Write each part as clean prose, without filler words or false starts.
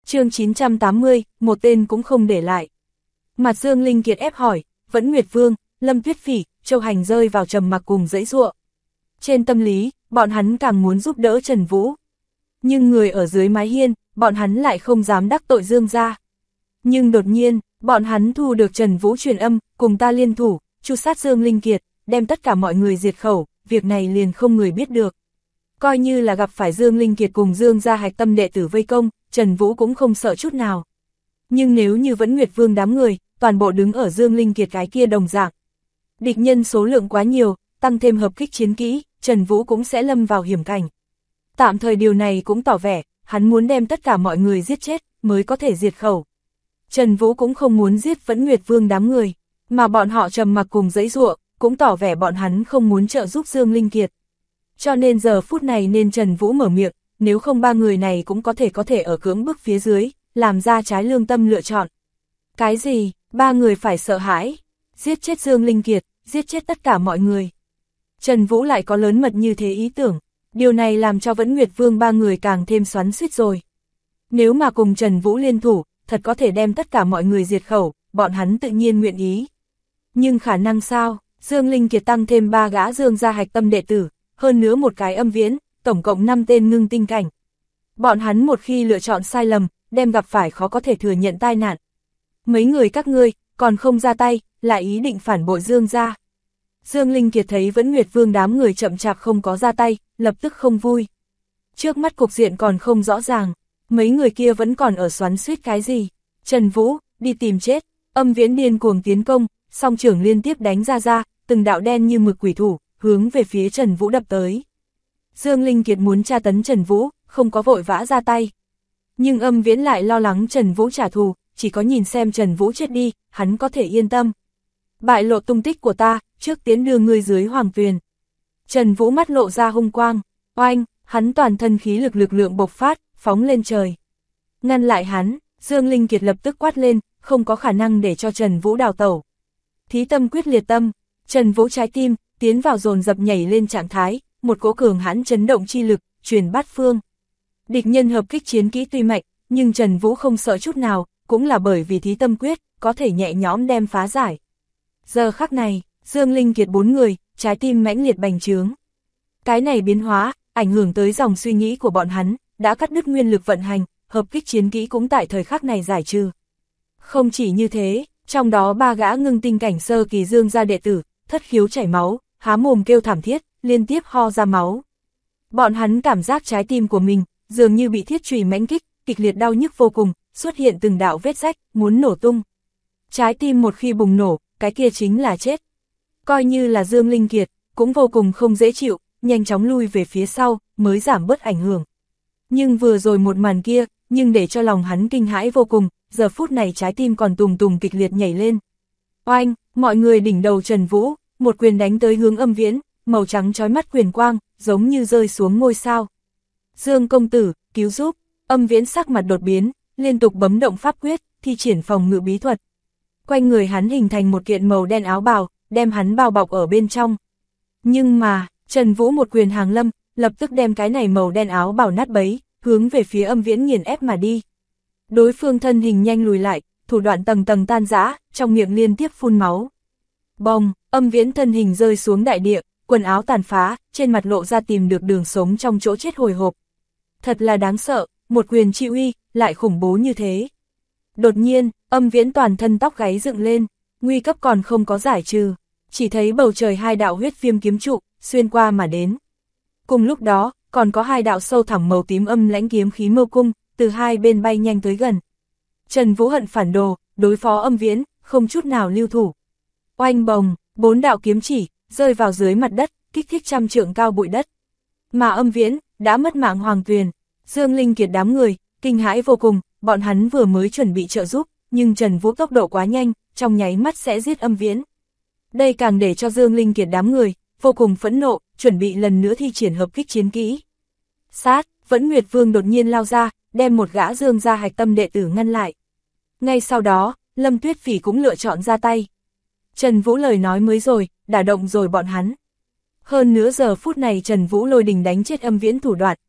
chương 980, một tên cũng không để lại. Mặt Dương Linh Kiệt ép hỏi, Vẫn Nguyệt Vương, Lâm Tuyết Phỉ, Châu Hành rơi vào trầm mặc cùng giãy giụa. Trên tâm lý, bọn hắn càng muốn giúp đỡ Trần Vũ. Nhưng người ở dưới mái hiên, bọn hắn lại không dám đắc tội Dương gia. Nhưng đột nhiên, bọn hắn thu được Trần Vũ truyền âm, cùng ta liên thủ, tru sát Dương Linh Kiệt, đem tất cả mọi người diệt khẩu, việc này liền không người biết được. Coi như là gặp phải Dương Linh Kiệt cùng Dương gia hạch tâm đệ tử vây công, Trần Vũ cũng không sợ chút nào. Nhưng nếu như Vẫn Nguyệt Vương đám người, toàn bộ đứng ở Dương Linh Kiệt cái kia đồng dạng. Địch nhân số lượng quá nhiều, tăng thêm hợp kích chiến kỹ, Trần Vũ cũng sẽ lâm vào hiểm cảnh. Tạm thời điều này cũng tỏ vẻ, hắn muốn đem tất cả mọi người giết chết, mới có thể diệt khẩu. Trần Vũ cũng không muốn giết Vẫn Nguyệt Vương đám người, mà bọn họ trầm mặc cùng giãy giụa, cũng tỏ vẻ bọn hắn không muốn trợ giúp Dương Linh Kiệt. Cho nên giờ phút này nên Trần Vũ mở miệng, nếu không ba người này cũng có thể ở cưỡng bức phía dưới, làm ra trái lương tâm lựa chọn. Cái gì, ba người phải sợ hãi, giết chết Dương Linh Kiệt, giết chết tất cả mọi người. Trần Vũ lại có lớn mật như thế ý tưởng, điều này làm cho Vẫn Nguyệt Vương ba người càng thêm xoắn xuýt rồi. Nếu mà cùng Trần Vũ liên thủ, thật có thể đem tất cả mọi người diệt khẩu, bọn hắn tự nhiên nguyện ý. Nhưng khả năng sao, Dương Linh Kiệt tăng thêm 3 gã Dương gia hạch tâm đệ tử, hơn nữa một cái Âm Viễn, tổng cộng 5 tên ngưng tinh cảnh. Bọn hắn một khi lựa chọn sai lầm, đem gặp phải khó có thể thừa nhận tai nạn. Mấy người các ngươi, còn không ra tay, lại ý định phản bội Dương gia. Dương Linh Kiệt thấy Vẫn Nguyệt Vương đám người chậm chạp không có ra tay, lập tức không vui. Trước mắt cục diện còn không rõ ràng, mấy người kia vẫn còn ở xoắn xuýt cái gì. Trần Vũ, đi tìm chết. Âm Viễn điên cuồng tiến công, song trưởng liên tiếp đánh ra, từng đạo đen như mực quỷ thủ, hướng về phía Trần Vũ đập tới. Dương Linh Kiệt muốn tra tấn Trần Vũ, không có vội vã ra tay. Nhưng Âm Viễn lại lo lắng Trần Vũ trả thù, chỉ có nhìn xem Trần Vũ chết đi, hắn có thể yên tâm. Bại lộ tung tích của ta, trước tiến đưa ngươi dưới hoàng tuyền. Trần Vũ mắt lộ ra hung quang, oanh, hắn toàn thân khí lực lượng bộc phát, phóng lên trời. Ngăn lại hắn, Dương Linh Kiệt lập tức quát lên, không có khả năng để cho Trần Vũ đào tẩu. Thí tâm quyết liệt tâm, Trần Vũ trái tim, tiến vào dồn dập nhảy lên trạng thái, một cỗ cường hãn chấn động chi lực, truyền bát phương. Địch nhân hợp kích chiến kỹ tuy mạnh, nhưng Trần Vũ không sợ chút nào, cũng là bởi vì thí tâm quyết, có thể nhẹ nhõm đem phá giải. Giờ khắc này, Dương Linh Kiệt 4 người, trái tim mãnh liệt bành trướng. Cái này biến hóa, ảnh hưởng tới dòng suy nghĩ của bọn hắn, đã cắt đứt nguyên lực vận hành, hợp kích chiến kỹ cũng tại thời khắc này giải trừ. Không chỉ như thế, trong đó 3 gã ngưng tinh cảnh sơ kỳ Dương gia đệ tử, thất khiếu chảy máu, há mồm kêu thảm thiết, liên tiếp ho ra máu. Bọn hắn cảm giác trái tim của mình, dường như bị thiết chùy mãnh kích, kịch liệt đau nhức vô cùng, xuất hiện từng đạo vết rách, muốn nổ tung. Trái tim một khi bùng nổ, cái kia chính là chết. Coi như là Dương Linh Kiệt, cũng vô cùng không dễ chịu, nhanh chóng lui về phía sau, mới giảm bớt ảnh hưởng. Nhưng vừa rồi một màn kia, nhưng để cho lòng hắn kinh hãi vô cùng, giờ phút này trái tim còn tùng tùng kịch liệt nhảy lên. Oanh, mọi người đỉnh đầu Trần Vũ, một quyền đánh tới hướng Âm Viễn, màu trắng chói mắt quyền quang, giống như rơi xuống ngôi sao. Dương công tử, cứu giúp. Âm Viễn sắc mặt đột biến, liên tục bấm động pháp quyết, thi triển phòng ngự bí thuật. Quanh người hắn hình thành một kiện màu đen áo bào, đem hắn bao bọc ở bên trong. Nhưng mà, Trần Vũ một quyền hàng lâm, lập tức đem cái này màu đen áo bào nát bấy, hướng về phía Âm Viễn nghiền ép mà đi. Đối phương thân hình nhanh lùi lại, thủ đoạn tầng tầng tan rã, trong miệng liên tiếp phun máu. Bồng, Âm Viễn thân hình rơi xuống đại địa, quần áo tàn phá, trên mặt lộ ra tìm được đường sống trong chỗ chết hồi hộp. Thật là đáng sợ, một quyền chi uy, lại khủng bố như thế. Đột nhiên, Âm Viễn toàn thân tóc gáy dựng lên, nguy cấp còn không có giải trừ, chỉ thấy bầu trời 2 đạo huyết viêm kiếm trụ, xuyên qua mà đến. Cùng lúc đó, còn có 2 đạo sâu thẳm màu tím âm lãnh kiếm khí mâu cung, từ hai bên bay nhanh tới gần. Trần Vũ hận phản đồ, đối phó Âm Viễn, không chút nào lưu thủ. Oanh bồng, 4 đạo kiếm chỉ, rơi vào dưới mặt đất, kích thích trăm trượng cao bụi đất. Mà Âm Viễn, đã mất mạng hoàng tuyền. Dương Linh Kiệt đám người, kinh hãi vô cùng, bọn hắn vừa mới chuẩn bị trợ giúp, nhưng Trần Vũ tốc độ quá nhanh, trong nháy mắt sẽ giết Âm Viễn. Đây càng để cho Dương Linh Kiệt đám người, vô cùng phẫn nộ, chuẩn bị lần nữa thi triển hợp kích chiến kỹ. Sát, Vẫn Nguyệt Vương đột nhiên lao ra, đem một gã Dương gia hạch tâm đệ tử ngăn lại. Ngay sau đó, Lâm Tuyết Phỉ cũng lựa chọn ra tay. Trần Vũ lời nói mới rồi, đả động rồi bọn hắn. Hơn nữa giờ phút này Trần Vũ lôi đình đánh chết Âm Viễn thủ đoạn,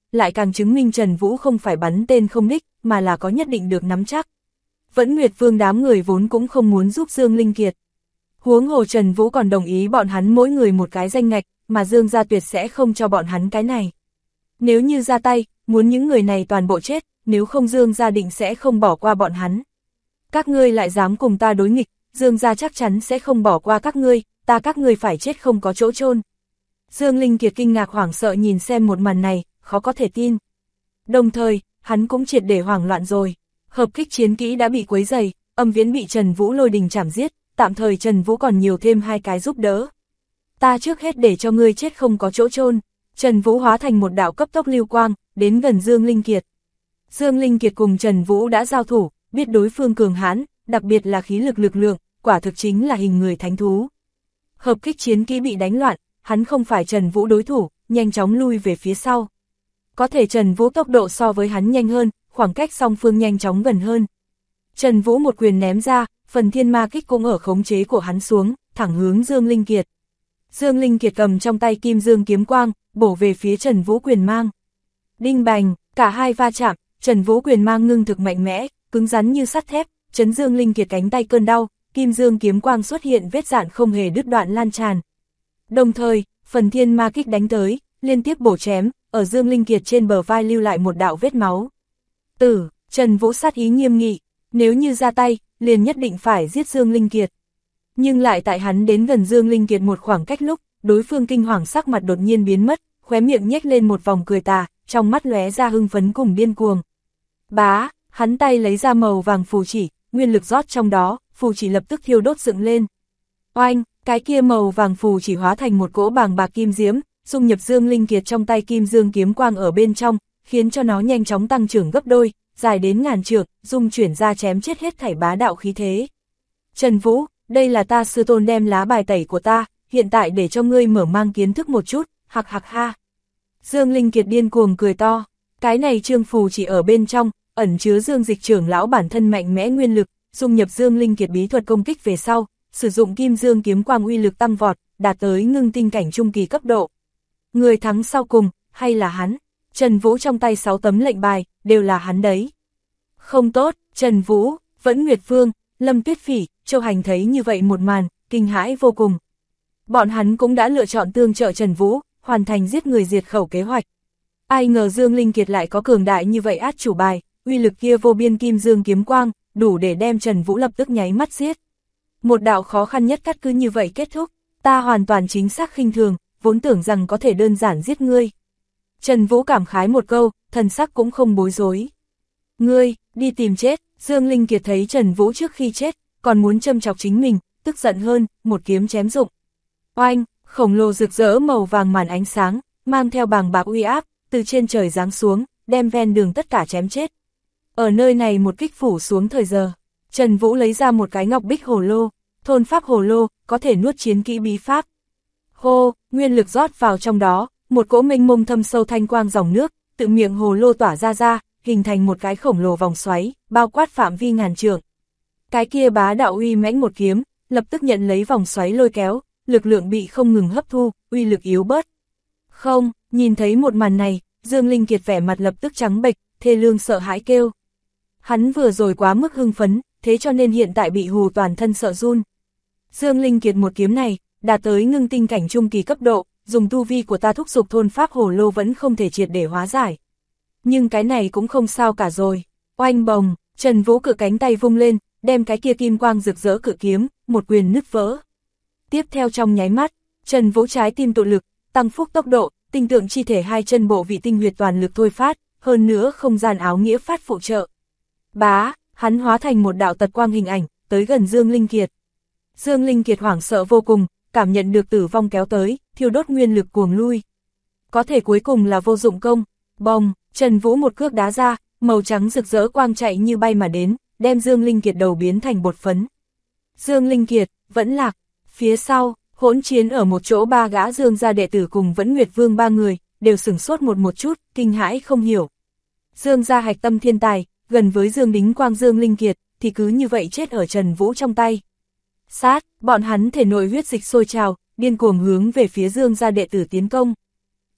lại càng chứng minh Trần Vũ không phải bắn tên không đích, mà là có nhất định được nắm chắc. Vẫn Nguyệt Vương đám người vốn cũng không muốn giúp Dương Linh Kiệt. Huống hồ Trần Vũ còn đồng ý bọn hắn mỗi người một cái danh ngạch, mà Dương gia tuyệt sẽ không cho bọn hắn cái này. Nếu như ra tay, muốn những người này toàn bộ chết, nếu không Dương gia định sẽ không bỏ qua bọn hắn. Các ngươi lại dám cùng ta đối nghịch, Dương gia chắc chắn sẽ không bỏ qua các ngươi, các ngươi phải chết không có chỗ chôn. Dương Linh Kiệt kinh ngạc hoảng sợ nhìn xem một màn này, khó có thể tin. Đồng thời, hắn cũng triệt để hoảng loạn rồi. Hợp kích chiến kỹ đã bị quấy rầy, Âm Viễn bị Trần Vũ lôi đình chảm giết, tạm thời Trần Vũ còn nhiều thêm 2 cái giúp đỡ. Ta trước hết để cho ngươi chết không có chỗ chôn. Trần Vũ hóa thành một đạo cấp tốc lưu quang, đến gần Dương Linh Kiệt. Dương Linh Kiệt cùng Trần Vũ đã giao thủ, biết đối phương cường hãn, đặc biệt là khí lực lượng, quả thực chính là hình người thánh thú. Hợp kích chiến kỹ bị đánh loạn, hắn không phải Trần Vũ đối thủ, nhanh chóng lui về phía sau. Có thể Trần Vũ tốc độ so với hắn nhanh hơn, khoảng cách song phương nhanh chóng gần hơn. Trần Vũ một quyền ném ra, phần thiên ma kích cũng ở khống chế của hắn xuống, thẳng hướng Dương Linh Kiệt. Dương Linh Kiệt cầm trong tay kim dương kiếm quang, bổ về phía Trần Vũ quyền mang. Đinh bành, cả hai va chạm, Trần Vũ quyền mang ngưng thực mạnh mẽ, cứng rắn như sắt thép, chấn Dương Linh Kiệt cánh tay cơn đau, kim dương kiếm quang xuất hiện vết rạn không hề đứt đoạn lan tràn. Đồng thời, phần thiên ma kích đánh tới, liên tiếp bổ chém, ở Dương Linh Kiệt trên bờ vai lưu lại một đạo vết máu. Trần Vũ sát ý nghiêm nghị, nếu như ra tay, liền nhất định phải giết Dương Linh Kiệt. Nhưng lại tại hắn đến gần Dương Linh Kiệt một khoảng cách lúc, đối phương kinh hoàng sắc mặt đột nhiên biến mất, khóe miệng nhếch lên một vòng cười tà, trong mắt lóe ra hưng phấn cùng điên cuồng. Bá, hắn tay lấy ra màu vàng phù chỉ, nguyên lực rót trong đó, phù chỉ lập tức thiêu đốt dựng lên. Oanh, cái kia màu vàng phù chỉ hóa thành một cỗ bàng bạc kim diễm, dung nhập Dương Linh Kiệt trong tay kim dương kiếm quang ở bên trong, khiến cho nó nhanh chóng tăng trưởng gấp đôi, dài đến ngàn trượng, dung chuyển ra chém chết hết thảy bá đạo khí thế. Trần Vũ, đây là ta sư tôn đem lá bài tẩy của ta, hiện tại để cho ngươi mở mang kiến thức một chút, hạc hạc ha. Dương Linh Kiệt điên cuồng cười to, cái này trương phù chỉ ở bên trong, ẩn chứa Dương Dịch trưởng lão bản thân mạnh mẽ nguyên lực, dung nhập Dương Linh Kiệt bí thuật công kích về sau, sử dụng kim dương kiếm quang uy lực tăng vọt, đạt tới ngưng tinh cảnh trung kỳ cấp độ. Người thắng sau cùng, hay là hắn? Trần Vũ trong tay 6 tấm lệnh bài, đều là hắn đấy. Không tốt, Trần Vũ, Vẫn Nguyệt Vương, Lâm Tuyết Phỉ, Châu Hành thấy như vậy một màn, kinh hãi vô cùng. Bọn hắn cũng đã lựa chọn tương trợ Trần Vũ, hoàn thành giết người diệt khẩu kế hoạch. Ai ngờ Dương Linh Kiệt lại có cường đại như vậy át chủ bài, uy lực kia vô biên kim dương kiếm quang, đủ để đem Trần Vũ lập tức nháy mắt giết. Một đạo khó khăn nhất cắt cứ như vậy kết thúc, ta hoàn toàn chính xác khinh thường, vốn tưởng rằng có thể đơn giản giết ngươi. Trần Vũ cảm khái một câu, thần sắc cũng không bối rối. Ngươi, đi tìm chết. Dương Linh Kiệt thấy Trần Vũ trước khi chết, còn muốn châm chọc chính mình, tức giận hơn, một kiếm chém dụng. Oanh, khổng lồ rực rỡ màu vàng màn ánh sáng, mang theo bàng bạc uy áp, từ trên trời giáng xuống, đem ven đường tất cả chém chết. Ở nơi này một kích phủ xuống thời giờ, Trần Vũ lấy ra một cái ngọc bích hồ lô, thôn pháp hồ lô, có thể nuốt chiến kỹ bí pháp. Hô, nguyên lực rót vào trong đó, một cỗ mênh mông thâm sâu thanh quang dòng nước, tự miệng hồ lô tỏa ra, hình thành một cái khổng lồ vòng xoáy, bao quát phạm vi ngàn trượng. Cái kia bá đạo uy mãnh một kiếm, lập tức nhận lấy vòng xoáy lôi kéo, lực lượng bị không ngừng hấp thu, uy lực yếu bớt. Không, nhìn thấy một màn này, Dương Linh Kiệt vẻ mặt lập tức trắng bệch, thê lương sợ hãi kêu. Hắn vừa rồi quá mức hưng phấn, thế cho nên hiện tại bị hù toàn thân sợ run. Dương Linh Kiệt một kiếm này, đạt tới ngưng tinh cảnh trung kỳ cấp độ, dùng tu vi của ta thúc giục thôn pháp hồ lô vẫn không thể triệt để hóa giải. Nhưng cái này cũng không sao cả rồi. Oanh bồng, Trần Vũ cự cánh tay vung lên, đem cái kia kim quang rực rỡ cự kiếm, một quyền nứt vỡ. Tiếp theo trong nháy mắt, Trần Vũ trái tim tụ lực, tăng phúc tốc độ, tinh tượng chi thể hai chân bộ vị tinh huyệt toàn lực thôi phát, hơn nữa không gian áo nghĩa phát phụ trợ. Bá, hắn hóa thành một đạo tật quang hình ảnh, tới gần Dương Linh Kiệt. Dương Linh Kiệt hoảng sợ vô cùng, cảm nhận được tử vong kéo tới, thiêu đốt nguyên lực cuồng lui. Có thể cuối cùng là vô dụng công. Bồng, Trần Vũ một cước đá ra, màu trắng rực rỡ quang chạy như bay mà đến, đem Dương Linh Kiệt đầu biến thành bột phấn. Dương Linh Kiệt, Vẫn Lạc, phía sau, hỗn chiến ở một chỗ ba gã Dương gia đệ tử cùng Vẫn Nguyệt Vương ba người, đều sửng sốt một chút, kinh hãi không hiểu. Dương gia hạch tâm thiên tài, gần với Dương Đính Quang Dương Linh Kiệt, thì cứ như vậy chết ở Trần Vũ trong tay. Sát, bọn hắn thể nội huyết dịch sôi trào, điên cuồng hướng về phía Dương gia đệ tử tiến công.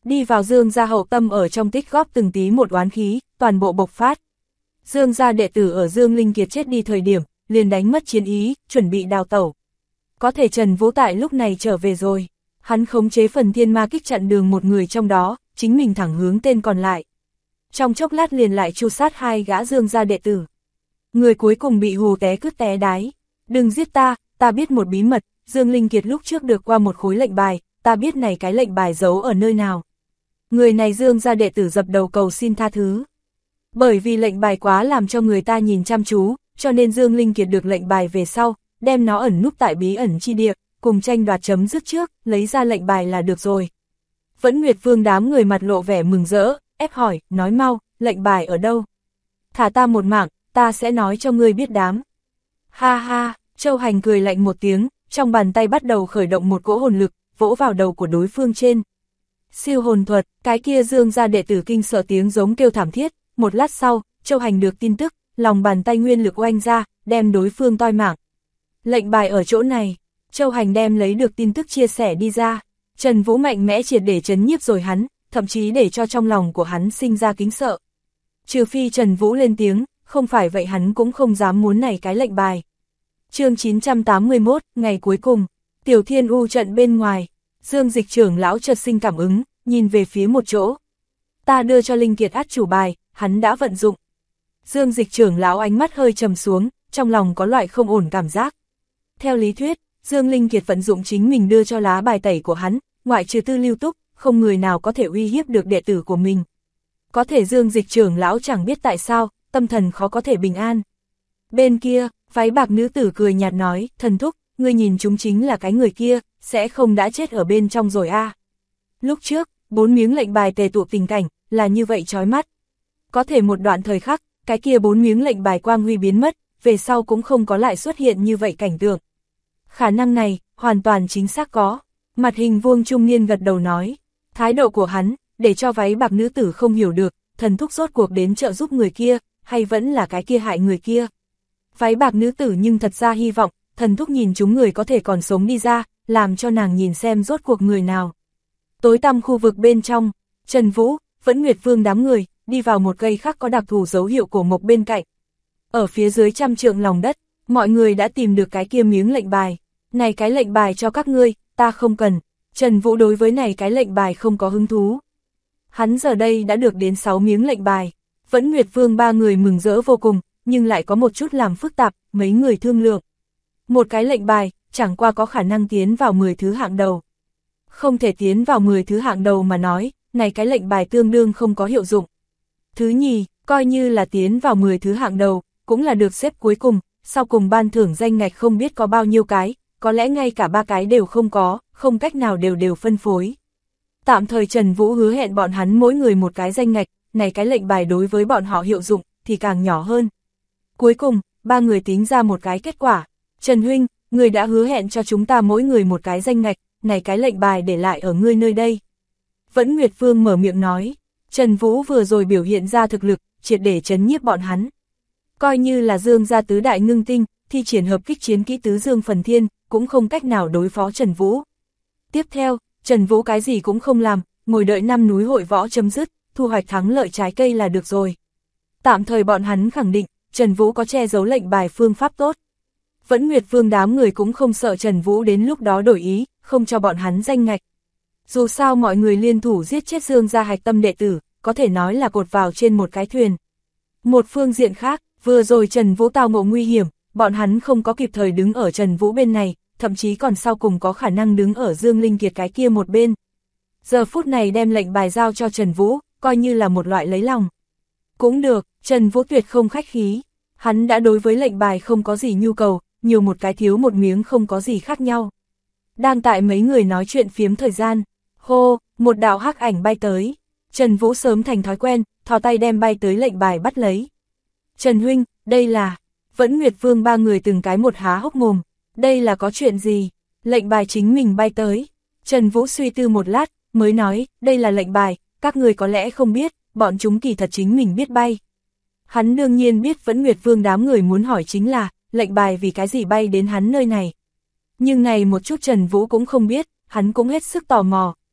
đi vào Dương gia hậu tâm ở trong tích góp từng tí một oán khí, toàn bộ bộc phát. Dương gia đệ tử ở Dương Linh Kiệt chết đi thời điểm, liền đánh mất chiến ý, chuẩn bị đào tẩu. Có thể Trần Vũ tại lúc này trở về rồi, hắn khống chế phần thiên ma kích chặn đường một người trong đó, chính mình thẳng hướng tên còn lại. Trong chốc lát liền lại tru sát hai gã Dương gia đệ tử. Người cuối cùng bị hù té cứt té đái. Đừng giết ta, ta biết một bí mật, Dương Linh Kiệt lúc trước được qua một khối lệnh bài, ta biết này cái lệnh bài giấu ở nơi nào. Người này Dương gia đệ tử dập đầu cầu xin tha thứ. Bởi vì lệnh bài quá làm cho người ta nhìn chăm chú, cho nên Dương Linh Kiệt được lệnh bài về sau, đem nó ẩn núp tại bí ẩn chi địa, cùng tranh đoạt chấm dứt trước, lấy ra lệnh bài là được rồi. Vẫn Nguyệt Vương đám người mặt lộ vẻ mừng rỡ, ép hỏi, nói mau, lệnh bài ở đâu? Thả ta một mạng, ta sẽ nói cho ngươi biết đám. Ha ha, Châu Hành cười lạnh một tiếng, trong bàn tay bắt đầu khởi động một cỗ hồn lực, vỗ vào đầu của đối phương trên. Siêu hồn thuật, cái kia Dương gia đệ tử kinh sợ tiếng giống kêu thảm thiết, một lát sau, Châu Hành được tin tức, lòng bàn tay nguyên lực oanh ra, đem đối phương toi mạng. Lệnh bài ở chỗ này, Châu Hành đem lấy được tin tức chia sẻ đi ra, Trần Vũ mạnh mẽ triệt để trấn nhiếp rồi hắn, thậm chí để cho trong lòng của hắn sinh ra kính sợ. Trừ phi Trần Vũ lên tiếng, không phải vậy hắn cũng không dám muốn này cái lệnh bài. Chương 981, ngày cuối cùng, Tiểu Thiên U trận bên ngoài, Dương Dịch trưởng lão chợt sinh cảm ứng, nhìn về phía một chỗ. Ta đưa cho Linh Kiệt át chủ bài, hắn đã vận dụng. Dương Dịch trưởng lão ánh mắt hơi trầm xuống, trong lòng có loại không ổn cảm giác. Theo lý thuyết, Dương Linh Kiệt vận dụng chính mình đưa cho lá bài tẩy của hắn, ngoại trừ Tư Lưu Túc, không người nào có thể uy hiếp được đệ tử của mình. Có thể Dương Dịch trưởng lão chẳng biết tại sao, tâm thần khó có thể bình an. Bên kia, váy bạc nữ tử cười nhạt nói, thần thúc, ngươi nhìn chúng chính là cái người kia, sẽ không đã chết ở bên trong rồi à. Lúc trước, 4 miếng lệnh bài tề tụ tình cảnh, là như vậy chói mắt. Có thể một đoạn thời khắc, cái kia 4 miếng lệnh bài quang huy biến mất, về sau cũng không có lại xuất hiện như vậy cảnh tượng. Khả năng này, hoàn toàn chính xác có. Mặt hình vuông trung niên gật đầu nói, thái độ của hắn, để cho váy bạc nữ tử không hiểu được, thần thúc rốt cuộc đến trợ giúp người kia, hay vẫn là cái kia hại người kia. Váy bạc nữ tử nhưng thật ra hy vọng, thần thúc nhìn chúng người có thể còn sống đi ra, làm cho nàng nhìn xem rốt cuộc người nào. Tối tăm khu vực bên trong, Trần Vũ, Vẫn Nguyệt Vương đám người, đi vào một cây khác có đặc thù dấu hiệu cổ mộc bên cạnh. Ở phía dưới 100 trượng lòng đất, mọi người đã tìm được cái kia miếng lệnh bài. Này cái lệnh bài cho các ngươi, ta không cần. Trần Vũ đối với này cái lệnh bài không có hứng thú. Hắn giờ đây đã được đến 6 miếng lệnh bài. Vẫn Nguyệt Vương 3 người mừng rỡ vô cùng, nhưng lại có một chút làm phức tạp, mấy người thương lượng. Một cái lệnh bài, chẳng qua có khả năng tiến vào 10 thứ hạng đầu. Không thể tiến vào 10 thứ hạng đầu mà nói, này cái lệnh bài tương đương không có hiệu dụng. Thứ nhì, coi như là tiến vào 10 thứ hạng đầu, cũng là được xếp cuối cùng, sau cùng ban thưởng danh ngạch không biết có bao nhiêu cái, có lẽ ngay cả 3 cái đều không có, không cách nào đều phân phối. Tạm thời Trần Vũ hứa hẹn bọn hắn mỗi người một cái danh ngạch, này cái lệnh bài đối với bọn họ hiệu dụng, thì càng nhỏ hơn. Cuối cùng, 3 người tính ra một cái kết quả. Trần Huynh, người đã hứa hẹn cho chúng ta mỗi người một cái danh ngạch, này cái lệnh bài để lại ở ngươi nơi đây. Vẫn Nguyệt Vương mở miệng nói, Trần Vũ vừa rồi biểu hiện ra thực lực, triệt để trấn nhiếp bọn hắn. Coi như là Dương gia tứ đại ngưng tinh, thi triển hợp kích chiến kỹ tứ Dương phần thiên, cũng không cách nào đối phó Trần Vũ. Tiếp theo, Trần Vũ cái gì cũng không làm, ngồi đợi năm núi hội võ chấm dứt, thu hoạch thắng lợi trái cây là được rồi. Tạm thời bọn hắn khẳng định, Trần Vũ có che giấu lệnh bài phương pháp tốt. Vẫn Nguyệt Vương đám người cũng không sợ Trần Vũ đến lúc đó đổi ý, không cho bọn hắn danh ngạch. Dù sao mọi người liên thủ giết chết Dương gia hạch tâm đệ tử, có thể nói là cột vào trên một cái thuyền. Một phương diện khác, vừa rồi Trần Vũ tao ngộ nguy hiểm, bọn hắn không có kịp thời đứng ở Trần Vũ bên này, thậm chí còn sau cùng có khả năng đứng ở Dương Linh Kiệt cái kia một bên. Giờ phút này đem lệnh bài giao cho Trần Vũ, coi như là một loại lấy lòng. Cũng được, Trần Vũ tuyệt không khách khí. Hắn đã đối với lệnh bài không có gì nhu cầu, nhiều một cái thiếu một miếng không có gì khác nhau. Đang tại mấy người nói chuyện phiếm thời gian, hô, một đạo hắc ảnh bay tới. Trần Vũ sớm thành thói quen, thò tay đem bay tới lệnh bài bắt lấy. Trần Huynh, đây là... Vẫn Nguyệt Vương 3 người từng cái một há hốc mồm. Đây là có chuyện gì? Lệnh bài chính mình bay tới. Trần Vũ suy tư một lát, mới nói, đây là lệnh bài, các người có lẽ không biết, bọn chúng kỳ thật chính mình biết bay. Hắn đương nhiên biết Vẫn Nguyệt Vương đám người muốn hỏi chính là, lệnh bài vì cái gì bay đến hắn nơi này. Nhưng này một chút Trần Vũ cũng không biết, hắn cũng hết sức tò mò.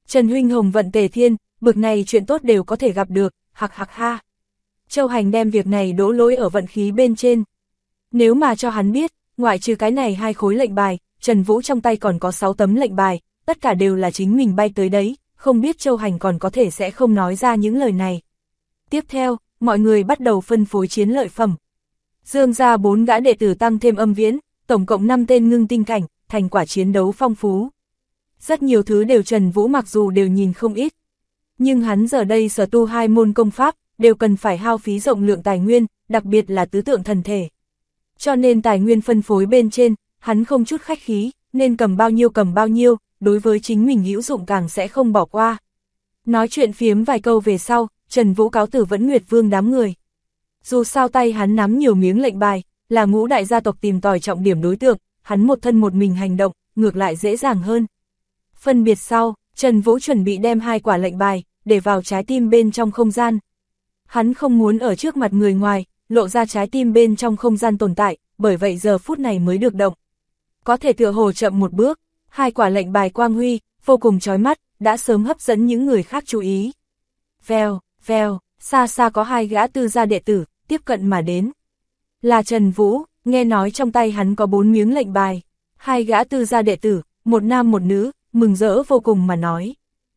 Trần huynh hồng vận tề thiên, bực này chuyện tốt đều có thể gặp được, hạc hạc ha. Châu Hành đem việc này đổ lỗi ở vận khí bên trên. Nếu mà cho hắn biết, ngoại trừ cái này 2 khối lệnh bài, Trần Vũ trong tay còn có 6 tấm lệnh bài, tất cả đều là chính mình bay tới đấy, không biết Châu Hành còn có thể sẽ không nói ra những lời này. Tiếp theo, mọi người bắt đầu phân phối chiến lợi phẩm. Dương ra 4 gã đệ tử tăng thêm âm viễn, tổng cộng 5 tên ngưng tinh cảnh, thành quả chiến đấu phong phú. Rất nhiều thứ đều Trần Vũ mặc dù đều nhìn không ít. Nhưng hắn giờ đây sở tu 2 môn công pháp, đều cần phải hao phí rộng lượng tài nguyên, đặc biệt là tứ tượng thần thể. Cho nên tài nguyên phân phối bên trên, hắn không chút khách khí, nên cầm bao nhiêu, đối với chính mình hữu dụng càng sẽ không bỏ qua. Nói chuyện phiếm vài câu về sau, Trần Vũ cáo từ Vẫn Nguyệt Vương đám người. Dù sao tay hắn nắm nhiều miếng lệnh bài, là ngũ đại gia tộc tìm tòi trọng điểm đối tượng, hắn một thân một mình hành động, ngược lại dễ dàng hơn. Phân biệt sau, Trần Vũ chuẩn bị đem 2 quả lệnh bài, để vào trái tim bên trong không gian. Hắn không muốn ở trước mặt người ngoài, lộ ra trái tim bên trong không gian tồn tại, bởi vậy giờ phút này mới được động. Có thể tựa hồ chậm một bước, 2 quả lệnh bài quang huy, vô cùng chói mắt, đã sớm hấp dẫn những người khác chú ý. Vèo, vèo, xa xa có 2 gã tư gia đệ tử, tiếp cận mà đến. Là Trần Vũ, nghe nói trong tay hắn có 4 miếng lệnh bài. 2 gã tư gia đệ tử, một nam một nữ, mừng rỡ vô cùng mà nói.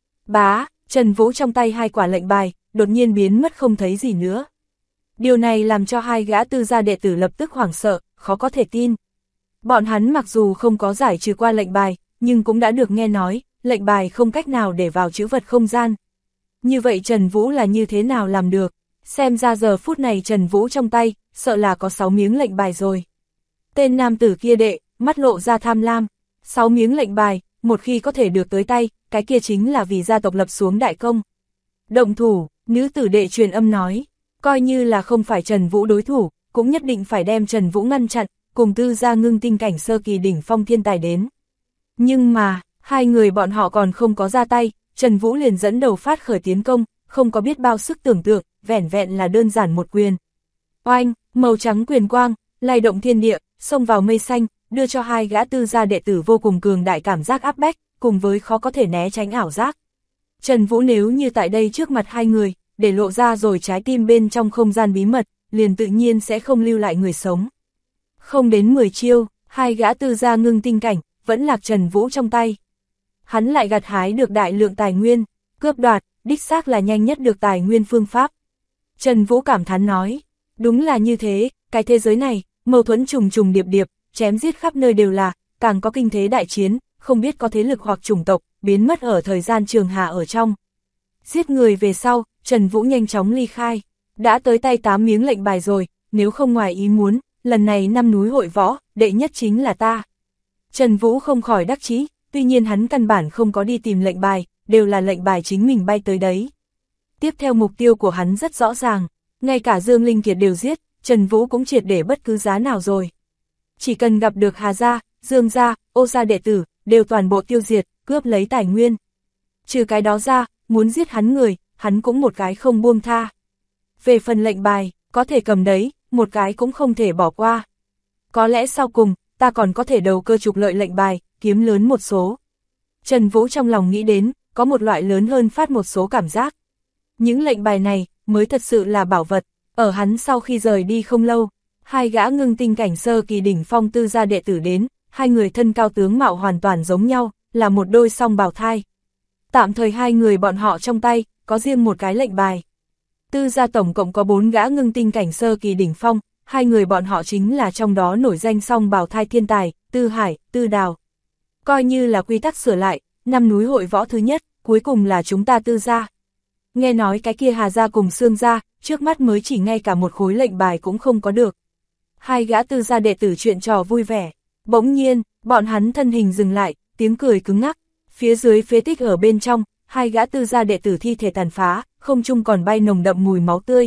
Bá, Trần Vũ trong tay 2 quả lệnh bài, đột nhiên biến mất không thấy gì nữa. Điều này làm cho 2 gã tư gia đệ tử lập tức hoảng sợ, khó có thể tin. Bọn hắn mặc dù không có giải trừ qua lệnh bài, nhưng cũng đã được nghe nói, lệnh bài không cách nào để vào trữ vật không gian. Như vậy Trần Vũ là như thế nào làm được? Xem ra giờ phút này Trần Vũ trong tay, sợ là có 6 miếng lệnh bài rồi. Tên nam tử kia đệ, mắt lộ ra tham lam. 6 miếng lệnh bài, một khi có thể được tới tay, cái kia chính là vì gia tộc lập xuống đại công. Động thủ, nữ tử đệ truyền âm nói, coi như là không phải Trần Vũ đối thủ, cũng nhất định phải đem Trần Vũ ngăn chặn, cùng tư gia ngưng tinh cảnh sơ kỳ đỉnh phong thiên tài đến. Nhưng mà, 2 người bọn họ còn không có ra tay, Trần Vũ liền dẫn đầu phát khởi tiến công, không có biết bao sức tưởng tượng, vẻn vẹn là đơn giản một quyền. Oanh, màu trắng quyền quang, lay động thiên địa, xông vào mây xanh, đưa cho 2 gã tư gia đệ tử vô cùng cường đại cảm giác áp bách, cùng với khó có thể né tránh ảo giác. Trần Vũ nếu như tại đây trước mặt 2 người, để lộ ra rồi trái tim bên trong không gian bí mật, liền tự nhiên sẽ không lưu lại người sống. Không đến 10 chiêu, 2 gã tư gia ngưng tinh cảnh, vẫn lạc Trần Vũ trong tay. Hắn lại gặt hái được đại lượng tài nguyên, cướp đoạt, đích xác là nhanh nhất được tài nguyên phương pháp. Trần Vũ cảm thán nói, đúng là như thế, cái thế giới này, mâu thuẫn trùng trùng điệp điệp, chém giết khắp nơi đều là, càng có kinh thế đại chiến, không biết có thế lực hoặc chủng tộc, biến mất ở thời gian trường hà ở trong. Giết người về sau, Trần Vũ nhanh chóng ly khai, đã tới tay 8 miếng lệnh bài rồi, nếu không ngoài ý muốn, lần này 5 núi hội võ, đệ nhất chính là ta. Trần Vũ không khỏi đắc chí, tuy nhiên hắn căn bản không có đi tìm lệnh bài, đều là lệnh bài chính mình bay tới đấy. Tiếp theo mục tiêu của hắn rất rõ ràng, ngay cả Dương Linh Kiệt đều giết, Trần Vũ cũng triệt để bất cứ giá nào rồi. Chỉ cần gặp được Hà gia, Dương gia, Ô gia đệ tử, đều toàn bộ tiêu diệt, cướp lấy tài nguyên. Trừ cái đó ra, muốn giết hắn người, hắn cũng một cái không buông tha. Về phần lệnh bài, có thể cầm đấy, một cái cũng không thể bỏ qua. Có lẽ sau cùng, ta còn có thể đầu cơ trục lợi lệnh bài, kiếm lớn một số. Trần Vũ trong lòng nghĩ đến, có một loại lớn hơn phát một số cảm giác. Những lệnh bài này, mới thật sự là bảo vật. Ở hắn sau khi rời đi không lâu, 2 gã ngưng tinh cảnh sơ kỳ đỉnh phong tư gia đệ tử đến, 2 người thân cao tướng mạo hoàn toàn giống nhau, là một đôi song bào thai. Tạm thời 2 người bọn họ trong tay, có riêng một cái lệnh bài. Tư gia tổng cộng có 4 gã ngưng tinh cảnh sơ kỳ đỉnh phong, 2 người bọn họ chính là trong đó nổi danh song bào thai thiên tài, Tư Hải, Tư Đào. Coi như là quy tắc sửa lại, 5 núi hội võ thứ nhất, cuối cùng là chúng ta Tư gia. Nghe nói cái kia Hà gia cùng Sương gia, trước mắt mới chỉ ngay cả một khối lệnh bài cũng không có được. 2 gã tư gia đệ tử chuyện trò vui vẻ, bỗng nhiên, bọn hắn thân hình dừng lại, tiếng cười cứng ngắc, phía dưới phế tích ở bên trong, 2 gã tư gia đệ tử thi thể tàn phá, không trung còn bay nồng đậm mùi máu tươi.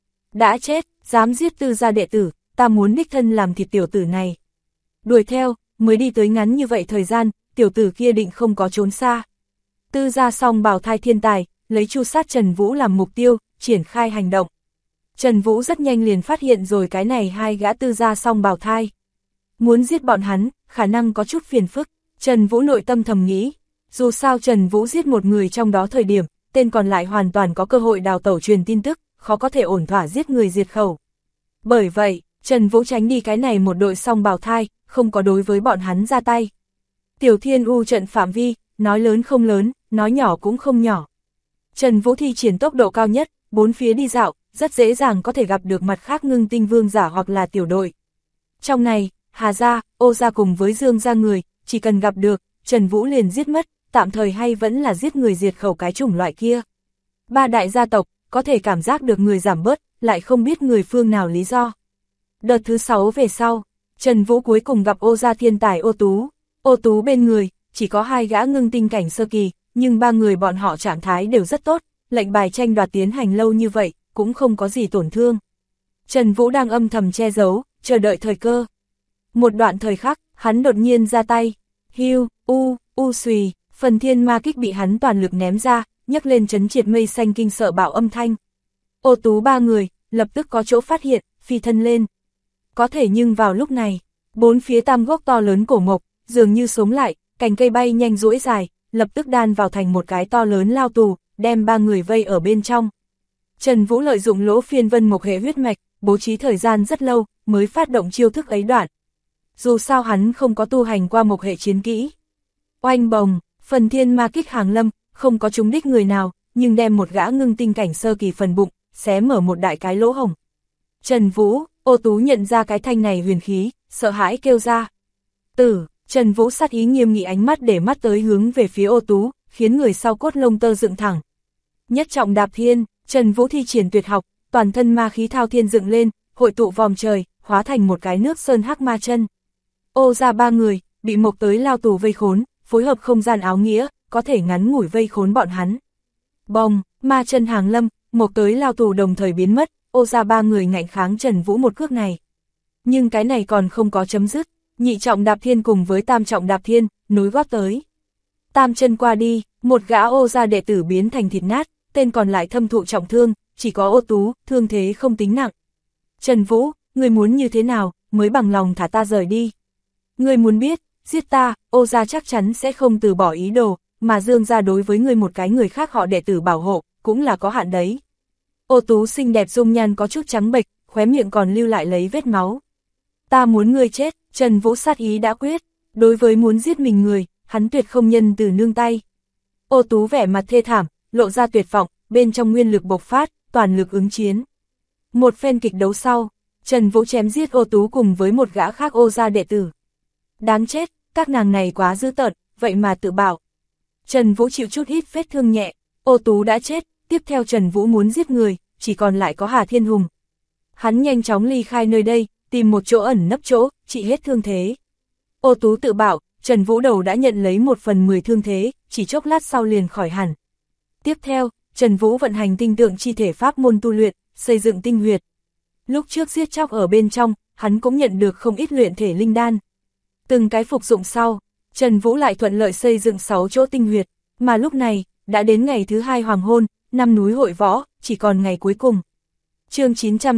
Đã chết, dám giết tư gia đệ tử, ta muốn đích thân làm thịt tiểu tử này. Đuổi theo, mới đi tới ngắn như vậy thời gian, tiểu tử kia định không có trốn xa. Tư gia song bào thai thiên tài, lấy chu sát Trần Vũ làm mục tiêu, triển khai hành động. Trần Vũ rất nhanh liền phát hiện rồi cái này 2 gã tư gia song bào thai. Muốn giết bọn hắn, khả năng có chút phiền phức, Trần Vũ nội tâm thầm nghĩ. Dù sao Trần Vũ giết một người trong đó thời điểm, tên còn lại hoàn toàn có cơ hội đào tẩu truyền tin tức, khó có thể ổn thỏa giết người diệt khẩu. Bởi vậy, Trần Vũ tránh đi cái này một đội song bào thai, không có đối với bọn hắn ra tay. Tiểu Thiên U trận phạm vi, nói lớn không lớn, nói nhỏ cũng không nhỏ. Trần Vũ thi triển tốc độ cao nhất, bốn phía đi dạo, rất dễ dàng có thể gặp được mặt khác ngưng tinh vương giả hoặc là tiểu đội. Trong này, Hà gia, Ô gia cùng với Dương gia người, chỉ cần gặp được, Trần Vũ liền giết mất, tạm thời hay vẫn là giết người diệt khẩu cái chủng loại kia. Ba đại gia tộc, có thể cảm giác được người giảm bớt, lại không biết người phương nào lý do. Đợt thứ 6 về sau, Trần Vũ cuối cùng gặp Ô gia thiên tài Ô Tú. Ô Tú bên người, chỉ có 2 gã ngưng tinh cảnh sơ kỳ, nhưng 3 người bọn họ trạng thái đều rất tốt, lệnh bài tranh đoạt tiến hành lâu như vậy, cũng không có gì tổn thương. Trần Vũ đang âm thầm che giấu, chờ đợi thời cơ. Một đoạn thời khắc, hắn đột nhiên ra tay, hiu, xùy, phần thiên ma kích bị hắn toàn lực ném ra, nhấc lên chấn triệt mây xanh kinh sợ bạo âm thanh. Ô Tú 3 người, lập tức có chỗ phát hiện, phi thân lên. Có thể nhưng vào lúc này, 4 phía tam gốc to lớn cổ mộc, dường như sống lại, cành cây bay nhanh duỗi dài, lập tức đan vào thành một cái to lớn lao tù, đem 3 người vây ở bên trong. Trần Vũ lợi dụng lỗ phiên vân mộc hệ huyết mạch, bố trí thời gian rất lâu, mới phát động chiêu thức ấy đoạn. Dù sao hắn không có tu hành qua mộc hệ chiến kỹ. Oanh bồng, phần thiên ma kích hàng lâm, không có trúng đích người nào, nhưng đem một gã ngưng tinh cảnh sơ kỳ phần bụng, xé mở một đại cái lỗ hổng. Trần Vũ, Ô Tú nhận ra cái thanh này huyền khí, sợ hãi kêu ra. Trần Vũ sát ý nghiêm nghị ánh mắt để mắt tới hướng về phía Ô Tú, khiến người sau cốt lông tơ dựng thẳng. Nhất trọng đạp thiên, Trần Vũ thi triển tuyệt học, toàn thân ma khí thao thiên dựng lên, hội tụ vòm trời, hóa thành một cái nước sơn hắc ma chân. Ô ra 3 người, bị mộc tới lao tù vây khốn, phối hợp không gian áo nghĩa, có thể ngắn ngủi vây khốn bọn hắn. Bồng, ma chân hàng lâm, mộc tới lao tù đồng thời biến mất, Ô ra 3 người ngạnh kháng Trần Vũ một cước này. Nhưng cái này còn không có chấm dứt, nhị trọng đạp thiên cùng với tam trọng đạp thiên, nối gót tới. Tam chân qua đi, một gã Ô ra đệ tử biến thành thịt nát, tên còn lại thâm thụ trọng thương, chỉ có Ô Tú, thương thế không tính nặng. Trần Vũ, người muốn như thế nào, mới bằng lòng thả ta rời đi. Người muốn biết, giết ta, Ô gia chắc chắn sẽ không từ bỏ ý đồ, mà Dương gia đối với người một cái người khác họ đệ tử bảo hộ, cũng là có hạn đấy. Ô Tú xinh đẹp dung nhan có chút trắng bệch, khóe miệng còn lưu lại lấy vết máu. Ta muốn ngươi chết, Trần Vũ sát ý đã quyết, đối với muốn giết mình người, hắn tuyệt không nhân từ nương tay. Ô Tú vẻ mặt thê thảm, lộ ra tuyệt vọng, bên trong nguyên lực bộc phát, toàn lực ứng chiến. Một phen kịch đấu sau, Trần Vũ chém giết Ô Tú cùng với một gã khác Ô gia đệ tử. Đáng chết, các nàng này quá dữ tợn, vậy mà tự bảo. Trần Vũ chịu chút ít vết thương nhẹ, Ô Tú đã chết, tiếp theo Trần Vũ muốn giết người, chỉ còn lại có Hà Thiên Hùng. Hắn nhanh chóng ly khai nơi đây, tìm một chỗ ẩn nấp chỗ, trị hết thương thế. Ô Tú tự bảo, Trần Vũ đầu đã nhận lấy 1/10 thương thế, chỉ chốc lát sau liền khỏi hẳn. Tiếp theo, Trần Vũ vận hành tinh tượng chi thể pháp môn tu luyện, xây dựng tinh huyệt. Lúc trước giết chóc ở bên trong, hắn cũng nhận được không ít luyện thể linh đan. Từng cái phục dụng sau, Trần Vũ lại thuận lợi xây dựng 6 chỗ tinh huyệt, mà lúc này, đã đến ngày thứ 2 hoàng hôn, năm núi hội võ, chỉ còn ngày cuối cùng. Chương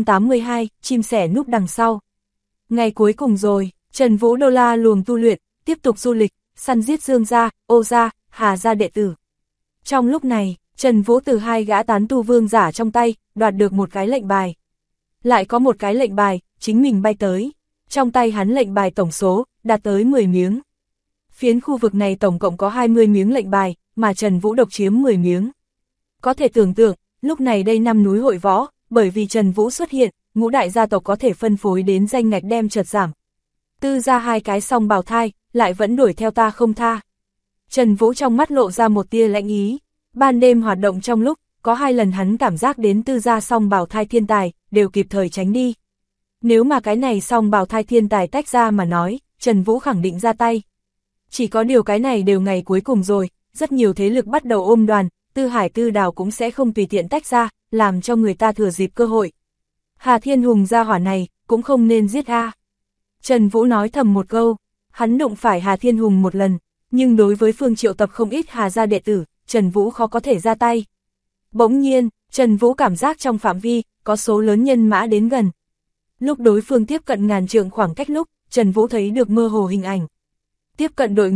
982, chim sẻ núp đằng sau. Ngày cuối cùng rồi, Trần Vũ đô la luồng tu luyện, tiếp tục du lịch, săn giết Dương gia, Ô gia, Hà gia đệ tử. Trong lúc này, Trần Vũ từ 2 gã tán tu vương giả trong tay, đoạt được một cái lệnh bài. Lại có một cái lệnh bài, chính mình bay tới. Trong tay hắn lệnh bài tổng số, đạt tới 10 miếng. Phiến khu vực này tổng cộng có 20 miếng lệnh bài, mà Trần Vũ độc chiếm 10 miếng. Có thể tưởng tượng, lúc này đây năm núi hội võ, bởi vì Trần Vũ xuất hiện, ngũ đại gia tộc có thể phân phối đến danh ngạch đem chợt giảm. Tư ra 2 cái song bào thai, lại vẫn đuổi theo ta không tha. Trần Vũ trong mắt lộ ra một tia lãnh ý. Ban đêm hoạt động trong lúc, có 2 lần hắn cảm giác đến tư gia song bào thai thiên tài, đều kịp thời tránh đi. Nếu mà cái này song bào thai thiên tài tách ra mà nói, Trần Vũ khẳng định ra tay. Chỉ có điều cái này đều ngày cuối cùng rồi, rất nhiều thế lực bắt đầu ôm đoàn, Tư Hải Tư Đào cũng sẽ không tùy tiện tách ra, làm cho người ta thừa dịp cơ hội. Hà Thiên Hùng gia hỏa này, cũng không nên giết a. Trần Vũ nói thầm một câu, hắn đụng phải Hà Thiên Hùng một lần, nhưng đối với Phương triệu tập không ít Hà gia đệ tử, Trần Vũ khó có thể ra tay. Bỗng nhiên, Trần Vũ cảm giác trong phạm vi, có số lớn nhân mã đến gần. Lúc đối phương tiếp cận ngàn trượng khoảng cách lúc, Trần Vũ thấy được mơ hồ hình ảnh. Tiếp cận đội ngũ,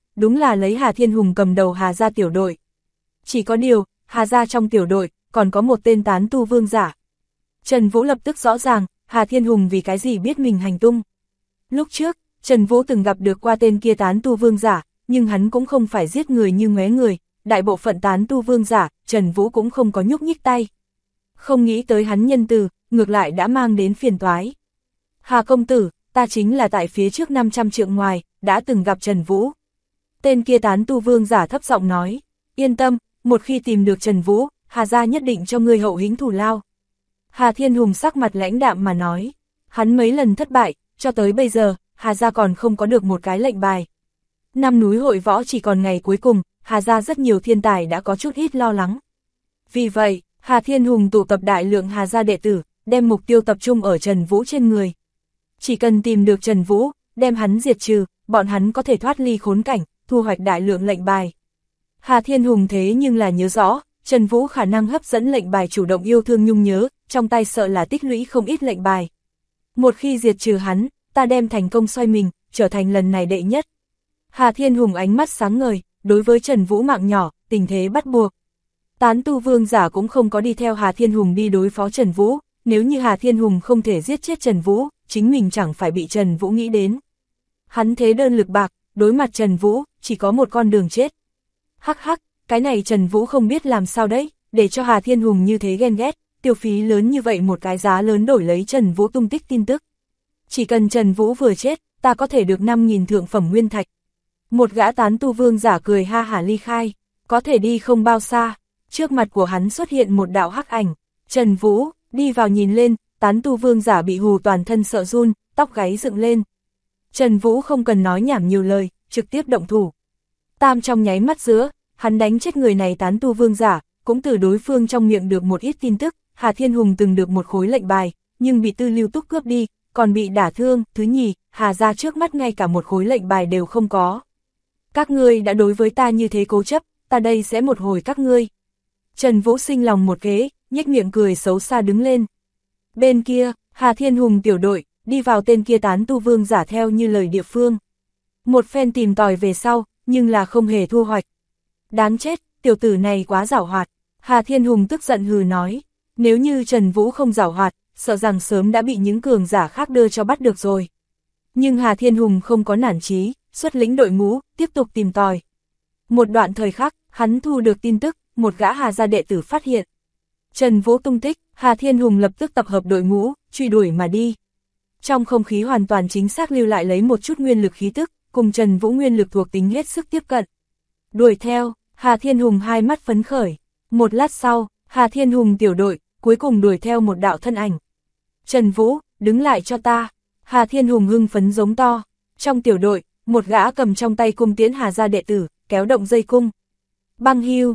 đúng là lấy Hà Thiên Hùng cầm đầu Hà gia tiểu đội. Chỉ có điều, Hà gia trong tiểu đội, còn có một tên tán tu vương giả. Trần Vũ lập tức rõ ràng, Hà Thiên Hùng vì cái gì biết mình hành tung. Lúc trước, Trần Vũ từng gặp được qua tên kia tán tu vương giả, nhưng hắn cũng không phải giết người như ngoé người, đại bộ phận tán tu vương giả, Trần Vũ cũng không có nhúc nhích tay. Không nghĩ tới hắn nhân từ, ngược lại đã mang đến phiền toái. Hà công tử, ta chính là tại phía trước 500 trượng ngoài, đã từng gặp Trần Vũ. Tên kia tán tu vương giả thấp giọng nói, yên tâm, một khi tìm được Trần Vũ, Hà gia nhất định cho ngươi hậu hĩnh thù lao. Hà Thiên Hùng sắc mặt lãnh đạm mà nói, hắn mấy lần thất bại, cho tới bây giờ, Hà gia còn không có được một cái lệnh bài. Năm núi hội võ chỉ còn ngày cuối cùng, Hà gia rất nhiều thiên tài đã có chút ít lo lắng. Vì vậy, Hà Thiên Hùng tụ tập đại lượng Hà gia đệ tử, đem mục tiêu tập trung ở Trần Vũ trên người. Chỉ cần tìm được Trần Vũ, đem hắn diệt trừ, bọn hắn có thể thoát ly khốn cảnh, thu hoạch đại lượng lệnh bài. Hà Thiên Hùng thế nhưng là nhớ rõ, Trần Vũ khả năng hấp dẫn lệnh bài chủ động yêu thương nhung nhớ, trong tay sợ là tích lũy không ít lệnh bài. Một khi diệt trừ hắn, ta đem thành công xoay mình, trở thành lần này đệ nhất. Hà Thiên Hùng ánh mắt sáng ngời, đối với Trần Vũ mạng nhỏ, tình thế bắt buộc. Tán tu vương giả cũng không có đi theo Hà Thiên Hùng đi đối phó Trần Vũ, nếu như Hà Thiên Hùng không thể giết chết Trần Vũ, chính mình chẳng phải bị Trần Vũ nghĩ đến. Hắn thế đơn lực bạc, đối mặt Trần Vũ, chỉ có một con đường chết. Hắc hắc, cái này Trần Vũ không biết làm sao đấy, để cho Hà Thiên Hùng như thế ghen ghét, tiêu phí lớn như vậy một cái giá lớn đổi lấy Trần Vũ tung tích tin tức. Chỉ cần Trần Vũ vừa chết, ta có thể được 5.000 thượng phẩm nguyên thạch. Một gã tán tu vương giả cười ha hả ly khai, có thể đi không bao xa, trước mặt của hắn xuất hiện một đạo hắc ảnh, Trần Vũ, đi vào nhìn lên, tán tu vương giả bị hù toàn thân sợ run, tóc gáy dựng lên. Trần Vũ không cần nói nhảm nhiều lời, trực tiếp động thủ. Tam trong nháy mắt giữa, hắn đánh chết người này tán tu vương giả, cũng từ đối phương trong miệng được một ít tin tức, Hà Thiên Hùng từng được một khối lệnh bài, nhưng bị Tư Lưu Túc cướp đi, còn bị đả thương, thứ nhì, Hà gia trước mắt ngay cả một khối lệnh bài đều không có. Các ngươi đã đối với ta như thế cố chấp, ta đây sẽ một hồi các ngươi. Trần Vũ sinh lòng một kế, nhếch miệng cười xấu xa đứng lên. Bên kia, Hà Thiên Hùng tiểu đội, đi vào tên kia tán tu vương giả theo như lời địa phương. Một phen tìm tòi về sau, nhưng là không hề thu hoạch. Đáng chết, tiểu tử này quá giảo hoạt. Hà Thiên Hùng tức giận hừ nói, nếu như Trần Vũ không giảo hoạt, sợ rằng sớm đã bị những cường giả khác đưa cho bắt được rồi. Nhưng Hà Thiên Hùng không có nản chí, xuất lĩnh đội ngũ, tiếp tục tìm tòi. Một đoạn thời khắc, hắn thu được tin tức, một gã Hà gia đệ tử phát hiện Trần Vũ tung tích, Hà Thiên Hùng lập tức tập hợp đội ngũ, truy đuổi mà đi. Trong không khí hoàn toàn chính xác lưu lại lấy một chút nguyên lực khí tức, cùng Trần Vũ nguyên lực thuộc tính hết sức tiếp cận. Đuổi theo, Hà Thiên Hùng hai mắt phấn khởi. Một lát sau, Hà Thiên Hùng tiểu đội, cuối cùng đuổi theo một đạo thân ảnh. Trần Vũ, đứng lại cho ta. Hà Thiên Hùng hưng phấn giống to. Trong tiểu đội, một gã cầm trong tay cung tiễn Hà gia đệ tử, kéo động dây cung. Băng hưu,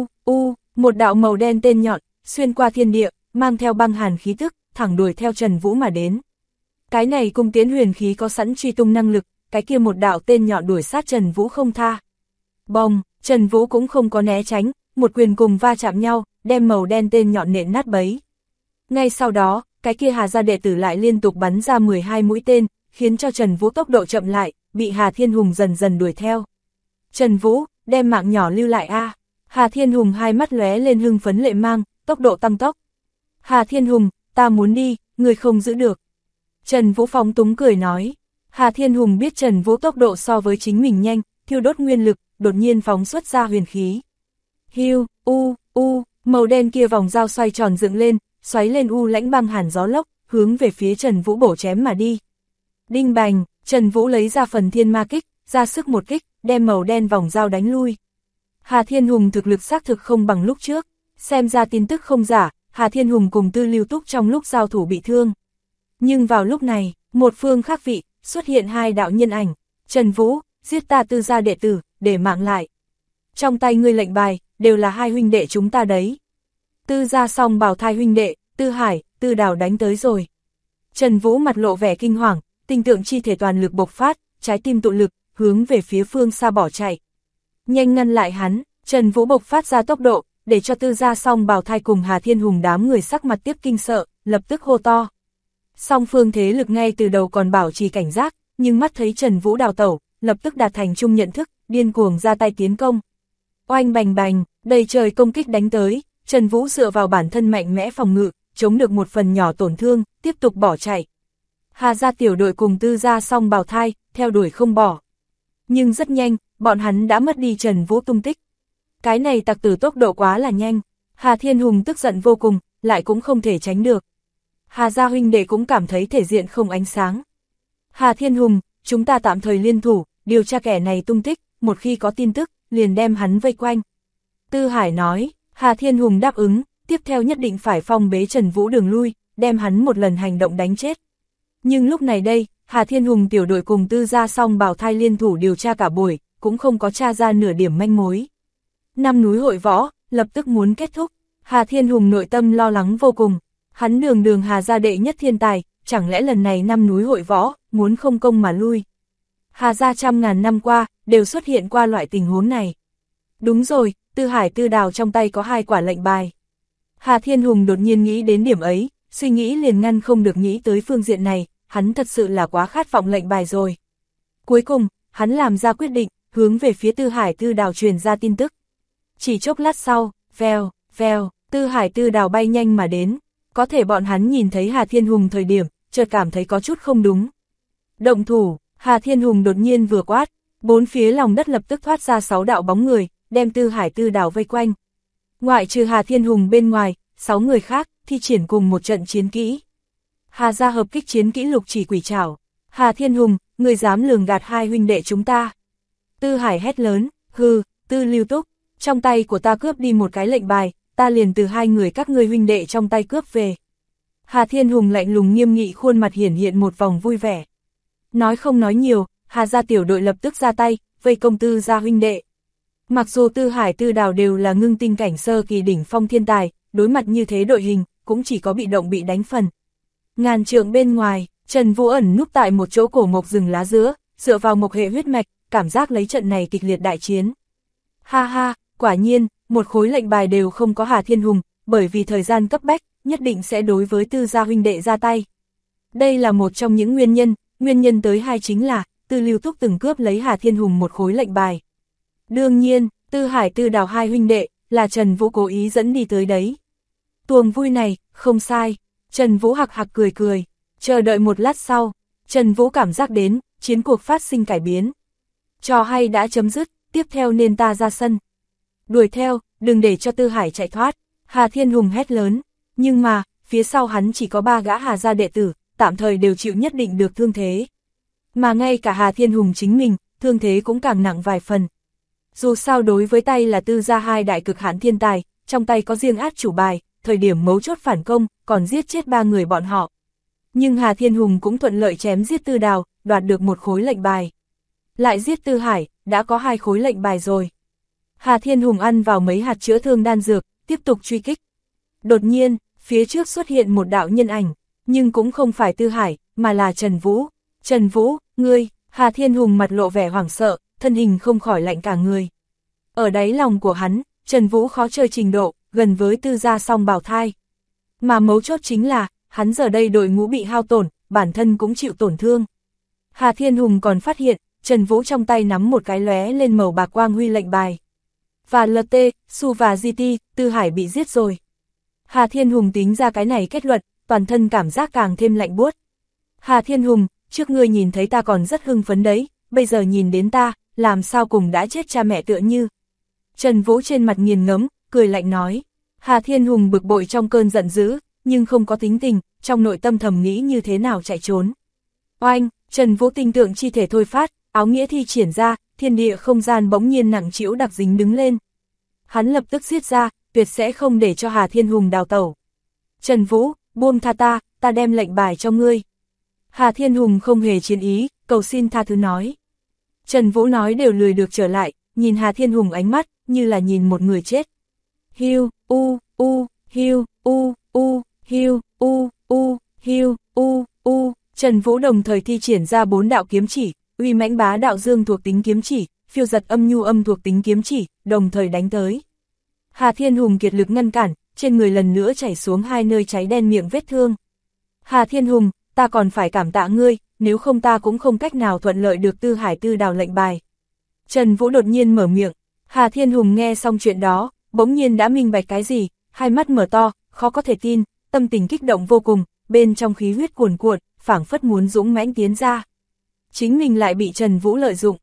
một đạo màu đen tên nhọn, xuyên qua thiên địa, mang theo băng hàn khí tức, thẳng đuổi theo Trần Vũ mà đến. Cái này cung tiễn huyền khí có sẵn truy tung năng lực, cái kia một đạo tên nhọn đuổi sát Trần Vũ không tha. Bồng, Trần Vũ cũng không có né tránh, một quyền cùng va chạm nhau, đem màu đen tên nhọn nện nát bấy. Ngay sau đó, cái kia Hà gia đệ tử lại liên tục bắn ra 12 mũi tên, khiến cho Trần Vũ tốc độ chậm lại, bị Hà Thiên Hùng dần dần đuổi theo. Trần Vũ, đem mạng nhỏ lưu lại a. Hà Thiên Hùng hai mắt lóe lên hưng phấn lệ mang, tốc độ tăng tốc. Hà Thiên Hùng, ta muốn đi, người không giữ được. Trần Vũ phóng túng cười nói. Hà Thiên Hùng biết Trần Vũ tốc độ so với chính mình nhanh, thiêu đốt nguyên lực, đột nhiên phóng xuất ra huyền khí. Hiu, màu đen kia vòng dao xoay tròn dựng lên, xoáy lên lãnh băng hàn gió lốc, hướng về phía Trần Vũ bổ chém mà đi. Đinh bành, Trần Vũ lấy ra phần thiên ma kích, ra sức một kích, đem màu đen vòng dao đánh lui. Hà Thiên Hùng thực lực xác thực không bằng lúc trước, xem ra tin tức không giả, Hà Thiên Hùng cùng Tư Lưu Túc trong lúc giao thủ bị thương. Nhưng vào lúc này, một phương khác vị, xuất hiện hai đạo nhân ảnh, Trần Vũ, giết ta Tư gia đệ tử, để mạng lại. Trong tay ngươi lệnh bài, đều là hai huynh đệ chúng ta đấy. Tư gia song bảo thai huynh đệ, Tư Hải, Tư Đào đánh tới rồi. Trần Vũ mặt lộ vẻ kinh hoàng, tinh tượng chi thể toàn lực bộc phát, trái tim tụ lực, hướng về phía phương xa bỏ chạy. Nhanh ngăn lại hắn, Trần Vũ bộc phát ra tốc độ, để cho Tư gia song bào thai cùng Hà Thiên Hùng đám người sắc mặt tiếp kinh sợ, lập tức hô to. Song phương thế lực ngay từ đầu còn bảo trì cảnh giác, nhưng mắt thấy Trần Vũ đào tẩu, lập tức đạt thành chung nhận thức, điên cuồng ra tay tiến công. Oanh bành bành, đầy trời công kích đánh tới, Trần Vũ dựa vào bản thân mạnh mẽ phòng ngự, chống được một phần nhỏ tổn thương, tiếp tục bỏ chạy. Hà gia tiểu đội cùng Tư gia song bào thai, theo đuổi không bỏ. Nhưng rất nhanh, bọn hắn đã mất đi Trần Vũ tung tích. Cái này tặc tử tốc độ quá là nhanh, Hà Thiên Hùng tức giận vô cùng, lại cũng không thể tránh được. Hà gia huynh đệ cũng cảm thấy thể diện không ánh sáng. Hà Thiên Hùng, chúng ta tạm thời liên thủ, điều tra kẻ này tung tích, một khi có tin tức, liền đem hắn vây quanh. Tư Hải nói, Hà Thiên Hùng đáp ứng, tiếp theo nhất định phải phong bế Trần Vũ đường lui, đem hắn một lần hành động đánh chết. Nhưng lúc này đây, Hà Thiên Hùng tiểu đội cùng Tư gia song bào thai liên thủ điều tra cả buổi, cũng không có tra ra nửa điểm manh mối. Năm núi hội võ, lập tức muốn kết thúc, Hà Thiên Hùng nội tâm lo lắng vô cùng, hắn đường Hà gia đệ nhất thiên tài, chẳng lẽ lần này năm núi hội võ, muốn không công mà lui. Hà gia trăm ngàn năm qua, đều xuất hiện qua loại tình huống này. Đúng rồi, Tư Hải Tư Đào trong tay có 2 quả lệnh bài. Hà Thiên Hùng đột nhiên nghĩ đến điểm ấy, suy nghĩ liền ngăn không được nghĩ tới phương diện này, hắn thật sự là quá khát vọng lệnh bài rồi. Cuối cùng, hắn làm ra quyết định, hướng về phía Tư Hải Tư Đào truyền ra tin tức. Chỉ chốc lát sau, vèo, vèo, Tư Hải Tư Đào bay nhanh mà đến, có thể bọn hắn nhìn thấy Hà Thiên Hùng thời điểm, chợt cảm thấy có chút không đúng. Động thủ, Hà Thiên Hùng đột nhiên vừa quát, bốn phía lòng đất lập tức thoát ra 6 đạo bóng người, đem Tư Hải Tư Đào vây quanh. Ngoại trừ Hà Thiên Hùng bên ngoài, 6 người khác, thi triển cùng một trận chiến kỹ. Hà gia hợp kích chiến kỹ lục chỉ quỷ trảo. Hà Thiên Hùng, người dám lường gạt 2 huynh đệ chúng ta. Tư Hải hét lớn, hừ, Tư Lưu Túc, trong tay của ta cướp đi một cái lệnh bài, ta liền từ 2 người các ngươi huynh đệ trong tay cướp về. Hà Thiên Hùng lạnh lùng nghiêm nghị, khuôn mặt hiển hiện một vòng vui vẻ. Nói không nói nhiều, Hà gia tiểu đội lập tức ra tay, vây công Tư gia huynh đệ. Mặc dù Tư Hải Tư Đào đều là ngưng tinh cảnh sơ kỳ đỉnh phong thiên tài, đối mặt như thế đội hình, cũng chỉ có bị động bị đánh phần. Ngàn trượng bên ngoài, Trần Vũ ẩn núp tại một chỗ cổ mộc rừng lá giữa, dựa vào mộc hệ huyết mạch, cảm giác lấy trận này kịch liệt đại chiến. Ha ha, quả nhiên, một khối lệnh bài đều không có Hà Thiên Hùng, bởi vì thời gian cấp bách, nhất định sẽ đối với Tư gia huynh đệ ra tay. Đây là một trong những nguyên nhân tới 2 chính là, Tư Lưu Túc từng cướp lấy Hà Thiên Hùng một khối lệnh bài. Đương nhiên, Tư Hải Tư Đào 2 huynh đệ, là Trần Vũ cố ý dẫn đi tới đấy. Tuồng vui này, không sai, Trần Vũ hạc hạc cười cười, chờ đợi một lát sau, Trần Vũ cảm giác đến, chiến cuộc phát sinh cải biến. Trò hay đã chấm dứt, tiếp theo nên ta ra sân. Đuổi theo, đừng để cho Tư Hải chạy thoát, Hà Thiên Hùng hét lớn, nhưng mà, phía sau hắn chỉ có 3 gã Hà gia đệ tử, tạm thời đều chịu nhất định được thương thế. Mà ngay cả Hà Thiên Hùng chính mình, thương thế cũng càng nặng vài phần. Dù sao đối với tay là Tư gia 2 đại cực hạn thiên tài, trong tay có riêng át chủ bài, thời điểm mấu chốt phản công, còn giết chết 3 người bọn họ. Nhưng Hà Thiên Hùng cũng thuận lợi chém giết Tư Đào, đoạt được một khối lệnh bài. Lại giết Tư Hải, đã có 2 khối lệnh bài rồi. Hà Thiên Hùng ăn vào mấy hạt chữa thương đan dược, tiếp tục truy kích. Đột nhiên, phía trước xuất hiện một đạo nhân ảnh, nhưng cũng không phải Tư Hải, mà là Trần Vũ. Trần Vũ, ngươi, Hà Thiên Hùng mặt lộ vẻ hoảng sợ, thân hình không khỏi lạnh cả người. Ở đáy lòng của hắn, Trần Vũ khó chơi trình độ, gần với Tư gia song bào thai. Mà mấu chốt chính là, hắn giờ đây đội ngũ bị hao tổn, bản thân cũng chịu tổn thương. Hà Thiên Hùng còn phát hiện, Trần Vũ trong tay nắm một cái lóe lên màu bạc quang huy lệnh bài. Và LT, Su và GT, Tư Hải bị giết rồi. Hà Thiên Hùng tính ra cái này kết luận, toàn thân cảm giác càng thêm lạnh buốt. Hà Thiên Hùng, trước ngươi nhìn thấy ta còn rất hưng phấn đấy, bây giờ nhìn đến ta, làm sao cùng đã chết cha mẹ tựa như. Trần Vũ trên mặt nghiền ngẫm, cười lạnh nói. Hà Thiên Hùng bực bội trong cơn giận dữ, nhưng không có tính tình, trong nội tâm thầm nghĩ như thế nào chạy trốn. Oanh, Trần Vũ tinh tượng chi thể thôi phát, áo nghĩa thi triển ra, thiên địa không gian bỗng nhiên nặng trĩu đặc dính đứng lên. Hắn lập tức giết ra, tuyệt sẽ không để cho Hà Thiên Hùng đào tẩu. Trần Vũ, buông tha ta đem lệnh bài cho ngươi. Hà Thiên Hùng không hề chiến ý, cầu xin tha thứ nói. Trần Vũ nói đều lười được trở lại, nhìn Hà Thiên Hùng ánh mắt, như là nhìn một người chết. Hiu, hiu, hiu, Trần Vũ đồng thời thi triển ra 4 đạo kiếm chỉ, uy mãnh bá đạo dương thuộc tính kiếm chỉ, phiêu giật âm nhu âm thuộc tính kiếm chỉ, đồng thời đánh tới. Hà Thiên Hùng kiệt lực ngăn cản, trên người lần nữa chảy xuống 2 nơi cháy đen miệng vết thương. Hà Thiên Hùng, ta còn phải cảm tạ ngươi nếu không ta cũng không cách nào thuận lợi được Tư Hải Tư đào lệnh bài. Trần Vũ đột nhiên mở miệng, Hà Thiên Hùng nghe xong chuyện đó, bỗng nhiên đã minh bạch cái gì, hai mắt mở to, khó có thể tin, tâm tình kích động vô cùng, bên trong khí huyết cuồn cuộn, phảng phất muốn dũng mãnh tiến ra. Chính mình lại bị Trần Vũ lợi dụng,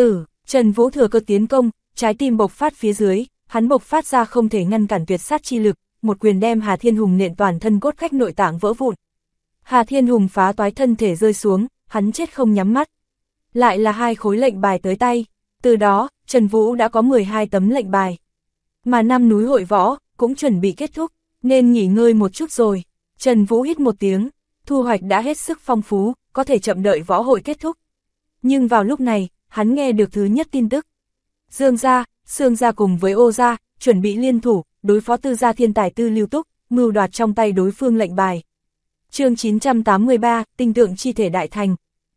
Trần Vũ thừa cơ tiến công, trái tim bộc phát phía dưới, hắn bộc phát ra không thể ngăn cản tuyệt sát chi lực, một quyền đem Hà Thiên Hùng nện toàn thân cốt cách nội tạng vỡ vụn. Hà Thiên Hùng phá toái thân thể rơi xuống, hắn chết không nhắm mắt. Lại là 2 khối lệnh bài tới tay, từ đó, Trần Vũ đã có 12 tấm lệnh bài. Mà năm núi hội võ, cũng chuẩn bị kết thúc, nên nghỉ ngơi một chút rồi. Trần Vũ hít một tiếng, thu hoạch đã hết sức phong phú, có thể chậm đợi võ hội kết thúc. Nhưng vào lúc này, hắn nghe được thứ nhất tin tức. Dương gia, Sương gia cùng với Ô gia, chuẩn bị liên thủ, đối phó Tư gia thiên tài Tư Lưu Túc, mưu đoạt trong tay đối phương lệnh bài. Chương 983, tinh tượng chi thể đại thành.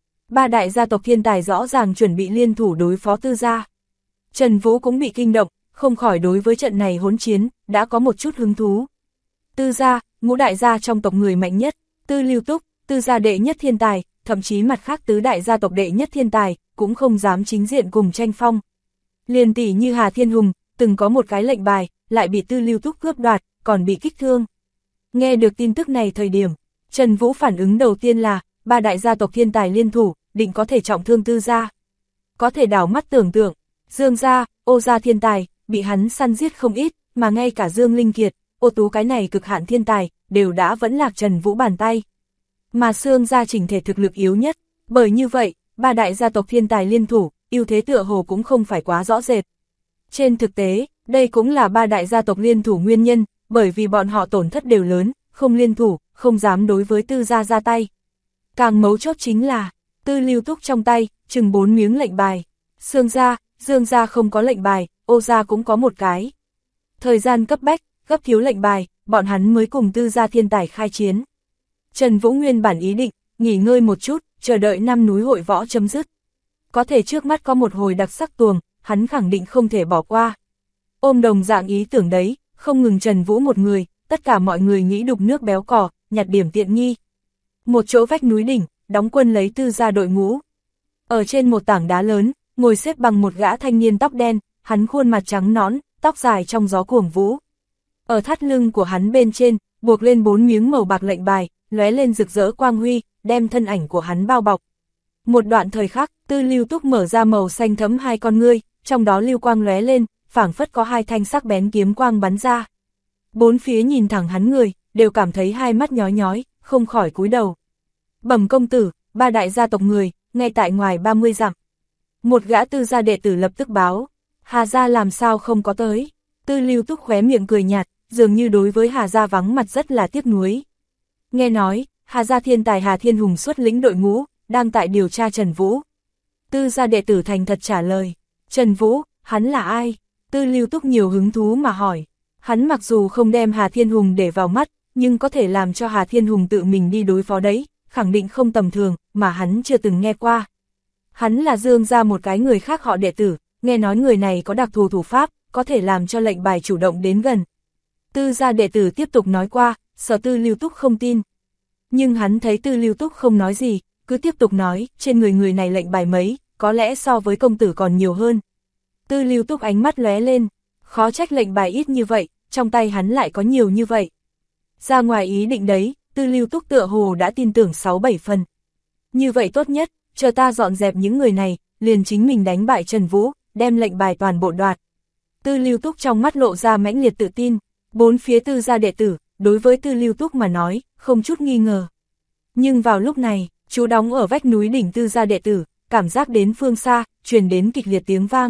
3 đại gia tộc thiên tài rõ ràng chuẩn bị liên thủ đối phó Tư gia. Trần Vũ cũng bị kinh động, không khỏi đối với trận này hỗn chiến, đã có một chút hứng thú. Tư gia, ngũ đại gia trong tộc người mạnh nhất, Tư Lưu Túc, Tư gia đệ nhất thiên tài, thậm chí mặt khác tứ đại gia tộc đệ nhất thiên tài, cũng không dám chính diện cùng tranh phong. Liền tỷ như Hà Thiên Hùng, từng có một cái lệnh bài, lại bị Tư Lưu Túc cướp đoạt, còn bị kích thương. Nghe được tin tức này thời điểm, Trần Vũ phản ứng đầu tiên là, 3 đại gia tộc thiên tài liên thủ, định có thể trọng thương Tư gia. Có thể đảo mắt tưởng tượng, Dương gia, Ô gia thiên tài, bị hắn săn giết không ít, mà ngay cả Dương Linh Kiệt, Ô Tú cái này cực hạn thiên tài, đều đã vẫn lạc Trần Vũ bàn tay. Mà Sương gia chỉnh thể thực lực yếu nhất, bởi như vậy, 3 đại gia tộc thiên tài liên thủ, ưu thế tựa hồ cũng không phải quá rõ rệt. Trên thực tế, đây cũng là 3 đại gia tộc liên thủ nguyên nhân, bởi vì bọn họ tổn thất đều lớn, không liên thủ, không dám đối với Tư gia ra tay. Càng mấu chốt chính là, Tư Lưu Túc trong tay, chừng 4 miếng lệnh bài. Sương gia, Dương gia không có lệnh bài, Ô gia cũng có một cái. Thời gian cấp bách, gấp thiếu lệnh bài, bọn hắn mới cùng Tư gia thiên tài khai chiến. Trần Vũ nguyên bản ý định, nghỉ ngơi một chút, chờ đợi năm núi hội võ chấm dứt. Có thể trước mắt có một hồi đặc sắc tuồng, hắn khẳng định không thể bỏ qua. Ôm đồng dạng ý tưởng đấy, không ngừng Trần Vũ một người, tất cả mọi người nghĩ đục nước béo cò, nhặt điểm tiện nghi. Một chỗ vách núi đỉnh, đóng quân lấy Tư gia đội ngũ. Ở trên một tảng đá lớn, ngồi xếp bằng một gã thanh niên tóc đen, hắn khuôn mặt trắng nõn, tóc dài trong gió cuồng vũ. Ở thắt lưng của hắn bên trên, buộc lên 4 miếng màu bạc lệnh bài, lóe lên rực rỡ quang huy, đem thân ảnh của hắn bao bọc. Một đoạn thời khắc, Tư Lưu Túc mở ra màu xanh thẫm 2 con ngươi, trong đó lưu quang lóe lên, phảng phất có 2 thanh sắc bén kiếm quang bắn ra. Bốn phía nhìn thẳng hắn người, đều cảm thấy hai mắt nhói nhói, không khỏi cúi đầu. Bẩm công tử, 3 đại gia tộc người, ngay tại ngoài 30 dặm. Một gã Tư gia đệ tử lập tức báo, Hà gia làm sao không có tới. Tư Lưu Túc khóe miệng cười nhạt, dường như đối với Hà gia vắng mặt rất là tiếc nuối. Nghe nói, Hà gia thiên tài Hà Thiên Hùng xuất lĩnh đội ngũ, đang tại điều tra Trần Vũ. Tư gia đệ tử thành thật trả lời, Trần Vũ, hắn là ai? Tư Lưu Túc nhiều hứng thú mà hỏi. Hắn mặc dù không đem Hà Thiên Hùng để vào mắt, nhưng có thể làm cho Hà Thiên Hùng tự mình đi đối phó đấy, khẳng định không tầm thường, mà hắn chưa từng nghe qua. Hắn là Dương gia một cái người khác họ đệ tử, nghe nói người này có đặc thù thủ pháp, có thể làm cho lệnh bài chủ động đến gần. Tư gia đệ tử tiếp tục nói qua, sợ Tư Lưu Túc không tin. Nhưng hắn thấy Tư Lưu Túc không nói gì, cứ tiếp tục nói, trên người này lệnh bài mấy, có lẽ so với công tử còn nhiều hơn. Tư Lưu Túc ánh mắt lóe lên, khó trách lệnh bài ít như vậy, trong tay hắn lại có nhiều như vậy. Ra ngoài ý định đấy, Tư Lưu Túc tựa hồ đã tin tưởng 6-7 phần. Như vậy tốt nhất, chờ ta dọn dẹp những người này, liền chính mình đánh bại Trần Vũ, đem lệnh bài toàn bộ đoạt. Tư Lưu Túc trong mắt lộ ra mãnh liệt tự tin, bốn phía Tư gia đệ tử, đối với Tư Lưu Túc mà nói, không chút nghi ngờ. Nhưng vào lúc này, chú đóng ở vách núi đỉnh Tư gia đệ tử, cảm giác đến phương xa, truyền đến kịch liệt tiếng vang.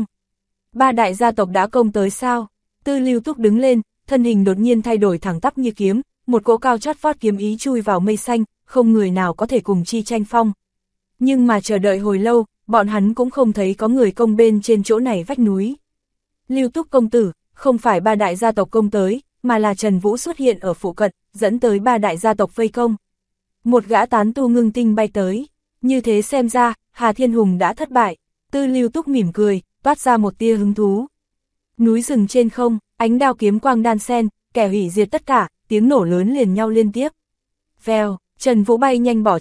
3 đại gia tộc đã công tới sao? Tư Lưu Túc đứng lên, thân hình đột nhiên thay đổi thẳng tắp như kiếm, một cỗ cao chót vót kiếm ý chui vào mây xanh, không người nào có thể cùng chi tranh phong. Nhưng mà chờ đợi hồi lâu, bọn hắn cũng không thấy có người công bên trên chỗ này vách núi. Lưu Túc công tử, không phải 3 đại gia tộc công tới, mà là Trần Vũ xuất hiện ở phụ cận, dẫn tới 3 đại gia tộc vây công. Một gã tán tu ngưng tinh bay tới, như thế xem ra, Hà Thiên Hùng đã thất bại. Tư Lưu Túc mỉm cười, toát ra một tia hứng thú. Núi rừng trên không, ánh đao kiếm quang đan sen, kẻ hủy diệt tất cả, tiếng nổ lớn liền nhau liên tiếp. Vèo, Trần Vũ bay nhanh bỏ chạy,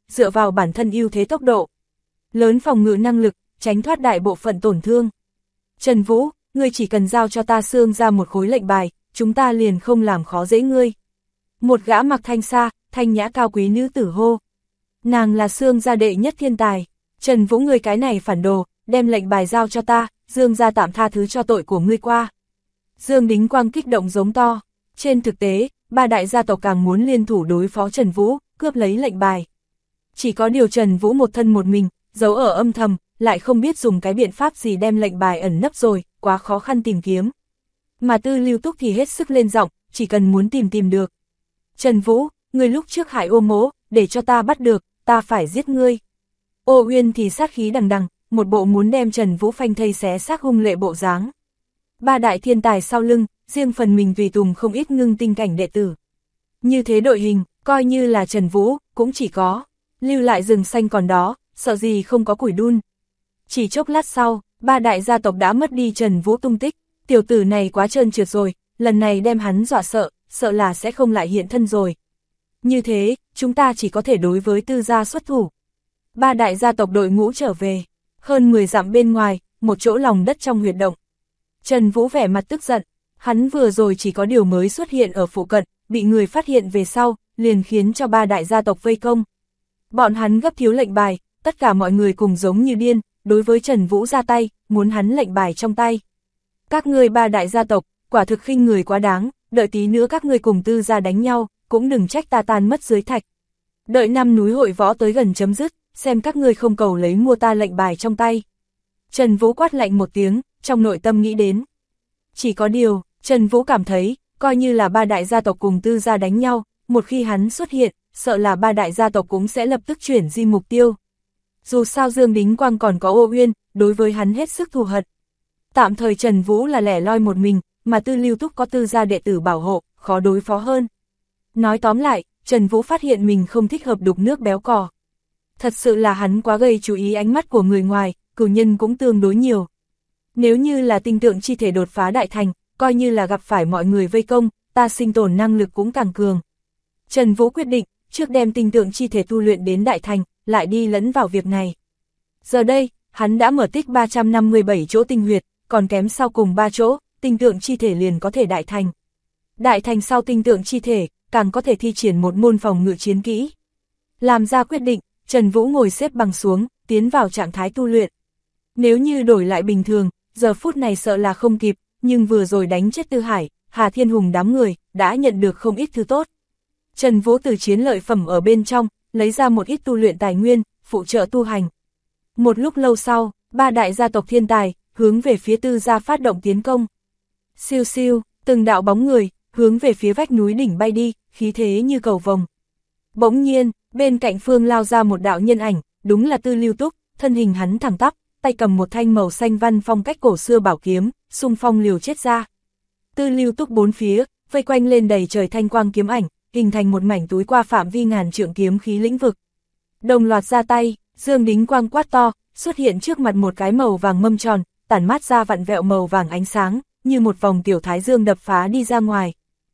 dựa vào bản thân ưu thế tốc độ, lớn phòng ngự năng lực, tránh thoát đại bộ phận tổn thương. Trần Vũ, ngươi chỉ cần giao cho ta xương ra một khối lệnh bài, chúng ta liền không làm khó dễ ngươi. Một gã mặc thanh sa, thanh nhã cao quý nữ tử hô. Nàng là xương gia đệ nhất thiên tài. Trần Vũ, ngươi cái này phản đồ, đem lệnh bài giao cho ta, Dương gia tạm tha thứ cho tội của ngươi qua. Dương Đính Quang kích động giống to. Trên thực tế, ba đại gia tộc càng muốn liên thủ đối phó Trần Vũ, cướp lấy lệnh bài. Chỉ có điều Trần Vũ một thân một mình, giấu ở âm thầm, lại không biết dùng cái biện pháp gì đem lệnh bài ẩn nấp rồi, quá khó khăn tìm kiếm. Mà Tư Lưu Túc thì hết sức lên giọng, chỉ cần muốn tìm được. Trần Vũ, ngươi lúc trước hại Ô Mỗ, để cho ta bắt được, ta phải giết ngươi. Ô Uyên thì sát khí đằng đằng, một bộ muốn đem Trần Vũ phanh thây xé xác hung lệ bộ dáng. Ba đại thiên tài sau lưng, riêng phần mình tùy tùng không ít ngưng tinh cảnh đệ tử. Như thế đội hình, coi như là Trần Vũ, cũng chỉ có lưu lại rừng xanh còn đó, sợ gì không có củi đun. Chỉ chốc lát sau, ba đại gia tộc đã mất đi Trần Vũ tung tích, tiểu tử này quá trơn trượt rồi, lần này đem hắn dọa sợ là sẽ không lại hiện thân rồi. Như thế, chúng ta chỉ có thể đối với Tư gia xuất thủ. Ba đại gia tộc đội ngũ trở về, hơn 10 dặm bên ngoài, một chỗ lòng đất trong huyệt động. Trần Vũ vẻ mặt tức giận, hắn vừa rồi chỉ có điều mới xuất hiện ở phụ cận, bị người phát hiện về sau, liền khiến cho ba đại gia tộc vây công. Bọn hắn gấp thiếu lệnh bài, tất cả mọi người cùng giống như điên, đối với Trần Vũ ra tay, muốn hắn lệnh bài trong tay. Các ngươi ba đại gia tộc, quả thực khinh người quá đáng, đợi tí nữa các ngươi cùng Tư gia đánh nhau, cũng đừng trách ta tan mất dưới thạch. Đợi năm núi hội võ tới gần chấm dứt, xem các ngươi không cầu lấy mua ta lệnh bài trong tay. Trần Vũ quát lạnh một tiếng, trong nội tâm nghĩ đến. Chỉ có điều, Trần Vũ cảm thấy, coi như là ba đại gia tộc cùng Tư gia đánh nhau, một khi hắn xuất hiện, sợ là ba đại gia tộc cũng sẽ lập tức chuyển di mục tiêu. Dù sao Dương Đính Quang còn có Ô Uyên, đối với hắn hết sức thù hận. Tạm thời Trần Vũ là lẻ loi một mình, mà Tư Lưu Túc có Tư gia đệ tử bảo hộ, khó đối phó hơn. Nói tóm lại, Trần Vũ phát hiện mình không thích hợp đục nước béo cò. Thật sự là hắn quá gây chú ý ánh mắt của người ngoài, cửu nhân cũng tương đối nhiều. Nếu như là tinh tượng chi thể đột phá đại thành, coi như là gặp phải mọi người vây công, ta sinh tồn năng lực cũng càng cường. Trần Vũ quyết định, trước đem tinh tượng chi thể tu luyện đến đại thành, lại đi lẫn vào việc này. Giờ đây, hắn đã mở tích 357 chỗ tinh huyệt, còn kém sau cùng 3 chỗ, tinh tượng chi thể liền có thể đại thành. Đại thành sau tinh tượng chi thể, càng có thể thi triển một môn phòng ngự chiến kỹ. Làm ra quyết định, Trần Vũ ngồi xếp bằng xuống, tiến vào trạng thái tu luyện. Nếu như đổi lại bình thường, giờ phút này sợ là không kịp, nhưng vừa rồi đánh chết Tư Hải, Hà Thiên Hùng đám người, đã nhận được không ít thứ tốt. Trần Vũ từ chiến lợi phẩm ở bên trong, lấy ra một ít tu luyện tài nguyên, phụ trợ tu hành. Một lúc lâu sau, ba đại gia tộc thiên tài, hướng về phía Tư gia phát động tiến công. Siêu siêu, từng đạo bóng người, hướng về phía vách núi đỉnh bay đi, khí thế như cầu vồng. Bỗng nhiên, bên cạnh phương lao ra một đạo nhân ảnh, đúng là Tư Lưu Túc, thân hình hắn thẳng tắp, tay cầm một thanh màu xanh văn phong cách cổ xưa bảo kiếm, xung phong liều chết ra. Tư Lưu Túc bốn phía, vây quanh lên đầy trời thanh quang kiếm ảnh, hình thành một mảnh túi qua phạm vi ngàn trượng kiếm khí lĩnh vực. Đồng loạt ra tay, Dương Đính Quang quát to, xuất hiện trước mặt một cái màu vàng mâm tròn, tản mát ra vặn vẹo màu vàng ánh sáng, như một vòng tiểu thái dương đập phá đi ra ngoài.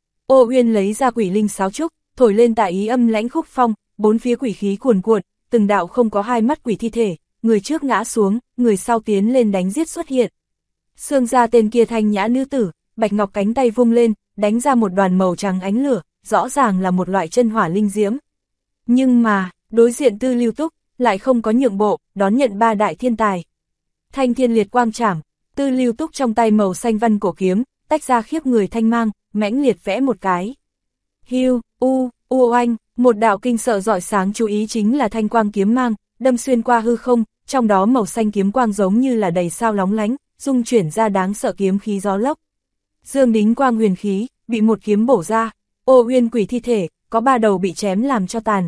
Ô Uyên lấy ra quỷ linh sáo trúc, thổi lên tại ý âm lãnh khúc phong, bốn phía quỷ khí cuồn cuộn, từng đạo không có hai mắt quỷ thi thể, người trước ngã xuống, người sau tiến lên đánh giết xuất hiện. Xương ra tên kia thanh nhã nữ tử, bạch ngọc cánh tay vung lên, đánh ra một đoàn màu trắng ánh lửa, rõ ràng là một loại chân hỏa linh diễm. Nhưng mà, đối diện Tư Lưu Túc, lại không có nhượng bộ, đón nhận ba đại thiên tài. Thanh thiên liệt quang trảm, Tư Lưu Túc trong tay màu xanh văn cổ kiếm, tách ra khiếp người thanh mang, mãnh liệt vẽ một cái. Hiu, oanh, một đạo kinh sợ rọi sáng chú ý chính là thanh quang kiếm mang, đâm xuyên qua hư không, trong đó màu xanh kiếm quang giống như là đầy sao lóng lánh, dung chuyển ra đáng sợ kiếm khí gió lốc. Dương Đính Quang huyền khí, bị một kiếm bổ ra, Ô Uyên quỷ thi thể, có 3 đầu bị chém làm cho tàn.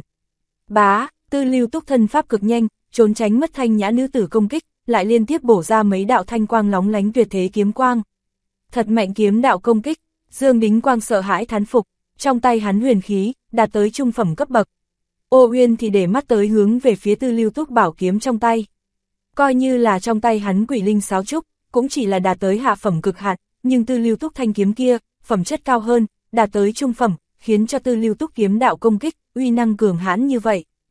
Bá, Tư Lưu Túc thân pháp cực nhanh, trốn tránh mất thanh nhã nữ tử công kích, lại liên tiếp bổ ra mấy đạo thanh quang lóng lánh tuyệt thế kiếm quang. Thật mạnh kiếm đạo công kích, Dương Đính Quang sợ hãi thán phục, trong tay hắn huyền khí, đạt tới trung phẩm cấp bậc. Ô Uyên thì để mắt tới hướng về phía Tư Lưu Túc bảo kiếm trong tay. Coi như là trong tay hắn quỷ linh sáo trúc, cũng chỉ là đạt tới hạ phẩm cực hạn, nhưng Tư Lưu Túc thanh kiếm kia, phẩm chất cao hơn, đạt tới trung phẩm, khiến cho Tư Lưu Túc kiếm đạo công kích, uy năng cường hãn như vậy.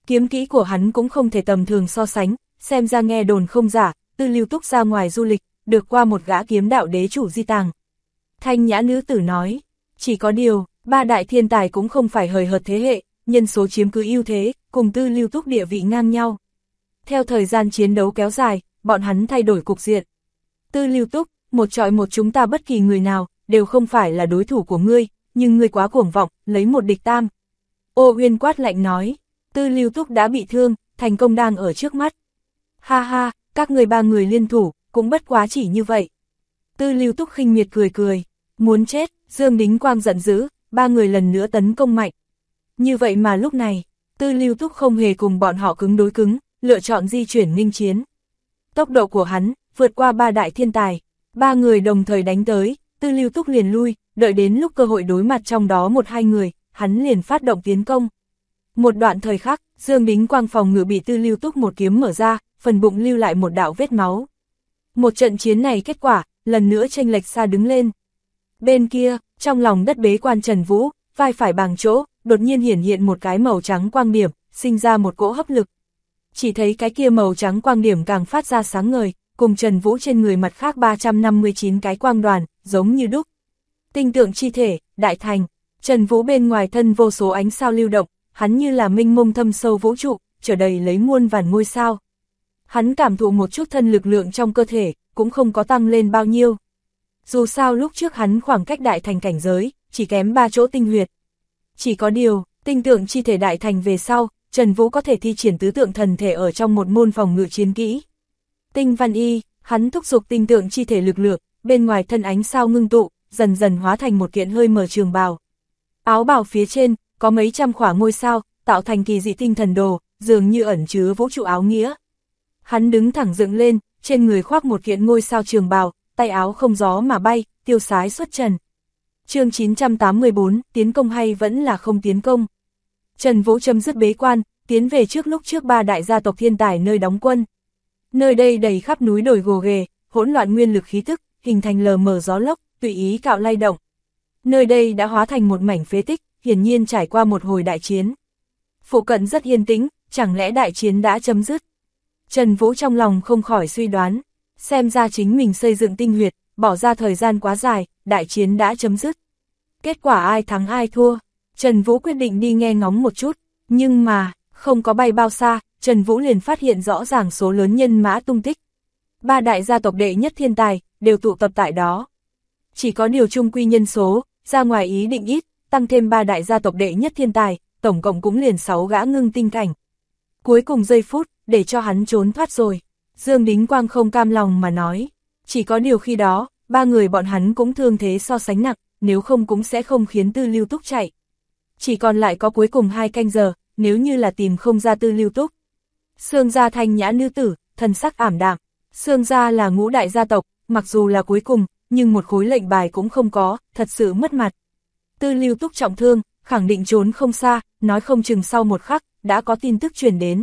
Kiếm kỹ của hắn cũng không thể tầm thường so sánh, xem ra nghe đồn không giả, Tư Lưu Túc ra ngoài du lịch, được qua một gã kiếm đạo đế chủ di tàng. Thanh nhã nữ tử nói, chỉ có điều, ba đại thiên tài cũng không phải hời hợt thế hệ, nhân số chiếm cứ ưu thế, cùng Tư Lưu Túc địa vị ngang nhau. Theo thời gian chiến đấu kéo dài, bọn hắn thay đổi cục diện. Tư Lưu Túc, một trọi một chúng ta bất kỳ người nào, đều không phải là đối thủ của ngươi, nhưng ngươi quá cuồng vọng, lấy một địch tam. Ô Uyên quát lạnh nói, Tư Lưu Túc đã bị thương, thành công đang ở trước mắt. Ha ha, các người ba người liên thủ, cũng bất quá chỉ như vậy. Tư Lưu Túc khinh miệt cười cười, muốn chết, Dương Đính Quang giận dữ, ba người lần nữa tấn công mạnh. Như vậy mà lúc này, Tư Lưu Túc không hề cùng bọn họ cứng đối cứng, lựa chọn di chuyển nghênh chiến. Tốc độ của hắn, vượt qua ba đại thiên tài, ba người đồng thời đánh tới, Tư Lưu Túc liền lui, đợi đến lúc cơ hội đối mặt trong đó một hai người, hắn liền phát động tiến công. Một đoạn thời khắc, Dương Đính Quang phòng ngự bị Tư Lưu Túc một kiếm mở ra, phần bụng lưu lại một đạo vết máu. Một trận chiến này kết quả, lần nữa chênh lệch xa đứng lên. Bên kia, trong lòng đất bế quan Trần Vũ, vai phải bằng chỗ, đột nhiên hiển hiện một cái màu trắng quang điểm, sinh ra một cỗ hấp lực. Chỉ thấy cái kia màu trắng quang điểm càng phát ra sáng ngời, cùng Trần Vũ trên người mặt khác 359 cái quang đoàn, giống như đúc. Tinh tượng chi thể, đại thành, Trần Vũ bên ngoài thân vô số ánh sao lưu động, hắn như là minh mông thâm sâu vũ trụ, trở đầy lấy muôn vàn ngôi sao. Hắn cảm thụ một chút thân lực lượng trong cơ thể, cũng không có tăng lên bao nhiêu. Dù sao lúc trước hắn khoảng cách đại thành cảnh giới, chỉ kém 3 chỗ tinh huyệt. Chỉ có điều, tinh tượng chi thể đại thành về sau, Trần Vũ có thể thi triển tứ tượng thần thể ở trong một môn phòng ngự chiến kỹ. Tinh văn y, hắn thúc giục tinh tượng chi thể lực lượng, bên ngoài thân ánh sao ngưng tụ, dần dần hóa thành một kiện hơi mở trường bào. Áo bào phía trên, có mấy trăm khỏa ngôi sao, tạo thành kỳ dị tinh thần đồ, dường như ẩn chứa vũ trụ áo nghĩa. Hắn đứng thẳng dựng lên, trên người khoác một kiện ngôi sao trường bào, tay áo không gió mà bay, tiêu sái xuất trần. Chương 984, tiến công hay vẫn là không tiến công? Trần Vũ chấm dứt bế quan, tiến về trước lúc trước ba đại gia tộc thiên tài nơi đóng quân. Nơi đây đầy khắp núi đồi gồ ghề, hỗn loạn nguyên lực khí tức, hình thành lờ mờ gió lốc, tùy ý cạo lay động. Nơi đây đã hóa thành một mảnh phế tích, hiển nhiên trải qua một hồi đại chiến. Phụ cận rất yên tĩnh, chẳng lẽ đại chiến đã chấm dứt? Trần Vũ trong lòng không khỏi suy đoán, xem ra chính mình xây dựng tinh huyệt, bỏ ra thời gian quá dài, đại chiến đã chấm dứt. Kết quả ai thắng ai thua, Trần Vũ quyết định đi nghe ngóng một chút, nhưng mà, không có bay bao xa, Trần Vũ liền phát hiện rõ ràng số lớn nhân mã tung tích. Ba đại gia tộc đệ nhất thiên tài, đều tụ tập tại đó. Chỉ có điều chung quy nhân số, ra ngoài ý định ít, tăng thêm ba đại gia tộc đệ nhất thiên tài, tổng cộng cũng liền 6 gã ngưng tinh cảnh. Cuối cùng giây phút, để cho hắn trốn thoát rồi. Dương Đính Quang không cam lòng mà nói. Chỉ có điều khi đó, ba người bọn hắn cũng thương thế so sánh nặng, nếu không cũng sẽ không khiến Tư Lưu Túc chạy. Chỉ còn lại có cuối cùng 2 canh giờ, nếu như là tìm không ra Tư Lưu Túc. Sương gia thanh nhã nữ tử, thần sắc ảm đạm. Sương gia là ngũ đại gia tộc, mặc dù là cuối cùng, nhưng một khối lệnh bài cũng không có, thật sự mất mặt. Tư Lưu Túc trọng thương, khẳng định trốn không xa, nói không chừng sau một khắc, đã có tin tức truyền đến.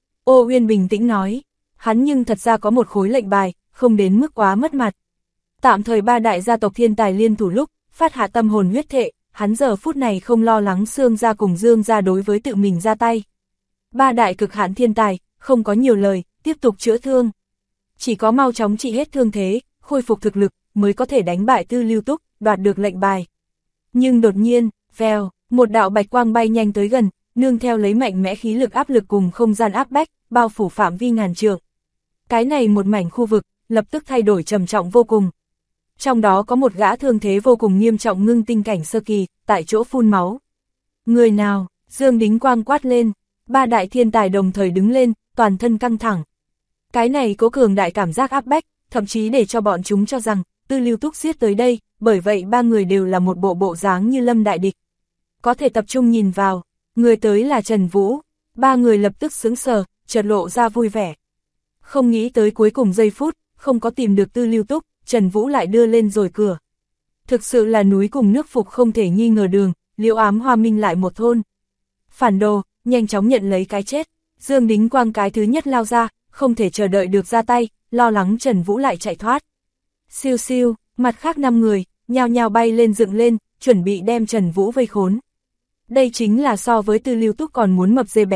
Ô Uyên bình tĩnh nói, hắn nhưng thật ra có một khối lệnh bài, không đến mức quá mất mặt. Tạm thời ba đại gia tộc thiên tài liên thủ lúc, phát hạ tâm hồn huyết thệ, hắn giờ phút này không lo lắng Sương gia cùng Dương gia đối với tự mình ra tay. Ba đại cực hạn thiên tài, không có nhiều lời, tiếp tục chữa thương. Chỉ có mau chóng trị hết thương thế, khôi phục thực lực, mới có thể đánh bại Tư Lưu Túc, đoạt được lệnh bài. Nhưng đột nhiên, vèo, một đạo bạch quang bay nhanh tới gần, nương theo lấy mạnh mẽ khí lực áp lực cùng không gian áp bách, bao phủ phạm vi ngàn trượng. Cái này một mảnh khu vực, lập tức thay đổi trầm trọng vô cùng. Trong đó có một gã thương thế vô cùng nghiêm trọng ngưng tinh cảnh sơ kỳ, tại chỗ phun máu. Người nào? Dương Đính Quang quát lên, ba đại thiên tài đồng thời đứng lên, toàn thân căng thẳng. Cái này có cường đại cảm giác áp bách, thậm chí để cho bọn chúng cho rằng, Tư Lưu Túc giết tới đây, bởi vậy ba người đều là một bộ dáng như lâm đại địch. Có thể tập trung nhìn vào, người tới là Trần Vũ, ba người lập tức sững sờ, chợt lộ ra vui vẻ. Không nghĩ tới cuối cùng giây phút, không có tìm được Tư Lưu Túc, Trần Vũ lại đưa lên rồi cửa. Thực sự là núi cùng nước phục không thể nghi ngờ đường, Liễu Ám Hoa Minh lại một thôn. Phản đồ, nhanh chóng nhận lấy cái chết. Dương Đính Quang cái thứ nhất lao ra, không thể chờ đợi được ra tay, lo lắng Trần Vũ lại chạy thoát. Siêu siêu, mặt khác 5 người, nhao nhao bay lên dựng lên, chuẩn bị đem Trần Vũ vây khốn. Đây chính là so với Tư Lưu Túc còn muốn mập dê béo,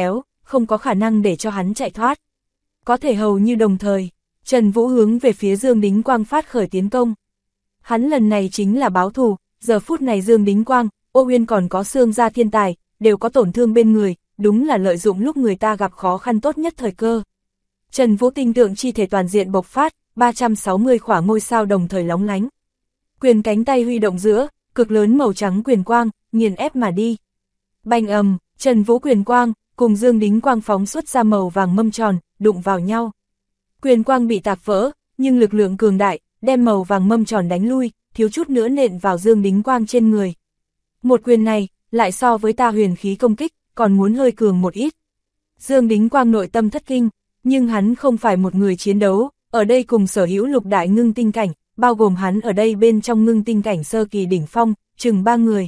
không có khả năng để cho hắn chạy thoát. Có thể hầu như đồng thời, Trần Vũ hướng về phía Dương Đính Quang phát khởi tiến công. Hắn lần này chính là báo thù, giờ phút này Dương Đính Quang, Ô Uyên còn có Xương gia thiên tài, đều có tổn thương bên người, đúng là lợi dụng lúc người ta gặp khó khăn tốt nhất thời cơ. Trần Vũ tinh tượng chi thể toàn diện bộc phát, 360 khỏa ngôi sao đồng thời lóng lánh. Quyền cánh tay huy động giữa, cực lớn màu trắng quyền quang, nghiền ép mà đi. Bành ầm, Trần Vũ quyền quang, cùng Dương Đính Quang phóng xuất ra màu vàng mâm tròn, đụng vào nhau. Quyền quang bị tạc vỡ, nhưng lực lượng cường đại, đem màu vàng mâm tròn đánh lui, thiếu chút nữa nện vào Dương Đính Quang trên người. Một quyền này, lại so với ta huyền khí công kích, còn muốn hơi cường một ít. Dương Đính Quang nội tâm thất kinh, nhưng hắn không phải một người chiến đấu, ở đây cùng sở hữu lục đại ngưng tinh cảnh, bao gồm hắn ở đây bên trong ngưng tinh cảnh sơ kỳ đỉnh phong, chừng 3 người.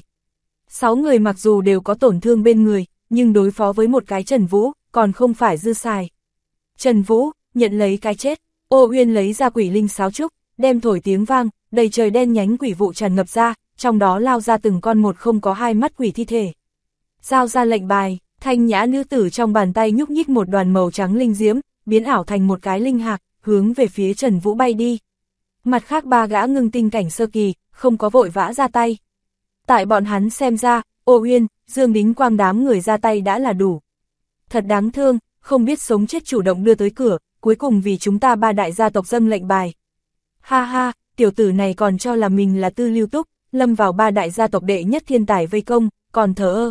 6 người mặc dù đều có tổn thương bên người, nhưng đối phó với một cái Trần Vũ, còn không phải dư xài. Trần Vũ, nhận lấy cái chết, Ô Uyên lấy ra quỷ linh sáo trúc, đem thổi tiếng vang, đầy trời đen nhánh quỷ vụ tràn ngập ra, trong đó lao ra từng con một không có hai mắt quỷ thi thể. Giao ra lệnh bài, thanh nhã nữ tử trong bàn tay nhúc nhích một đoàn màu trắng linh diễm, biến ảo thành một cái linh hạc, hướng về phía Trần Vũ bay đi. Mặt khác 3 gã ngưng tinh cảnh sơ kỳ, không có vội vã ra tay. Tại bọn hắn xem ra, Ô Uyên, Dương Đính Quang đám người ra tay đã là đủ. Thật đáng thương, không biết sống chết chủ động đưa tới cửa, cuối cùng vì chúng ta 3 đại gia tộc dâng lệnh bài. Ha ha, tiểu tử này còn cho là mình là Tư Lưu Túc, lâm vào 3 đại gia tộc đệ nhất thiên tài vây công, còn thờ ơ.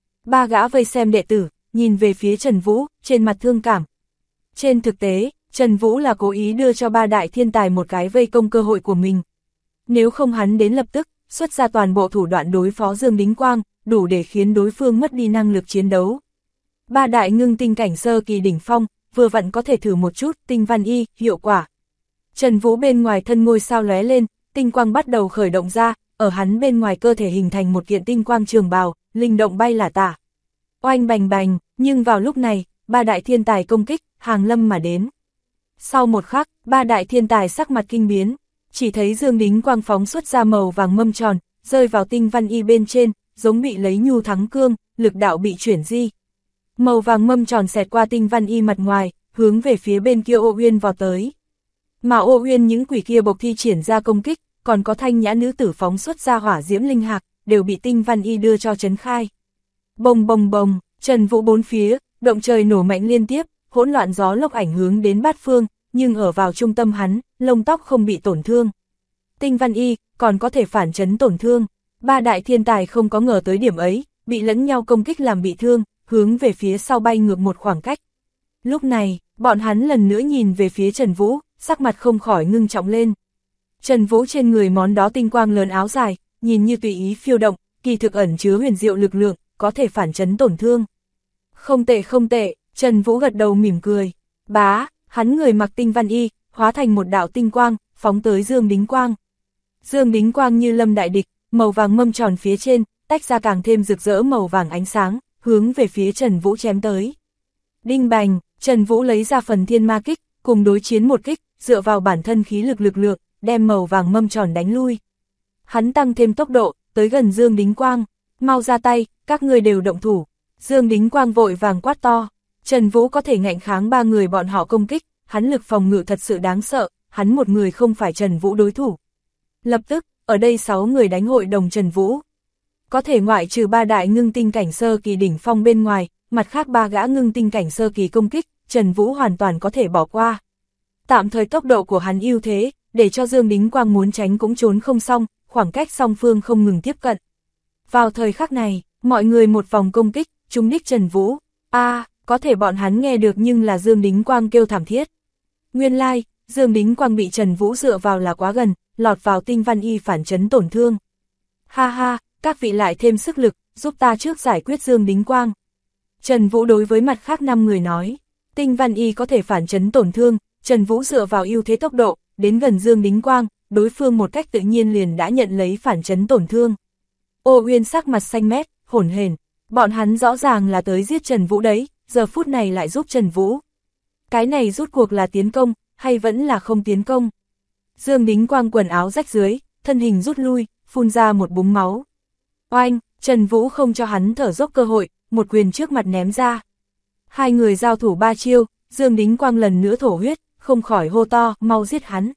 3 gã vây xem đệ tử, nhìn về phía Trần Vũ, trên mặt thương cảm. Trên thực tế, Trần Vũ là cố ý đưa cho 3 đại thiên tài một cái vây công cơ hội của mình. Nếu không hắn đến lập tức, xuất ra toàn bộ thủ đoạn đối phó Dương Đính Quang, đủ để khiến đối phương mất đi năng lực chiến đấu. 3 đại ngưng tinh cảnh sơ kỳ đỉnh phong, vừa vặn có thể thử một chút tinh văn y, hiệu quả. Trần Vũ bên ngoài thân ngôi sao lóe lên, tinh quang bắt đầu khởi động ra, ở hắn bên ngoài cơ thể hình thành một kiện tinh quang trường bào, linh động bay lả tả. Oanh bành bành, nhưng vào lúc này, 3 đại thiên tài công kích, hàng lâm mà đến. Sau một khắc, 3 đại thiên tài sắc mặt kinh biến, chỉ thấy Dương Đính Quang phóng xuất ra màu vàng mâm tròn, rơi vào tinh văn y bên trên, giống bị lấy nhu thắng cương, lực đạo bị chuyển di. Màu vàng mâm tròn xẹt qua tinh văn y mặt ngoài, hướng về phía bên kia Ô Uyên vào tới. Mà Ô Uyên những quỷ kia bộc thi triển ra công kích, còn có thanh nhã nữ tử phóng xuất ra hỏa diễm linh hạc, đều bị tinh văn y đưa cho chấn khai. Bồng bồng bồng, Trần Vũ bốn phía, động trời nổ mạnh liên tiếp, hỗn loạn gió lốc ảnh hướng đến bát phương, nhưng ở vào trung tâm hắn, lông tóc không bị tổn thương. Tinh văn y, còn có thể phản chấn tổn thương. 3 đại thiên tài không có ngờ tới điểm ấy, bị lẫn nhau công kích làm bị thương, hướng về phía sau bay ngược một khoảng cách. Lúc này, bọn hắn lần nữa nhìn về phía Trần Vũ, sắc mặt không khỏi ngưng trọng lên. Trần Vũ trên người món đó tinh quang lớn áo dài, nhìn như tùy ý phiêu động, kỳ thực ẩn chứa huyền diệu lực lượng, có thể phản chấn tổn thương. Không tệ không tệ, Trần Vũ gật đầu mỉm cười. Bá, hắn người mặc tinh văn y, hóa thành một đạo tinh quang, phóng tới Dương Đính Quang. Dương Đính Quang như lâm đại địch, màu vàng mâm tròn phía trên, tách ra càng thêm rực rỡ màu vàng ánh sáng, hướng về phía Trần Vũ chém tới. Đinh bành, Trần Vũ lấy ra phần thiên ma kích, cùng đối chiến một kích, dựa vào bản thân khí lực lực lượng, đem màu vàng mâm tròn đánh lui. Hắn tăng thêm tốc độ, tới gần Dương Đính Quang, mau ra tay, các ngươi đều động thủ. Dương Đính Quang vội vàng quát to. Trần Vũ có thể ngạnh kháng 3 người bọn họ công kích, hắn lực phòng ngự thật sự đáng sợ, hắn một người không phải Trần Vũ đối thủ. Lập tức, ở đây 6 người đánh hội đồng Trần Vũ. Có thể ngoại trừ 3 đại ngưng tinh cảnh sơ kỳ đỉnh phong bên ngoài, mặt khác 3 gã ngưng tinh cảnh sơ kỳ công kích, Trần Vũ hoàn toàn có thể bỏ qua. Tạm thời tốc độ của hắn ưu thế, để cho Dương Đính Quang muốn tránh cũng trốn không xong, khoảng cách song phương không ngừng tiếp cận. Vào thời khắc này, mọi người một vòng công kích, trúng đích Trần Vũ. Có thể bọn hắn nghe được nhưng là Dương Đính Quang kêu thảm thiết. Nguyên lai, Dương Đính Quang bị Trần Vũ dựa vào là quá gần, lọt vào tinh văn y phản chấn tổn thương. Ha ha, các vị lại thêm sức lực, giúp ta trước giải quyết Dương Đính Quang. Trần Vũ đối với mặt khác 5 người nói, tinh văn y có thể phản chấn tổn thương, Trần Vũ dựa vào ưu thế tốc độ, đến gần Dương Đính Quang, đối phương một cách tự nhiên liền đã nhận lấy phản chấn tổn thương. Ô Uyên sắc mặt xanh mét, hổn hển, bọn hắn rõ ràng là tới giết Trần Vũ đấy, giờ phút này lại giúp Trần Vũ. Cái này rút cuộc là tiến công, hay vẫn là không tiến công? Dương Đính Quang quần áo rách dưới, thân hình rút lui, phun ra một búng máu. Oanh, Trần Vũ không cho hắn thở dốc cơ hội, một quyền trước mặt ném ra. Hai người giao thủ 3 chiêu, Dương Đính Quang lần nữa thổ huyết, không khỏi hô to, mau giết hắn.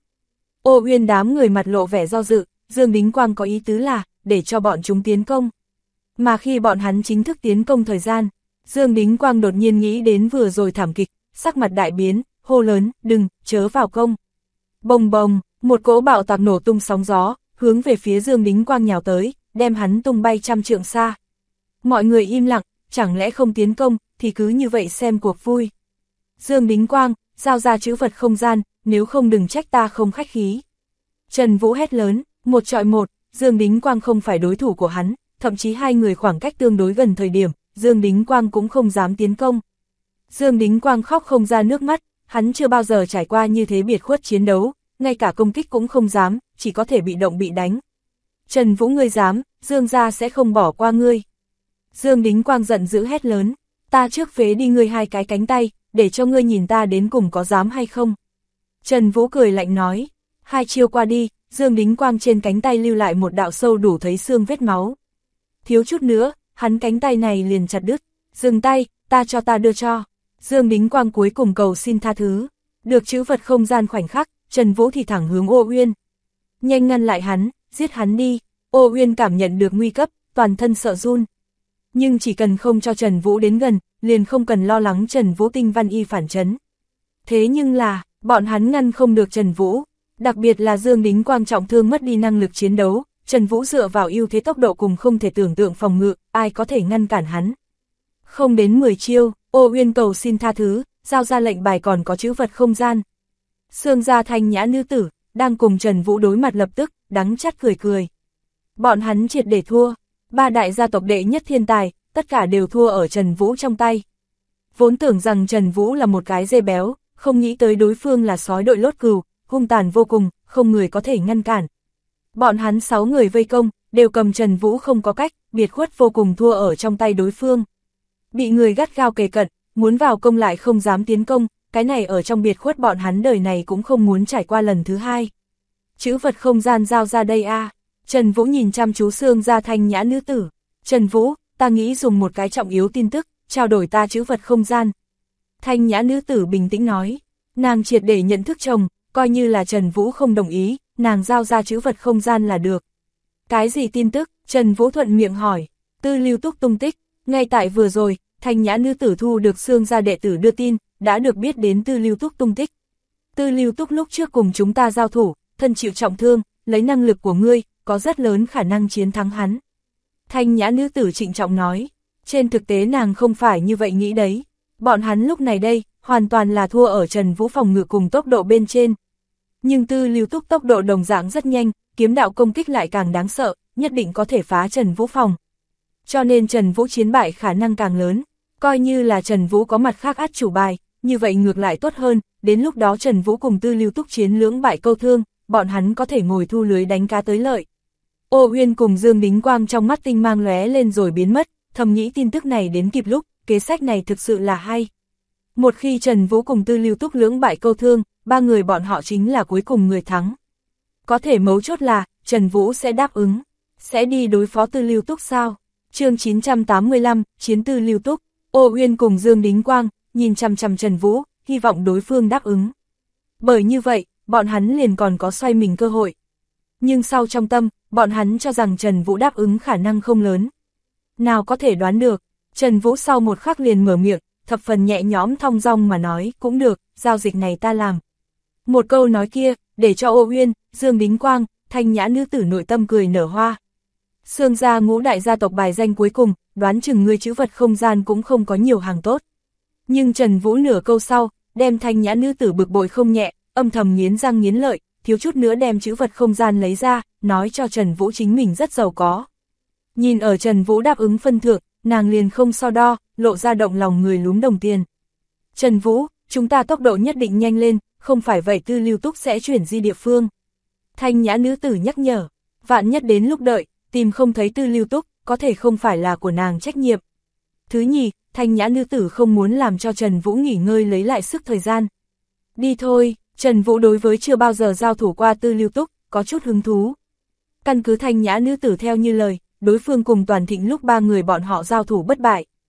Ô Uyên đám người mặt lộ vẻ do dự, Dương Đính Quang có ý tứ là, để cho bọn chúng tiến công. Mà khi bọn hắn chính thức tiến công thời gian, Dương Đính Quang đột nhiên nghĩ đến vừa rồi thảm kịch, sắc mặt đại biến, hô lớn, đừng, chớ vào công. Bồng bồng, một cỗ bạo tạc nổ tung sóng gió, hướng về phía Dương Đính Quang nhào tới, đem hắn tung bay trăm trượng xa. Mọi người im lặng, chẳng lẽ không tiến công, thì cứ như vậy xem cuộc vui. Dương Đính Quang, giao ra chữ vật không gian, nếu không đừng trách ta không khách khí. Trần Vũ hét lớn, một trọi một, Dương Đính Quang không phải đối thủ của hắn, thậm chí hai người khoảng cách tương đối gần thời điểm, Dương Đính Quang cũng không dám tiến công. Dương Đính Quang khóc không ra nước mắt, hắn chưa bao giờ trải qua như thế biệt khuất chiến đấu, ngay cả công kích cũng không dám, chỉ có thể bị động bị đánh. Trần Vũ ngươi dám, Dương gia sẽ không bỏ qua ngươi. Dương Đính Quang giận dữ hét lớn, ta trước phế đi ngươi hai cái cánh tay, để cho ngươi nhìn ta đến cùng có dám hay không. Trần Vũ cười lạnh nói, hai chiêu qua đi, Dương Đính Quang trên cánh tay lưu lại một đạo sâu đủ thấy xương vết máu. Thiếu chút nữa, hắn cánh tay này liền chặt đứt, dừng tay, ta đưa cho. Dương Đính Quang cuối cùng cầu xin tha thứ, được chữ vật không gian khoảnh khắc, Trần Vũ thì thẳng hướng Ô Uyên. Nhanh ngăn lại hắn, giết hắn đi. Ô Uyên cảm nhận được nguy cấp, toàn thân sợ run. Nhưng chỉ cần không cho Trần Vũ đến gần, liền không cần lo lắng Trần Vũ tinh văn y phản chấn. Thế nhưng là, bọn hắn ngăn không được Trần Vũ, đặc biệt là Dương Đính Quang trọng thương mất đi năng lực chiến đấu, Trần Vũ dựa vào ưu thế tốc độ cùng không thể tưởng tượng phòng ngự, ai có thể ngăn cản hắn. Không đến 10 chiêu, Ô Uyên cầu xin tha thứ, giao ra lệnh bài còn có chữ vật không gian. Sương gia thanh nhã nữ tử, đang cùng Trần Vũ đối mặt lập tức, đắng chát cười cười. Bọn hắn triệt để thua, ba đại gia tộc đệ nhất thiên tài, tất cả đều thua ở Trần Vũ trong tay. Vốn tưởng rằng Trần Vũ là một cái dê béo, không nghĩ tới đối phương là sói đội lốt cừu, hung tàn vô cùng, không người có thể ngăn cản. Bọn hắn 6 người vây công, đều cầm Trần Vũ không có cách, biệt khuất vô cùng thua ở trong tay đối phương. Bị người gắt gao kề cận, muốn vào công lại không dám tiến công, cái này ở trong biệt khuất bọn hắn đời này cũng không muốn trải qua lần thứ hai. Chữ vật không gian giao ra đây a. Trần Vũ nhìn chăm chú Sương gia thanh nhã nữ tử. Trần Vũ, ta nghĩ dùng một cái trọng yếu tin tức, trao đổi ta chữ vật không gian. Thanh nhã nữ tử bình tĩnh nói, nàng triệt để nhận thức chồng, coi như là Trần Vũ không đồng ý, nàng giao ra chữ vật không gian là được. Cái gì tin tức? Trần Vũ thuận miệng hỏi. Tư Lưu Túc tung tích. Ngay tại vừa rồi, thanh nhã nữ tử thu được Sương gia đệ tử đưa tin, đã được biết đến Tư Lưu Túc tung tích. Tư Lưu Túc lúc trước cùng chúng ta giao thủ, thân chịu trọng thương, lấy năng lực của ngươi, có rất lớn khả năng chiến thắng hắn. Thanh nhã nữ tử trịnh trọng nói, trên thực tế nàng không phải như vậy nghĩ đấy. Bọn hắn lúc này đây, hoàn toàn là thua ở Trần Vũ phòng ngự cùng tốc độ bên trên. Nhưng Tư Lưu Túc tốc độ đồng dạng rất nhanh, kiếm đạo công kích lại càng đáng sợ, nhất định có thể phá Trần Vũ phòng. Cho nên Trần Vũ chiến bại khả năng càng lớn, coi như là Trần Vũ có mặt khác át chủ bài, như vậy ngược lại tốt hơn, đến lúc đó Trần Vũ cùng Tư Lưu Túc chiến lưỡng bại câu thương, bọn hắn có thể ngồi thu lưới đánh cá tới lợi. Ô Uyên cùng Dương Đính Quang trong mắt tinh mang lóe lên rồi biến mất, thầm nghĩ tin tức này đến kịp lúc, kế sách này thực sự là hay. Một khi Trần Vũ cùng Tư Lưu Túc lưỡng bại câu thương, ba người bọn họ chính là cuối cùng người thắng. Có thể mấu chốt là, Trần Vũ sẽ đáp ứng, sẽ đi đối phó Tư Lưu Túc sao? Chương 985, chiến Tư Lưu Túc. Ô Uyên cùng Dương Đính Quang, nhìn chằm chằm Trần Vũ, hy vọng đối phương đáp ứng. Bởi như vậy, bọn hắn liền còn có xoay mình cơ hội. Nhưng sau trong tâm, bọn hắn cho rằng Trần Vũ đáp ứng khả năng không lớn. Nào có thể đoán được, Trần Vũ sau một khắc liền mở miệng, thập phần nhẹ nhõm thong dong mà nói, cũng được, giao dịch này ta làm. Một câu nói kia, để cho Ô Uyên, Dương Đính Quang, thanh nhã nữ tử nội tâm cười nở hoa. Sương gia ngũ đại gia tộc bài danh cuối cùng, đoán chừng ngươi chữ vật không gian cũng không có nhiều hàng tốt. Nhưng Trần Vũ nửa câu sau, đem thanh nhã nữ tử bực bội không nhẹ, âm thầm nghiến răng nghiến lợi, thiếu chút nữa đem chữ vật không gian lấy ra, nói cho Trần Vũ chính mình rất giàu có. Nhìn ở Trần Vũ đáp ứng phân thượng, nàng liền không so đo, lộ ra động lòng người lúm đồng tiền. Trần Vũ, chúng ta tốc độ nhất định nhanh lên, không phải vậy Tư Lưu Túc sẽ chuyển di địa phương. Thanh nhã nữ tử nhắc nhở, vạn nhất đến lúc đợi, tìm không thấy Tư Lưu Túc, có thể không phải là của nàng trách nhiệm. Thứ nhì, thanh nhã nữ tử không muốn làm cho Trần Vũ nghỉ ngơi lấy lại sức thời gian. Đi thôi, Trần Vũ đối với chưa bao giờ giao thủ qua Tư Lưu Túc, có chút hứng thú. Căn cứ thanh nhã nữ tử theo như lời, đối phương cùng Toàn Thịnh lúc ba người bọn họ giao thủ bất bại.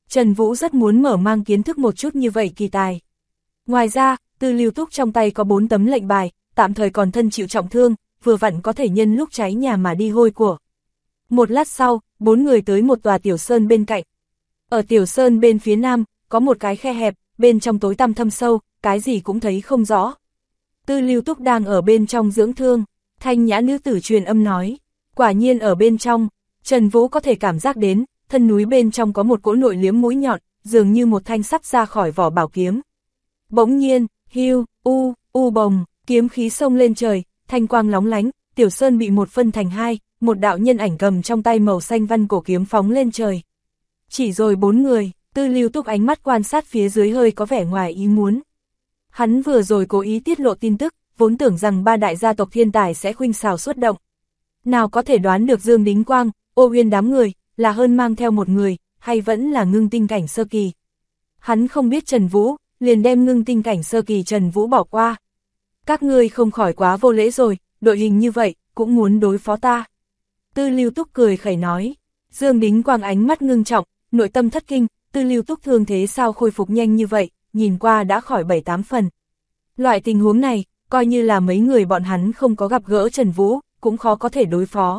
Trần Vũ rất muốn mở mang kiến thức một chút như vậy kỳ tài. Ngoài ra, Tư Lưu Túc trong tay có 4 tấm lệnh bài, tạm thời còn thân chịu trọng thương, vừa vặn có thể nhân lúc cháy nhà mà đi hôi của. Một lát sau, 4 người tới một tòa tiểu sơn bên cạnh. Ở tiểu sơn bên phía nam, có một cái khe hẹp, bên trong tối tăm thâm sâu, cái gì cũng thấy không rõ. Tư Lưu Túc đang ở bên trong dưỡng thương, thanh nhã nữ tử truyền âm nói. Quả nhiên ở bên trong, Trần Vũ có thể cảm giác đến, thân núi bên trong có một cỗ nội liếm mũi nhọn, dường như một thanh sắp ra khỏi vỏ bảo kiếm. Bỗng nhiên, hiu, bồng, kiếm khí xông lên trời, thanh quang lóng lánh, tiểu sơn bị một phân thành hai, một đạo nhân ảnh cầm trong tay màu xanh văn cổ kiếm phóng lên trời. Chỉ rồi 4 người, Tư Lưu Túc ánh mắt quan sát phía dưới hơi có vẻ ngoài ý muốn. Hắn vừa rồi cố ý tiết lộ tin tức, vốn tưởng rằng 3 đại gia tộc thiên tài sẽ khuynh xào xuất động. Nào có thể đoán được Dương Đính Quang, Ô Uyên đám người, là hơn mang theo một người, hay vẫn là ngưng tinh cảnh sơ kỳ. Hắn không biết Trần Vũ, liền đem ngưng tinh cảnh sơ kỳ Trần Vũ bỏ qua. Các ngươi không khỏi quá vô lễ rồi, đội hình như vậy, cũng muốn đối phó ta. Tư Lưu Túc cười khẩy nói. Dương Đính Quang ánh mắt ngưng trọng, nội tâm thất kinh, Tư Lưu Túc thương thế sao khôi phục nhanh như vậy, nhìn qua đã khỏi 7-8 phần. Loại tình huống này, coi như là mấy người bọn hắn không có gặp gỡ Trần Vũ, cũng khó có thể đối phó.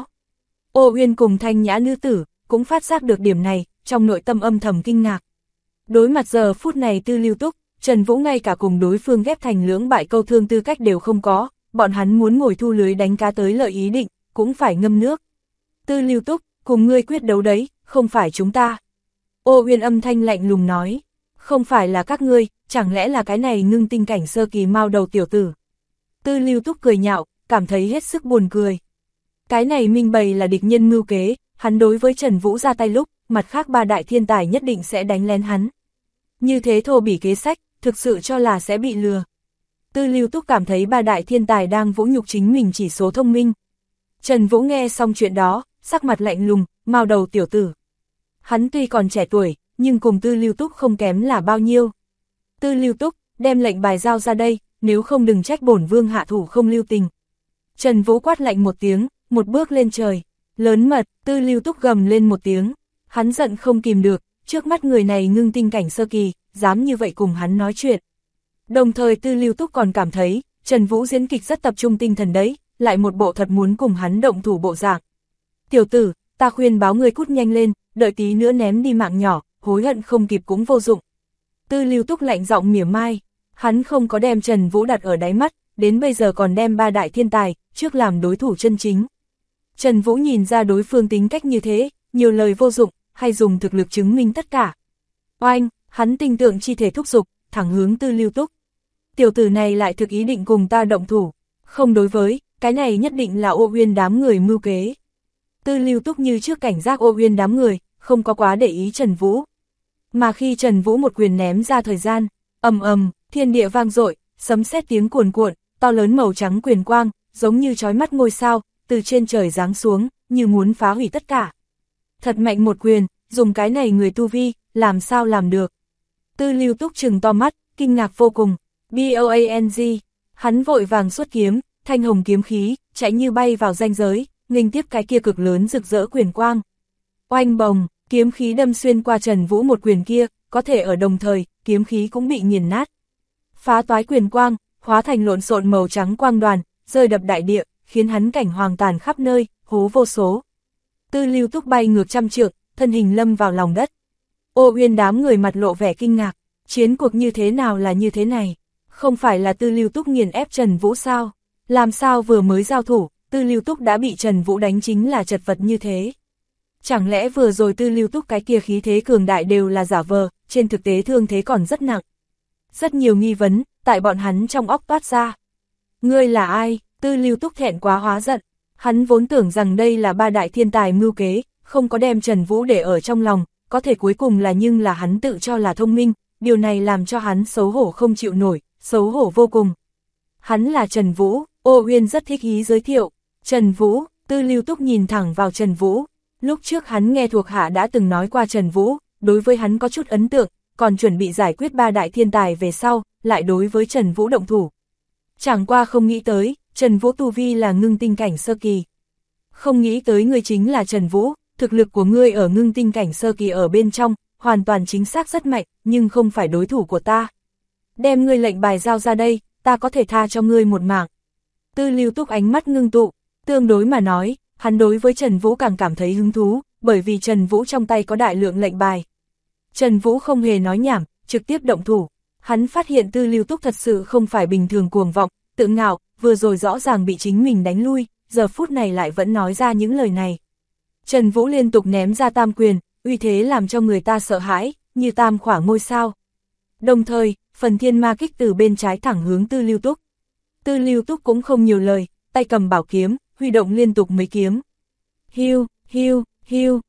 Ô Uyên cùng thanh nhã nữ tử, cũng phát giác được điểm này, trong nội tâm âm thầm kinh ngạc. Đối mặt giờ phút này Tư Lưu Túc, Trần Vũ ngay cả cùng đối phương ghép thành lưỡng bại câu thương tư cách đều không có, bọn hắn muốn ngồi thu lưới đánh cá tới lợi ý định, cũng phải ngâm nước. Tư Lưu Túc, cùng ngươi quyết đấu đấy, không phải chúng ta. Ô Uyên âm thanh lạnh lùng nói, không phải là các ngươi, chẳng lẽ là cái này ngưng tinh cảnh sơ kỳ mao đầu tiểu tử. Tư Lưu Túc cười nhạo, cảm thấy hết sức buồn cười. Cái này minh bày là địch nhân mưu kế, hắn đối với Trần Vũ ra tay lúc, mặt khác 3 đại thiên tài nhất định sẽ đánh lén hắn. Như thế thô bỉ kế sách, thực sự cho là sẽ bị lừa. Tư Lưu Túc cảm thấy 3 đại thiên tài đang vũ nhục chính mình chỉ số thông minh. Trần Vũ nghe xong chuyện đó, sắc mặt lạnh lùng, mao đầu tiểu tử. Hắn tuy còn trẻ tuổi, nhưng cùng Tư Lưu Túc không kém là bao nhiêu. Tư Lưu Túc, đem lệnh bài giao ra đây, nếu không đừng trách bổn vương hạ thủ không lưu tình. Trần Vũ quát lạnh một tiếng, một bước lên trời, lớn mật, Tư Lưu Túc gầm lên một tiếng, hắn giận không kìm được, trước mắt người này ngưng tinh cảnh sơ kỳ, dám như vậy cùng hắn nói chuyện. Đồng thời Tư Lưu Túc còn cảm thấy, Trần Vũ diễn kịch rất tập trung tinh thần đấy, lại một bộ thật muốn cùng hắn động thủ bộ dạng. Tiểu tử, ta khuyên báo ngươi cút nhanh lên, đợi tí nữa ném đi mạng nhỏ, hối hận không kịp cũng vô dụng. Tư Lưu Túc lạnh giọng mỉa mai, hắn không có đem Trần Vũ đặt ở đáy mắt, đến bây giờ còn đem 3 đại thiên tài, trước làm đối thủ chân chính. Trần Vũ nhìn ra đối phương tính cách như thế, nhiều lời vô dụng, hay dùng thực lực chứng minh tất cả. Oanh, hắn tinh tượng chi thể thúc giục, thẳng hướng Tư Lưu Túc. Tiểu tử này lại thực ý định cùng ta động thủ, không đối với, cái này nhất định là Ô Uyên đám người mưu kế. Tư Lưu Túc như trước cảnh giác Ô Uyên đám người, không có quá để ý Trần Vũ. Mà khi Trần Vũ một quyền ném ra thời gian, ầm ầm, thiên địa vang dội, sấm sét tiếng cuồn cuộn, to lớn màu trắng quyền quang, giống như chói mắt ngôi sao, từ trên trời giáng xuống, như muốn phá hủy tất cả. Thật mạnh một quyền, dùng cái này người tu vi, làm sao làm được. Tư Lưu Túc trừng to mắt, kinh ngạc vô cùng, BOANG, hắn vội vàng xuất kiếm, thanh hồng kiếm khí, chạy như bay vào ranh giới, nghênh tiếp cái kia cực lớn rực rỡ quyền quang. Oanh bồng, kiếm khí đâm xuyên qua Trần Vũ một quyền kia, có thể ở đồng thời, kiếm khí cũng bị nghiền nát. Phá toái quyền quang, hóa thành lộn xộn màu trắng quang đoàn, rơi đập đại địa, khiến hắn cảnh hoàng tàn khắp nơi, hố vô số. Tư Lưu Túc bay ngược trăm trượng, thân hình lâm vào lòng đất. Ô Uyên đám người mặt lộ vẻ kinh ngạc, chiến cuộc như thế nào là như thế này? Không phải là Tư Lưu Túc nghiền ép Trần Vũ sao? Làm sao vừa mới giao thủ, Tư Lưu Túc đã bị Trần Vũ đánh chính là chật vật như thế? Chẳng lẽ vừa rồi Tư Lưu Túc cái kia khí thế cường đại đều là giả vờ, trên thực tế thương thế còn rất nặng. Rất nhiều nghi vấn, tại bọn hắn trong óc toát ra. Ngươi là ai? Tư Lưu Túc thẹn quá hóa giận. Hắn vốn tưởng rằng đây là 3 đại thiên tài mưu kế, không có đem Trần Vũ để ở trong lòng, có thể cuối cùng là nhưng là hắn tự cho là thông minh, điều này làm cho hắn xấu hổ không chịu nổi, xấu hổ vô cùng. Hắn là Trần Vũ, Ô Uyên rất thích ý giới thiệu. Trần Vũ, Tư Lưu Túc nhìn thẳng vào Trần Vũ. Lúc trước hắn nghe thuộc hạ đã từng nói qua Trần Vũ, đối với hắn có chút ấn tượng, còn chuẩn bị giải quyết 3 đại thiên tài về sau, lại đối với Trần Vũ động thủ. Chẳng qua không nghĩ tới, Trần Vũ tu vi là ngưng tinh cảnh sơ kỳ. Không nghĩ tới ngươi chính là Trần Vũ, thực lực của ngươi ở ngưng tinh cảnh sơ kỳ ở bên trong, hoàn toàn chính xác rất mạnh, nhưng không phải đối thủ của ta. Đem ngươi lệnh bài giao ra đây, ta có thể tha cho ngươi một mạng. Tư Lưu Túc ánh mắt ngưng tụ, tương đối mà nói, hắn đối với Trần Vũ càng cảm thấy hứng thú, bởi vì Trần Vũ trong tay có đại lượng lệnh bài. Trần Vũ không hề nói nhảm, trực tiếp động thủ. Hắn phát hiện Tư Lưu Túc thật sự không phải bình thường cuồng vọng, tự ngạo, vừa rồi rõ ràng bị chính mình đánh lui, giờ phút này lại vẫn nói ra những lời này. Trần Vũ liên tục ném ra tam quyền, uy thế làm cho người ta sợ hãi, như tam khỏa ngôi sao. Đồng thời, phần thiên ma kích từ bên trái thẳng hướng Tư Lưu Túc. Tư Lưu Túc cũng không nhiều lời, tay cầm bảo kiếm, huy động liên tục mấy kiếm. Hiu, hiu, hiu,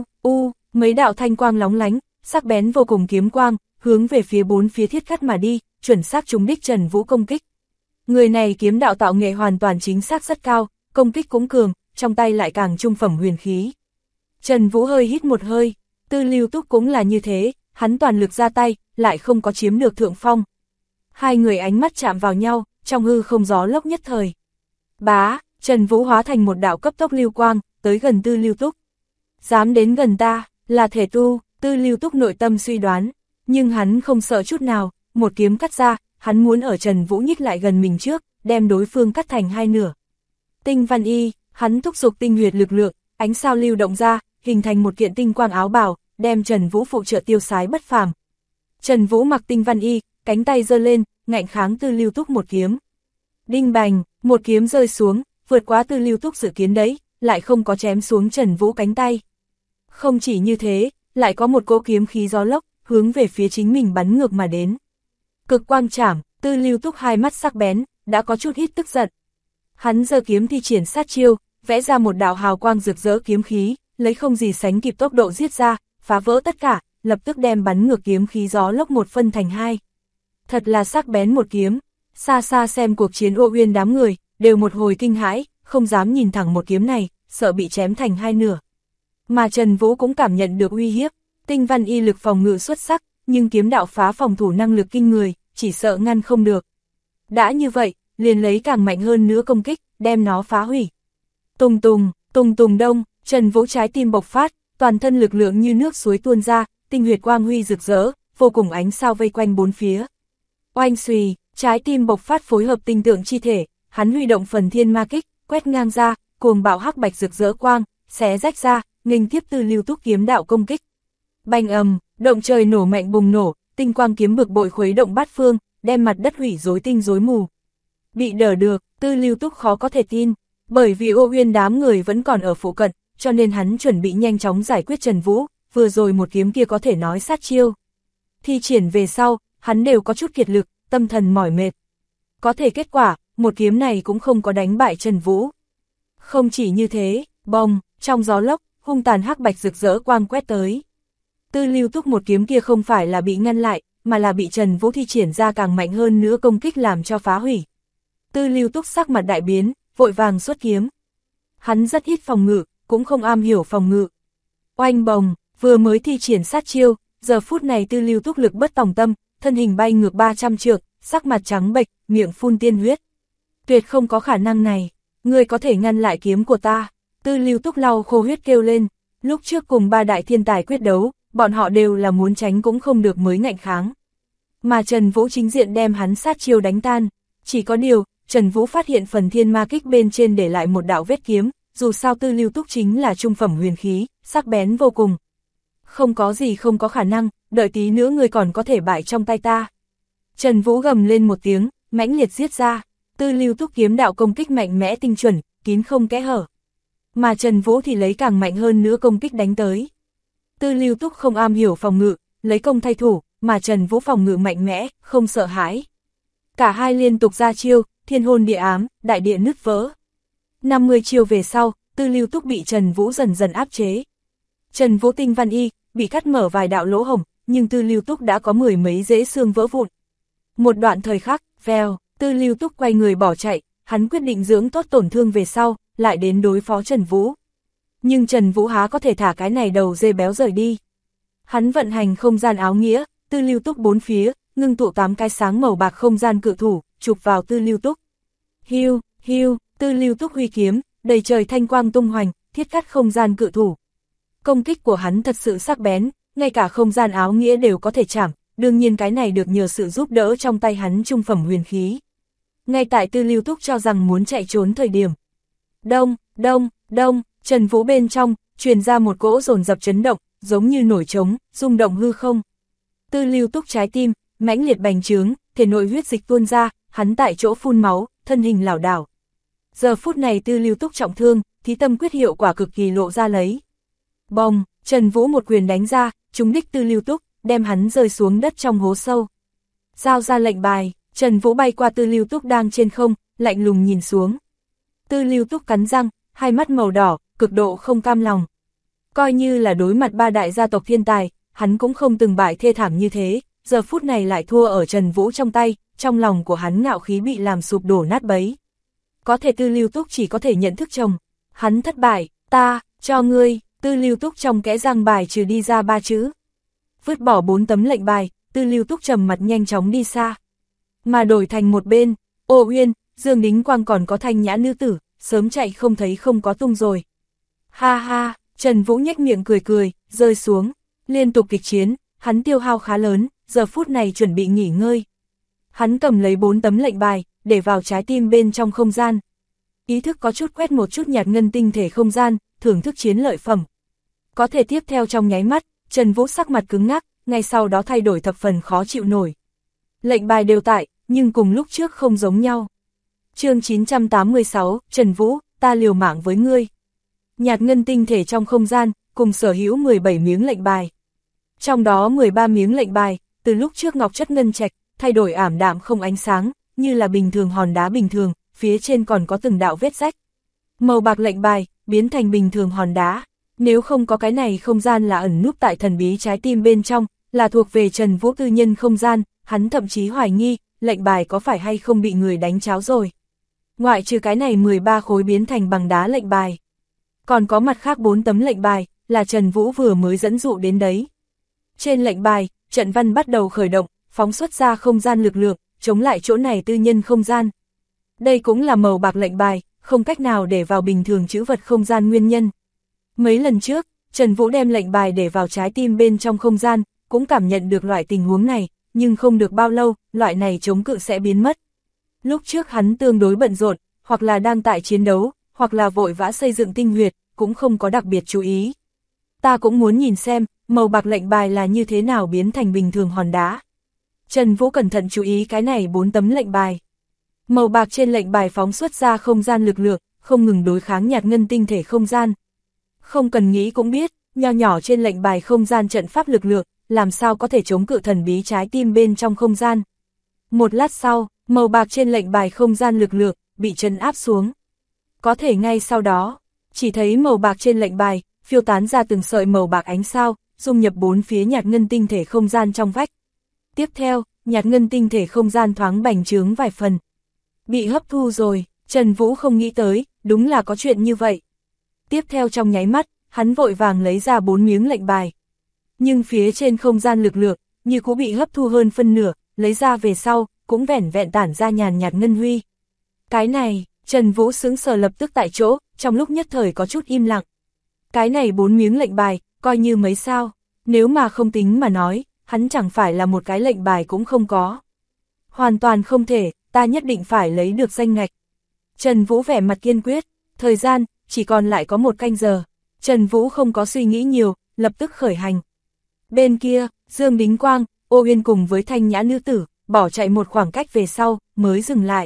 mấy đạo thanh quang lóng lánh, sắc bén vô cùng kiếm quang, hướng về phía bốn phía thiết cắt mà đi, chuẩn xác trúng đích Trần Vũ công kích. Người này kiếm đạo tạo nghệ hoàn toàn chính xác rất cao, công kích cũng cường, trong tay lại càng trung phẩm huyền khí. Trần Vũ hơi hít một hơi, Tư Lưu Túc cũng là như thế, hắn toàn lực ra tay, lại không có chiếm được thượng phong. Hai người ánh mắt chạm vào nhau, trong hư không gió lốc nhất thời. Bá, Trần Vũ hóa thành một đạo cấp tốc lưu quang, tới gần Tư Lưu Túc. Dám đến gần ta, là thể tu, Tư Lưu Túc nội tâm suy đoán, nhưng hắn không sợ chút nào, một kiếm cắt ra, hắn muốn ở Trần Vũ nhích lại gần mình trước, đem đối phương cắt thành hai nửa. Tinh Văn Y, hắn thúc giục tinh huyệt lực lượng, ánh sao lưu động ra, hình thành một kiện tinh quang áo bào, đem Trần Vũ phụ trợ tiêu sái bất phàm. Trần Vũ mặc Tinh Văn Y, cánh tay giơ lên, ngạnh kháng Tư Lưu Túc một kiếm. Đinh bành, một kiếm rơi xuống, vượt quá Tư Lưu Túc dự kiến đấy, lại không có chém xuống Trần Vũ cánh tay. Không chỉ như thế, lại có một cỗ kiếm khí gió lốc, hướng về phía chính mình bắn ngược mà đến. Cực quang chảm, Tư Lưu Túc hai mắt sắc bén, đã có chút hít tức giận. Hắn giơ kiếm thi triển sát chiêu, vẽ ra một đạo hào quang rực rỡ kiếm khí, lấy không gì sánh kịp tốc độ giết ra, phá vỡ tất cả, lập tức đem bắn ngược kiếm khí gió lốc một phân thành hai. Thật là sắc bén một kiếm, xa xa xem cuộc chiến Ô Uyên đám người, đều một hồi kinh hãi, không dám nhìn thẳng một kiếm này, sợ bị chém thành hai nửa. Mà Trần Vũ cũng cảm nhận được uy hiếp, Tinh Văn Y lực phòng ngự xuất sắc, nhưng kiếm đạo phá phòng thủ năng lực kinh người, chỉ sợ ngăn không được. Đã như vậy, liền lấy càng mạnh hơn nữa công kích, đem nó phá hủy. Tùng tùng đông, Trần Vũ trái tim bộc phát, toàn thân lực lượng như nước suối tuôn ra, tinh huyệt quang huy rực rỡ, vô cùng ánh sao vây quanh bốn phía. Oanh xùy, trái tim bộc phát phối hợp tinh tượng chi thể, hắn huy động phần thiên ma kích, quét ngang ra, cuồng bạo hắc bạch rực rỡ quang, xé rách ra, nghênh tiếp Tư Lưu Túc kiếm đạo công kích. Bành ầm, động trời nổ mạnh bùng nổ, tinh quang kiếm bực bội khuấy động bát phương, đem mặt đất hủy rối tinh rối mù. Bị đỡ được, Tư Lưu Túc khó có thể tin, bởi vì Ô Uyên đám người vẫn còn ở phụ cận, cho nên hắn chuẩn bị nhanh chóng giải quyết Trần Vũ, vừa rồi một kiếm kia có thể nói sát chiêu. Thi triển về sau, hắn đều có chút kiệt lực, tâm thần mỏi mệt. Có thể kết quả, một kiếm này cũng không có đánh bại Trần Vũ. Không chỉ như thế, bồng, trong gió lốc, hung tàn hắc bạch rực rỡ quang quét tới. Tư Lưu Túc một kiếm kia không phải là bị ngăn lại, mà là bị Trần Vũ thi triển ra càng mạnh hơn nữa công kích làm cho phá hủy. Tư Lưu Túc sắc mặt đại biến, vội vàng xuất kiếm. Hắn rất ít phòng ngự, cũng không am hiểu phòng ngự. Oanh bồng, vừa mới thi triển sát chiêu, giờ phút này Tư Lưu Túc lực bất tòng tâm, thân hình bay ngược 300 trượng, sắc mặt trắng bệch, miệng phun tiên huyết. Tuyệt không có khả năng này, ngươi có thể ngăn lại kiếm của ta. Tư Lưu Túc lau khô huyết kêu lên, lúc trước cùng ba đại thiên tài quyết đấu, bọn họ đều là muốn tránh cũng không được mới ngạnh kháng. Mà Trần Vũ chính diện đem hắn sát chiêu đánh tan, chỉ có điều, Trần Vũ phát hiện phần thiên ma kích bên trên để lại một đạo vết kiếm, dù sao Tư Lưu Túc chính là trung phẩm huyền khí, sắc bén vô cùng. Không có gì không có khả năng, đợi tí nữa ngươi còn có thể bại trong tay ta. Trần Vũ gầm lên một tiếng, mãnh liệt giết ra, Tư Lưu Túc kiếm đạo công kích mạnh mẽ tinh chuẩn, kín không kẽ hở. Mà Trần Vũ thì lấy càng mạnh hơn nữa công kích đánh tới. Tư Lưu Túc không am hiểu phòng ngự, lấy công thay thủ, mà Trần Vũ phòng ngự mạnh mẽ, không sợ hãi. Cả hai liên tục ra chiêu, thiên hôn địa ám, đại địa nứt vỡ. 50 chiêu về sau, Tư Lưu Túc bị Trần Vũ dần dần áp chế. Trần Vũ Tinh Văn Y, bị cắt mở vài đạo lỗ hổng, nhưng Tư Lưu Túc đã có mười mấy rễ xương vỡ vụn. Một đoạn thời khắc, vèo, Tư Lưu Túc quay người bỏ chạy, hắn quyết định dưỡng tốt tổn thương về sau, lại đến đối phó Trần Vũ. Nhưng Trần Vũ há có thể thả cái này đầu dê béo rời đi. Hắn vận hành không gian áo nghĩa, Tư Lưu Túc bốn phía, ngưng tụ 8 cái sáng màu bạc không gian cự thủ, chụp vào Tư Lưu Túc. Hiu, hiu, Tư Lưu Túc huy kiếm, đầy trời thanh quang tung hoành, thiết cắt không gian cự thủ. Công kích của hắn thật sự sắc bén, ngay cả không gian áo nghĩa đều có thể chạm, đương nhiên cái này được nhờ sự giúp đỡ trong tay hắn trung phẩm huyền khí. Ngay tại Tư Lưu Túc cho rằng muốn chạy trốn thời điểm. Đông, đông, đông, Trần Vũ bên trong, truyền ra một cỗ dồn dập chấn động, giống như nổi trống, rung động hư không. Tư Lưu Túc trái tim, mãnh liệt bành trướng, thể nội huyết dịch tuôn ra, hắn tại chỗ phun máu, thân hình lảo đảo. Giờ phút này Tư Lưu Túc trọng thương, thí tâm quyết hiệu quả cực kỳ lộ ra lấy. Bồng, Trần Vũ một quyền đánh ra, trúng đích Tư Lưu Túc, đem hắn rơi xuống đất trong hố sâu. Giao ra lệnh bài, Trần Vũ bay qua Tư Lưu Túc đang trên không, lạnh lùng nhìn xuống. Tư Lưu Túc cắn răng, hai mắt màu đỏ, cực độ không cam lòng. Coi như là đối mặt ba đại gia tộc thiên tài, hắn cũng không từng bại thê thảm như thế, giờ phút này lại thua ở Trần Vũ trong tay, trong lòng của hắn ngạo khí bị làm sụp đổ nát bấy. Có thể Tư Lưu Túc chỉ có thể nhận thức chồng. Hắn thất bại, ta, cho ngươi, Tư Lưu Túc trong kẽ răng bài trừ đi ra 3 chữ. Vứt bỏ 4 tấm lệnh bài, Tư Lưu Túc trầm mặt nhanh chóng đi xa. Mà đổi thành một bên, Ô Uyên, Dương Đính Quang còn có Thanh Nhã nữ tử, sớm chạy không thấy không có tung rồi. Ha ha, Trần Vũ nhếch miệng cười cười, rơi xuống. Liên tục kịch chiến, hắn tiêu hao khá lớn, giờ phút này chuẩn bị nghỉ ngơi. Hắn cầm lấy 4 tấm lệnh bài, để vào trái tim bên trong không gian. Ý thức có chút quét một chút nhạt ngân tinh thể không gian, thưởng thức chiến lợi phẩm. Có thể tiếp theo trong nháy mắt, Trần Vũ sắc mặt cứng ngắc, ngay sau đó thay đổi thập phần khó chịu nổi. Lệnh bài đều tại, nhưng cùng lúc trước không giống nhau. Chương 986, Trần Vũ, ta liều mạng với ngươi. Nhạt ngân tinh thể trong không gian, cùng sở hữu 17 miếng lệnh bài. Trong đó 13 miếng lệnh bài, từ lúc trước ngọc chất ngân trạch, thay đổi ảm đạm không ánh sáng, như là bình thường hòn đá bình thường, phía trên còn có từng đạo vết rách. Màu bạc lệnh bài, biến thành bình thường hòn đá. Nếu không có cái này không gian là ẩn núp tại thần bí trái tim bên trong, là thuộc về Trần Vũ tư nhân không gian, hắn thậm chí hoài nghi, lệnh bài có phải hay không bị người đánh cháo rồi. Ngoại trừ cái này 13 khối biến thành bằng đá lệnh bài. Còn có mặt khác 4 tấm lệnh bài, là Trần Vũ vừa mới dẫn dụ đến đấy. Trên lệnh bài, trận văn bắt đầu khởi động, phóng xuất ra không gian lực lượng, chống lại chỗ này tư nhân không gian. Đây cũng là màu bạc lệnh bài, không cách nào để vào bình thường trữ vật không gian nguyên nhân. Mấy lần trước, Trần Vũ đem lệnh bài để vào trái tim bên trong không gian, cũng cảm nhận được loại tình huống này, nhưng không được bao lâu, loại này chống cự sẽ biến mất. Lúc trước hắn tương đối bận rộn, hoặc là đang tại chiến đấu, hoặc là vội vã xây dựng tinh huyệt, cũng không có đặc biệt chú ý. Ta cũng muốn nhìn xem, màu bạc lệnh bài là như thế nào biến thành bình thường hòn đá. Trần Vũ cẩn thận chú ý cái này 4 tấm lệnh bài. Màu bạc trên lệnh bài phóng xuất ra không gian lực lượng, không ngừng đối kháng nhạt ngân tinh thể không gian. Không cần nghĩ cũng biết, nho nhỏ trên lệnh bài không gian trận pháp lực lượng, làm sao có thể chống cự thần bí trái tim bên trong không gian. Một lát sau, màu bạc trên lệnh bài không gian lực lượng, bị trấn áp xuống. Có thể ngay sau đó, chỉ thấy màu bạc trên lệnh bài, phiêu tán ra từng sợi màu bạc ánh sao, dung nhập 4 phía nhạt ngân tinh thể không gian trong vách. Tiếp theo, nhạt ngân tinh thể không gian thoáng bành trướng vài phần. Bị hấp thu rồi, Trần Vũ không nghĩ tới, đúng là có chuyện như vậy. Tiếp theo trong nháy mắt, hắn vội vàng lấy ra 4 miếng lệnh bài. Nhưng phía trên không gian lực lượng, như cũng bị hấp thu hơn phân nửa, lấy ra về sau, cũng vẻn vẹn tản ra nhàn nhạt ngân huy. Cái này, Trần Vũ sững sờ lập tức tại chỗ, trong lúc nhất thời có chút im lặng. Cái này 4 miếng lệnh bài, coi như mấy sao, nếu mà không tính mà nói, hắn chẳng phải là một cái lệnh bài cũng không có. Hoàn toàn không thể, ta nhất định phải lấy được danh ngạch. Trần Vũ vẻ mặt kiên quyết, thời gian, chỉ còn lại có 1 canh giờ. Trần Vũ không có suy nghĩ nhiều, lập tức khởi hành. Bên kia, Dương Đính Quang, Ô Uyên cùng với Thanh Nhã nữ tử, bỏ chạy một khoảng cách về sau, mới dừng lại.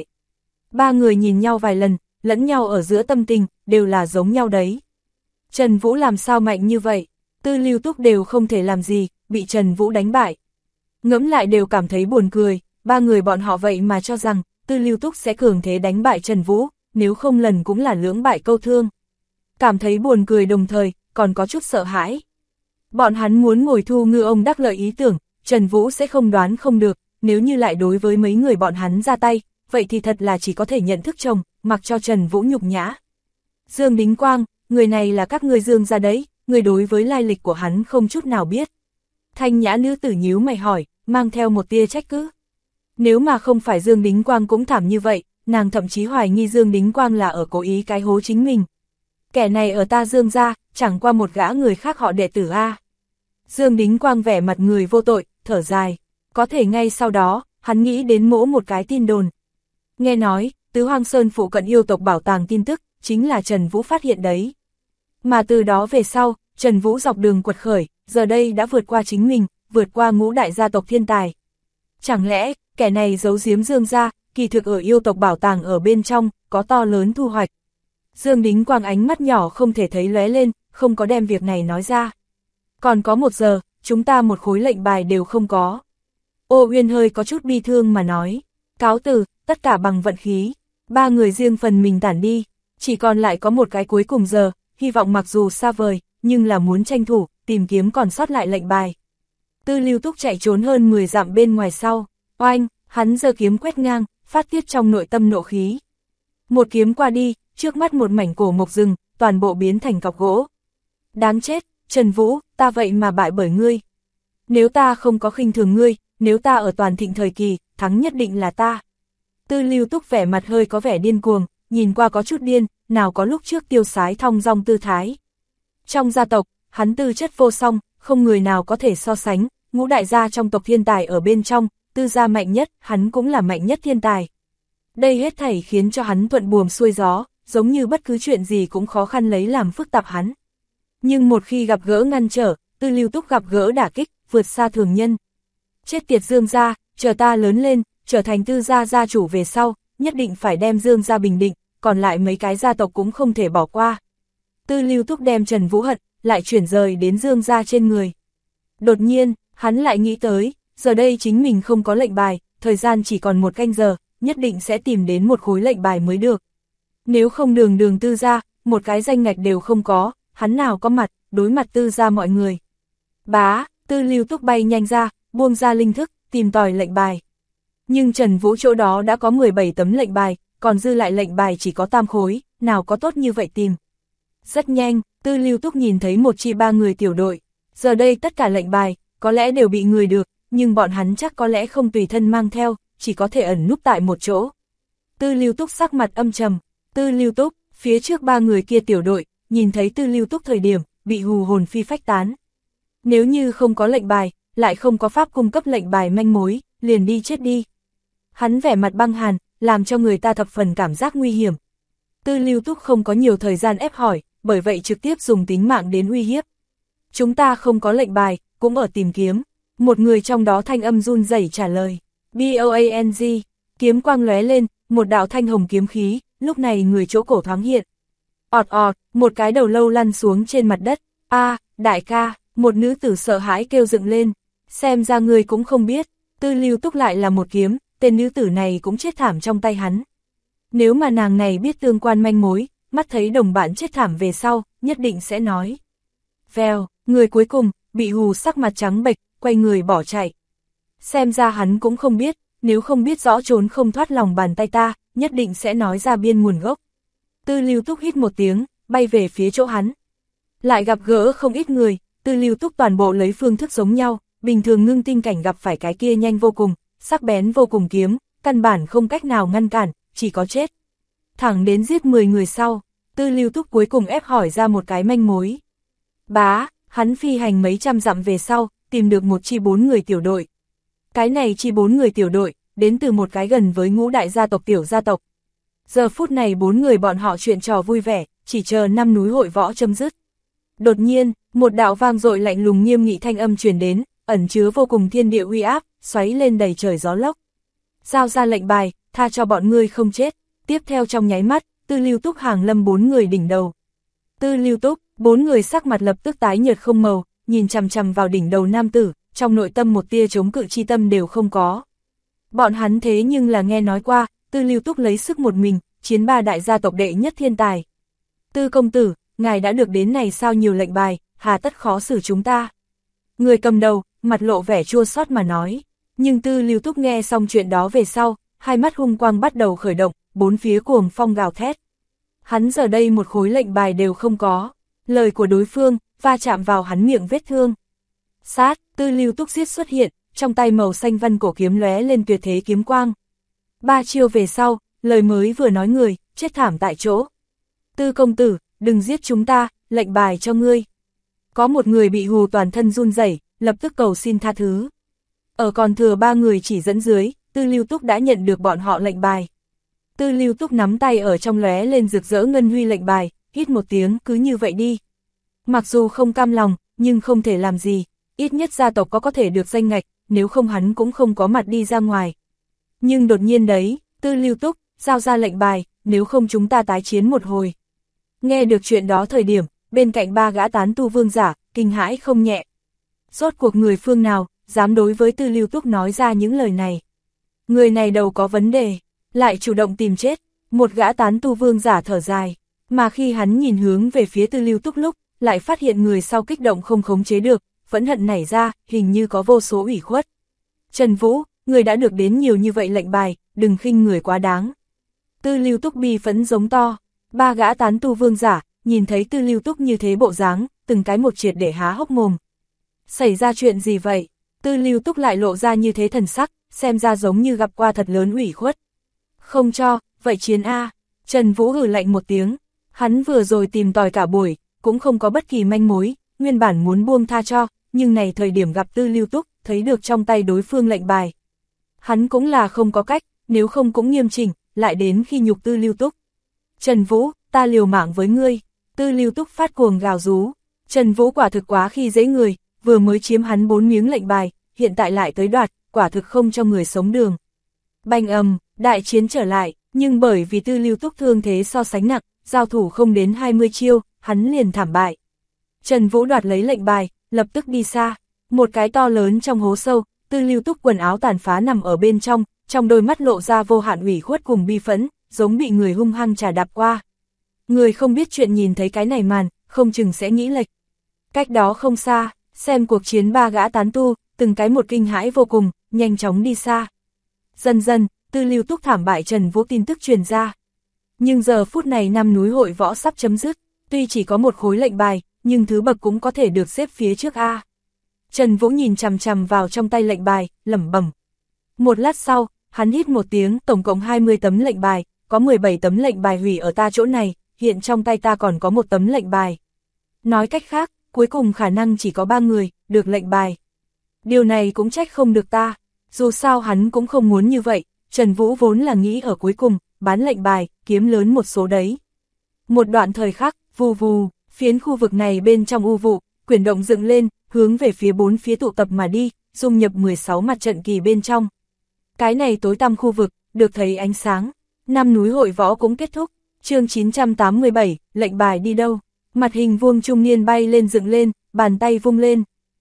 3 người nhìn nhau vài lần, lẫn nhau ở giữa tâm tình, đều là giống nhau đấy. Trần Vũ làm sao mạnh như vậy? Tư Lưu Túc đều không thể làm gì, bị Trần Vũ đánh bại. Ngẫm lại đều cảm thấy buồn cười, 3 người bọn họ vậy mà cho rằng, Tư Lưu Túc sẽ cường thế đánh bại Trần Vũ, nếu không lần cũng là lưỡng bại câu thương. Cảm thấy buồn cười đồng thời, còn có chút sợ hãi. Bọn hắn muốn ngồi thu ngư ông đắc lợi ý tưởng, Trần Vũ sẽ không đoán không được, nếu như lại đối với mấy người bọn hắn ra tay, vậy thì thật là chỉ có thể nhận thức chồng, mặc cho Trần Vũ nhục nhã. Dương Đính Quang, người này là các ngươi Dương ra đấy, người đối với lai lịch của hắn không chút nào biết. Thanh Nhã nữ tử nhíu mày hỏi, mang theo một tia trách cứ. Nếu mà không phải Dương Đính Quang cũng thảm như vậy, nàng thậm chí hoài nghi Dương Đính Quang là ở cố ý cái hố chính mình. Kẻ này ở ta Dương ra, chẳng qua một gã người khác họ đệ tử a. Dương Đính Quang vẻ mặt người vô tội, thở dài. Có thể ngay sau đó, hắn nghĩ đến một cái tin đồn. Nghe nói, Tứ Hoang Sơn phụ cận yêu tộc bảo tàng tin tức, chính là Trần Vũ phát hiện đấy. Mà từ đó về sau, Trần Vũ dọc đường quật khởi, giờ đây đã vượt qua chính mình, vượt qua ngũ đại gia tộc thiên tài. Chẳng lẽ, kẻ này giấu giếm Dương gia, kỳ thực ở yêu tộc bảo tàng ở bên trong, có to lớn thu hoạch. Dương Đính Quang ánh mắt nhỏ không thể thấy lóe lên, không có đem việc này nói ra. Còn có 1 giờ, chúng ta một khối lệnh bài đều không có. Ô Uyên hơi có chút bi thương mà nói. Cáo từ, tất cả bằng vận khí. 3 người riêng phần mình tản đi. Chỉ còn lại có một cái cuối cùng giờ, hy vọng mặc dù xa vời, nhưng là muốn tranh thủ, tìm kiếm còn sót lại lệnh bài. Tư Lưu Túc chạy trốn hơn 10 dặm bên ngoài sau. Oanh, hắn giơ kiếm quét ngang, phát tiết trong nội tâm nộ khí. Một kiếm qua đi, trước mắt một mảnh cổ mộc rừng, toàn bộ biến thành cọc gỗ. Đáng chết, Trần Vũ, ta vậy mà bại bởi ngươi. Nếu ta không có khinh thường ngươi, nếu ta ở toàn thịnh thời kỳ, thắng nhất định là ta. Tư Lưu Túc vẻ mặt hơi có vẻ điên cuồng, nhìn qua có chút điên, nào có lúc trước tiêu sái thong dong tư thái. Trong gia tộc, hắn tư chất vô song, không người nào có thể so sánh, ngũ đại gia trong tộc thiên tài ở bên trong, Tư gia mạnh nhất, hắn cũng là mạnh nhất thiên tài. Đây hết thảy khiến cho hắn thuận buồm xuôi gió, giống như bất cứ chuyện gì cũng khó khăn lấy làm phức tạp hắn. Nhưng một khi gặp gỡ ngăn trở, Tư Lưu Túc gặp gỡ đả kích, vượt xa thường nhân. Chết tiệt Dương gia, chờ ta lớn lên, trở thành Tư gia gia chủ về sau, nhất định phải đem Dương gia bình định, còn lại mấy cái gia tộc cũng không thể bỏ qua. Tư Lưu Túc đem Trần Vũ hận, lại chuyển rời đến Dương gia trên người. Đột nhiên, hắn lại nghĩ tới, giờ đây chính mình không có lệnh bài, thời gian chỉ còn 1 canh giờ, nhất định sẽ tìm đến một khối lệnh bài mới được. Nếu không đường Tư gia, một cái danh ngạch đều không có, hắn nào có mặt, đối mặt Tư gia mọi người. Bá, Tư Lưu Túc bay nhanh ra, buông ra linh thức, tìm tòi lệnh bài. Nhưng Trần Vũ chỗ đó đã có 17 tấm lệnh bài, còn dư lại lệnh bài chỉ có 8 khối, nào có tốt như vậy tìm. Rất nhanh, Tư Lưu Túc nhìn thấy một chi 3 người tiểu đội. Giờ đây tất cả lệnh bài, có lẽ đều bị người được, nhưng bọn hắn chắc có lẽ không tùy thân mang theo, chỉ có thể ẩn núp tại một chỗ. Tư Lưu Túc sắc mặt âm trầm. Tư Lưu Túc, phía trước 3 người kia tiểu đội, nhìn thấy Tư Lưu Túc thời điểm, bị hù hồn phi phách tán. Nếu như không có lệnh bài, lại không có pháp cung cấp lệnh bài manh mối, liền đi chết đi. Hắn vẻ mặt băng hàn, làm cho người ta thập phần cảm giác nguy hiểm. Tư Lưu Túc không có nhiều thời gian ép hỏi, bởi vậy trực tiếp dùng tính mạng đến uy hiếp. Chúng ta không có lệnh bài, cũng ở tìm kiếm. Một người trong đó thanh âm run rẩy trả lời. BOANG, kiếm quang lóe lên, một đạo thanh hồng kiếm khí, lúc này người chỗ cổ thoáng hiện. Ọt ọt, một cái đầu lâu lăn xuống trên mặt đất. Đại ca, một nữ tử sợ hãi kêu dựng lên. Xem ra người cũng không biết, Tư Lưu Túc lại là một kiếm, tên nữ tử này cũng chết thảm trong tay hắn. Nếu mà nàng này biết tương quan manh mối, mắt thấy đồng bạn chết thảm về sau, nhất định sẽ nói. Vèo, người cuối cùng, bị hù sắc mặt trắng bệch, quay người bỏ chạy. Xem ra hắn cũng không biết, nếu không biết rõ trốn không thoát lòng bàn tay ta, nhất định sẽ nói ra biên nguồn gốc. Tư Lưu Túc hít một tiếng, bay về phía chỗ hắn. Lại gặp gỡ không ít người, Tư Lưu Túc toàn bộ lấy phương thức giống nhau, bình thường ngưng tinh cảnh gặp phải cái kia nhanh vô cùng, sắc bén vô cùng kiếm, căn bản không cách nào ngăn cản, chỉ có chết. Thẳng đến giết 10 người sau, Tư Lưu Túc cuối cùng ép hỏi ra một cái manh mối. Bá, hắn phi hành mấy trăm dặm về sau, tìm được một chi 4 người tiểu đội. Cái này chi 4 người tiểu đội, đến từ một cái gần với ngũ đại gia tộc tiểu gia tộc. Giờ phút này 4 người bọn họ chuyện trò vui vẻ, chỉ chờ 5 núi hội võ chấm dứt. Đột nhiên, một đạo vang dội lạnh lùng nghiêm nghị thanh âm truyền đến, ẩn chứa vô cùng thiên địa uy áp, xoáy lên đầy trời gió lốc. Giao ra lệnh bài, tha cho bọn ngươi không chết. Tiếp theo trong nháy mắt, Tư Lưu Túc hàng lâm 4 người đỉnh đầu. Tư Lưu Túc, 4 người sắc mặt lập tức tái nhợt không màu, nhìn chằm chằm vào đỉnh đầu nam tử, trong nội tâm một tia chống cự chi tâm đều không có. Bọn hắn thế nhưng là nghe nói qua, Tư Lưu Túc lấy sức một mình, chiến 3 đại gia tộc đệ nhất thiên tài. Tư công tử, ngài đã được đến này sao nhiều lệnh bài, hà tất khó xử chúng ta. Người cầm đầu, mặt lộ vẻ chua xót mà nói. Nhưng Tư Lưu Túc nghe xong chuyện đó về sau, hai mắt hung quang bắt đầu khởi động, bốn phía cuồng phong gào thét. Hắn giờ đây một khối lệnh bài đều không có. Lời của đối phương, va chạm vào hắn miệng vết thương. Sát, Tư Lưu Túc giết xuất hiện, trong tay màu xanh văn cổ kiếm lóe lên tuyệt thế kiếm quang. 3 chiêu về sau, lời mới vừa nói người, chết thảm tại chỗ. Tư công tử, đừng giết chúng ta, lệnh bài cho ngươi. Có một người bị hù toàn thân run rẩy, lập tức cầu xin tha thứ. Ở còn thừa 3 người chỉ dẫn dưới, Tư Lưu Túc đã nhận được bọn họ lệnh bài. Tư Lưu Túc nắm tay ở trong lóe lên rực rỡ ngân huy lệnh bài, hít một tiếng, cứ như vậy đi. Mặc dù không cam lòng, nhưng không thể làm gì, ít nhất gia tộc có thể được danh ngạch, nếu không hắn cũng không có mặt đi ra ngoài. Nhưng đột nhiên đấy, Tư Lưu Túc, giao ra lệnh bài, nếu không chúng ta tái chiến một hồi. Nghe được chuyện đó thời điểm, bên cạnh 3 gã tán tu vương giả, kinh hãi không nhẹ. Rốt cuộc người phương nào, dám đối với Tư Lưu Túc nói ra những lời này. Người này đầu có vấn đề, lại chủ động tìm chết, một gã tán tu vương giả thở dài. Mà khi hắn nhìn hướng về phía Tư Lưu Túc lúc, lại phát hiện người sau kích động không khống chế được, phẫn hận nảy ra, hình như có vô số ủy khuất. Trần Vũ, người đã được đến nhiều như vậy lệnh bài, đừng khinh người quá đáng. Tư Lưu Túc bi phẫn giống to, 3 gã tán tu vương giả, nhìn thấy Tư Lưu Túc như thế bộ dáng, từng cái một triệt để há hốc mồm. Xảy ra chuyện gì vậy? Tư Lưu Túc lại lộ ra như thế thần sắc, xem ra giống như gặp qua thật lớn ủy khuất. Không cho, vậy chiến A. Trần Vũ hừ lạnh một tiếng, hắn vừa rồi tìm tòi cả buổi, cũng không có bất kỳ manh mối, nguyên bản muốn buông tha cho, nhưng này thời điểm gặp Tư Lưu Túc, thấy được trong tay đối phương lệnh bài. Hắn cũng là không có cách, nếu không cũng nghiêm chỉnh, lại đến khi nhục Tư Lưu Túc. Trần Vũ, ta liều mạng với ngươi. Tư Lưu Túc phát cuồng gào rú. Trần Vũ quả thực quá khi dễ người, vừa mới chiếm hắn 4 miếng lệnh bài, hiện tại lại tới đoạt, quả thực không cho người sống đường. Bành ầm, đại chiến trở lại, nhưng bởi vì Tư Lưu Túc thương thế so sánh nặng, giao thủ không đến 20 chiêu, hắn liền thảm bại. Trần Vũ đoạt lấy lệnh bài, lập tức đi xa, một cái to lớn trong hố sâu, Tư Lưu Túc quần áo tàn phá nằm ở bên trong đôi mắt lộ ra vô hạn ủy khuất cùng bi phẫn, giống bị người hung hăng trà đạp qua. Người không biết chuyện nhìn thấy cái này màn, không chừng sẽ nghĩ lệch. Cách đó không xa, xem cuộc chiến 3 gã tán tu, từng cái một kinh hãi vô cùng, nhanh chóng đi xa. Dần dần, Tư Lưu Túc thảm bại Trần Vũ tin tức truyền ra. Nhưng giờ phút này năm núi hội võ sắp chấm dứt, tuy chỉ có một khối lệnh bài, nhưng thứ bậc cũng có thể được xếp phía trước A. Trần Vũ nhìn chằm chằm vào trong tay lệnh bài, lẩm bẩm. Một lát sau, hắn hít một tiếng, tổng cộng 20 tấm lệnh bài, có 17 tấm lệnh bài hủy ở ta chỗ này, hiện trong tay ta còn có một tấm lệnh bài. Nói cách khác, cuối cùng khả năng chỉ có 3 người, được lệnh bài. Điều này cũng trách không được ta, dù sao hắn cũng không muốn như vậy, Trần Vũ vốn là nghĩ ở cuối cùng, bán lệnh bài, kiếm lớn một số đấy. Một đoạn thời khắc, vù vù, phiến khu vực này bên trong u vụ, quyển động dựng lên, hướng về phía 4 phía tụ tập mà đi, dung nhập 16 mặt trận kỳ bên trong. Cái này tối tăm khu vực, được thấy ánh sáng. Năm núi hội võ cũng kết thúc, chương 987, lệnh bài đi đâu? Mặt hình vuông trung niên bay lên dựng lên, bàn tay vung lên.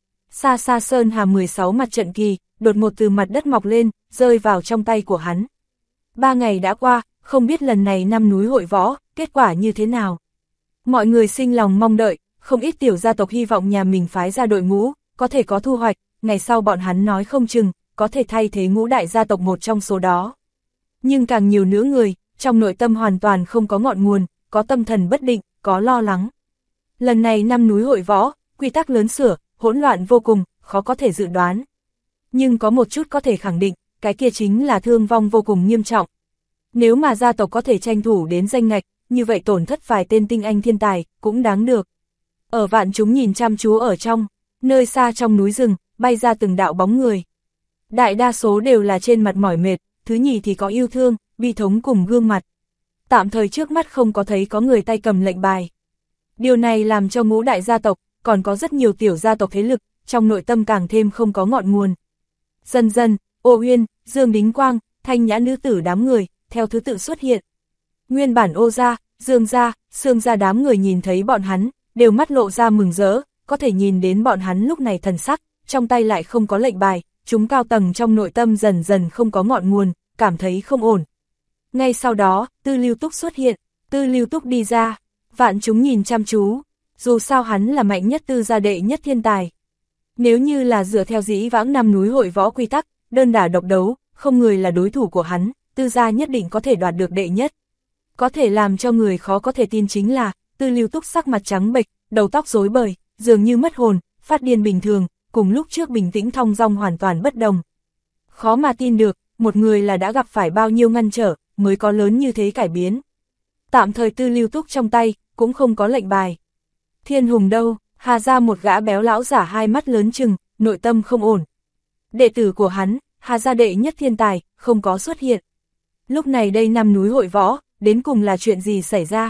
Xa xa sơn hà 16 mặt trận kỳ, đột ngột từ mặt đất mọc lên, rơi vào trong tay của hắn. 3 ngày đã qua, không biết lần này năm núi hội võ, kết quả như thế nào? Mọi người sinh lòng mong đợi, không ít tiểu gia tộc hy vọng nhà mình phái ra đội ngũ, có thể có thu hoạch, ngày sau bọn hắn nói không chừng, có thể thay thế ngũ đại gia tộc một trong số đó. Nhưng càng nhiều nữa người, trong nội tâm hoàn toàn không có ngọn nguồn, có tâm thần bất định, có lo lắng. Lần này năm núi hội võ, quy tắc lớn sửa, hỗn loạn vô cùng, khó có thể dự đoán. Nhưng có một chút có thể khẳng định, cái kia chính là thương vong vô cùng nghiêm trọng. Nếu mà gia tộc có thể tranh thủ đến danh ngạch, như vậy tổn thất vài tên tinh anh thiên tài, cũng đáng được. Ở vạn chúng nhìn chăm chú ở trong, nơi xa trong núi rừng, bay ra từng đạo bóng người. Đại đa số đều là trên mặt mỏi mệt, thứ nhì thì có yêu thương, bi thống cùng gương mặt. Tạm thời trước mắt không có thấy có người tay cầm lệnh bài. Điều này làm cho ngũ đại gia tộc, còn có rất nhiều tiểu gia tộc thế lực, trong nội tâm càng thêm không có ngọn nguồn. Dần dần, Ô Uyên, Dương Đính Quang, Thanh Nhã nữ tử đám người, theo thứ tự xuất hiện. Nguyên bản Ô gia, Dương gia, Sương gia đám người nhìn thấy bọn hắn, đều mắt lộ ra mừng rỡ, có thể nhìn đến bọn hắn lúc này thần sắc, trong tay lại không có lệnh bài, chúng cao tầng trong nội tâm dần dần không có ngọn nguồn, cảm thấy không ổn. Ngay sau đó, Tư Lưu Túc xuất hiện, Tư Lưu Túc đi ra, vạn chúng nhìn chăm chú, dù sao hắn là mạnh nhất Tư gia đệ nhất thiên tài. Nếu như là dựa theo dĩ vãng năm núi hội võ quy tắc, đơn đả độc đấu, không người là đối thủ của hắn, Tư gia nhất định có thể đoạt được đệ nhất. Có thể làm cho người khó có thể tin chính là, Tư Lưu Túc sắc mặt trắng bệch, đầu tóc rối bời, dường như mất hồn, phát điên bình thường, cùng lúc trước bình tĩnh thong dong hoàn toàn bất đồng. Khó mà tin được, một người là đã gặp phải bao nhiêu ngăn trở, mới có lớn như thế cải biến. Tạm thời Tư Lưu Túc trong tay, cũng không có lệnh bài. Thiên Hùng đâu, Hà ra một gã béo lão giả hai mắt lớn trừng, nội tâm không ổn. Đệ tử của hắn, Hà gia đệ nhất thiên tài, không có xuất hiện. Lúc này đây năm núi hội võ, đến cùng là chuyện gì xảy ra?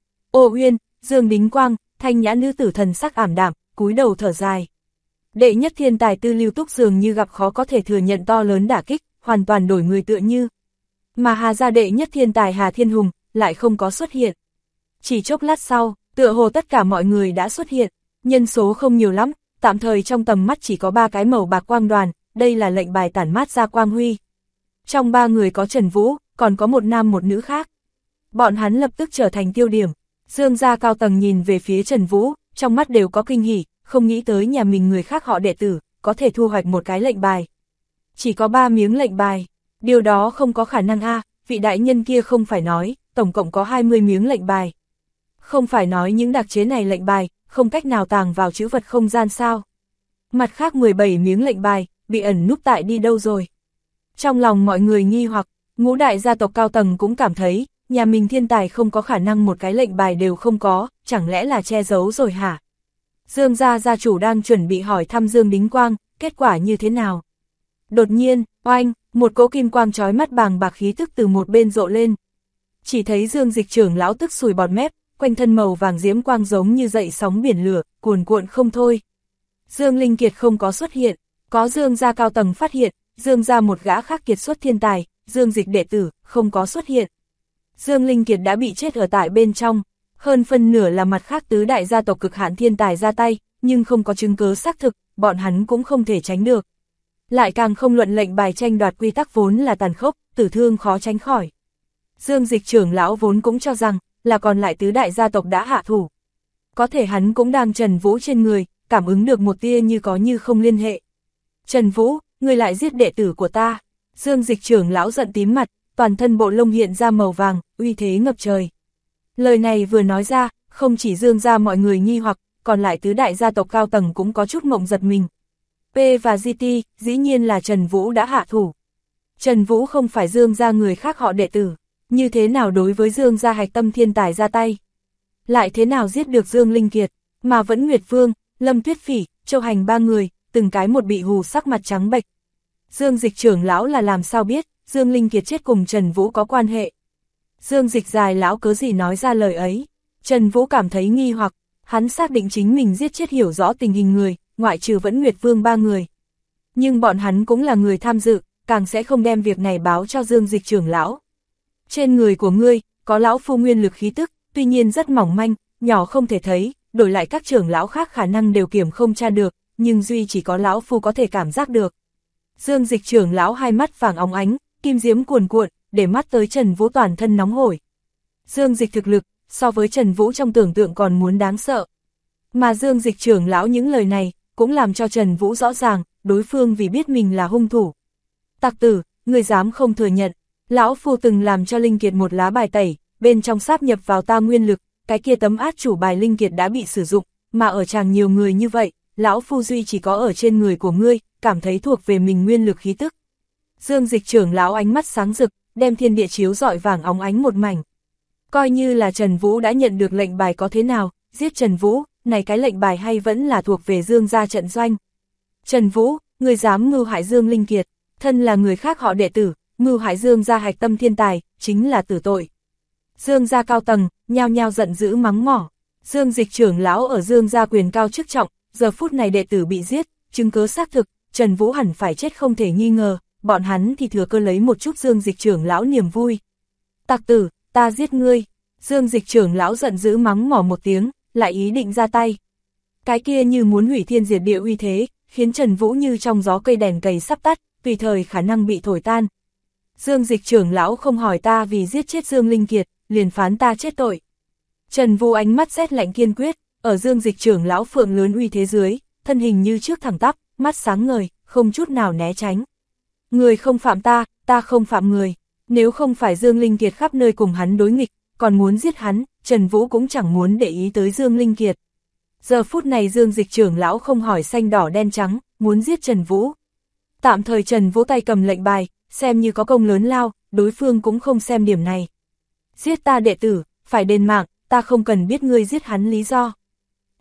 Ô Uyên, Dương Đính Quang, thanh nhã nữ tử thần sắc ảm đạm, cúi đầu thở dài. Đệ nhất thiên tài Tư Lưu Túc dường như gặp khó có thể thừa nhận to lớn đả kích, hoàn toàn đổi người tựa như. Mà Hà gia đệ nhất thiên tài Hà Thiên Hùng, lại không có xuất hiện. Chỉ chốc lát sau, tựa hồ tất cả mọi người đã xuất hiện, nhân số không nhiều lắm, tạm thời trong tầm mắt chỉ có 3 cái màu bạc quang đoàn, đây là lệnh bài tản mát ra quang huy. Trong 3 người có Trần Vũ, còn có một nam một nữ khác. Bọn hắn lập tức trở thành tiêu điểm. Dương gia cao tầng nhìn về phía Trần Vũ, trong mắt đều có kinh hỉ, không nghĩ tới nhà mình người khác họ đệ tử, có thể thu hoạch một cái lệnh bài. Chỉ có 3 miếng lệnh bài, điều đó không có khả năng a, vị đại nhân kia không phải nói, tổng cộng có 20 miếng lệnh bài. Không phải nói những đặc chế này lệnh bài, không cách nào tàng vào trữ vật không gian sao. Mặt khác 17 miếng lệnh bài, bị ẩn núp tại đi đâu rồi. Trong lòng mọi người nghi hoặc, ngũ đại gia tộc cao tầng cũng cảm thấy, nhà mình thiên tài không có khả năng một cái lệnh bài đều không có, chẳng lẽ là che giấu rồi hả? Dương gia gia chủ đang chuẩn bị hỏi thăm Dương Đính Quang, kết quả như thế nào? Đột nhiên, oanh, một cỗ kim quang chói mắt bàng bạc khí tức từ một bên rộ lên. Chỉ thấy Dương Dịch trưởng lão tức sùi bọt mép, quanh thân màu vàng diễm quang giống như dậy sóng biển lửa, cuồn cuộn không thôi. Dương Linh Kiệt không có xuất hiện, có Dương gia cao tầng phát hiện, Dương gia một gã khác kiệt xuất thiên tài, Dương Dịch đệ tử, không có xuất hiện. Dương Linh Kiệt đã bị chết ở tại bên trong, hơn phân nửa là mặt khác tứ đại gia tộc cực hạn thiên tài ra tay, nhưng không có chứng cứ xác thực, bọn hắn cũng không thể tránh được. Lại càng không luận lệnh bài tranh đoạt quy tắc vốn là tàn khốc, tử thương khó tránh khỏi. Dương Dịch trưởng lão vốn cũng cho rằng, là còn lại tứ đại gia tộc đã hạ thủ. Có thể hắn cũng đang Trần Vũ trên người, cảm ứng được một tia như có như không liên hệ. Trần Vũ, ngươi lại giết đệ tử của ta. Dương Dịch trưởng lão giận tím mặt, toàn thân bộ lông hiện ra màu vàng, uy thế ngập trời. Lời này vừa nói ra, không chỉ Dương gia mọi người nghi hoặc, còn lại tứ đại gia tộc cao tầng cũng có chút mộng giật mình. P và GT, dĩ nhiên là Trần Vũ đã hạ thủ. Trần Vũ không phải Dương gia người khác họ đệ tử, như thế nào đối với Dương gia hạch tâm thiên tài ra tay? Lại thế nào giết được Dương Linh Kiệt, mà vẫn Nguyệt Vương, Lâm Tuyết Phỉ, Châu Hành 3 người, từng cái một bị hù sắc mặt trắng bệch. Dương Dịch trưởng lão là làm sao biết, Dương Linh Kiệt chết cùng Trần Vũ có quan hệ. Dương Dịch dài lão cớ gì nói ra lời ấy. Trần Vũ cảm thấy nghi hoặc, hắn xác định chính mình giết chết hiểu rõ tình hình người, ngoại trừ vẫn Nguyệt Vương 3 người. Nhưng bọn hắn cũng là người tham dự, càng sẽ không đem việc này báo cho Dương Dịch trưởng lão. Trên người của ngươi, có lão phu nguyên lực khí tức, tuy nhiên rất mỏng manh, nhỏ không thể thấy, đổi lại các trưởng lão khác khả năng đều kiểm không tra được, nhưng duy chỉ có lão phu có thể cảm giác được. Dương Dịch trưởng lão hai mắt vàng óng ánh, kim diễm cuồn cuộn, để mắt tới Trần Vũ toàn thân nóng hổi. Dương Dịch thực lực, so với Trần Vũ trong tưởng tượng còn muốn đáng sợ. Mà Dương Dịch trưởng lão những lời này, cũng làm cho Trần Vũ rõ ràng, đối phương vì biết mình là hung thủ. Tặc tử, người dám không thừa nhận, lão phu từng làm cho Linh Kiệt một lá bài tẩy, bên trong sáp nhập vào ta nguyên lực, cái kia tấm át chủ bài Linh Kiệt đã bị sử dụng, mà ở chàng nhiều người như vậy, lão phu duy chỉ có ở trên người của ngươi, cảm thấy thuộc về mình nguyên lực khí tức. Dương Dịch trưởng lão ánh mắt sáng rực, đem thiên địa chiếu rọi vàng óng ánh một mảnh. Coi như là Trần Vũ đã nhận được lệnh bài có thế nào, giết Trần Vũ, này cái lệnh bài hay vẫn là thuộc về Dương gia trận doanh. Trần Vũ, người dám mưu hại Dương Linh Kiệt, thân là người khác họ đệ tử, mưu hại Dương gia hạch tâm thiên tài, chính là tử tội. Dương gia cao tầng, nhao nhao giận dữ mắng mỏ. Dương Dịch trưởng lão ở Dương gia quyền cao chức trọng, giờ phút này đệ tử bị giết, chứng cứ xác thực, Trần Vũ hẳn phải chết không thể nghi ngờ, bọn hắn thì thừa cơ lấy một chút Dương Dịch trưởng lão niềm vui. Tặc tử, ta giết ngươi. Dương Dịch trưởng lão giận dữ mắng mỏ một tiếng, lại ý định ra tay. Cái kia như muốn hủy thiên diệt địa uy thế, khiến Trần Vũ như trong gió cây đèn cầy sắp tắt, tùy thời khả năng bị thổi tan. Dương Dịch trưởng lão không hỏi ta vì giết chết Dương Linh Kiệt, liền phán ta chết tội. Trần Vũ ánh mắt rét lạnh kiên quyết, ở Dương Dịch trưởng lão phượng lớn uy thế dưới, thân hình như trước thẳng tắp, mắt sáng ngời, không chút nào né tránh. Người không phạm ta, ta không phạm người. Nếu không phải Dương Linh Kiệt khắp nơi cùng hắn đối nghịch, còn muốn giết hắn, Trần Vũ cũng chẳng muốn để ý tới Dương Linh Kiệt. Giờ phút này Dương Dịch trưởng lão không hỏi xanh đỏ đen trắng, muốn giết Trần Vũ. Tạm thời Trần Vũ tay cầm lệnh bài, xem như có công lớn lao, đối phương cũng không xem điểm này. Giết ta đệ tử, phải đền mạng, ta không cần biết ngươi giết hắn lý do.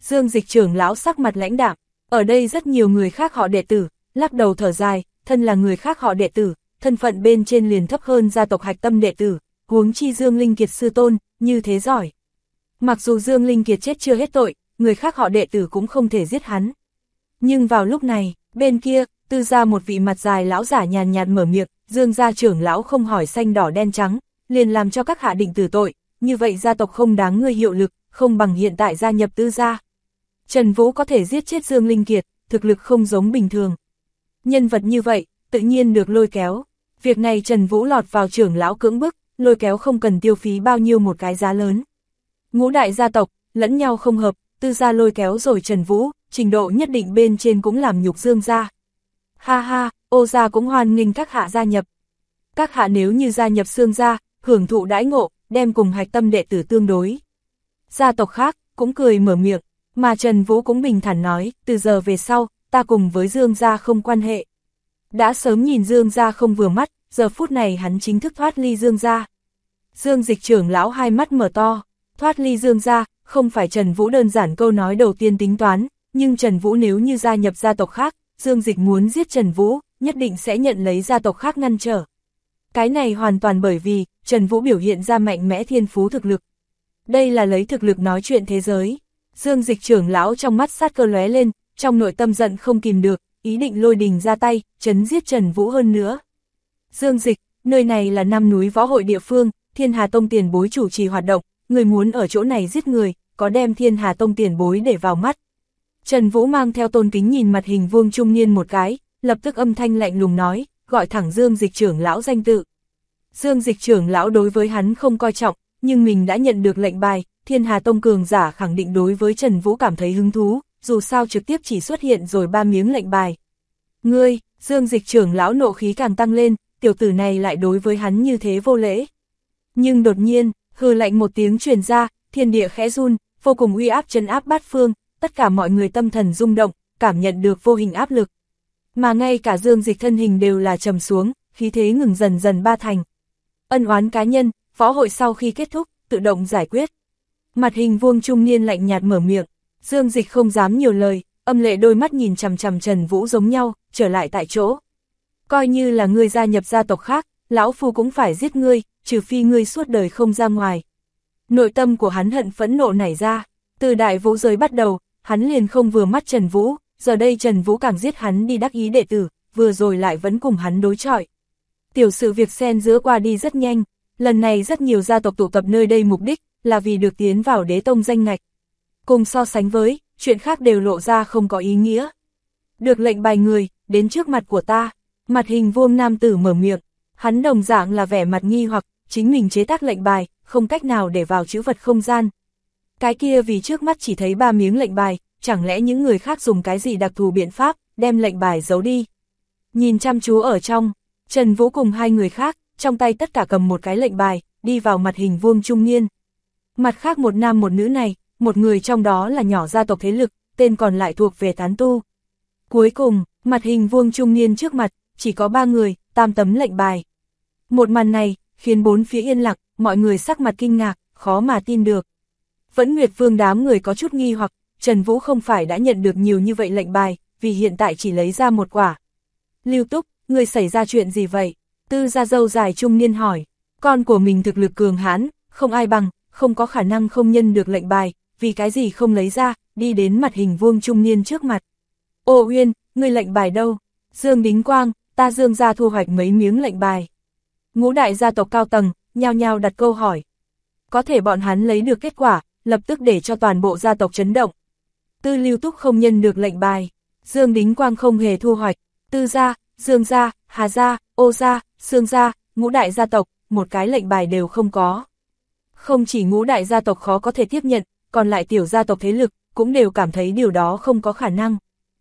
Dương Dịch trưởng lão sắc mặt lãnh đạm, ở đây rất nhiều người khác họ đệ tử, lắc đầu thở dài, thân là người khác họ đệ tử, thân phận bên trên liền thấp hơn gia tộc hạch tâm đệ tử, huống chi Dương Linh Kiệt sư tôn, như thế giỏi. Mặc dù Dương Linh Kiệt chết chưa hết tội, người khác họ đệ tử cũng không thể giết hắn. Nhưng vào lúc này, bên kia, Tư gia một vị mặt dài lão giả nhàn nhạt mở miệng, Dương gia trưởng lão không hỏi xanh đỏ đen trắng, liền làm cho các hạ định tử tội, như vậy gia tộc không đáng ngươi hiệu lực, không bằng hiện tại gia nhập Tư gia. Trần Vũ có thể giết chết Dương Linh Kiệt, thực lực không giống bình thường. Nhân vật như vậy, tự nhiên được lôi kéo. Việc này Trần Vũ lọt vào trưởng lão cưỡng bức, lôi kéo không cần tiêu phí bao nhiêu một cái giá lớn. Ngũ đại gia tộc, lẫn nhau không hợp, Tư gia lôi kéo rồi Trần Vũ, trình độ nhất định bên trên cũng làm nhục Dương gia. Ha ha, Ô gia cũng hoan nghênh các hạ gia nhập. Các hạ nếu như gia nhập Xương gia, hưởng thụ đãi ngộ, đem cùng hạch tâm đệ tử tương đối. Gia tộc khác, cũng cười mở miệng, mà Trần Vũ cũng bình thản nói, từ giờ về sau, ta cùng với Dương gia không quan hệ. Đã sớm nhìn Dương gia không vừa mắt, giờ phút này hắn chính thức thoát ly Dương gia. Dương Dịch trưởng lão hai mắt mở to, thoát ly Dương gia, không phải Trần Vũ đơn giản câu nói đầu tiên tính toán, nhưng Trần Vũ nếu như gia nhập gia tộc khác, Dương Dịch muốn giết Trần Vũ, nhất định sẽ nhận lấy gia tộc khác ngăn trở. Cái này hoàn toàn bởi vì, Trần Vũ biểu hiện ra mạnh mẽ thiên phú thực lực. Đây là lấy thực lực nói chuyện thế giới. Dương Dịch trưởng lão trong mắt sát cơ lóe lên, trong nội tâm giận không kìm được, ý định lôi đình ra tay, trấn giết Trần Vũ hơn nữa. Dương Dịch, nơi này là Năm Núi Võ Hội địa phương, Thiên Hà Tông tiền bối chủ trì hoạt động, người muốn ở chỗ này giết người, có đem Thiên Hà Tông tiền bối để vào mắt. Trần Vũ mang theo tôn kính nhìn mặt hình vuông trung niên một cái, lập tức âm thanh lạnh lùng nói, gọi thẳng Dương Dịch trưởng lão danh tự. Dương Dịch trưởng lão đối với hắn không coi trọng, nhưng mình đã nhận được lệnh bài, Thiên Hà Tông cường giả khẳng định đối với Trần Vũ cảm thấy hứng thú, dù sao trực tiếp chỉ xuất hiện rồi 3 miếng lệnh bài. Ngươi, Dương Dịch trưởng lão nộ khí càng tăng lên, tiểu tử này lại đối với hắn như thế vô lễ. Nhưng đột nhiên, hừ lạnh một tiếng truyền ra, thiên địa khẽ run, vô cùng uy áp trấn áp bát phương, tất cả mọi người tâm thần rung động, cảm nhận được vô hình áp lực. Mà ngay cả Dương Dịch thân hình đều là trầm xuống, khí thế ngừng dần dần ba thành. Ân oán cá nhân, võ hội sau khi kết thúc, tự động giải quyết. Mặt hình vuông trung niên lạnh nhạt mở miệng, Dương Dịch không dám nhiều lời, âm lệ đôi mắt nhìn chằm chằm Trần Vũ giống nhau, trở lại tại chỗ. Coi như là ngươi gia nhập gia tộc khác, lão phu cũng phải giết ngươi, trừ phi ngươi suốt đời không ra ngoài. Nội tâm của hắn hận phẫn nộ nảy ra, từ đại vũ giới bắt đầu, hắn liền không vừa mắt Trần Vũ, giờ đây Trần Vũ càng giết hắn đi đắc ý đệ tử, vừa rồi lại vẫn cùng hắn đối chọi. Tiểu sự việc xen giữa qua đi rất nhanh, lần này rất nhiều gia tộc tụ tập nơi đây mục đích là vì được tiến vào đế tông danh ngạch. Cùng so sánh với, chuyện khác đều lộ ra không có ý nghĩa. Được lệnh bài người, đến trước mặt của ta, mặt hình vuông nam tử mở miệng, hắn đồng dạng là vẻ mặt nghi hoặc, chính mình chế tác lệnh bài, không cách nào để vào trữ vật không gian. Cái kia vì trước mắt chỉ thấy 3 miếng lệnh bài, chẳng lẽ những người khác dùng cái gì đặc thù biện pháp, đem lệnh bài giấu đi. Nhìn chăm chú ở trong, Trần Vũ cùng hai người khác, trong tay tất cả cầm một cái lệnh bài, đi vào mặt hình vuông trung niên. Mặt khác một nam một nữ này, một người trong đó là nhỏ gia tộc thế lực, tên còn lại thuộc về tán tu. Cuối cùng, mặt hình vuông trung niên trước mặt, chỉ có 3 người, 8 tấm lệnh bài. Một màn này, khiến bốn phía yên lặng, mọi người sắc mặt kinh ngạc, khó mà tin được. Vẫn Nguyệt Vương đám người có chút nghi hoặc, Trần Vũ không phải đã nhận được nhiều như vậy lệnh bài, vì hiện tại chỉ lấy ra một quả. Lưu Túc, người xảy ra chuyện gì vậy? Tư gia râu dài trung niên hỏi, con của mình thực lực cường hãn, không ai bằng, không có khả năng không nhân được lệnh bài, vì cái gì không lấy ra, đi đến mặt hình vuông trung niên trước mặt. Ô Uyên, ngươi lệnh bài đâu? Dương Đính Quang, ta Dương gia thu hoạch mấy miếng lệnh bài. Ngũ đại gia tộc cao tầng, nhao nhao đặt câu hỏi. Có thể bọn hắn lấy được kết quả, lập tức để cho toàn bộ gia tộc chấn động. Tư Lưu Túc không nhân được lệnh bài, Dương Đính Quang không hề thu hoạch, Tư gia, Dương gia, Hà gia, Ô gia, Xương gia, ngũ đại gia tộc, một cái lệnh bài đều không có. Không chỉ ngũ đại gia tộc khó có thể tiếp nhận, còn lại tiểu gia tộc thế lực, cũng đều cảm thấy điều đó không có khả năng.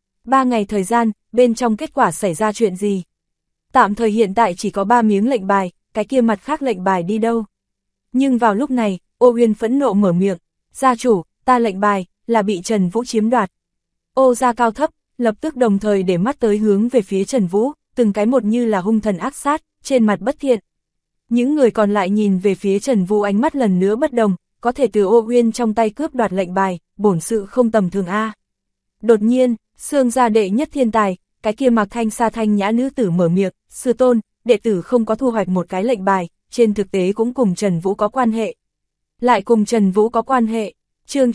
3 ngày thời gian, bên trong kết quả xảy ra chuyện gì? Tạm thời hiện tại chỉ có 3 miếng lệnh bài, cái kia mặt khác lệnh bài đi đâu? Nhưng vào lúc này, Ô Uyên phẫn nộ mở miệng, gia chủ, ta lệnh bài, là bị Trần Vũ chiếm đoạt. Ô gia cao thấp, lập tức đồng thời để mắt tới hướng về phía Trần Vũ, từng cái một như là hung thần ác sát, trên mặt bất thiện. Những người còn lại nhìn về phía Trần Vũ ánh mắt lần nữa bất đồng, có thể từ Ô Uyên trong tay cướp đoạt lệnh bài, bổn sự không tầm thường a. Đột nhiên, Xương gia đệ nhất thiên tài, cái kia mặc thanh sa thanh nhã nữ tử mở miệng, sư tôn, đệ tử không có thu hoạch một cái lệnh bài, trên thực tế cũng cùng Trần Vũ có quan hệ. Lại cùng Trần Vũ có quan hệ, chương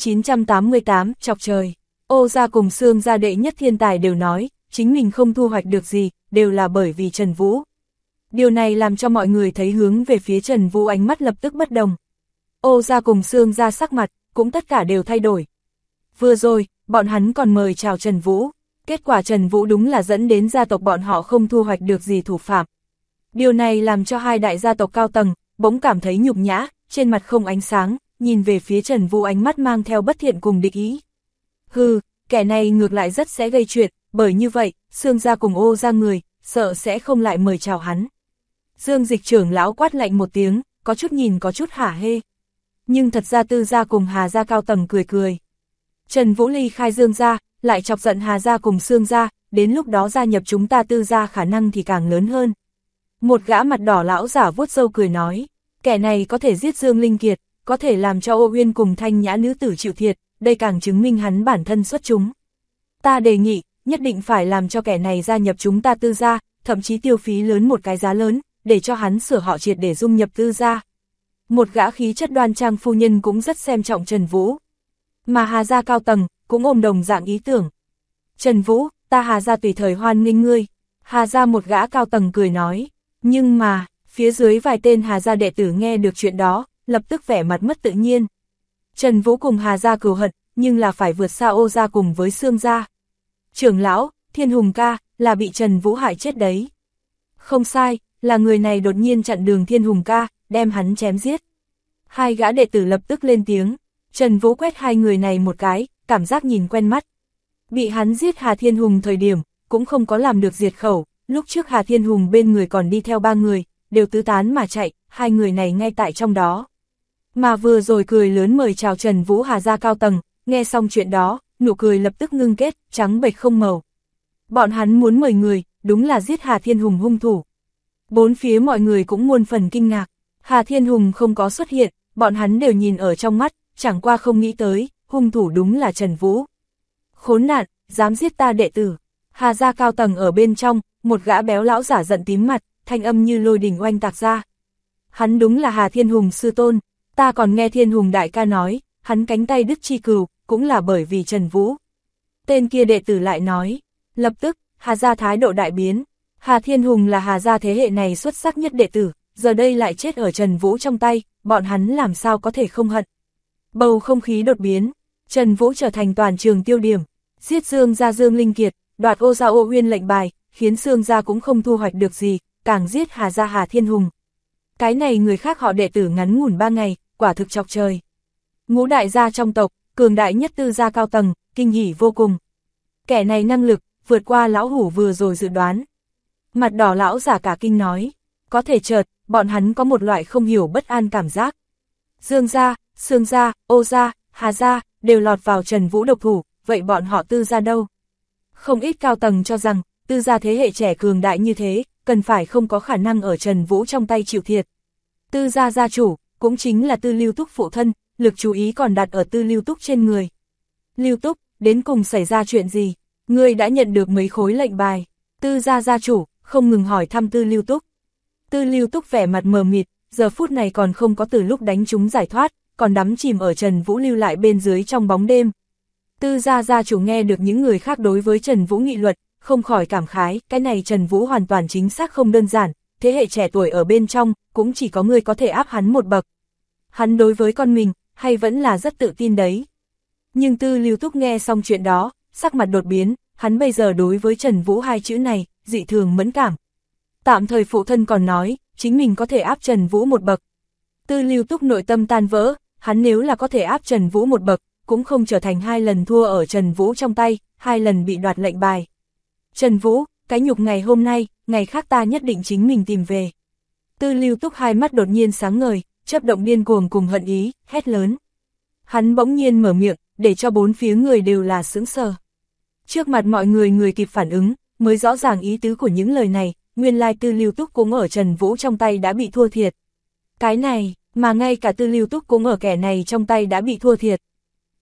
988, chọc trời. Ô gia cùng Xương gia đệ nhất thiên tài đều nói, chính mình không thu hoạch được gì, đều là bởi vì Trần Vũ. Điều này làm cho mọi người thấy hướng về phía Trần Vũ ánh mắt lập tức bất đồng. Ô gia cùng Xương gia sắc mặt, cũng tất cả đều thay đổi. Vừa rồi, bọn hắn còn mời chào Trần Vũ, kết quả Trần Vũ đúng là dẫn đến gia tộc bọn họ không thu hoạch được gì thủ phạm. Điều này làm cho hai đại gia tộc cao tầng, bỗng cảm thấy nhục nhã, trên mặt không ánh sáng, nhìn về phía Trần Vũ ánh mắt mang theo bất thiện cùng địch ý. Hừ, kẻ này ngược lại rất sẽ gây chuyện, bởi như vậy, Xương gia cùng Ô gia người, sợ sẽ không lại mời chào hắn. Dương Dịch trưởng lão quát lạnh một tiếng, có chút nhìn có chút hả hê. Nhưng thật ra Tư gia cùng Hà gia cao tầng cười cười. Trần Vũ ly khai Dương gia, lại chọc giận Hà gia cùng Xương gia, đến lúc đó gia nhập chúng ta Tư gia khả năng thì càng lớn hơn. Một gã mặt đỏ lão giả vuốt râu cười nói, kẻ này có thể giết Dương Linh Kiệt, có thể làm cho Ô Uyên cùng thanh nhã nữ tử chịu thiệt, đây càng chứng minh hắn bản thân xuất chúng. Ta đề nghị, nhất định phải làm cho kẻ này gia nhập chúng ta Tư gia, thậm chí tiêu phí lớn một cái giá lớn, để cho hắn sửa họ triệt để dung nhập Tư gia. Một gã khí chất đoan trang phu nhân cũng rất xem trọng Trần Vũ. Mà Hà gia cao tầng, cũng ôm đồng dạng ý tưởng. Trần Vũ, ta Hà gia tùy thời hoan nghênh ngươi. Hà gia một gã cao tầng cười nói. Nhưng mà, phía dưới vài tên Hà gia đệ tử nghe được chuyện đó, lập tức vẻ mặt mất tự nhiên. Trần Vũ cùng Hà gia cừu hận, nhưng là phải vượt xa Ô gia cùng với Xương gia. Trưởng lão, Thiên Hùng ca, là bị Trần Vũ hại chết đấy. Không sai, là người này đột nhiên chặn đường Thiên Hùng ca, đem hắn chém giết. Hai gã đệ tử lập tức lên tiếng. Trần Vũ quét hai người này một cái, cảm giác nhìn quen mắt. Bị hắn giết Hà Thiên Hùng thời điểm, cũng không có làm được diệt khẩu, lúc trước Hà Thiên Hùng bên người còn đi theo ba người, đều tứ tán mà chạy, hai người này ngay tại trong đó. Mà vừa rồi cười lớn mời chào Trần Vũ Hà gia cao tầng, nghe xong chuyện đó, nụ cười lập tức ngưng kết, trắng bệch không màu. Bọn hắn muốn mời người, đúng là giết Hà Thiên Hùng hung thủ. Bốn phía mọi người cũng muôn phần kinh ngạc, Hà Thiên Hùng không có xuất hiện, bọn hắn đều nhìn ở trong mắt, chẳng qua không nghĩ tới, hung thủ đúng là Trần Vũ. Khốn nạn, dám giết ta đệ tử. Hà gia cao tầng ở bên trong, một gã béo lão giả giận tím mặt, thanh âm như lôi đình oanh tạc ra. Hắn đúng là Hà Thiên Hùng sư tôn, ta còn nghe Thiên Hùng đại ca nói, hắn cánh tay đứt chi cừu, cũng là bởi vì Trần Vũ. Tên kia đệ tử lại nói, lập tức, Hà gia thái độ đại biến. Hà Thiên Hùng là Hà gia thế hệ này xuất sắc nhất đệ tử, giờ đây lại chết ở Trần Vũ trong tay, bọn hắn làm sao có thể không hận. Bầu không khí đột biến, Trần Vũ trở thành toàn trường tiêu điểm, giết Dương gia Dương Linh Kiệt, đoạt Ô gia Ô Uyên lệnh bài, khiến Xương gia cũng không thu hoạch được gì, càng giết Hà gia Hà Thiên Hùng. Cái này người khác họ đệ tử ngắn ngủn 3 ngày, quả thực chọc trời. Ngũ đại gia trong tộc, cường đại nhất Tư gia cao tầng, kinh hỉ vô cùng. Kẻ này năng lực, vượt qua lão hủ vừa rồi dự đoán. Mặt đỏ lão giả cả kinh nói, có thể chợt, bọn hắn có một loại không hiểu bất an cảm giác. Dương gia, Xương gia, Ô gia, Hà gia, đều lọt vào Trần Vũ độc thủ, vậy bọn họ Tư gia đâu? Không ít cao tầng cho rằng, Tư gia thế hệ trẻ cường đại như thế, cần phải không có khả năng ở Trần Vũ trong tay chịu thiệt. Tư gia gia chủ, cũng chính là Tư Lưu Túc phụ thân, lực chú ý còn đặt ở Tư Lưu Túc trên người. Lưu Túc, đến cùng xảy ra chuyện gì? Ngươi đã nhận được mấy khối lệnh bài? Tư gia gia chủ, không ngừng hỏi thăm Tư Lưu Túc. Tư Lưu Túc vẻ mặt mờ mịt, giờ phút này còn không có từ lúc đánh chúng giải thoát, còn đắm chìm ở Trần Vũ lưu lại bên dưới trong bóng đêm. Tư gia gia chủ nghe được những người khác đối với Trần Vũ nghị luật, không khỏi cảm khái, cái này Trần Vũ hoàn toàn chính xác không đơn giản, thế hệ trẻ tuổi ở bên trong, cũng chỉ có người có thể áp hắn một bậc. Hắn đối với con mình, hay vẫn là rất tự tin đấy. Nhưng Tư Lưu Túc nghe xong chuyện đó, sắc mặt đột biến, hắn bây giờ đối với Trần Vũ hai chữ này, dị thường mẫn cảm. Tạm thời phụ thân còn nói, chính mình có thể áp Trần Vũ một bậc. Tư Lưu Túc nội tâm tan vỡ, hắn nếu là có thể áp Trần Vũ một bậc, cũng không trở thành 2 lần thua ở Trần Vũ trong tay, 2 lần bị đoạt lệnh bài. Trần Vũ, cái nhục ngày hôm nay, ngày khác ta nhất định chính mình tìm về. Tư Lưu Túc hai mắt đột nhiên sáng ngời, chớp động điên cuồng cùng hận ý, hét lớn. Hắn bỗng nhiên mở miệng, để cho bốn phía người đều là sững sờ. Trước mặt mọi người kịp phản ứng, mới rõ ràng ý tứ của những lời này, nguyên lai Tư Lưu Túc cũng ở Trần Vũ trong tay đã bị thua thiệt. Cái này, mà ngay cả Tư Lưu Túc cũng ở kẻ này trong tay đã bị thua thiệt.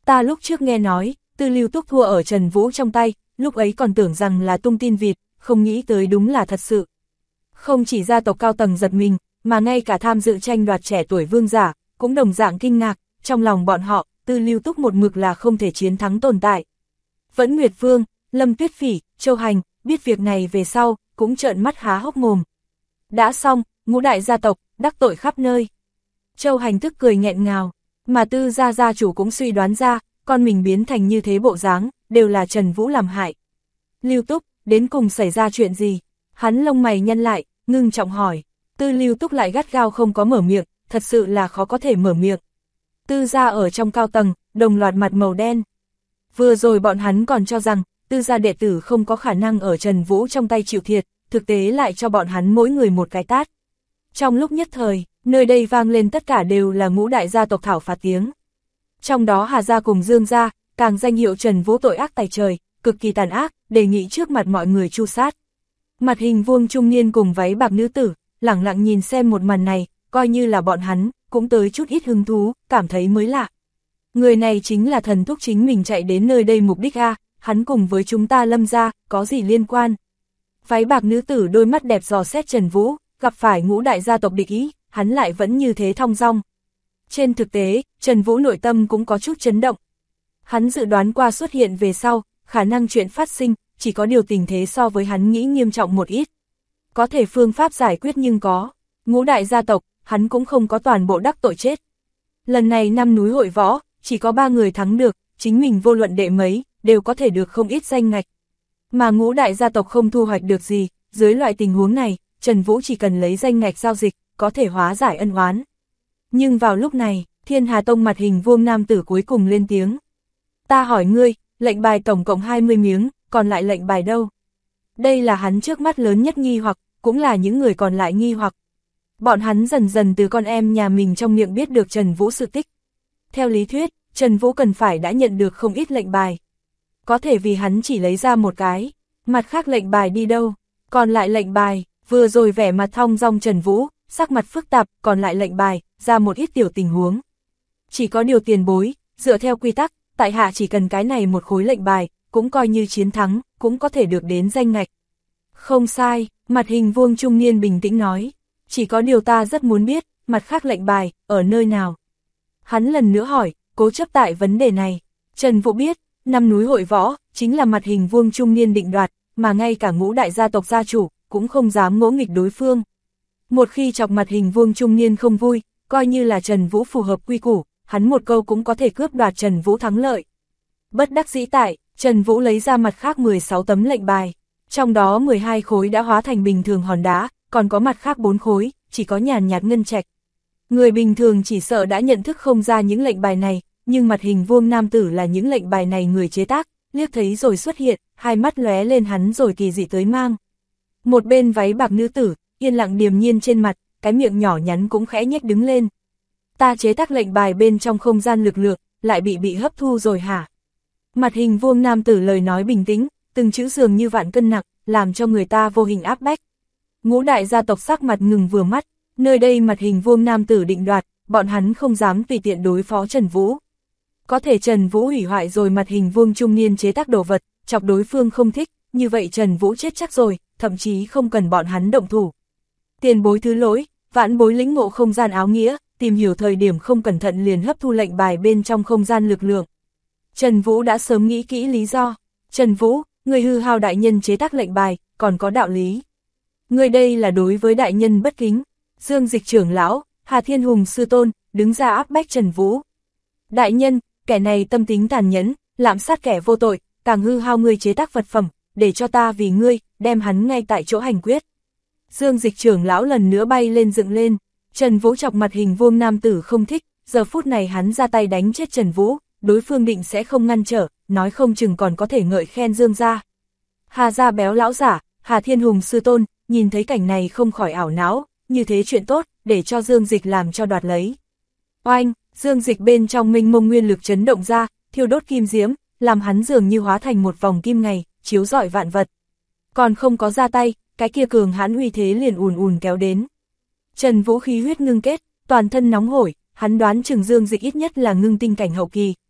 Ta lúc trước nghe nói, Tư Lưu Túc thua ở Trần Vũ trong tay, lúc ấy còn tưởng rằng là tung tin vịt, không nghĩ tới đúng là thật sự. Không chỉ gia tộc cao tầng giật mình, mà ngay cả tham dự tranh đoạt trẻ tuổi vương giả, cũng đồng dạng kinh ngạc, trong lòng bọn họ, Tư Lưu Túc một mực là không thể chiến thắng tồn tại. Vẫn Nguyệt Vương, Lâm Tuyết Phỉ, Châu Hành, biết việc này về sau, cũng trợn mắt há hốc mồm. Đã xong, ngũ đại gia tộc, đắc tội khắp nơi. Châu Hành tức cười nghẹn ngào, mà Tư gia gia chủ cũng suy đoán ra, con mình biến thành như thế bộ dáng, đều là Trần Vũ làm hại. Lưu Túc, đến cùng xảy ra chuyện gì? Hắn lông mày nhăn lại, ngưng trọng hỏi. Tư Lưu Túc lại gắt gao không có mở miệng, thật sự là khó có thể mở miệng. Tư gia ở trong cao tầng, đồng loạt mặt màu đen. Vừa rồi bọn hắn còn cho rằng, Tư gia đệ tử không có khả năng ở Trần Vũ trong tay chịu thiệt, thực tế lại cho bọn hắn mỗi người một cái tát. Trong lúc nhất thời, nơi đây vang lên tất cả đều là ngũ đại gia tộc thảo phạt tiếng. Trong đó Hà gia cùng Dương gia, càng danh hiệu Trần Vũ tội ác tày trời, cực kỳ tàn ác, đề nghị trước mặt mọi người tru sát. Mặt hình vuông trung niên cùng váy bạc nữ tử, lẳng lặng nhìn xem một màn này, coi như là bọn hắn, cũng tới chút ít hứng thú, cảm thấy mới lạ. Người này chính là thần thúc chính mình chạy đến nơi đây mục đích a, hắn cùng với chúng ta Lâm gia, có gì liên quan? Váy bạc nữ tử đôi mắt đẹp dò xét Trần Vũ, gặp phải ngũ đại gia tộc địch ý, hắn lại vẫn như thế thong dong. Trên thực tế, Trần Vũ nội tâm cũng có chút chấn động. Hắn dự đoán qua xuất hiện về sau, khả năng chuyện phát sinh, chỉ có điều tình thế so với hắn nghĩ nghiêm trọng một ít. Có thể phương pháp giải quyết nhưng có. Ngũ đại gia tộc, hắn cũng không có toàn bộ đắc tội chết. Lần này năm núi hội võ, chỉ có 3 người thắng được, chính mình vô luận đệ mấy, đều có thể được không ít danh ngạch. Mà ngũ đại gia tộc không thu hoạch được gì, dưới loại tình huống này, Trần Vũ chỉ cần lấy danh ngạch giao dịch, có thể hóa giải ân oán. Nhưng vào lúc này, Thiên Hà Tông mặt hình vuông nam tử cuối cùng lên tiếng. Ta hỏi ngươi, lệnh bài tổng cộng 20 miếng, còn lại lệnh bài đâu? Đây là hắn trước mắt lớn nhất nghi hoặc, cũng là những người còn lại nghi hoặc. Bọn hắn dần dần từ con em nhà mình trong miệng biết được Trần Vũ sự tích. Theo lý thuyết, Trần Vũ cần phải đã nhận được không ít lệnh bài. Có thể vì hắn chỉ lấy ra một cái, mặt khác lệnh bài đi đâu? Còn lại lệnh bài, vừa rồi vẻ mặt thong dong Trần Vũ, sắc mặt phức tạp, còn lại lệnh bài, ra một ít tiểu tình huống. Chỉ có điều tiền bối, dựa theo quy tắc, tại hạ chỉ cần cái này một khối lệnh bài, cũng coi như chiến thắng, cũng có thể được đến danh ngạch. Không sai, mặt hình vuông trung niên bình tĩnh nói, chỉ có điều ta rất muốn biết, mặt khác lệnh bài, ở nơi nào? Hắn lần nữa hỏi, cố chấp tại vấn đề này. Trần Vũ biết, năm núi hội võ, chính là mặt hình vuông trung niên định đoạt, mà ngay cả ngũ đại gia tộc gia chủ, cũng không dám ngỗ nghịch đối phương. Một khi chọc mặt hình vuông trung niên không vui, coi như là Trần Vũ phù hợp quy củ, hắn một câu cũng có thể cướp đoạt Trần Vũ thắng lợi. Bất đắc dĩ tại, Trần Vũ lấy ra mặt khác 16 tấm lệnh bài, trong đó 12 khối đã hóa thành bình thường hòn đá, còn có mặt khác 4 khối, chỉ có nhàn nhạt ngân trạch. Người bình thường chỉ sợ đã nhận thức không ra những lệnh bài này, nhưng mặt hình vuông nam tử là những lệnh bài này người chế tác, liếc thấy rồi xuất hiện, hai mắt lóe lên hắn rồi kỳ dị tới mang. Một bên váy bạc nữ tử, yên lặng điềm nhiên trên mặt, cái miệng nhỏ nhắn cũng khẽ nhếch đứng lên. Ta chế tác lệnh bài bên trong không gian lực lượng, lại bị hấp thu rồi hả? Mặt hình vuông nam tử lời nói bình tĩnh, từng chữ dường như vạn cân nặng, làm cho người ta vô hình áp bách. Ngũ đại gia tộc sắc mặt ngừng vừa mắt, nơi đây mặt hình vuông nam tử định đoạt, bọn hắn không dám tùy tiện đối phó Trần Vũ. Có thể Trần Vũ hủy hoại rồi mặt hình vuông trung niên chế tác đồ vật, chọc đối phương không thích, như vậy Trần Vũ chết chắc rồi, thậm chí không cần bọn hắn động thủ. Tiền bối thứ lỗi, vãn bối lĩnh ngộ không gian áo nghĩa, tìm hiểu thời điểm không cẩn thận liền hấp thu lệnh bài bên trong không gian lực lượng. Trần Vũ đã sớm nghĩ kỹ lý do. Trần Vũ, người hư hao đại nhân chế tác lệnh bài, còn có đạo lý. Người đây là đối với đại nhân bất kính. Dương Dịch trưởng lão, Hà Thiên Hùng sư tôn, đứng ra áp bách Trần Vũ. Đại nhân, kẻ này tâm tính tàn nhẫn, lạm sát kẻ vô tội, càng hư hao ngươi chế tác vật phẩm, để cho ta vì ngươi, đem hắn ngay tại chỗ hành quyết. Dương Dịch trưởng lão lần nữa bay lên dựng lên, Trần Vũ chọc mặt hình vuông nam tử không thích, giờ phút này hắn ra tay đánh chết Trần Vũ, đối phương định sẽ không ngăn trở, nói không chừng còn có thể ngợi khen Dương gia. Hà gia béo lão giả, Hà Thiên Hùng sư tôn, nhìn thấy cảnh này không khỏi ảo não, như thế chuyện tốt, để cho Dương Dịch làm cho đoạt lấy. Oanh, Dương Dịch bên trong mênh mông nguyên lực chấn động ra, thiêu đốt kim diễm, làm hắn dường như hóa thành một vòng kim ngày, chiếu rọi vạn vật. Còn không có ra tay, cái kia cường hãn uy thế liền ùn ùn kéo đến. Trần Vũ khí huyết ngưng kết, toàn thân nóng hổi, hắn đoán chừng Dương Dịch ít nhất là ngưng tinh cảnh hậu kỳ,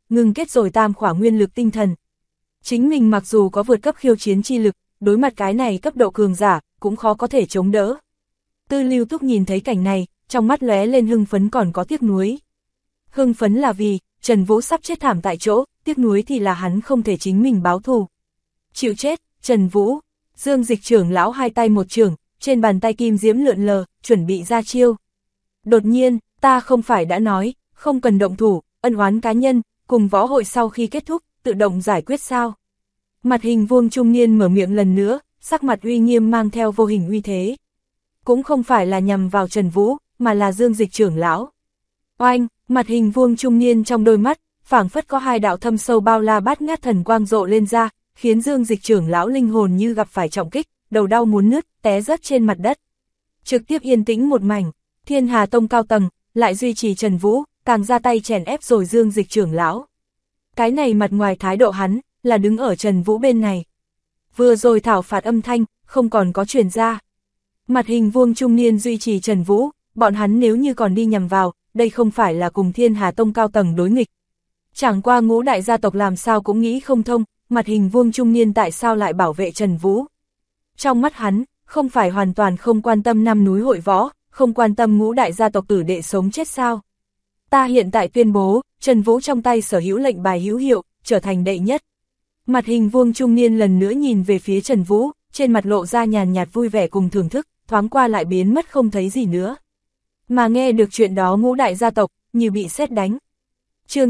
ngừng kết rồi tam khỏa nguyên lực tinh thần. Chính mình mặc dù có vượt cấp khiêu chiến chi lực, đối mặt cái này cấp độ cường giả, cũng khó có thể chống đỡ. Tư Lưu Túc nhìn thấy cảnh này, trong mắt lóe lên hưng phấn còn có tiếc nuối. Hưng phấn là vì, Trần Vũ sắp chết thảm tại chỗ, tiếc nuối thì là hắn không thể chính mình báo thù. Chịu chết, Trần Vũ. Dương Dịch trưởng lão hai tay một chưởng, trên bàn tay kim diễm lượn lờ, chuẩn bị ra chiêu. Đột nhiên, ta không phải đã nói, không cần động thủ, ân oán cá nhân, cùng võ hội sau khi kết thúc, tự động giải quyết sao. Mặt hình vuông trung niên mở miệng lần nữa, sắc mặt uy nghiêm mang theo vô hình uy thế. Cũng không phải là nhằm vào Trần Vũ, mà là Dương Dịch trưởng lão. Oanh, mặt hình vuông trung niên trong đôi mắt, phảng phất có hai đạo thâm sâu bao la bát ngát thần quang rộ lên ra, khiến Dương Dịch trưởng lão linh hồn như gặp phải trọng kích, đầu đau muốn nứt, té rớt trên mặt đất. Trực tiếp yên tĩnh một mảnh, Thiên Hà Tông cao tầng, lại duy trì Trần Vũ, càng ra tay chèn ép rồi Dương Dịch trưởng lão. Cái này mặt ngoài thái độ hắn, là đứng ở Trần Vũ bên này. Vừa rồi thảo phạt âm thanh, không còn có truyền ra. Mặt hình vuông trung niên duy trì Trần Vũ, bọn hắn nếu như còn đi nhằm vào, đây không phải là cùng Thiên Hà Tông cao tầng đối nghịch. Chẳng qua ngũ đại gia tộc làm sao cũng nghĩ không thông, mặt hình vuông trung niên tại sao lại bảo vệ Trần Vũ. Trong mắt hắn, không phải hoàn toàn không quan tâm năm núi hội võ, không quan tâm ngũ đại gia tộc tử đệ sống chết sao. Ta hiện tại tuyên bố, Trần Vũ trong tay sở hữu lệnh bài hữu hiệu, trở thành đệ nhất. Mặt hình vuông trung niên lần nữa nhìn về phía Trần Vũ, trên mặt lộ ra nhàn nhạt vui vẻ cùng thưởng thức, thoáng qua lại biến mất không thấy gì nữa. Mà nghe được chuyện đó ngũ đại gia tộc, như bị sét đánh. Chương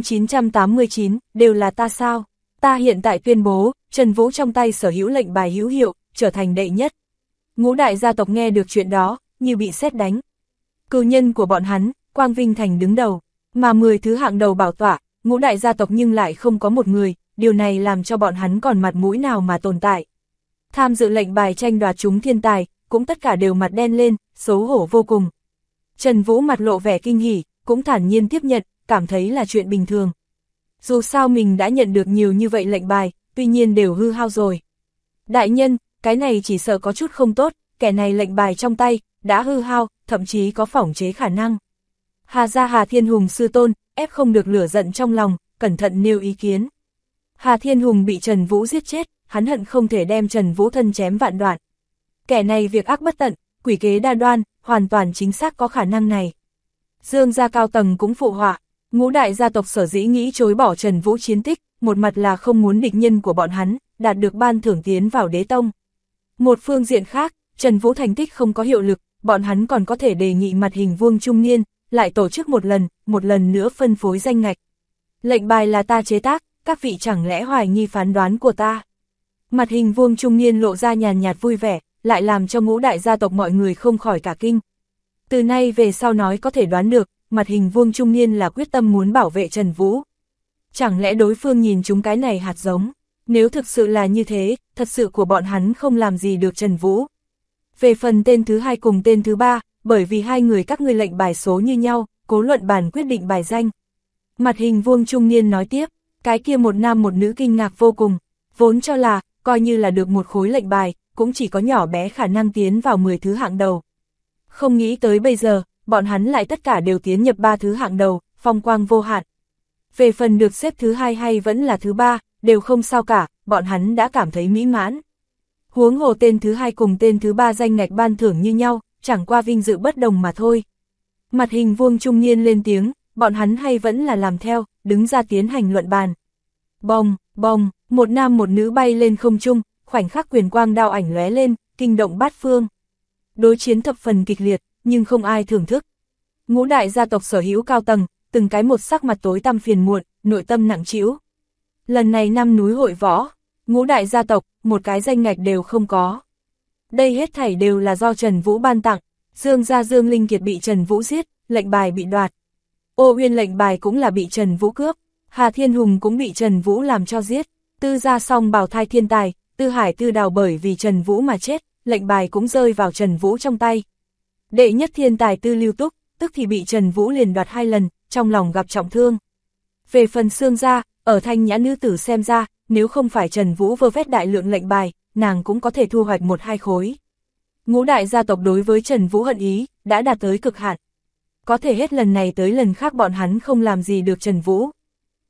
989, đều là ta sao? Ta hiện tại tuyên bố, Trần Vũ trong tay sở hữu lệnh bài hữu hiệu, trở thành đệ nhất. Ngũ đại gia tộc nghe được chuyện đó, như bị sét đánh. Cừu nhân của bọn hắn, Quang Vinh Thành đứng đầu, mà 10 thứ hạng đầu bảo tọa, ngũ đại gia tộc nhưng lại không có một người, điều này làm cho bọn hắn còn mặt mũi nào mà tồn tại. Tham dự lệnh bài tranh đoạt chúng thiên tài, cũng tất cả đều mặt đen lên, xấu hổ vô cùng. Trần Vũ mặt lộ vẻ kinh hỉ, cũng thản nhiên tiếp nhận, cảm thấy là chuyện bình thường. Dù sao mình đã nhận được nhiều như vậy lệnh bài, tuy nhiên đều hư hao rồi. Đại nhân, cái này chỉ sợ có chút không tốt, kẻ này lệnh bài trong tay, đã hư hao, thậm chí có phỏng chế khả năng. Hà gia Hà Thiên Hùng sư tôn, ép không được lửa giận trong lòng, cẩn thận nêu ý kiến. Hà Thiên Hùng bị Trần Vũ giết chết, hắn hận không thể đem Trần Vũ thân chém vạn đoạn. Kẻ này việc ác bất tận, quỷ kế đa đoan, hoàn toàn chính xác có khả năng này. Dương gia cao tầng cũng phụ họa, ngũ đại gia tộc sở dĩ nghĩ chối bỏ Trần Vũ chiến tích, một mặt là không muốn địch nhân của bọn hắn, đạt được ban thưởng tiến vào đế tông. Một phương diện khác, Trần Vũ thành tích không có hiệu lực, bọn hắn còn có thể đề nghị mặt hình vuông trung niên, lại tổ chức một lần nữa phân phối danh ngạch. Lệnh bài là ta chế tác, các vị chẳng lẽ hoài nghi phán đoán của ta. Mặt hình vuông trung niên lộ ra nhàn nhạt vui vẻ, lại làm cho ngũ đại gia tộc mọi người không khỏi cả kinh. Từ nay về sau nói có thể đoán được, mặt hình vuông trung niên là quyết tâm muốn bảo vệ Trần Vũ. Chẳng lẽ đối phương nhìn chúng cái này hạt giống? Nếu thực sự là như thế, thật sự của bọn hắn không làm gì được Trần Vũ. Về phần tên thứ hai cùng tên thứ ba, bởi vì hai người các ngươi lệnh bài số như nhau, cố luận bàn quyết định bài danh. Mặt hình vuông trung niên nói tiếp, cái kia một nam một nữ kinh ngạc vô cùng, vốn cho là, coi như là được một khối lệnh bài, cũng chỉ có nhỏ bé khả năng tiến vào 10 thứ hạng đầu. Không nghĩ tới bây giờ, bọn hắn lại tất cả đều tiến nhập 3 thứ hạng đầu, phong quang vô hạn. Về phần được xếp thứ hai hay vẫn là thứ ba, đều không sao cả, bọn hắn đã cảm thấy mỹ mãn. Huống hồ tên thứ hai cùng tên thứ ba danh ngạch ban thưởng như nhau, chẳng qua vinh dự bất đồng mà thôi. Mặt hình vuông trung niên lên tiếng, bọn hắn hay vẫn là làm theo, đứng ra tiến hành luận bàn. Bồng, bồng, một nam một nữ bay lên không trung, khoảnh khắc quyền quang đao ảnh lóe lên, kinh động bát phương. Đối chiến thập phần kịch liệt, nhưng không ai thưởng thức. Ngũ đại gia tộc sở hữu cao tầng, từng cái một sắc mặt tối tăm phiền muộn, nội tâm nặng trĩu. Lần này năm núi hội võ, ngũ đại gia tộc, một cái danh ngạch đều không có. Đây hết thảy đều là do Trần Vũ ban tặng, Dương gia Dương Linh Kiệt bị Trần Vũ giết, lệnh bài bị đoạt. Ô Uyên lệnh bài cũng là bị Trần Vũ cướp, Hà Thiên Hùng cũng bị Trần Vũ làm cho giết, Tư gia Song Bảo Thai thiên tài, Tư Hải Tư Đào bởi vì Trần Vũ mà chết, lệnh bài cũng rơi vào Trần Vũ trong tay. Đệ nhất thiên tài Tư Lưu Túc, tức thì bị Trần Vũ liền đoạt 2 lần, trong lòng gặp trọng thương. Về phần Sương gia, ở Thanh Nhã nữ tử xem ra, nếu không phải Trần Vũ vơ vét đại lượng lệnh bài, nàng cũng có thể thu hoạch 1-2 khối. Ngũ đại gia tộc đối với Trần Vũ hận ý, đã đạt tới cực hạn. Có thể hết lần này tới lần khác bọn hắn không làm gì được Trần Vũ.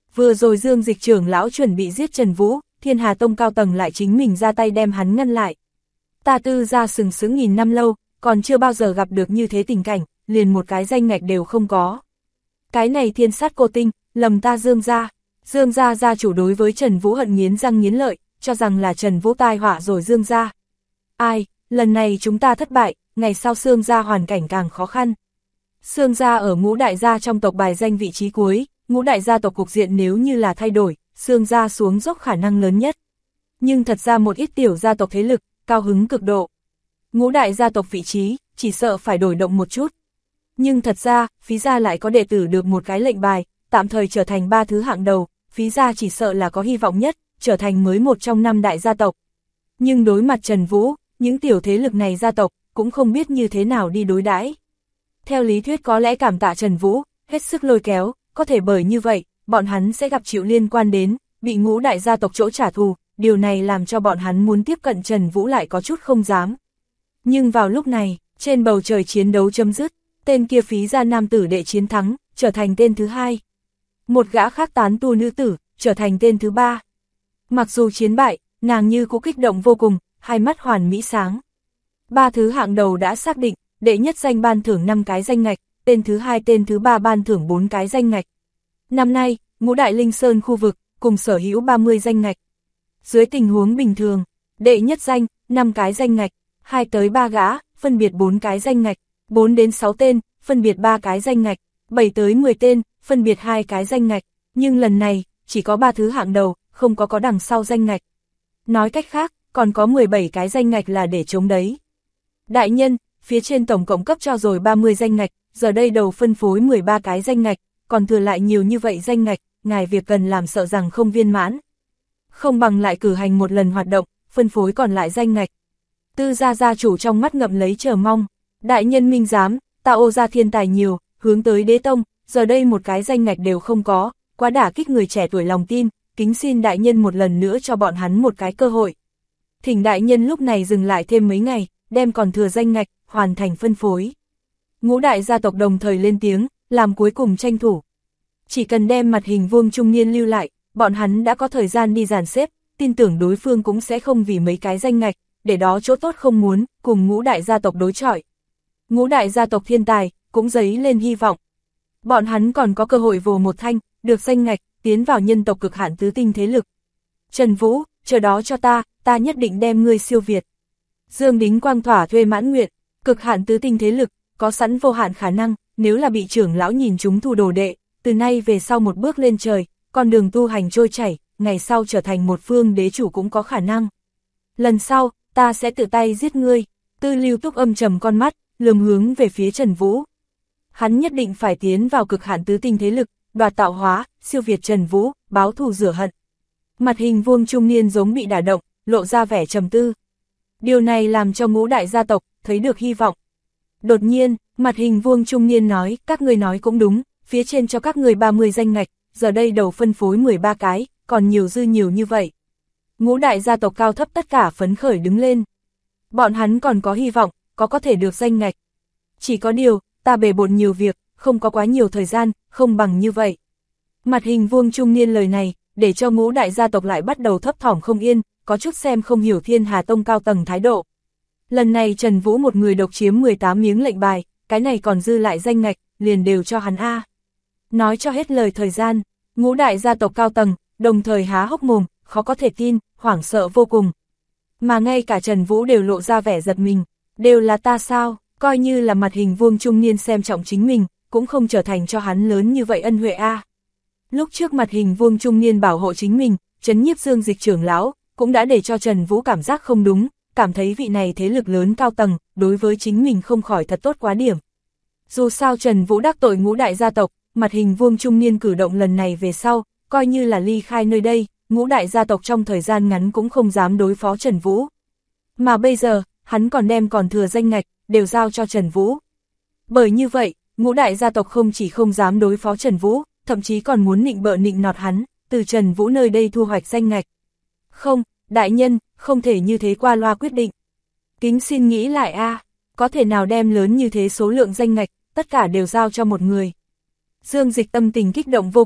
Vừa rồi Dương Dịch trưởng lão chuẩn bị giết Trần Vũ, Thiên Hà Tông cao tầng lại chính mình ra tay đem hắn ngăn lại. Ta Tư gia sừng sững nghìn năm lâu, còn chưa bao giờ gặp được như thế tình cảnh, liền một cái danh ngạch đều không có. Cái này thiên sát cô tinh, lầm ta Dương gia. Dương gia gia chủ đối với Trần Vũ hận nghiến răng nghiến lợi, cho rằng là Trần Vũ tai họa rồi Dương gia. Ai, lần này chúng ta thất bại, ngày sau Sương gia hoàn cảnh càng khó khăn. Sương gia ở ngũ đại gia trong tộc bài danh vị trí cuối, ngũ đại gia tộc cục diện nếu như là thay đổi, Sương gia xuống dốc khả năng lớn nhất. Nhưng thật ra một ít tiểu gia tộc thế lực, cao hứng cực độ. Ngũ đại gia tộc vị trí, chỉ sợ phải đổi động một chút. Nhưng thật ra, phí gia lại có đệ tử được một cái lệnh bài, tạm thời trở thành 3 thứ hạng đầu, phí gia chỉ sợ là có hy vọng nhất, trở thành mới một trong 5 đại gia tộc. Nhưng đối mặt Trần Vũ, những tiểu thế lực này gia tộc, cũng không biết như thế nào đi đối đãi. Theo lý thuyết có lẽ cảm tạ Trần Vũ, hết sức lôi kéo, có thể bởi như vậy, bọn hắn sẽ gặp chịu liên quan đến, bị ngũ đại gia tộc chỗ trả thù, điều này làm cho bọn hắn muốn tiếp cận Trần Vũ lại có chút không dám. Nhưng vào lúc này, trên bầu trời chiến đấu chấm dứt, tên kia phí gia nam tử đệ chiến thắng, trở thành tên thứ 2. Một gã khác tán tu nữ tử, trở thành tên thứ 3. Mặc dù chiến bại, nàng như cũng kích động vô cùng, hai mắt hoàn mỹ sáng. 3 thứ hạng đầu đã xác định, đệ nhất danh ban thưởng 5 cái danh ngạch, tên thứ 2 tên thứ 3 ban thưởng 4 cái danh ngạch. Năm nay, ngũ đại Linh Sơn khu vực, cùng sở hữu 30 danh ngạch. Dưới tình huống bình thường, đệ nhất danh, 5 cái danh ngạch, 2 tới 3 gã, phân biệt 4 cái danh ngạch, 4 đến 6 tên, phân biệt 3 cái danh ngạch, 7 tới 10 tên, phân biệt 2 cái danh ngạch, nhưng lần này, chỉ có 3 thứ hạng đầu, không có đằng sau danh ngạch. Nói cách khác, còn có 17 cái danh ngạch là để chống đấy. Đại nhân, phía trên tổng cộng cấp cho rồi 30 danh ngạch, giờ đây đầu phân phối 13 cái danh ngạch, còn thừa lại nhiều như vậy danh ngạch, ngài việc cần làm sợ rằng không viên mãn. Không bằng lại cử hành một lần hoạt động, phân phối còn lại danh ngạch. Tư gia gia chủ trong mắt ngậm lấy chờ mong, đại nhân minh giám, ta Ô gia thiên tài nhiều, hướng tới đế tông, giờ đây một cái danh ngạch đều không có, quá đả kích người trẻ tuổi lòng tin, kính xin đại nhân một lần nữa cho bọn hắn một cái cơ hội. Thỉnh đại nhân lúc này dừng lại thêm mấy ngày, đem còn thừa danh ngạch, hoàn thành phân phối. Ngũ đại gia tộc đồng thời lên tiếng, làm cuối cùng tranh thủ. Chỉ cần đem mặt hình vuông trung niên lưu lại, bọn hắn đã có thời gian đi dàn xếp, tin tưởng đối phương cũng sẽ không vì mấy cái danh ngạch, để đó chỗ tốt không muốn, cùng ngũ đại gia tộc đối chọi. Ngũ đại gia tộc thiên tài, cũng dấy lên hy vọng. Bọn hắn còn có cơ hội vồ một thanh, được danh ngạch, tiến vào nhân tộc cực hạn tứ tinh thế lực. Trần Vũ, chờ đó cho ta nhất định đem ngươi siêu việt. Dương Đính Quang thỏa thuê mãn nguyện, cực hạn tứ tinh thế lực, có sẵn vô hạn khả năng, nếu là bị trưởng lão nhìn chúng thu đồ đệ, từ nay về sau một bước lên trời, con đường tu hành trôi chảy, ngày sau trở thành một phương đế chủ cũng có khả năng. Lần sau, ta sẽ tự tay giết ngươi. Tư Lưu Túc âm trầm con mắt, lườm hướng về phía Trần Vũ. Hắn nhất định phải tiến vào cực hạn tứ tinh thế lực, đoạt tạo hóa, siêu việt Trần Vũ, báo thù rửa hận. Mặt hình vuông trung niên giống bị đả động, lộ ra vẻ trầm tư. Điều này làm cho ngũ đại gia tộc thấy được hy vọng. Đột nhiên, mặt hình vuông trung niên nói, các người nói cũng đúng, phía trên cho các người 30 danh ngạch, giờ đây đầu phân phối 13 cái, còn nhiều dư nhiều như vậy. Ngũ đại gia tộc cao thấp tất cả phấn khởi đứng lên. Bọn hắn còn có hy vọng, có thể được danh ngạch. Chỉ có điều, ta bề bộn nhiều việc, không có quá nhiều thời gian, không bằng như vậy. Mặt hình vuông trung niên lời này, để cho ngũ đại gia tộc lại bắt đầu thấp thỏm không yên, có chút xem không hiểu Thiên Hà Tông cao tầng thái độ. Lần này Trần Vũ một người độc chiếm 18 miếng lệnh bài, cái này còn dư lại danh ngạch, liền đều cho hắn A. Nói cho hết lời thời gian, ngũ đại gia tộc cao tầng, đồng thời há hốc mồm, khó có thể tin, hoảng sợ vô cùng. Mà ngay cả Trần Vũ đều lộ ra vẻ giật mình, đều là ta sao, coi như là mặt hình vuông trung niên xem trọng chính mình, cũng không trở thành cho hắn lớn như vậy ân huệ A. Lúc trước mặt hình vuông trung niên bảo hộ chính mình, trấn nhiếp Dương Dịch trưởng lão, cũng đã để cho Trần Vũ cảm giác không đúng, cảm thấy vị này thế lực lớn cao tầng, đối với chính mình không khỏi thật tốt quá điểm. Dù sao Trần Vũ đắc tội ngũ đại gia tộc, mặt hình vuông trung niên cử động lần này về sau, coi như là ly khai nơi đây, ngũ đại gia tộc trong thời gian ngắn cũng không dám đối phó Trần Vũ. Mà bây giờ, hắn còn đem còn thừa danh ngạch, đều giao cho Trần Vũ. Bởi như vậy, ngũ đại gia tộc không chỉ không dám đối phó Trần Vũ, thậm chí còn muốn nịnh bợ nịnh nọt hắn, từ Trần Vũ nơi đây thu hoạch danh ngạch. Không, đại nhân, không thể như thế qua loa quyết định. Kính xin nghĩ lại a, có thể nào đem lớn như thế số lượng danh ngạch, tất cả đều giao cho một người. Dương Dịch tâm tình kích động vô cùng,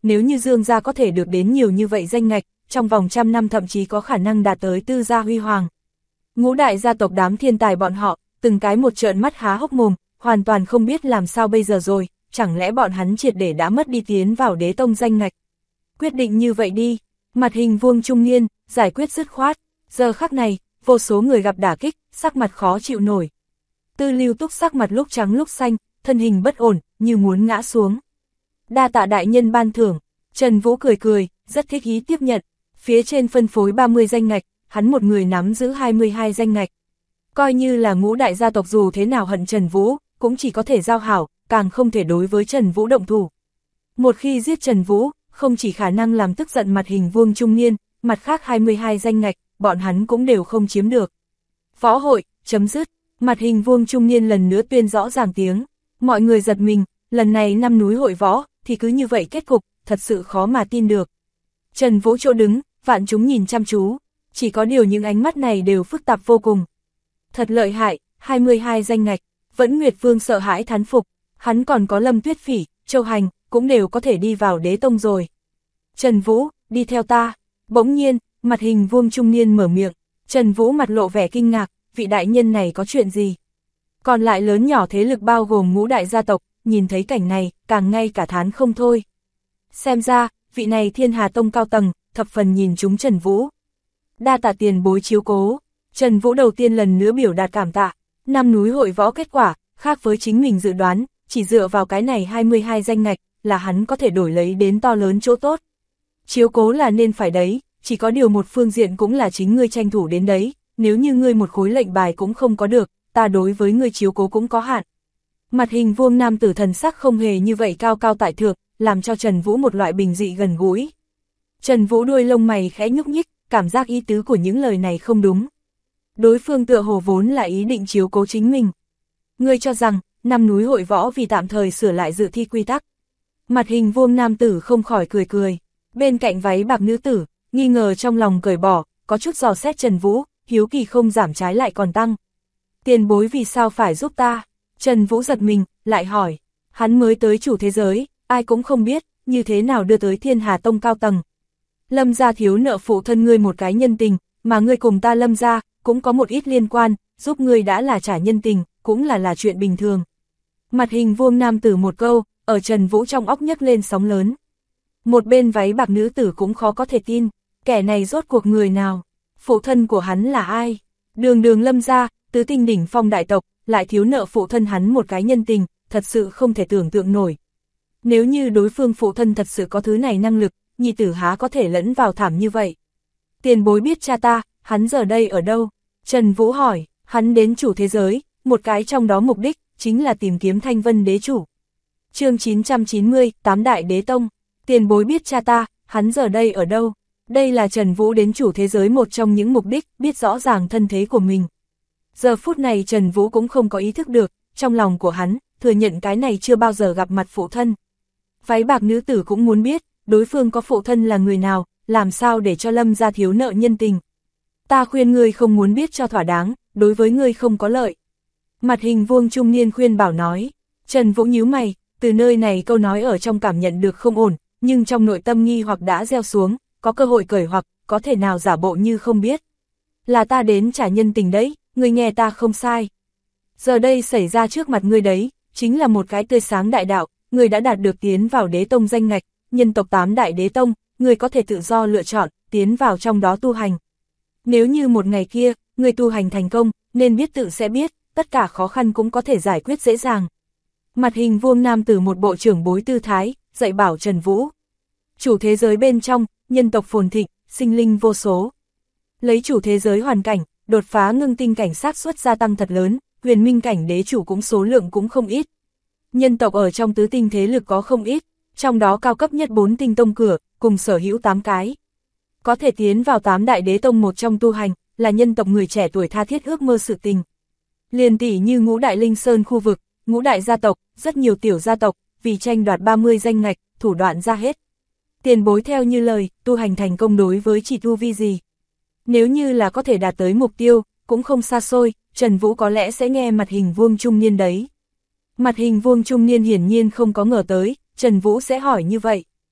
nếu như Dương gia có thể được đến nhiều như vậy danh ngạch, trong vòng 100 năm thậm chí có khả năng đạt tới Tư gia huy hoàng. Ngũ đại gia tộc đám thiên tài bọn họ, từng cái một trợn mắt há hốc mồm, hoàn toàn không biết làm sao bây giờ rồi, chẳng lẽ bọn hắn triệt để đã mất đi tiến vào đế tông danh ngạch. Quyết định như vậy đi, mặt hình vuông trung niên, giải quyết dứt khoát, giờ khắc này, vô số người gặp đả kích, sắc mặt khó chịu nổi. Tư Lưu Túc sắc mặt lúc trắng lúc xanh, thân hình bất ổn, như muốn ngã xuống. Đa tạ đại nhân ban thưởng, Trần Vũ cười cười, rất thích ý tiếp nhận, phía trên phân phối 30 danh ngạch, hắn một người nắm giữ 22 danh ngạch. Coi như là ngũ đại gia tộc dù thế nào hận Trần Vũ, cũng chỉ có thể giao hảo, càng không thể đối với Trần Vũ động thủ. Một khi giết Trần Vũ, không chỉ khả năng làm tức giận mặt hình vuông trung niên, mặt khác 22 danh ngạch, bọn hắn cũng đều không chiếm được. Võ hội, chấm dứt, mặt hình vuông trung niên lần nữa tuyên rõ ràng tiếng, mọi người giật mình, lần này năm núi hội võ, thì cứ như vậy kết cục, thật sự khó mà tin được. Trần Vũ chỗ đứng, vạn chúng nhìn chăm chú, chỉ có điều những ánh mắt này đều phức tạp vô cùng. Thật lợi hại, 22 danh ngạch, Vẫn Nguyệt Vương sợ hãi thán phục, hắn còn có Lâm Tuyết Phỉ, Châu Hành, cũng đều có thể đi vào đế tông rồi. Trần Vũ, đi theo ta, bỗng nhiên, mặt hình vuông trung niên mở miệng, Trần Vũ mặt lộ vẻ kinh ngạc, vị đại nhân này có chuyện gì? Còn lại lớn nhỏ thế lực bao gồm ngũ đại gia tộc, nhìn thấy cảnh này, càng ngay cả thán không thôi. Xem ra, vị này Thiên Hà Tông cao tầng, thập phần nhìn chúng Trần Vũ. Đa tạ tiền bối chiếu cố, Trần Vũ đầu tiên lần nữa biểu đạt cảm tạ, năm núi hội võ kết quả, khác với chính mình dự đoán, chỉ dựa vào cái này 22 danh ngạch, là hắn có thể đổi lấy đến to lớn chỗ tốt. Chiếu cố là nên phải đấy, chỉ có điều một phương diện cũng là chính ngươi tranh thủ đến đấy, nếu như ngươi một khối lệnh bài cũng không có được, ta đối với ngươi chiếu cố cũng có hạn. Mặt hình vuông nam tử thần sắc không hề như vậy cao cao tại thượng, làm cho Trần Vũ một loại bình dị gần gũi. Trần Vũ đuôi lông mày khẽ nhúc nhích, cảm giác ý tứ của những lời này không đúng. Đối phương tựa hồ vốn là ý định chiếu cố chính mình. Ngươi cho rằng, năm núi hội võ vì tạm thời sửa lại dự thi quy tắc. Mặt hình vuông nam tử không khỏi cười cười. Bên cạnh váy bạc nữ tử, nghi ngờ trong lòng cởi bỏ, có chút dò xét Trần Vũ, hiếu kỳ không giảm trái lại còn tăng. Tiền bối vì sao phải giúp ta? Trần Vũ giật mình, lại hỏi. Hắn mới tới chủ thế giới, ai cũng không biết, như thế nào đưa tới Thiên Hà Tông cao tầng. Lâm gia thiếu nợ phụ thân ngươi một cái nhân tình, mà ngươi cùng ta Lâm gia cũng có một ít liên quan, giúp ngươi đã là trả nhân tình, cũng là chuyện bình thường. Mặt hình vuông nam tử một câu, ở Trần Vũ trong óc nhấc lên sóng lớn. Một bên váy bạc nữ tử cũng khó có thể tin, kẻ này rốt cuộc người nào, phụ thân của hắn là ai? Đường đường Lâm gia, tứ tinh đỉnh phong đại tộc, lại thiếu nợ phụ thân hắn một cái nhân tình, thật sự không thể tưởng tượng nổi. Nếu như đối phương phụ thân thật sự có thứ này năng lực, nhi tử há có thể lẫn vào thảm như vậy. Tiền bối biết cha ta, hắn giờ đây ở đâu? Trần Vũ hỏi, hắn đến chủ thế giới, một cái trong đó mục đích, chính là tìm kiếm Thanh Vân đế chủ. Chương 990, Tám Đại Đế Tông. Tiền bối biết cha ta, hắn giờ đây ở đâu? Đây là Trần Vũ đến chủ thế giới một trong những mục đích, biết rõ ràng thân thế của mình. Giờ phút này Trần Vũ cũng không có ý thức được, trong lòng của hắn, thừa nhận cái này chưa bao giờ gặp mặt phụ thân. Váy bạc nữ tử cũng muốn biết, đối phương có phụ thân là người nào, làm sao để cho Lâm gia thiếu nợ nhân tình. Ta khuyên ngươi không muốn biết cho thỏa đáng, đối với ngươi không có lợi. Mặt hình vuông trung niên khuyên bảo nói. Trần Vũ nhíu mày, từ nơi này câu nói ở trong cảm nhận được không ổn, nhưng trong nội tâm nghi hoặc đã gieo xuống, có cơ hội cởi hoặc, có thể nào giả bộ như không biết. Là ta đến trả nhân tình đấy, ngươi nghe ta không sai. Giờ đây xảy ra trước mặt ngươi đấy, chính là một cái tươi sáng đại đạo, ngươi đã đạt được tiến vào đế tông danh ngạch, nhân tộc 8 đại đế tông, ngươi có thể tự do lựa chọn, tiến vào trong đó tu hành. Nếu như một ngày kia, ngươi tu hành thành công, nên biết tự sẽ biết, tất cả khó khăn cũng có thể giải quyết dễ dàng. Mặt hình vuông nam tử một bộ trưởng bối tư thái, dạy bảo Trần Vũ. Chủ thế giới bên trong, nhân tộc phồn thịnh, sinh linh vô số. Lấy chủ thế giới hoàn cảnh, đột phá ngưng tinh cảnh xác suất gia tăng thật lớn, huyền minh cảnh đế chủ cũng số lượng cũng không ít. Nhân tộc ở trong tứ tinh thế lực có không ít, trong đó cao cấp nhất 4 tinh tông cửa, cùng sở hữu 8 cái. Có thể tiến vào 8 đại đế tông một trong tu hành, là nhân tộc người trẻ tuổi tha thiết ước mơ sự tình. Liền tỷ như ngũ đại linh sơn khu vực, ngũ đại gia tộc, rất nhiều tiểu gia tộc, vì tranh đoạt 30 danh ngạch, thủ đoạn ra hết. Tiền bối theo như lời, tu hành thành công đối với chỉ tu vi gì. Nếu như là có thể đạt tới mục tiêu, cũng không xa xôi, Trần Vũ có lẽ sẽ nghe mặt hình vuông trung niên đấy. Mặt hình vuông trung niên hiển nhiên không có ngờ tới, Trần Vũ sẽ hỏi như vậy.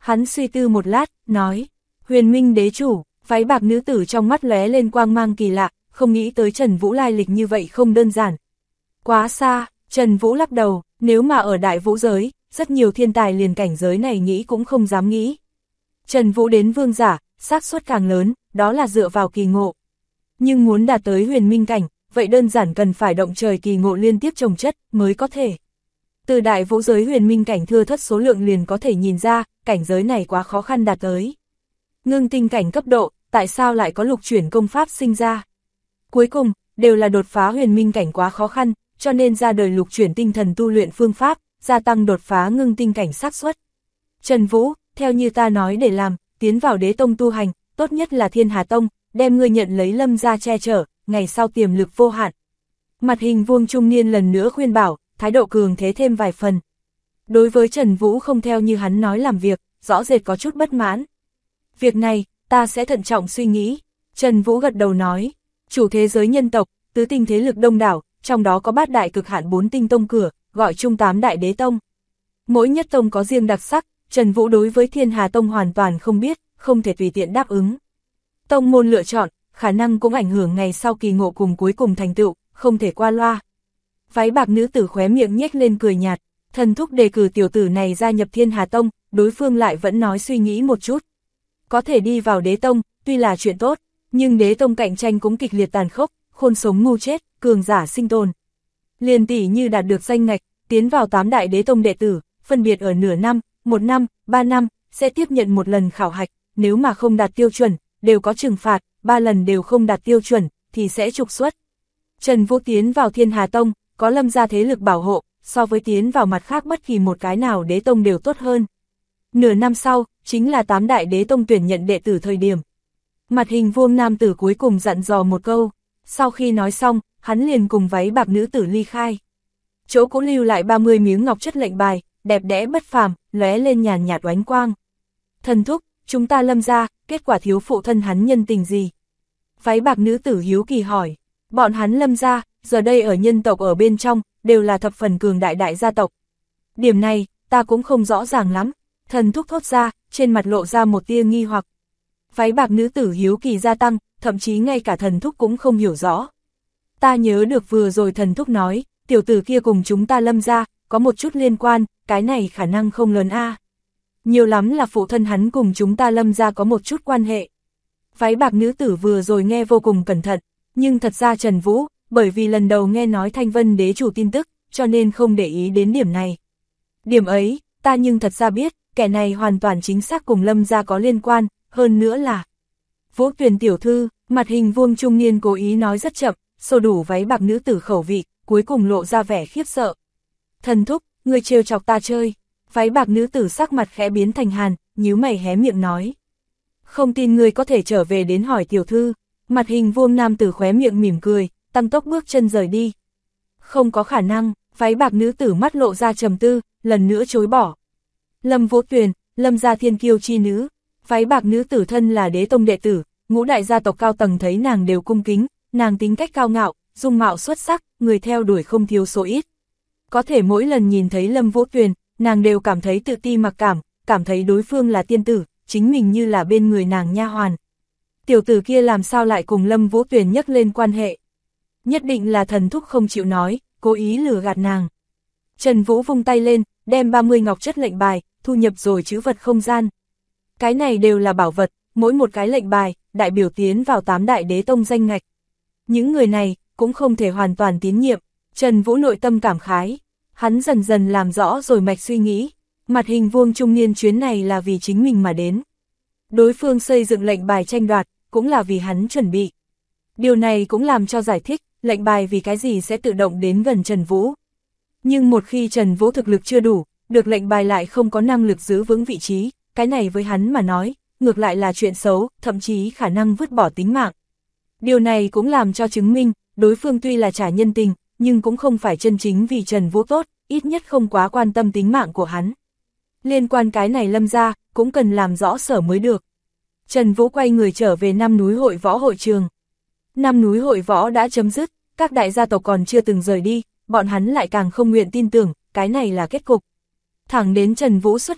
Hắn suy tư một lát, nói, Huyền Minh đế chủ. Váy bạc nữ tử trong mắt lóe lên quang mang kỳ lạ, không nghĩ tới Trần Vũ lai lịch như vậy không đơn giản. Quá xa, Trần Vũ lắc đầu, nếu mà ở đại vũ giới, rất nhiều thiên tài liền cảnh giới này nghĩ cũng không dám nghĩ. Trần Vũ đến vương giả, xác suất càng lớn, đó là dựa vào kỳ ngộ. Nhưng muốn đạt tới huyền minh cảnh, vậy đơn giản cần phải động trời kỳ ngộ liên tiếp chồng chất mới có thể. Từ đại vũ giới huyền minh cảnh thưa thất số lượng liền có thể nhìn ra, cảnh giới này quá khó khăn đạt tới. Ngưng tinh cảnh cấp độ, tại sao lại có lục chuyển công pháp sinh ra? Cuối cùng, đều là đột phá huyền minh cảnh quá khó khăn, cho nên ra đời lục chuyển tinh thần tu luyện phương pháp, gia tăng đột phá ngưng tinh cảnh xác suất. Trần Vũ, theo như ta nói để làm, tiến vào đế tông tu hành, tốt nhất là Thiên Hà Tông, đem ngươi nhận lấy Lâm gia che chở, ngày sau tiềm lực vô hạn. Mặt hình vuông trung niên lần nữa khuyên bảo, thái độ cường thế thêm vài phần. Đối với Trần Vũ không theo như hắn nói làm việc, rõ rệt có chút bất mãn. Việc này, ta sẽ thận trọng suy nghĩ. Trần Vũ gật đầu nói, chủ thế giới nhân tộc, tứ tinh thế lực đông đảo, trong đó có 8 đại cực hạn 4 tinh tông cửa, gọi chung 8 đại đế tông. Mỗi nhất tông có riêng đặc sắc, Trần Vũ đối với Thiên Hà Tông hoàn toàn không biết, không thể tùy tiện đáp ứng. Tông môn lựa chọn, khả năng cũng ảnh hưởng ngày sau kỳ ngộ cùng cuối cùng thành tựu, không thể qua loa. Váy bạc nữ tử khóe miệng nhếch lên cười nhạt, thần thúc đề cử tiểu tử này gia nhập Thiên Hà Tông, đối phương lại vẫn nói suy nghĩ một chút. Có thể đi vào đế tông, tuy là chuyện tốt, nhưng đế tông cạnh tranh cũng kịch liệt tàn khốc, khôn sống ngu chết, cường giả sinh tồn. Liền tỷ như đạt được danh ngạch, tiến vào 8 đại đế tông đệ tử, phân biệt ở nửa năm, 1 năm, 3 năm, sẽ tiếp nhận một lần khảo hạch, nếu mà không đạt tiêu chuẩn, đều có trừng phạt, 3 lần đều không đạt tiêu chuẩn, thì sẽ trục xuất. Trần Vũ tiến vào Thiên Hà Tông, có Lâm gia thế lực bảo hộ, so với tiến vào mặt khác bất kỳ một cái nào đế tông đều tốt hơn. Nửa năm sau, chính là 8 đại đế tông tuyển nhận đệ tử thời điểm. Mặt hình vuông nam tử cuối cùng dặn dò một câu, sau khi nói xong, hắn liền cùng váy bạc nữ tử ly khai. Chỗ cũng lưu lại 30 miếng ngọc chất lệnh bài, đẹp đẽ bất phàm, lóe lên nhàn nhạt oánh quang. Thần thúc, chúng ta Lâm gia, kết quả thiếu phụ thân hắn nhân tình gì? Váy bạc nữ tử hiếu kỳ hỏi, bọn hắn Lâm gia, giờ đây ở nhân tộc ở bên trong, đều là thập phần cường đại đại gia tộc. Điểm này, ta cũng không rõ ràng lắm. Thần thúc thốt ra, trên mặt lộ ra một tia nghi hoặc. Váy bạc nữ tử hiếu kỳ gia tăng, thậm chí ngay cả thần thúc cũng không hiểu rõ. Ta nhớ được vừa rồi thần thúc nói, tiểu tử kia cùng chúng ta Lâm gia, có một chút liên quan, cái này khả năng không lớn a. Nhiều lắm là phụ thân hắn cùng chúng ta Lâm gia có một chút quan hệ. Váy bạc nữ tử vừa rồi nghe vô cùng cẩn thận, nhưng thật ra Trần Vũ, bởi vì lần đầu nghe nói Thanh Vân đế chủ tin tức, cho nên không để ý đến điểm này. Điểm ấy, ta nhưng thật ra biết, kẻ này hoàn toàn chính xác cùng Lâm gia có liên quan, hơn nữa là Vũ Tuyền tiểu thư. Mặt hình vuông trung niên cố ý nói rất chậm, xô đủ váy bạc nữ tử khẩu vị, cuối cùng lộ ra vẻ khiếp sợ. Thần thúc, ngươi trêu chọc ta chơi. Váy bạc nữ tử sắc mặt khẽ biến thành hàn, nhíu mày hé miệng nói. Không tin ngươi có thể trở về đến hỏi tiểu thư. Mặt hình vuông nam tử khóe miệng mỉm cười, tăng tốc bước chân rời đi. Không có khả năng, váy bạc nữ tử mắt lộ ra trầm tư, lần nữa chối bỏ. Lâm Vũ Tuyền, Lâm gia thiên kiêu chi nữ. Váy bạc nữ tử thân là đế tông đệ tử, ngũ đại gia tộc cao tầng thấy nàng đều cung kính, nàng tính cách cao ngạo, dung mạo xuất sắc, người theo đuổi không thiếu số ít. Có thể mỗi lần nhìn thấy Lâm Vũ Tuyền, nàng đều cảm thấy tự ti mặc cảm thấy đối phương là tiên tử, chính mình như là bên người nàng nha hoàn. Tiểu tử kia làm sao lại cùng Lâm Vũ Tuyền nhắc lên quan hệ? Nhất định là thần thúc không chịu nói, cố ý lừa gạt nàng. Trần Vũ vung tay lên, đem 30 ngọc chất lệnh bài, thu nhập rồi trữ vật không gian. Cái này đều là bảo vật, mỗi một cái lệnh bài, đại biểu tiến vào 8 đại đế tông danh ngạch. Những người này, cũng không thể hoàn toàn tín nhiệm. Trần Vũ nội tâm cảm khái, hắn dần dần làm rõ rồi mạch suy nghĩ. Mặt hình vuông trung niên chuyến này là vì chính mình mà đến. Đối phương xây dựng lệnh bài tranh đoạt, cũng là vì hắn chuẩn bị. Điều này cũng làm cho giải thích, lệnh bài vì cái gì sẽ tự động đến gần Trần Vũ. Nhưng một khi Trần Vũ thực lực chưa đủ, được lệnh bài lại không có năng lực giữ vững vị trí, cái này với hắn mà nói, ngược lại là chuyện xấu, thậm chí khả năng vứt bỏ tính mạng. Điều này cũng làm cho chứng minh, đối phương tuy là trả nhân tình, nhưng cũng không phải chân chính vì Trần Vũ tốt, ít nhất không quá quan tâm tính mạng của hắn. Liên quan cái này Lâm gia, cũng cần làm rõ sở mới được. Trần Vũ quay người trở về Năm Núi Hội Võ hội trường. Năm Núi Hội Võ đã chấm dứt, các đại gia tộc còn chưa từng rời đi, bọn hắn lại càng không nguyện tin tưởng, cái này là kết cục. Thẳng đến Trần Vũ xuất hiện,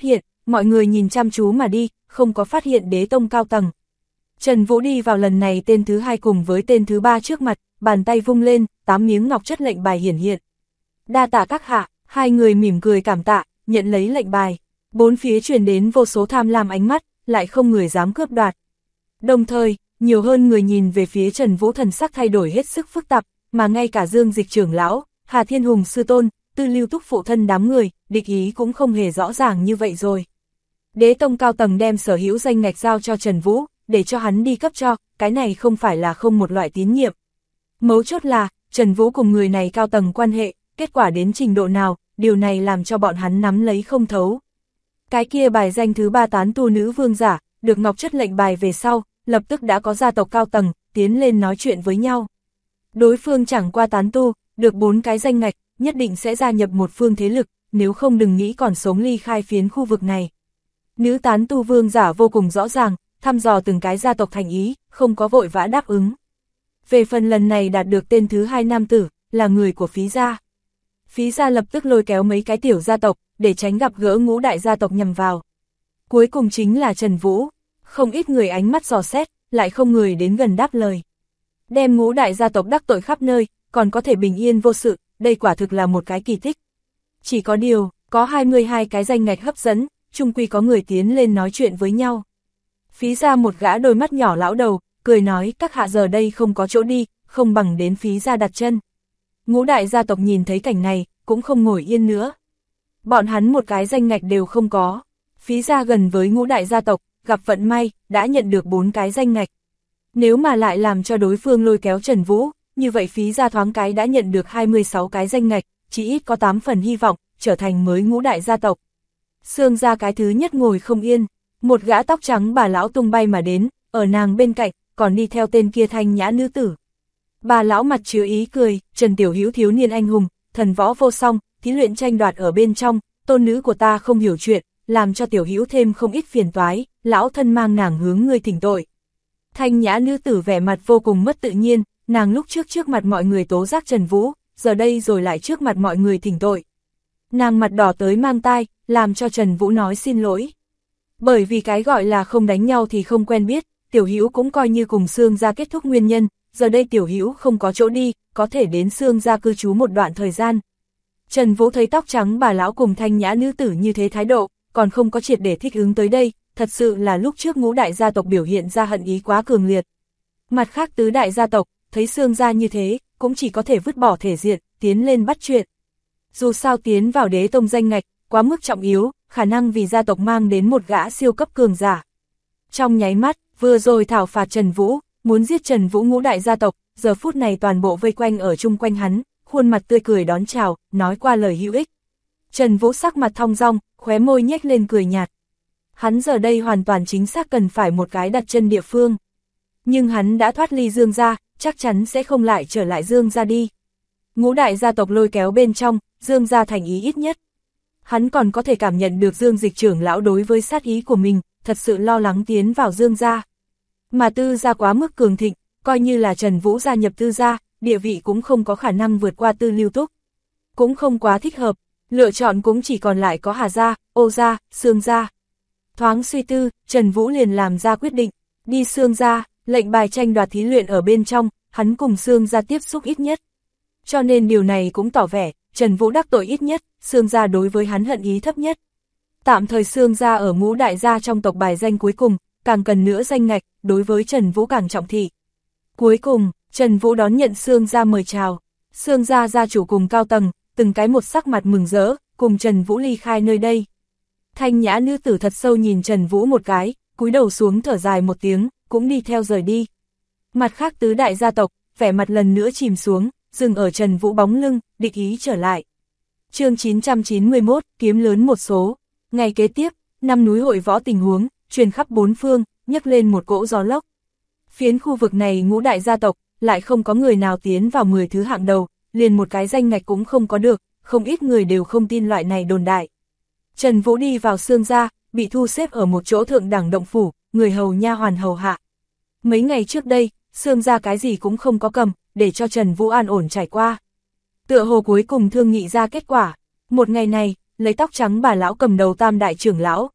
mọi người nhìn chăm chú mà đi, không có phát hiện đế tông cao tầng. Trần Vũ đi vào lần này tên thứ 2 cùng với tên thứ 3 trước mặt, bàn tay vung lên, 8 miếng ngọc chất lệnh bài hiển hiện. Đa tạ các hạ, hai người mỉm cười cảm tạ, nhận lấy lệnh bài. Bốn phía truyền đến vô số tham lam ánh mắt, lại không người dám cướp đoạt. Đồng thời, nhiều hơn người nhìn về phía Trần Vũ, thần sắc thay đổi hết sức phức tạp, mà ngay cả Dương Dịch trưởng lão, Hà Thiên Hùng sư tôn, Tư Lưu Túc phụ thân đám người, địch ý cũng không hề rõ ràng như vậy rồi. Đế tông cao tầng đem sở hữu danh ngạch giao cho Trần Vũ, để cho hắn đi cấp cho, cái này không phải là không một loại tín nhiệm. Mấu chốt là, Trần Vũ cùng người này cao tầng quan hệ, kết quả đến trình độ nào, điều này làm cho bọn hắn nắm lấy không thấu. Cái kia bài danh thứ 3 tán tu nữ vương giả, được ngọc chất lệnh bài về sau, lập tức đã có gia tộc cao tầng, tiến lên nói chuyện với nhau. Đối phương chẳng qua tán tu, được 4 cái danh ngạch, nhất định sẽ gia nhập một phương thế lực, nếu không đừng nghĩ còn sống ly khai phiến khu vực này. Nữ tán tu vương giả vô cùng rõ ràng, thăm dò từng cái gia tộc thành ý, không có vội vã đáp ứng. Về phần lần này đạt được tên thứ 2 nam tử, là người của Phí gia. Phí gia lập tức lôi kéo mấy cái tiểu gia tộc, để tránh gặp gỡ ngũ đại gia tộc nhằm vào. Cuối cùng chính là Trần Vũ, không ít người ánh mắt dò xét, lại không người đến gần đáp lời. Đem ngũ đại gia tộc đắc tội khắp nơi, còn có thể bình yên vô sự, đây quả thực là một cái kỳ tích. Chỉ có điều, có 22 cái danh ngạch hấp dẫn, chung quy có người tiến lên nói chuyện với nhau. Phí gia một gã đôi mắt nhỏ lão đầu, cười nói các hạ giờ đây không có chỗ đi, không bằng đến Phí gia đặt chân. Ngũ đại gia tộc nhìn thấy cảnh này, cũng không ngồi yên nữa. Bọn hắn một cái danh ngạch đều không có. Phí gia gần với ngũ đại gia tộc, gặp vận may, đã nhận được 4 cái danh ngạch. Nếu mà lại làm cho đối phương lôi kéo Trần Vũ, như vậy Phí gia thoáng cái đã nhận được 26 cái danh ngạch, chỉ ít có 8 phần hy vọng, trở thành mới ngũ đại gia tộc. Sương gia cái thứ nhất ngồi không yên, một gã tóc trắng bà lão tung bay mà đến, ở nàng bên cạnh, còn đi theo tên kia thanh nhã nữ tử. Bà lão mặt chứa ý cười, Trần Tiểu Hữu thiếu niên anh hùng, thần võ vô song, thí luyện tranh đoạt ở bên trong, tôn nữ của ta không hiểu chuyện, làm cho Tiểu Hữu thêm không ít phiền toái, lão thân mang nàng hướng ngươi thỉnh tội. Thanh nhã nữ tử vẻ mặt vô cùng mất tự nhiên, nàng lúc trước mặt mọi người tố giác Trần Vũ, giờ đây rồi lại trước mặt mọi người thỉnh tội. Nàng mặt đỏ tới mang tai, làm cho Trần Vũ nói xin lỗi. Bởi vì cái gọi là không đánh nhau thì không quen biết, Tiểu Hữu cũng coi như cùng Sương gia kết thúc nguyên nhân, giờ đây Tiểu Hữu không có chỗ đi, có thể đến Sương gia cư trú một đoạn thời gian. Trần Vũ thấy tóc trắng bà lão cùng thanh nhã nữ tử như thế thái độ, còn không có triệt để thích ứng tới đây, thật sự là lúc trước ngũ đại gia tộc biểu hiện ra hận ý quá cường liệt. Mặt khác tứ đại gia tộc, thấy Sương gia như thế, cũng chỉ có thể vứt bỏ thể diện, tiến lên bắt chuyện. Dù sao tiến vào đế tông danh ngạch, quá mức trọng yếu, khả năng vì gia tộc mang đến một gã siêu cấp cường giả. Trong nháy mắt, vừa rồi thảo phạt Trần Vũ, muốn giết Trần Vũ ngũ đại gia tộc, giờ phút này toàn bộ vây quanh ở chung quanh hắn, khuôn mặt tươi cười đón chào, nói qua lời hữu ích. Trần Vũ sắc mặt thong dong, khóe môi nhếch lên cười nhạt. Hắn giờ đây hoàn toàn chính xác cần phải một cái đặt chân địa phương. Nhưng hắn đã thoát ly Dương gia, chắc chắn sẽ không lại trở lại Dương gia đi. Ngũ đại gia tộc lôi kéo bên trong, Dương gia thành ý ít nhất. Hắn còn có thể cảm nhận được Dương Dịch trưởng lão đối với sát ý của mình, thật sự lo lắng tiến vào Dương gia. Mà Tư gia quá mức cường thịnh, coi như là Trần Vũ gia nhập Tư gia, địa vị cũng không có khả năng vượt qua Tư Lưu Túc. Cũng không quá thích hợp, lựa chọn cũng chỉ còn lại có Hà gia, Ô gia, Sương gia. Thoáng suy tư, Trần Vũ liền làm ra quyết định, đi Sương gia, lệnh bài tranh đoạt thí luyện ở bên trong, hắn cùng Sương gia tiếp xúc ít nhất. Cho nên điều này cũng tỏ vẻ, Trần Vũ đắc tội ít nhất, Sương gia đối với hắn hận ý thấp nhất. Tạm thời Sương gia ở ngũ đại gia trong tộc bài danh cuối cùng, càng cần nữa danh ngạch, đối với Trần Vũ càng trọng thị. Cuối cùng, Trần Vũ đón nhận Sương gia mời chào, Sương gia gia chủ cùng cao tầng, từng cái một sắc mặt mừng rỡ, cùng Trần Vũ ly khai nơi đây. Thanh nhã nữ tử thật sâu nhìn Trần Vũ một cái, cúi đầu xuống thở dài một tiếng, cũng đi theo rời đi. Mặt khác tứ đại gia tộc, vẻ mặt lần nữa chìm xuống, dừng ở Trần Vũ bóng lưng, địch ý trở lại. Chương 991, kiếm lớn một số. Ngày kế tiếp, năm núi hội võ tình huống, truyền khắp bốn phương, nhấc lên một cỗ gió lốc. Phiến khu vực này ngũ đại gia tộc, lại không có người nào tiến vào 10 thứ hạng đầu, liền một cái danh ngạch cũng không có được, không ít người đều không tin loại này đồn đại. Trần Vũ đi vào Sương gia, bị thu xếp ở một chỗ thượng đẳng động phủ, người hầu nha hoàn hầu hạ. Mấy ngày trước đây, Sương gia cái gì cũng không có cầm, để cho Trần Vũ an ổn trải qua. Tựa hồ cuối cùng thương nghị ra kết quả, một ngày này, lấy tóc trắng bà lão cầm đầu tam đại trưởng lão,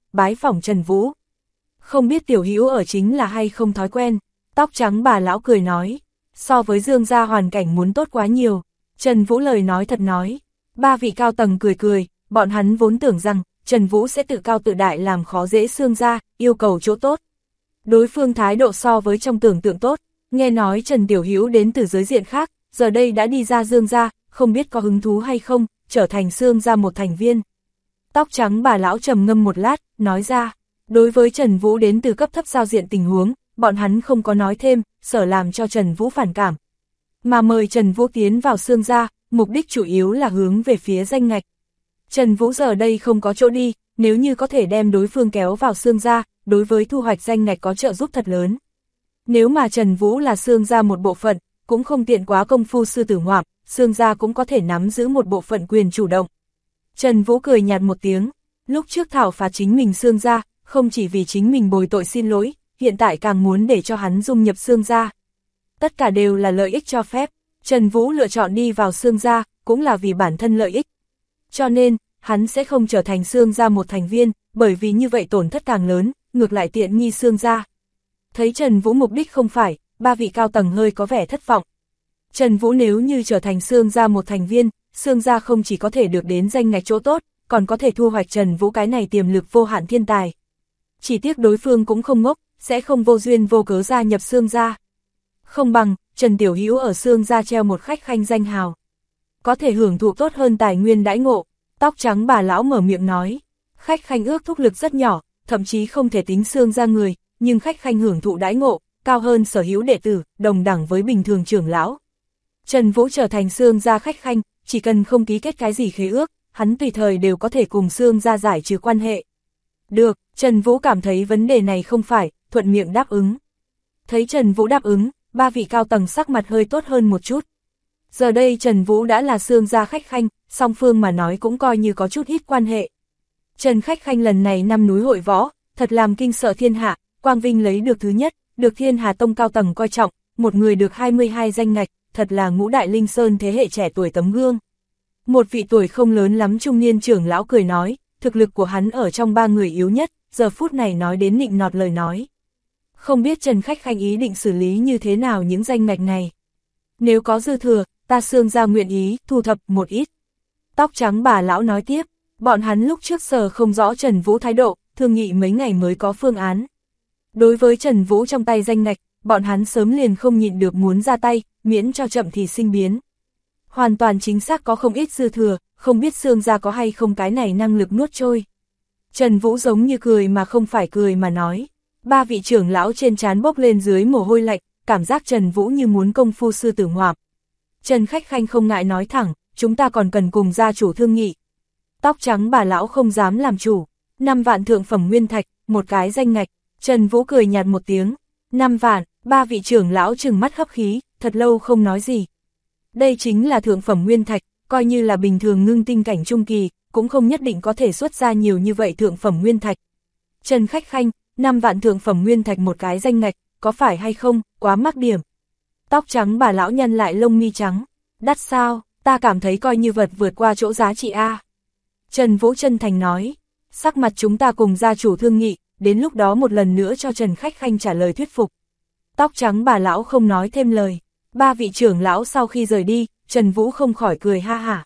bái phỏng Trần Vũ. Không biết tiểu hữu ở chính là hay không thói quen, tóc trắng bà lão cười nói, so với Dương gia hoàn cảnh muốn tốt quá nhiều. Trần Vũ lời nói thật nói, ba vị cao tầng cười cười, bọn hắn vốn tưởng rằng Trần Vũ sẽ tự cao tự đại làm khó dễ Dương gia, yêu cầu chỗ tốt. Đối phương thái độ so với trong tưởng tượng tốt, nghe nói Trần Tiểu Hữu đến từ giới diện khác, giờ đây đã đi ra Dương gia, không biết có hứng thú hay không, trở thành Dương gia một thành viên. Tóc trắng bà lão trầm ngâm một lát, nói ra, đối với Trần Vũ đến từ cấp thấp giao diện tình huống, bọn hắn không có nói thêm, sợ làm cho Trần Vũ phản cảm. Mà mời Trần Vũ tiến vào Dương gia, mục đích chủ yếu là hướng về phía danh ngạch. Trần Vũ giờ đây không có chỗ đi, nếu như có thể đem đối phương kéo vào Dương gia, đối với thu hoạch danh ngạch có trợ giúp thật lớn. Nếu mà Trần Vũ là Dương gia một bộ phận, cũng không tiện quá công phu sư tử ngoạm, Dương gia cũng có thể nắm giữ một bộ phận quyền chủ động. Trần Vũ cười nhạt một tiếng, lúc trước thảo phạt chính mình Dương gia, không chỉ vì chính mình bồi tội xin lỗi, hiện tại càng muốn để cho hắn dung nhập Dương gia. Tất cả đều là lợi ích cho phép, Trần Vũ lựa chọn đi vào Dương gia, cũng là vì bản thân lợi ích. Cho nên, hắn sẽ không trở thành Dương gia một thành viên, bởi vì như vậy tổn thất càng lớn, ngược lại tiện nghi Dương gia. Thấy Trần Vũ mục đích không phải, ba vị cao tầng hơi có vẻ thất vọng. Trần Vũ nếu như trở thành Dương gia một thành viên, Dương gia không chỉ có thể được đến danh ngạch chỗ tốt, còn có thể thu hoạch Trần Vũ cái này tiềm lực vô hạn thiên tài. Chỉ tiếc đối phương cũng không ngốc, sẽ không vô duyên vô cớ gia nhập Dương gia. Không bằng, Trần Tiểu Hữu ở Dương gia treo một khách khanh danh hào. Có thể hưởng thụ tốt hơn tài nguyên đãi ngộ, tóc trắng bà lão mở miệng nói. Khách khanh ước thúc lực rất nhỏ, thậm chí không thể tính Dương gia người, nhưng khách khanh hưởng thụ đãi ngộ, cao hơn sở hữu đệ tử, đồng đẳng với bình thường trưởng lão. Trần Vũ trở thành Dương gia khách khanh, chỉ cần không ký kết cái gì khế ước, hắn tùy thời đều có thể cùng Dương gia giải trừ quan hệ. Được, Trần Vũ cảm thấy vấn đề này không phải, thuận miệng đáp ứng. Thấy Trần Vũ đáp ứng, ba vị cao tầng sắc mặt hơi tốt hơn một chút. Giờ đây Trần Vũ đã là Dương gia khách khanh, song phương mà nói cũng coi như có chút ít quan hệ. Trần khách khanh lần này năm núi hội võ, thật làm kinh sợ thiên hạ, Quang Vinh lấy được thứ nhất, được Thiên Hà Tông cao tầng coi trọng, một người được 22 danh ngạch, thật là ngũ đại linh sơn thế hệ trẻ tuổi tấm gương. Một vị tuổi không lớn lắm trung niên trưởng lão cười nói, thực lực của hắn ở trong ba người yếu nhất, giờ phút này nói đến nịnh nọt lời nói. Không biết Trần khách khanh ý định xử lý như thế nào những danh ngạch này. Nếu có dư thừa, ta Dương gia nguyện ý thu thập một ít. Tóc trắng bà lão nói tiếp, bọn hắn lúc trước giờ không rõ Trần Vũ thái độ, thương nghị mấy ngày mới có phương án. Đối với Trần Vũ trong tay danh ngạch, bọn hắn sớm liền không nhịn được muốn ra tay, miễn cho chậm thì sinh biến. Hoàn toàn chính xác có không ít dư thừa, không biết Dương gia có hay không cái này năng lực nuốt trôi. Trần Vũ giống như cười mà không phải cười mà nói. Ba vị trưởng lão trên trán bốc lên dưới mồ hôi lạnh, cảm giác Trần Vũ như muốn công phu sư tử ngoạm. Trần khách khanh không ngại nói thẳng, chúng ta còn cần cùng gia chủ thương nghị. Tóc trắng bà lão không dám làm chủ, 5 vạn thượng phẩm nguyên thạch, một cái danh ngạch. Trần Vũ cười nhạt một tiếng, 5 vạn, ba vị trưởng lão trừng mắt hấp khí, thật lâu không nói gì. Đây chính là thượng phẩm nguyên thạch, coi như là bình thường ngưng tinh cảnh trung kỳ, cũng không nhất định có thể xuất ra nhiều như vậy thượng phẩm nguyên thạch. Trần khách khanh, 5 vạn thượng phẩm nguyên thạch một cái danh ngạch, có phải hay không, quá mắc điểm. Tóc trắng bà lão nhăn lại lông mi trắng, đắt sao, ta cảm thấy coi như vật vượt qua chỗ giá trị a. Trần Vũ chân thành nói, sắc mặt chúng ta cùng gia chủ thương nghị, đến lúc đó một lần nữa cho Trần khách khanh trả lời thuyết phục. Tóc trắng bà lão không nói thêm lời, ba vị trưởng lão sau khi rời đi, Trần Vũ không khỏi cười ha hả.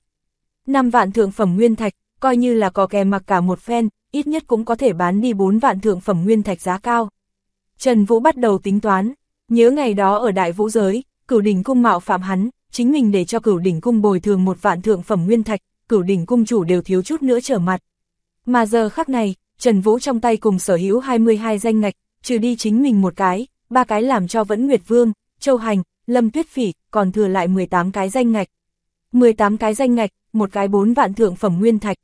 5 vạn thượng phẩm nguyên thạch, coi như là có kè mặc cả một phen, ít nhất cũng có thể bán đi 4 vạn thượng phẩm nguyên thạch giá cao. Trần Vũ bắt đầu tính toán, nhớ ngày đó ở Đại Vũ giới, Cửu Đỉnh cung mạo phạm hắn, chính mình để cho Cửu Đỉnh cung bồi thường 1 vạn thượng phẩm nguyên thạch, Cửu Đỉnh cung chủ đều thiếu chút nữa trở mặt. Mà giờ khắc này, Trần Vũ trong tay cùng sở hữu 22 danh ngạch, trừ đi chính mình một cái, 3 cái làm cho Vẫn Nguyệt Vương, Châu Hành, Lâm Tuyết Phỉ, còn thừa lại 18 cái danh ngạch. 18 cái danh ngạch, một cái 4 vạn thượng phẩm nguyên thạch.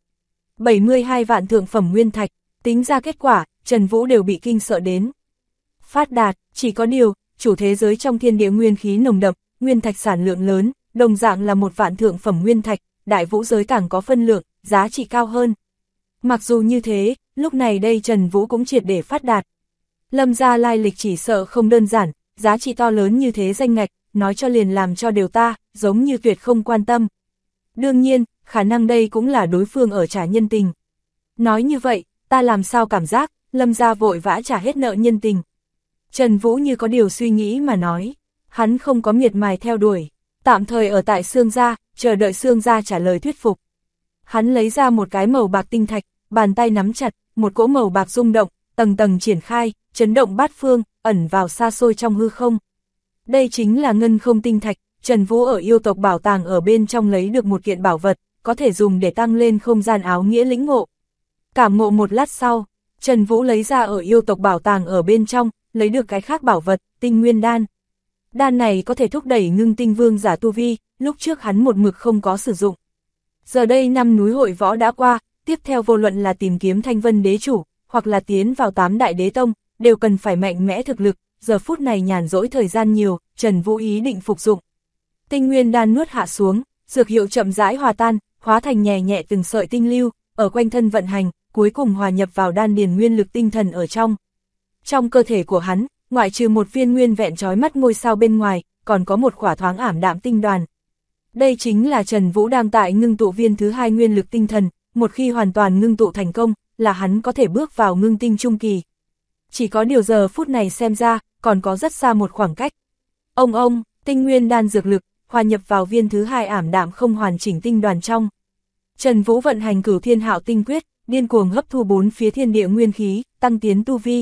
72 vạn thượng phẩm nguyên thạch, tính ra kết quả, Trần Vũ đều bị kinh sợ đến. Phát đạt, chỉ có điều, chủ thế giới trong thiên địa nguyên khí nồng đậm, nguyên thạch sản lượng lớn, đồng dạng là 1 vạn thượng phẩm nguyên thạch, Đại Vũ giới càng có phân lượng, giá trị cao hơn. Mặc dù như thế, lúc này đây Trần Vũ cũng triệt để phát đạt. Lâm gia lai lịch chỉ sợ không đơn giản, giá trị to lớn như thế danh ngạch, nói cho liền làm cho đều ta, giống như tuyệt không quan tâm. Đương nhiên, khả năng đây cũng là đối phương ở trả nhân tình. Nói như vậy, ta làm sao cảm giác, Lâm gia vội vã trả hết nợ nhân tình. Trần Vũ như có điều suy nghĩ mà nói, hắn không có miệt mài theo đuổi, tạm thời ở tại Sương gia, chờ đợi Sương gia trả lời thuyết phục. Hắn lấy ra một cái màu bạc tinh thạch, bàn tay nắm chặt, một cỗ màu bạc rung động, tầng tầng triển khai, chấn động bát phương, ẩn vào xa xôi trong hư không. Đây chính là ngân không tinh thạch, Trần Vũ ở yêu tộc bảo tàng ở bên trong lấy được một kiện bảo vật, có thể dùng để tăng lên không gian áo nghĩa lĩnh ngộ. Cảm ngộ một lát sau, Trần Vũ lấy ra ở yêu tộc bảo tàng ở bên trong, lấy được cái khác bảo vật, tinh nguyên đan. Đan này có thể thúc đẩy ngưng tinh vương giả tu vi, lúc trước hắn một mực không có sử dụng. Giờ đây năm núi hội võ đã qua, tiếp theo vô luận là tìm kiếm Thanh Vân đế chủ, hoặc là tiến vào 8 đại đế tông, đều cần phải mạnh mẽ thực lực, giờ phút này nhàn rỗi thời gian nhiều, Trần Vũ ý định phục dụng. Tinh nguyên đan nuốt hạ xuống, dược hiệu chậm rãi hòa tan, hóa thành nhẹ nhẹ từng sợi tinh lưu, ở quanh thân vận hành, cuối cùng hòa nhập vào đan điền nguyên lực tinh thần ở trong. Trong cơ thể của hắn, ngoại trừ một viên nguyên vẹn chói mắt ngôi sao bên ngoài, còn có một khỏa thoáng ảm đạm tinh đoàn. Đây chính là Trần Vũ đang tại ngưng tụ viên thứ 2 nguyên lực tinh thần, một khi hoàn toàn ngưng tụ thành công, là hắn có thể bước vào ngưng tinh trung kỳ. Chỉ có điều giờ phút này xem ra, còn có rất xa một khoảng cách. Ông, tinh nguyên đan dược lực, hòa nhập vào viên thứ 2 ảm đạm không hoàn chỉnh tinh đoàn trong. Trần Vũ vận hành Cửu Thiên Hạo tinh quyết, điên cuồng hấp thu 4 phía thiên địa nguyên khí, tăng tiến tu vi.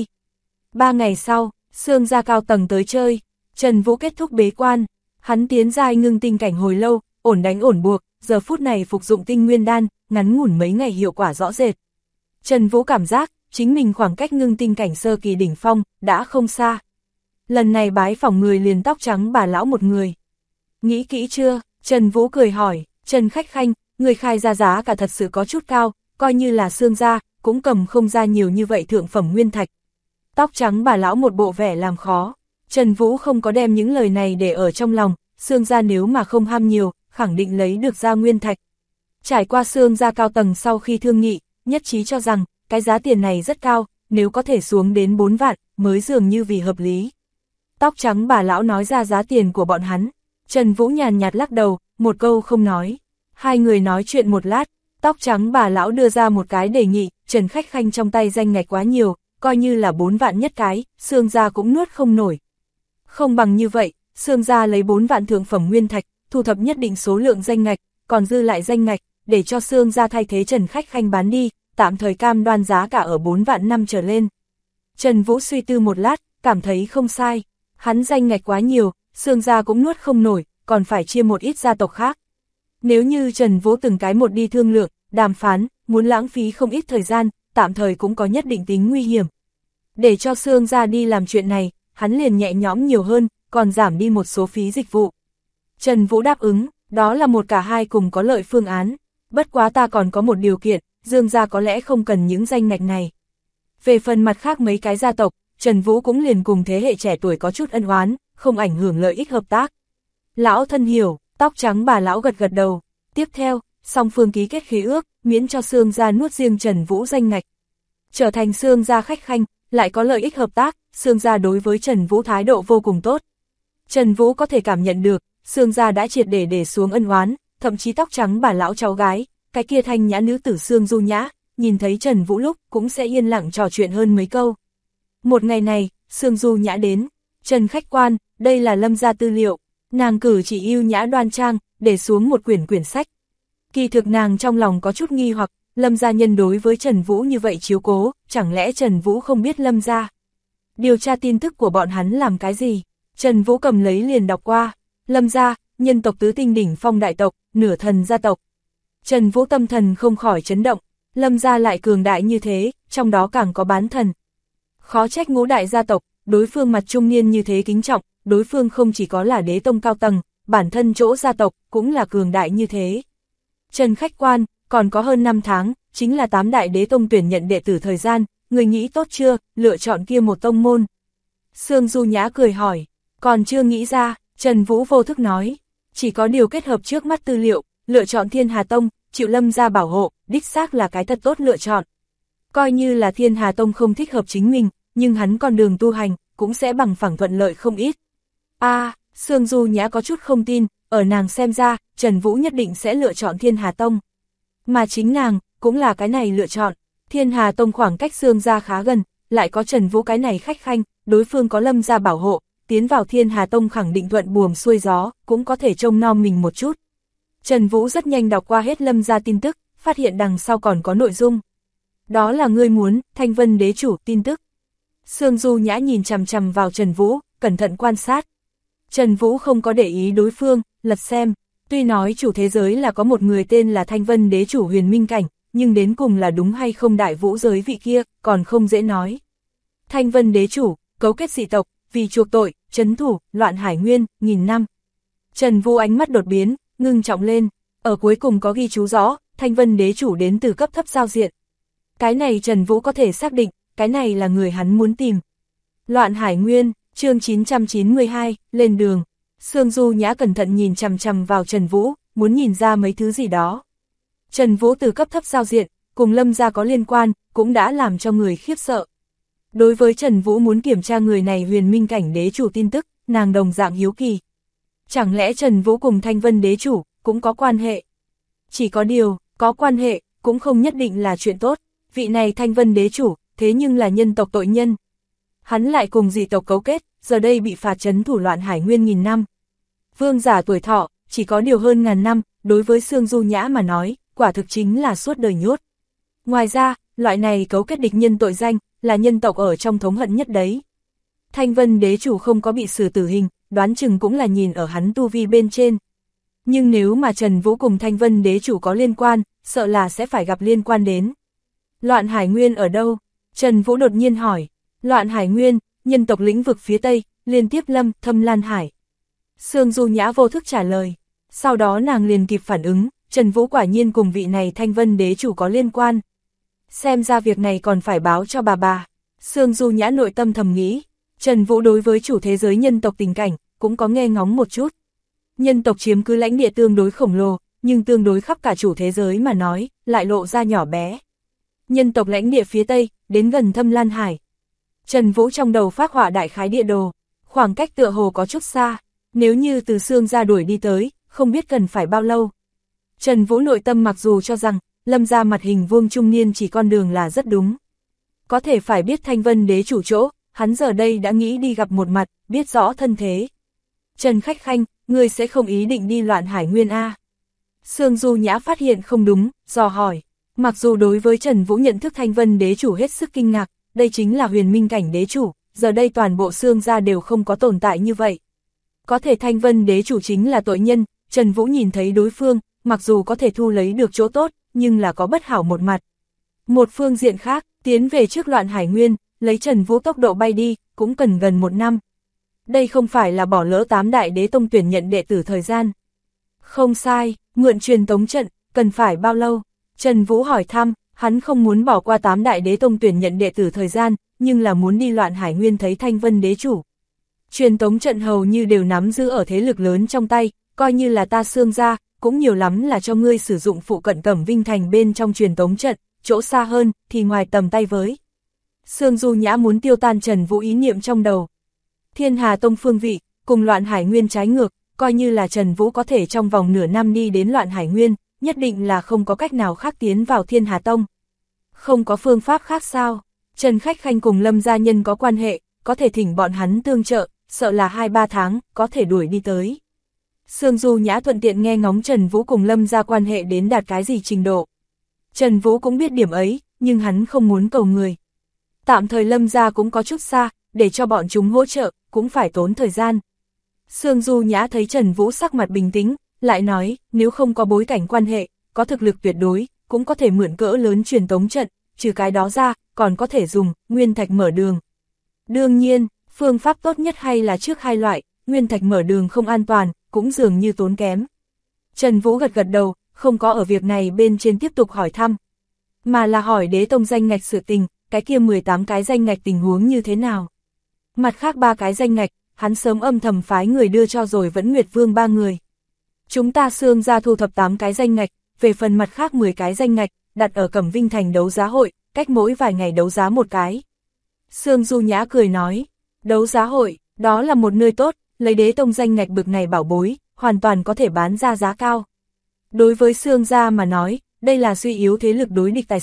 3 ngày sau, Sương gia cao tầng tới chơi, Trần Vũ kết thúc bế quan, hắn tiến giai ngưng tinh cảnh hồi lâu, ổn đánh ổn buộc, giờ phút này phục dụng tinh nguyên đan, ngắn ngủn mấy ngày hiệu quả rõ rệt. Trần Vũ cảm giác, chính mình khoảng cách ngưng tinh cảnh sơ kỳ đỉnh phong, đã không xa. Lần này bái phỏng người liền tóc trắng bà lão một người. Nghĩ kỹ chưa? Trần Vũ cười hỏi, Trần Khách Khanh, người khai ra giá cả thật sự có chút cao, coi như là Sương gia, cũng cầm không ra nhiều như vậy thượng phẩm nguyên thạch. Tóc trắng bà lão một bộ vẻ làm khó, Trần Vũ không có đem những lời này để ở trong lòng, Sương gia nếu mà không ham nhiều, khẳng định lấy được ra nguyên thạch. Trải qua Sương gia cao tầng sau khi thương nghị, nhất trí cho rằng, cái giá tiền này rất cao, nếu có thể xuống đến 4 vạn, mới dường như vì hợp lý. Tóc trắng bà lão nói ra giá tiền của bọn hắn, Trần Vũ nhàn nhạt lắc đầu, một câu không nói. Hai người nói chuyện một lát, tóc trắng bà lão đưa ra một cái đề nghị, Trần Khách Khanh trong tay danh ngạch quá nhiều, coi như là 4 vạn nhất cái, Sương gia cũng nuốt không nổi. Không bằng như vậy, Sương gia lấy 4 vạn thượng phẩm nguyên thạch, thu thập nhất định số lượng danh ngạch, còn dư lại danh ngạch, để cho Sương gia thay thế Trần Khách Khanh bán đi, tạm thời cam đoan giá cả ở 4 vạn năm trở lên. Trần Vũ suy tư một lát, cảm thấy không sai, hắn danh ngạch quá nhiều, Sương gia cũng nuốt không nổi, còn phải chia một ít gia tộc khác. Nếu như Trần Vũ từng cái một đi thương lượng, đàm phán, muốn lãng phí không ít thời gian, tạm thời cũng có nhất định tính nguy hiểm. Để cho Sương gia đi làm chuyện này, hắn liền nhẹ nhõm nhiều hơn, còn giảm đi một số phí dịch vụ. Trần Vũ đáp ứng, đó là một cả hai cùng có lợi phương án, bất quá ta còn có một điều kiện, Dương gia có lẽ không cần những danh ngạch này. Về phần mặt khác mấy cái gia tộc, Trần Vũ cũng liền cùng thế hệ trẻ tuổi có chút ân oán, không ảnh hưởng lợi ích hợp tác. Lão thân hiểu, tóc trắng bà lão gật gật đầu. Tiếp theo, song phương ký kết khí ước, miễn cho Sương gia nuốt riêng Trần Vũ danh ngạch. Trở thành Sương gia khách khanh, lại có lợi ích hợp tác, Sương gia đối với Trần Vũ thái độ vô cùng tốt. Trần Vũ có thể cảm nhận được, Sương gia đã triệt để xuống ân oán, thậm chí tóc trắng bà lão cháu gái, cái kia thanh nhã nữ tử Sương Du Nhã, nhìn thấy Trần Vũ lúc cũng sẽ yên lặng trò chuyện hơn mấy câu. Một ngày này, Sương Du Nhã đến, Trần khách quan, đây là Lâm gia tư liệu, nàng cử chỉ yêu nhã đoan trang, để xuống một quyển sách. Kỳ thực nàng trong lòng có chút nghi hoặc, Lâm gia nhân đối với Trần Vũ như vậy chiếu cố, chẳng lẽ Trần Vũ không biết Lâm gia? Điều tra tin tức của bọn hắn làm cái gì? Trần Vũ cầm lấy liền đọc qua, Lâm gia, nhân tộc tứ tinh đỉnh phong đại tộc, nửa thần gia tộc. Trần Vũ tâm thần không khỏi chấn động, Lâm gia lại cường đại như thế, trong đó càng có bán thần. Khó trách ngũ đại gia tộc, đối phương mặt trung niên như thế kính trọng, đối phương không chỉ có là đế tông cao tầng, bản thân chỗ gia tộc cũng là cường đại như thế. Trần khách quan, còn có hơn 5 tháng, chính là 8 đại đế tông tuyển nhận đệ tử thời gian, người nghĩ tốt chưa, lựa chọn kia một tông môn. Sương Du Nhã cười hỏi, còn chưa nghĩ ra, Trần Vũ vô thức nói, chỉ có điều kết hợp trước mắt tư liệu, lựa chọn Thiên Hà Tông, chịu Lâm gia bảo hộ, đích xác là cái thật tốt lựa chọn. Coi như là Thiên Hà Tông không thích hợp chính mình, nhưng hắn con đường tu hành, cũng sẽ bằng phẳng thuận lợi không ít. Sương Du Nhã có chút không tin, ở nàng xem ra, Trần Vũ nhất định sẽ lựa chọn Thiên Hà Tông. Mà chính nàng, cũng là cái này lựa chọn. Thiên Hà Tông khoảng cách Sương gia khá gần, lại có Trần Vũ cái này khách khanh, đối phương có Lâm gia bảo hộ, tiến vào Thiên Hà Tông khẳng định thuận buồm xuôi gió, cũng có thể trông nom mình một chút. Trần Vũ rất nhanh đọc qua hết Lâm gia tin tức, phát hiện đằng sau còn có nội dung. Đó là ngươi muốn, Thanh Vân đế chủ tin tức. Sương Du Nhã nhìn chằm chằm vào Trần Vũ, cẩn thận quan sát. Trần Vũ không có để ý đối phương, lật xem, tuy nói chủ thế giới là có một người tên là Thanh Vân đế chủ Huyền Minh Cảnh, nhưng đến cùng là đúng hay không đại vũ giới vị kia, còn không dễ nói. Thanh Vân đế chủ, cấu kết dị tộc, vì chuộc tội, trấn thủ, loạn hải nguyên, 1000 năm. Trần Vũ ánh mắt đột biến, ngưng trọng lên, ở cuối cùng có ghi chú rõ, Thanh Vân đế chủ đến từ cấp thấp giao diện. Cái này Trần Vũ có thể xác định, cái này là người hắn muốn tìm. Loạn hải nguyên, chương 992, lên đường. Sương Du Nhã cẩn thận nhìn chằm chằm vào Trần Vũ, muốn nhìn ra mấy thứ gì đó. Trần Vũ từ cấp thấp giao diện, cùng Lâm gia có liên quan, cũng đã làm cho người khiếp sợ. Đối với Trần Vũ muốn kiểm tra người này Huyền Minh Cảnh đế chủ tin tức, nàng đồng dạng hiếu kỳ. Chẳng lẽ Trần Vũ cùng Thanh Vân đế chủ, cũng có quan hệ? Chỉ có điều, có quan hệ, cũng không nhất định là chuyện tốt. Vị này Thanh Vân đế chủ, thế nhưng là nhân tộc tội nhân. Hắn lại cùng dị tộc cấu kết, giờ đây bị phạt trấn thủ loạn hải nguyên 1000 năm. Vương giả tuổi thọ, chỉ có điều hơn 1000 năm, đối với Sương Du Nhã mà nói, quả thực chính là suốt đời nhốt. Ngoài ra, loại này cấu kết địch nhân tội danh, là nhân tộc ở trong thống hận nhất đấy. Thanh Vân đế chủ không có bị xử tử hình, đoán chừng cũng là nhìn ở hắn tu vi bên trên. Nhưng nếu mà Trần Vũ cùng Thanh Vân đế chủ có liên quan, sợ là sẽ phải gặp liên quan đến. Loạn hải nguyên ở đâu? Trần Vũ đột nhiên hỏi. Loạn hải nguyên, nhân tộc lĩnh vực phía Tây, liên tiếp Lâm, Thâm Lan Hải. Sương Du Nhã vô thức trả lời. Sau đó nàng liền kịp phản ứng, Trần Vũ quả nhiên cùng vị này Thanh Vân đế chủ có liên quan. Xem ra việc này còn phải báo cho bà. Sương Du Nhã nội tâm thầm nghĩ, Trần Vũ đối với chủ thế giới nhân tộc tình cảnh, cũng có nghe ngóng một chút. Nhân tộc chiếm cứ lãnh địa tương đối khổng lồ, nhưng tương đối khắp cả chủ thế giới mà nói, lại lộ ra nhỏ bé. Nhân tộc lãnh địa phía Tây, đến gần Thâm Lan Hải. Trần Vũ trong đầu phác họa đại khái địa đồ, khoảng cách tựa hồ có chút xa, nếu như từ Sương gia đuổi đi tới, không biết cần phải bao lâu. Trần Vũ nội tâm mặc dù cho rằng, Lâm gia mặt hình vuông trung niên chỉ con đường là rất đúng. Có thể phải biết Thanh Vân đế chủ chỗ, hắn giờ đây đã nghĩ đi gặp một mặt, biết rõ thân thế. Trần khách khanh, ngươi sẽ không ý định đi loạn hải nguyên A. Sương Du Nhã phát hiện không đúng, dò hỏi. Mặc dù đối với Trần Vũ nhận thức Thanh Vân đế chủ hết sức kinh ngạc, đây chính là Huyền Minh Cảnh đế chủ, giờ đây toàn bộ Sương gia đều không có tồn tại như vậy. Có thể Thanh Vân đế chủ chính là tội nhân, Trần Vũ nhìn thấy đối phương, mặc dù có thể thu lấy được chỗ tốt, nhưng là có bất hảo một mặt. Một phương diện khác, tiến về trước loạn hải nguyên, lấy Trần Vũ tốc độ bay đi, cũng cần gần 1 năm. Đây không phải là bỏ lỡ 8 đại đế tông tuyển nhận đệ tử thời gian. Không sai, mượn truyền tống trận, cần phải bao lâu? Trần Vũ hỏi thăm, hắn không muốn bỏ qua 8 đại đế tông tuyển nhận đệ tử thời gian, nhưng là muốn đi loạn hải nguyên thấy Thanh Vân đế chủ. Truyền tống trận hầu như đều nắm giữ ở thế lực lớn trong tay, coi như là ta Sương gia, cũng nhiều lắm là cho ngươi sử dụng phụ cận Cẩm Vinh thành bên trong truyền tống trận, chỗ xa hơn thì ngoài tầm tay với. Sương Du Nhã muốn tiêu tan Trần Vũ ý niệm trong đầu. Thiên Hà Tông phương vị, cùng loạn hải nguyên trái ngược, coi như là Trần Vũ có thể trong vòng nửa năm đi đến loạn hải nguyên, nhất định là không có cách nào khác tiến vào Thiên Hà Tông. Không có phương pháp khác sao? Trần khách khanh cùng Lâm gia nhân có quan hệ, có thể thỉnh bọn hắn tương trợ, sợ là 2-3 tháng, có thể đuổi đi tới. Sương Du Nhã thuận tiện nghe ngóng Trần Vũ cùng Lâm gia quan hệ đến đạt cái gì trình độ. Trần Vũ cũng biết điểm ấy, nhưng hắn không muốn cầu người. Tạm thời Lâm gia cũng có chút xa, để cho bọn chúng hỗ trợ, cũng phải tốn thời gian. Sương Du Nhã thấy Trần Vũ sắc mặt bình tĩnh, lại nói, nếu không có bối cảnh quan hệ, có thực lực tuyệt đối, cũng có thể mượn cỡ lớn truyền tống trận, trừ cái đó ra, còn có thể dùng nguyên thạch mở đường. Đương nhiên, phương pháp tốt nhất hay là trước 2 loại, nguyên thạch mở đường không an toàn, cũng dường như tốn kém. Trần Vũ gật đầu, không có ở việc này bên trên tiếp tục hỏi thăm, mà là hỏi đế tông danh ngạch sự tình, cái kia 18 cái danh ngạch tình huống như thế nào. Mặt khác 3 cái danh ngạch, hắn sớm âm thầm phái người đưa cho rồi Vẫn Nguyệt Vương 3 người. Chúng ta Sương gia thu thập 8 cái danh ngạch, về phần mặt khác 10 cái danh ngạch, đặt ở Cẩm Vinh thành đấu giá hội, cách mỗi vài ngày đấu giá một cái. Sương Du Nhã cười nói, đấu giá hội, đó là một nơi tốt, lấy đế tông danh ngạch bực này bảo bối, hoàn toàn có thể bán ra giá cao. Đối với Sương gia mà nói, đây là suy yếu thế lực đối địch tài sản,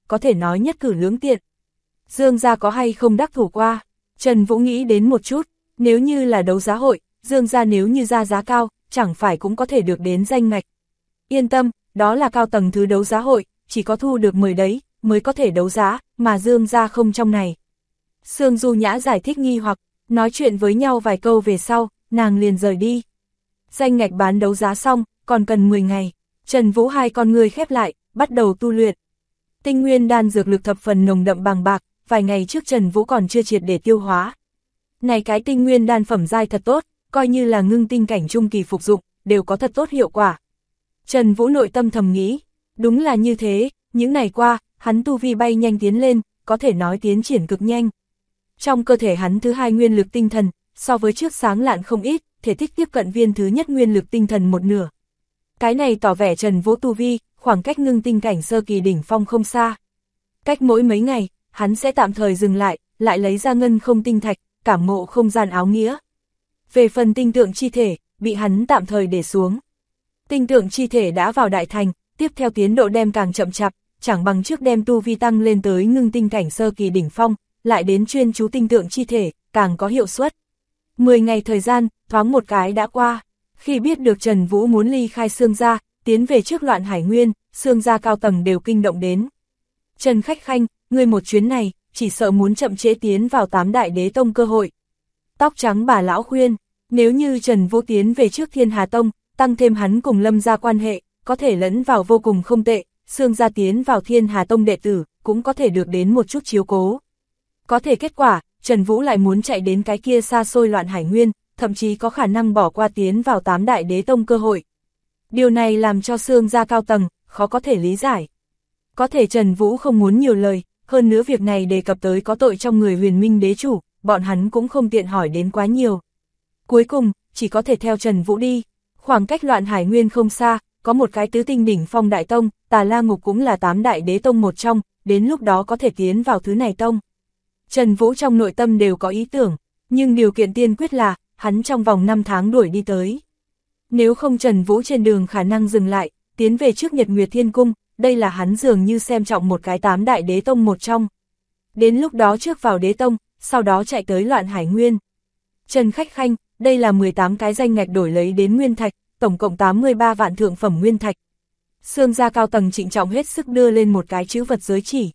có thể nói nhất cử lưỡng tiện. Dương gia có hay không đắc thủ qua? Trần Vũ nghĩ đến một chút, nếu như là đấu giá hội, Dương gia nếu như ra giá cao, chẳng phải cũng có thể được đến danh ngạch. Yên tâm, đó là cao tầng thứ đấu giá hội, chỉ có thu được 10 đấy, mới có thể đấu giá, mà Dương gia không trong này. Sương Du Nhã giải thích nghi hoặc, nói chuyện với nhau vài câu về sau, nàng liền rời đi. Danh ngạch bán đấu giá xong, còn cần 10 ngày. Trần Vũ hai con người khép lại, bắt đầu tu luyện. Tinh nguyên đan dược lực thập phần nồng đậm bằng bạc, vài ngày trước Trần Vũ còn chưa triệt để tiêu hóa. Này cái tinh nguyên đan phẩm giai thật tốt, coi như là ngưng tinh cảnh trung kỳ phục dụng, đều có thật tốt hiệu quả. Trần Vũ nội tâm thầm nghĩ, đúng là như thế, những ngày qua, hắn tu vi bay nhanh tiến lên, có thể nói tiến triển cực nhanh. Trong cơ thể hắn thứ hai nguyên lực tinh thần, so với trước sáng lạn không ít, thể tích tiếp cận viên thứ nhất nguyên lực tinh thần một nửa. Cái này tỏ vẻ Trần Vũ tu vi, khoảng cách ngưng tinh cảnh sơ kỳ đỉnh phong không xa. Cách mỗi mấy ngày, hắn sẽ tạm thời dừng lại, lại lấy ra ngân không tinh thạch, cảm ngộ không gian áo nghĩa. Về phần tinh tượng chi thể, bị hắn tạm thời để xuống. Tinh tượng chi thể đã vào đại thành, tiếp theo tiến độ đem càng chậm chạp, chẳng bằng trước đem tu vi tăng lên tới ngưng tinh cảnh sơ kỳ đỉnh phong, lại đến chuyên chú tinh tượng chi thể, càng có hiệu suất. 10 ngày thời gian, thoáng một cái đã qua. Khi biết được Trần Vũ muốn ly khai Sương gia, tiến về trước Loạn Hải Nguyên, Sương gia cao tầng đều kinh động đến. Trần Khách Khanh, ngươi một chuyến này, chỉ sợ muốn chậm trễ tiến vào 8 đại đế tông cơ hội. Tóc trắng bà lão khuyên, nếu như Trần Vũ tiến về trước Thiên Hà Tông, tăng thêm hắn cùng Lâm gia quan hệ, có thể lẫn vào vô cùng không tệ, Sương gia tiến vào Thiên Hà Tông đệ tử, cũng có thể được đến một chút chiếu cố. Có thể kết quả, Trần Vũ lại muốn chạy đến cái kia xa xôi Loạn Hải Nguyên, thậm chí có khả năng bỏ qua tiến vào 8 đại đế tông cơ hội. Điều này làm cho Sương gia cao tầng, khó có thể lý giải. Có thể Trần Vũ không muốn nhiều lời, hơn nữa việc này đề cập tới có tội trong người Huyền Minh đế chủ, bọn hắn cũng không tiện hỏi đến quá nhiều. Cuối cùng, chỉ có thể theo Trần Vũ đi. Khoảng cách Loạn Hải Nguyên không xa, có một cái tứ tinh đỉnh phong đại tông, Tà La Ngục cũng là 8 đại đế tông một trong, đến lúc đó có thể tiến vào thứ này tông. Trần Vũ trong nội tâm đều có ý tưởng, nhưng điều kiện tiên quyết là, hắn trong vòng 5 tháng đuổi đi tới. Nếu không Trần Vũ trên đường khả năng dừng lại, tiến về trước Nhật Nguyệt Thiên Cung, đây là hắn dường như xem trọng một cái 8 đại đế tông một trong. Đến lúc đó trước vào đế tông, sau đó chạy tới Loạn Hải Nguyên. Trần Khách Khanh, đây là 18 cái danh ngạch đổi lấy đến nguyên thạch, tổng cộng 83 vạn thượng phẩm nguyên thạch. Sương gia cao tầng trịnh trọng hết sức đưa lên một cái chữ vật giới chỉ.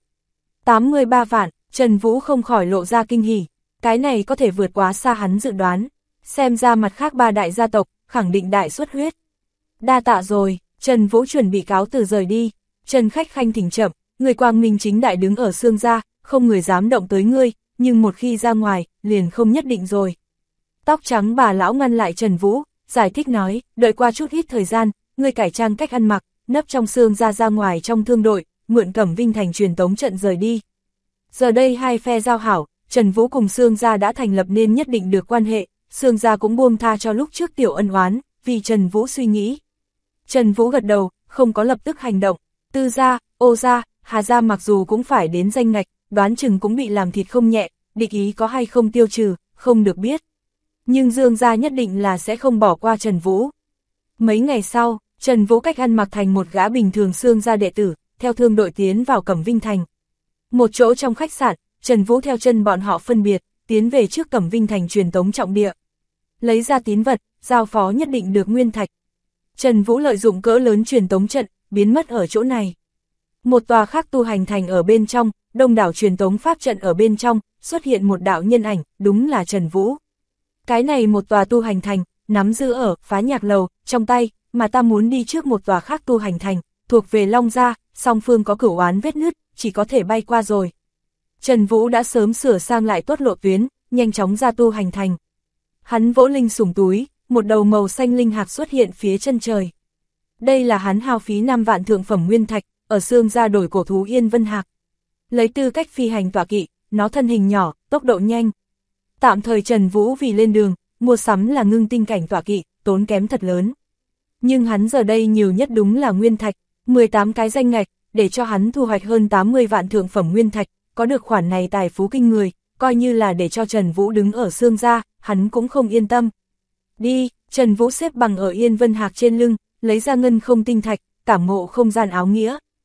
83 vạn, Trần Vũ không khỏi lộ ra kinh hỉ, cái này có thể vượt quá xa hắn dự đoán. Xem ra mặt khác 3 đại gia tộc, khẳng định đại xuất huyết. Đa tạ rồi, Trần Vũ chuẩn bị cáo từ rời đi. Trần Khách Khanh thỉnh chậm, người quang minh chính đại đứng ở Sương gia, không người dám động tới ngươi, nhưng một khi ra ngoài, liền không nhất định rồi. Tóc trắng bà lão ngăn lại Trần Vũ, giải thích nói, đợi qua chút ít thời gian, ngươi cải trang cách ăn mặc, nấp trong Sương gia ra ngoài trong thương đội, mượn Cẩm Vinh thành truyền tống trận rời đi. Giờ đây hai phe giao hảo, Trần Vũ cùng Sương gia đã thành lập nên nhất định được quan hệ, Sương gia cũng buông tha cho lúc trước tiểu ân oán, vì Trần Vũ suy nghĩ. Trần Vũ gật đầu, không có lập tức hành động. Tư gia, Ô gia, Hà gia mặc dù cũng phải đến danh ngạch, đoán chừng cũng bị làm thịt không nhẹ, địch ý có hay không tiêu trừ, không được biết. Nhưng Dương gia nhất định là sẽ không bỏ qua Trần Vũ. Mấy ngày sau, Trần Vũ cách ăn mặc thành một gã bình thường Sương gia đệ tử, theo thương đội tiến vào Cẩm Vinh thành. Một chỗ trong khách sạn, Trần Vũ theo chân bọn họ phân biệt, tiến về trước Cẩm Vinh thành truyền tống trọng địa. Lấy ra tín vật, giao phó nhất định được nguyên thạch. Trần Vũ lợi dụng cỡ lớn truyền tống trận, biến mất ở chỗ này. Một tòa khác tu hành thành ở bên trong, đông đảo truyền tống pháp trận ở bên trong, xuất hiện một đạo nhân ảnh, đúng là Trần Vũ. Cái này một tòa tu hành thành, nắm giữ ở Phá Nhạc Lầu, trong tay, mà ta muốn đi trước một tòa khác tu hành thành, thuộc về Long gia, song phương có cửu oán vết nứt, chỉ có thể bay qua rồi. Trần Vũ đã sớm sửa sang lại tốt lộ tuyến, nhanh chóng ra tu hành thành. Hắn vỗ linh sủng túi, một đầu màu xanh linh hạc xuất hiện phía chân trời. Đây là hắn hao phí 5 vạn thượng phẩm nguyên thạch, ở Sương gia đổi cổ thú Yên Vân Hạc. Lấy tư cách phi hành tọa kỵ, nó thân hình nhỏ, tốc độ nhanh. Tạm thời Trần Vũ vì lên đường, mua sắm là ngưng tinh cảnh tọa kỵ, tốn kém thật lớn. Nhưng hắn giờ đây nhiều nhất đúng là nguyên thạch, 18 cái danh ngạch, để cho hắn thu hoạch hơn 80 vạn thượng phẩm nguyên thạch, có được khoản này tài phú kinh người, coi như là để cho Trần Vũ đứng ở Sương gia, hắn cũng không yên tâm. Đi, Trần Vũ xếp bằng ở Yên Vân Hạc trên lưng, lấy ra ngân không tinh thạch, cảm ngộ không gian áo nghĩa.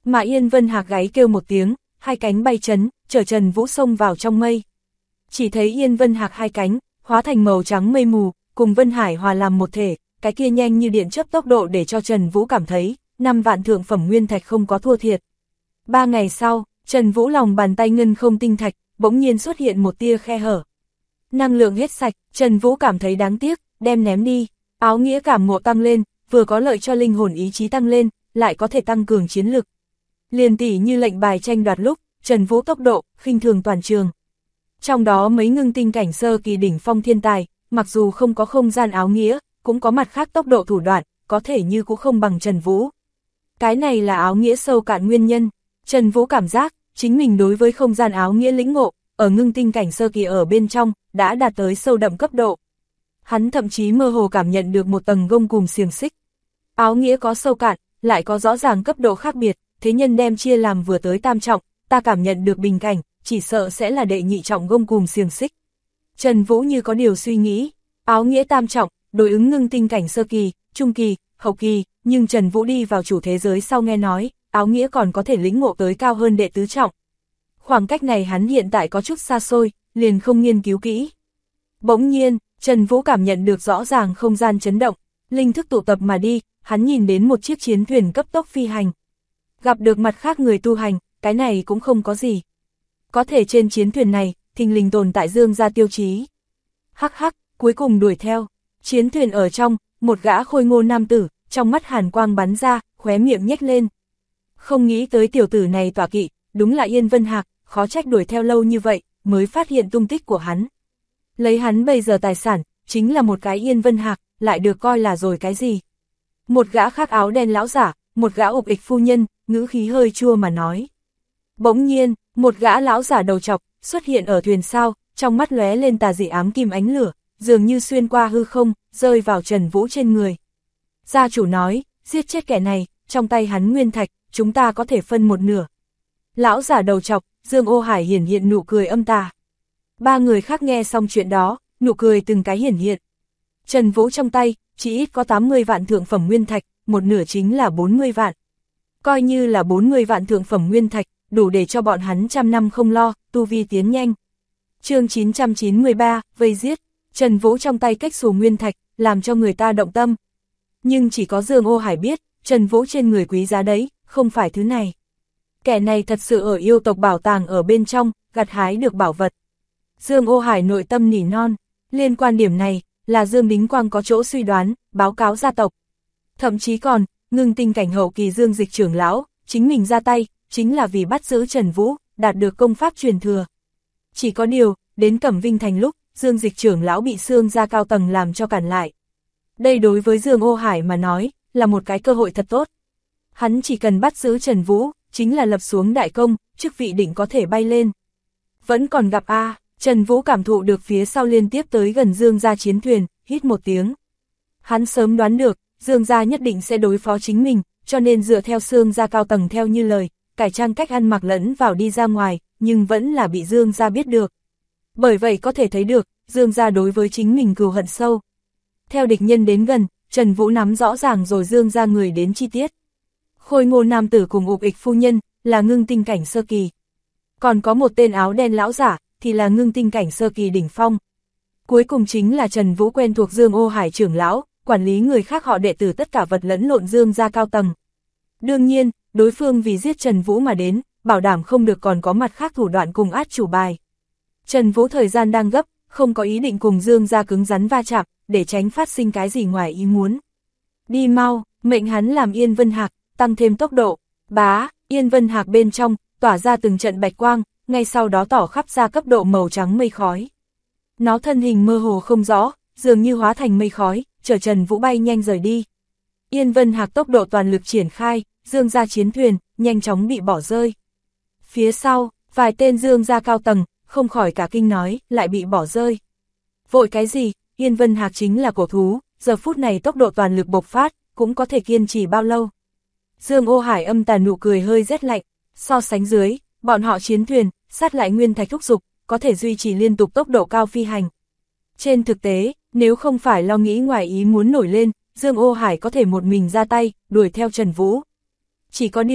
Mà Yên Vân Hạc gáy kêu một tiếng, hai cánh bay chấn, chở Trần Vũ xông vào trong mây. Chỉ thấy Yên Vân Hạc hai cánh, hóa thành màu trắng mây mù, cùng Vân Hải hòa làm một thể, cái kia nhanh như điện chớp tốc độ để cho Trần Vũ cảm thấy, 5 vạn thượng phẩm nguyên thạch không có thua thiệt. 3 ngày sau, Trần Vũ lòng bàn tay ngân không tinh thạch, bỗng nhiên xuất hiện một tia khe hở. Năng lượng hết sạch, Trần Vũ cảm thấy đáng tiếc, đem ném đi. Áo nghĩa cảm ngộ tăng lên, vừa có lợi cho linh hồn ý chí tăng lên, lại có thể tăng cường chiến lực. Liền tỉ như lệnh bài tranh đoạt lúc, Trần Vũ tốc độ, khinh thường toàn trường. Trong đó mấy ngưng tinh cảnh sơ kỳ đỉnh phong thiên tài, mặc dù không có không gian áo nghĩa, cũng có mặt khác tốc độ thủ đoạn, có thể như cũng không bằng Trần Vũ. Cái này là áo nghĩa sâu cạn nguyên nhân. Trần Vũ cảm giác, chính mình đối với không gian áo nghĩa lĩnh ngộ, ở ngưng tinh cảnh sơ kỳ ở bên trong, đã đạt tới sâu đậm cấp độ. Hắn thậm chí mơ hồ cảm nhận được một tầng gông cùm xiềng xích. Áo nghĩa có sâu cạn, lại có rõ ràng cấp độ khác biệt, thế nhân đem chia làm vừa tới tam trọng, ta cảm nhận được bình cảnh, chỉ sợ sẽ là đệ nhị trọng gông cùm xiềng xích. Trần Vũ như có điều suy nghĩ, áo nghĩa tam trọng, đối ứng ngưng tinh cảnh sơ kỳ, trung kỳ, hậu kỳ, nhưng Trần Vũ đi vào chủ thế giới sau nghe nói, áo nghĩa còn có thể lĩnh ngộ tới cao hơn đệ tứ trọng. Khoảng cách này hắn hiện tại có chút xa xôi, liền không nghiên cứu kỹ. Bỗng nhiên, Trần Vũ cảm nhận được rõ ràng không gian chấn động, linh thức tụ tập mà đi, hắn nhìn đến một chiếc chiến thuyền cấp tốc phi hành. Gặp được mặt khác người tu hành, cái này cũng không có gì. Có thể trên chiến thuyền này, thình lình tồn tại Dương gia tiêu chí. Hắc hắc, cuối cùng đuổi theo, chiến thuyền ở trong, một gã khôi ngô nam tử, trong mắt hàn quang bắn ra, khóe miệng nhếch lên. Không nghĩ tới tiểu tử này tọa kỵ, đúng là Yên Vân Hạc, khó trách đuổi theo lâu như vậy, mới phát hiện tung tích của hắn. Lấy hắn bây giờ tài sản, chính là một cái Yên Vân Hạc, lại được coi là rồi cái gì. Một gã khác áo đen lão giả, một gã ục ịch phu nhân, ngữ khí hơi chua mà nói. Bỗng nhiên, một gã lão giả đầu trọc, xuất hiện ở thuyền sau, trong mắt lóe lên tà dị ám kim ánh lửa, dường như xuyên qua hư không, rơi vào Trần Vũ trên người. Gia chủ nói, giết chết kẻ này, trong tay hắn nguyên thạch, chúng ta có thể phân một nửa. Lão giả đầu trọc, Dương Ô Hải hiển hiện nụ cười âm tà. Ba người khác nghe xong chuyện đó, nụ cười từng cái hiển hiện. Trần Vũ trong tay, chỉ ít có 80 vạn thượng phẩm nguyên thạch, một nửa chính là 40 vạn. Coi như là 40 vạn thượng phẩm nguyên thạch, đủ để cho bọn hắn trăm năm không lo, tu vi tiến nhanh. Chương 993, vây giết. Trần Vũ trong tay cách xù nguyên thạch, làm cho người ta động tâm. Nhưng chỉ có Dương Ô Hải biết, Trần Vũ trên người quý giá đấy, không phải thứ này. Kẻ này thật sự ở yêu tộc bảo tàng ở bên trong, gặt hái được bảo vật. Dương Ô Hải nội tâm nỉ non, liên quan điểm này, là Dương Đính Quang có chỗ suy đoán, báo cáo gia tộc. Thậm chí còn, ngưng tinh cảnh hậu kỳ Dương Dịch trưởng lão, chính mình ra tay, chính là vì bắt giữ Trần Vũ, đạt được công pháp truyền thừa. Chỉ có điều, đến Cẩm Vinh Thành lúc, Dương Dịch trưởng lão bị Sương gia cao tầng làm cho cản lại. Đây đối với Dương Ô Hải mà nói, là một cái cơ hội thật tốt. Hắn chỉ cần bắt giữ Trần Vũ, chính là lập xuống đại công, chức vị định có thể bay lên. Vẫn còn gặp Trần Vũ cảm thụ được phía sau liên tiếp tới gần Dương gia chiến thuyền, hít một tiếng. Hắn sớm đoán được, Dương gia nhất định sẽ đối phó chính mình, cho nên dựa theo Sương gia cao tầng theo như lời, cải trang cách ăn mặc lẫn vào đi ra ngoài, nhưng vẫn là bị Dương gia biết được. Bởi vậy có thể thấy được, Dương gia đối với chính mình cừu hận sâu. Theo địch nhân đến gần, Trần Vũ nắm rõ ràng rồi Dương gia người đến chi tiết. Khôi ngô nam tử cùng ục ịch phu nhân, là ngưng tinh cảnh sơ kỳ. Còn có một tên áo đen lão giả, thì là ngưng tinh cảnh sơ kỳ đỉnh phong. Cuối cùng chính là Trần Vũ quen thuộc Dương Ô Hải trưởng lão, quản lý người khác họ đệ tử tất cả vật lẫn lộn Dương gia cao tầng. Đương nhiên, đối phương vì giết Trần Vũ mà đến, bảo đảm không được còn có mặt khác thủ đoạn cùng át chủ bài. Trần Vũ thời gian đang gấp, không có ý định cùng Dương gia cứng rắn va chạm, để tránh phát sinh cái gì ngoài ý muốn. Đi mau, mệnh hắn làm Yên Vân Hạc, tăng thêm tốc độ. Bá, Yên Vân Hạc bên trong, tỏa ra từng trận bạch quang, ngay sau đó tỏ khắp ra cấp độ màu trắng mây khói. Nó thân hình mơ hồ không rõ, dường như hóa thành mây khói, chở Trần Vũ bay nhanh rời đi. Yên Vân Hạc tốc độ toàn lực triển khai, Dương gia chiến thuyền, nhanh chóng bị bỏ rơi. Phía sau, vài tên Dương gia cao tầng, không khỏi cả kinh nói, lại bị bỏ rơi. Vội cái gì, Yên Vân Hạc chính là cổ thú, giờ phút này tốc độ toàn lực bộc phát, cũng có thể kiên trì bao lâu. Dương Ô Hải âm tàn nụ cười hơi rét lạnh, so sánh dưới, bọn họ chiến thuyền, sát lại nguyên thạch thúc dục, có thể duy trì liên tục tốc độ cao phi hành. Trên thực tế, nếu không phải lo nghĩ ngoài ý muốn nổi lên, Dương Ô Hải có thể một mình ra tay, đuổi theo Trần Vũ. Chỉ có điều,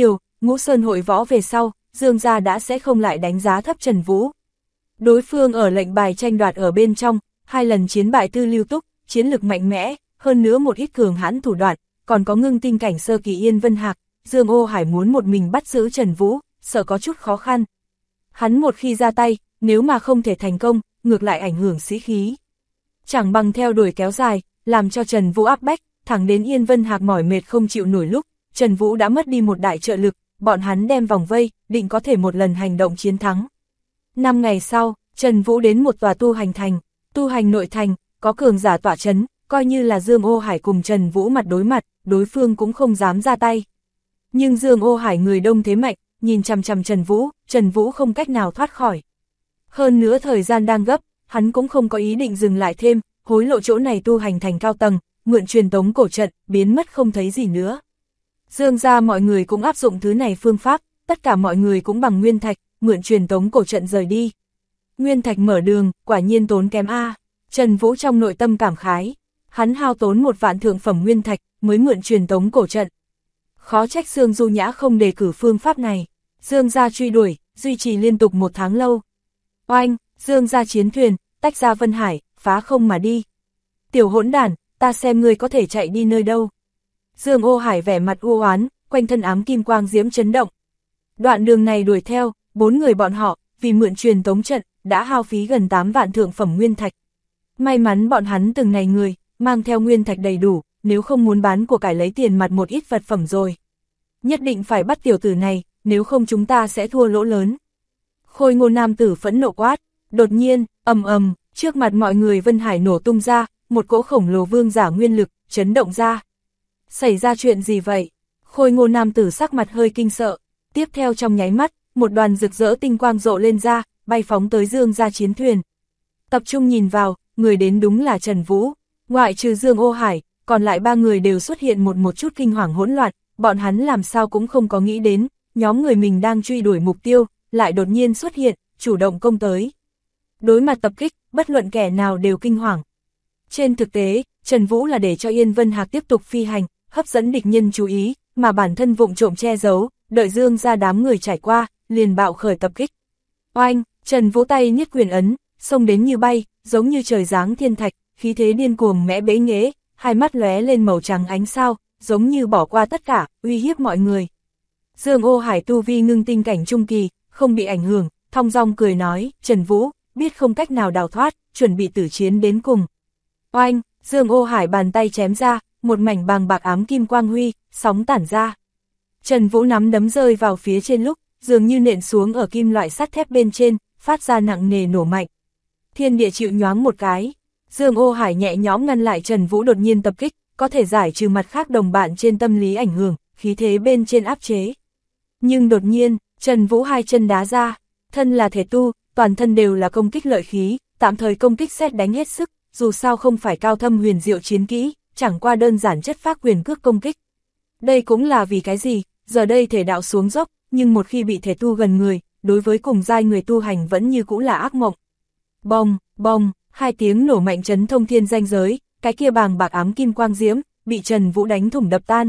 Ngũ Sơn hội võ về sau, Dương gia đã sẽ không lại đánh giá thấp Trần Vũ. Đối phương ở lệnh bài tranh đoạt ở bên trong, 2 lần chiến bại Tư Lưu Túc, chiến lực mạnh mẽ, hơn nữa một ít cường hãn thủ đoạn, còn có ngưng tinh cảnh sơ kỳ Yên Vân Hạc, Dương Ô Hải muốn một mình bắt giữ Trần Vũ, sợ có chút khó khăn. Hắn một khi ra tay, nếu mà không thể thành công, ngược lại ảnh hưởng sĩ khí. Chẳng bằng theo đuổi kéo dài, làm cho Trần Vũ áp bách, thẳng đến Yên Vân Hạc mỏi mệt không chịu nổi lúc, Trần Vũ đã mất đi một đại trợ lực, bọn hắn đem vòng vây, định có thể một lần hành động chiến thắng. 5 ngày sau, Trần Vũ đến một tòa tu hành thành, tu hành nội thành, có cường giả tọa chấn, coi như là Dương Ô Hải cùng Trần Vũ mặt, đối phương cũng không dám ra tay. Nhưng Dương Ô Hải người đông thế mạnh, nhìn chằm chằm Trần Vũ không cách nào thoát khỏi. Hơn nữa thời gian đang gấp, hắn cũng không có ý định dừng lại thêm, hối lộ chỗ này tu hành thành cao tầng, mượn truyền tống cổ trận, biến mất không thấy gì nữa. Dương gia mọi người cũng áp dụng thứ này phương pháp, tất cả mọi người cũng bằng nguyên thạch, mượn truyền tống cổ trận rời đi. Nguyên thạch mở đường, quả nhiên tốn kém a. Trần Vũ trong nội tâm cảm khái, hắn hao tốn 1 vạn thượng phẩm nguyên thạch mới mượn truyền tống cổ trận. Khó trách Dương Du Nhã không đề cử phương pháp này. Dương gia truy đuổi, duy trì liên tục 1 tháng lâu. Oanh, Dương gia chiến thuyền, tách ra Vân Hải, phá không mà đi. Tiểu hỗn đản, ta xem ngươi có thể chạy đi nơi đâu. Dương Ô Hải vẻ mặt u oán, quanh thân ám kim quang diễm chấn động. Đoạn đường này đuổi theo, 4 người bọn họ, vì mượn truyền tống trận, đã hao phí gần 8 vạn thượng phẩm nguyên thạch. May mắn bọn hắn từng này người, mang theo nguyên thạch đầy đủ, nếu không muốn bán của cải lấy tiền mặt một ít vật phẩm rồi. Nhất định phải bắt tiểu tử này, nếu không chúng ta sẽ thua lỗ lớn. Khôi Ngô nam tử phẫn nộ quát, đột nhiên, ầm, trước mặt mọi người Vân Hải nổ tung ra, một cỗ khổng lồ vương giả nguyên lực, chấn động ra. Xảy ra chuyện gì vậy? Khôi Ngô nam tử sắc mặt hơi kinh sợ, tiếp theo trong nháy mắt, một đoàn rực rỡ tinh quang rộ lên ra, bay phóng tới Dương gia chiến thuyền. Tập trung nhìn vào, người đến đúng là Trần Vũ, ngoại trừ Dương Ô Hải, còn lại 3 người đều xuất hiện một chút kinh hoàng hỗn loạn, bọn hắn làm sao cũng không có nghĩ đến, nhóm người mình đang truy đuổi mục tiêu, lại đột nhiên xuất hiện, chủ động công tới. Đối mặt tập kích, bất luận kẻ nào đều kinh hoàng. Trên thực tế, Trần Vũ là để cho Yên Vân Hạc tiếp tục phi hành, hấp dẫn địch nhân chú ý, mà bản thân vụng trộm che giấu, đợi Dương ra đám người trải qua, liền bạo khởi tập kích. Oanh, Trần Vũ tay niết quyền ấn, xông đến như bay, giống như trời giáng thiên thạch, khí thế điên cuồng mẽ bế nghễ, hai mắt lóe lên màu trắng ánh sao, giống như bỏ qua tất cả, uy hiếp mọi người. Dương Ô Hải tu vi ngưng tinh cảnh trung kỳ, không bị ảnh hưởng, thong dong cười nói, Trần Vũ, biết không cách nào đào thoát, chuẩn bị tử chiến đến cùng. Oanh, Dương Ô Hải bàn tay chém ra, một mảnh bàng bạc ám kim quang huy, sóng tản ra. Trần Vũ nắm đấm rơi vào phía trên lúc, dường như nện xuống ở kim loại sắt thép bên trên, phát ra nặng nề nổ mạnh. Thiên địa chịu nhoáng một cái, Dương Ô Hải nhẹ nhõm ngăn lại Trần Vũ đột nhiên tập kích, có thể giải trừ mặt khác đồng bạn trên tâm lý ảnh hưởng, khí thế bên trên áp chế. Nhưng đột nhiên, Trần Vũ hai chân đá ra, thân là thể tu, toàn thân đều là công kích lợi khí, tạm thời công kích sét đánh hết sức, dù sao không phải cao thâm huyền diệu chiến kỹ, chẳng qua đơn giản chất phác quyền cước công kích. Đây cũng là vì cái gì, giờ đây thể đạo xuống dốc, nhưng một khi bị thể tu gần người, đối với cùng giai người tu hành vẫn như cũ là ác mộng. Bong, bong, hai tiếng nổ mạnh chấn thông thiên ranh giới, cái kia bàng bạc ám kim quang diễm, bị Trần Vũ đánh thủng đập tan.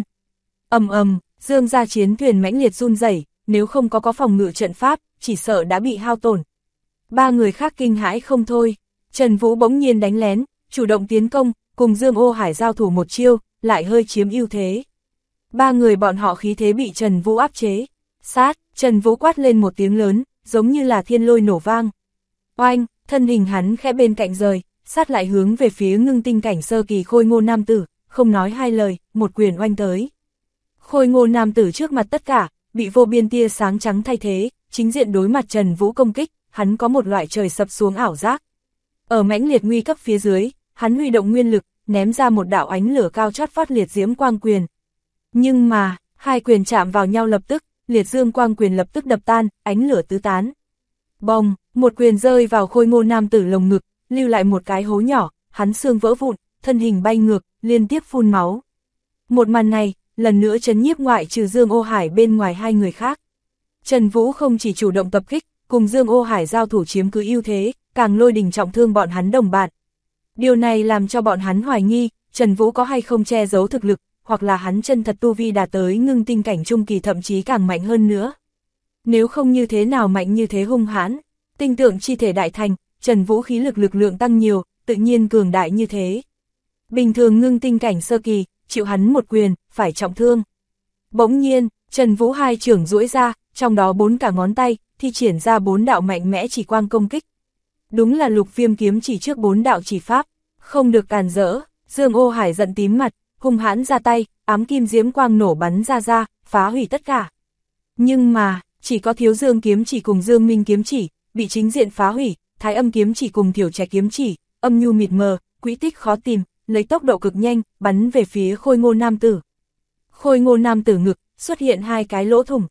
Ầm, Dương gia chiến thuyền mãnh liệt run rẩy, nếu không có phòng ngự trận pháp, chỉ sợ đã bị hao tổn. 3 người khác kinh hãi không thôi, Trần Vũ bỗng nhiên đánh lén, chủ động tiến công, cùng Dương Ô Hải giao thủ một chiêu, lại hơi chiếm ưu thế. 3 người bọn họ khí thế bị Trần Vũ áp chế. Sát, Trần Vũ quát lên một tiếng lớn, giống như là thiên lôi nổ vang. Oanh, thân hình hắn khẽ bên cạnh rời, sát lại hướng về phía ngưng tinh cảnh sơ kỳ Khôi Ngô nam tử, không nói hai lời, một quyền oanh tới. Khôi Ngô nam tử trước mặt tất cả, bị vô biên tia sáng trắng thay thế, chính diện đối mặt Trần Vũ công kích, hắn có một loại trời sập xuống ảo giác. Ở mãnh liệt nguy cấp phía dưới, hắn huy động nguyên lực, ném ra một đạo ánh lửa cao chót vót liệt diễm quang quyền. Nhưng mà, hai quyền chạm vào nhau lập tức, liệt dương quang quyền lập tức đập tan, ánh lửa tứ tán. Bong, một quyền rơi vào Khôi Ngô nam tử lồng ngực, lưu lại một cái hố nhỏ, hắn xương vỡ vụn, thân hình bay ngược, liên tiếp phun máu. Một màn này, lần nữa chấn nhiếp ngoại trừ Dương Ô Hải bên ngoài 2 người khác. Trần Vũ không chỉ chủ động tập kích, cùng Dương Ô Hải giao thủ chiếm cứ ưu thế, càng lôi đình trọng thương bọn hắn đồng bạn. Điều này làm cho bọn hắn hoài nghi, Trần Vũ có hay không che giấu thực lực, hoặc là hắn chân thật tu vi đạt tới ngưng tinh cảnh trung kỳ thậm chí càng mạnh hơn nữa. Nếu không như thế nào mạnh như thế hung hãn, tinh tượng chi thể đại thành, Trần Vũ khí lực lượng tăng nhiều, tự nhiên cường đại như thế. Bình thường ngưng tinh cảnh sơ kỳ, chịu hắn một quyền, phải trọng thương. Bỗng nhiên, Trần Vũ hai trưởng duỗi ra, trong đó 4 cả ngón tay, thi triển ra 4 đạo mạnh mẽ chỉ quang công kích. Đúng là Lục Viêm kiếm chỉ trước 4 đạo chỉ pháp, không được càn rỡ. Dương Ô Hải giận tím mặt, hung hãn ra tay, ám kim diễm quang nổ bắn ra, phá hủy tất cả. Nhưng mà, chỉ có Thiếu Dương kiếm chỉ cùng Dương Minh kiếm chỉ, bị chính diện phá hủy, Thái Âm kiếm chỉ cùng Thiểu Trạch kiếm chỉ, âm nhu mịt mờ, quỹ tích khó tìm, lấy tốc độ cực nhanh, bắn về phía Khôi Ngô nam tử. Khôi Ngô nam tử ngực, xuất hiện 2 cái lỗ thủng.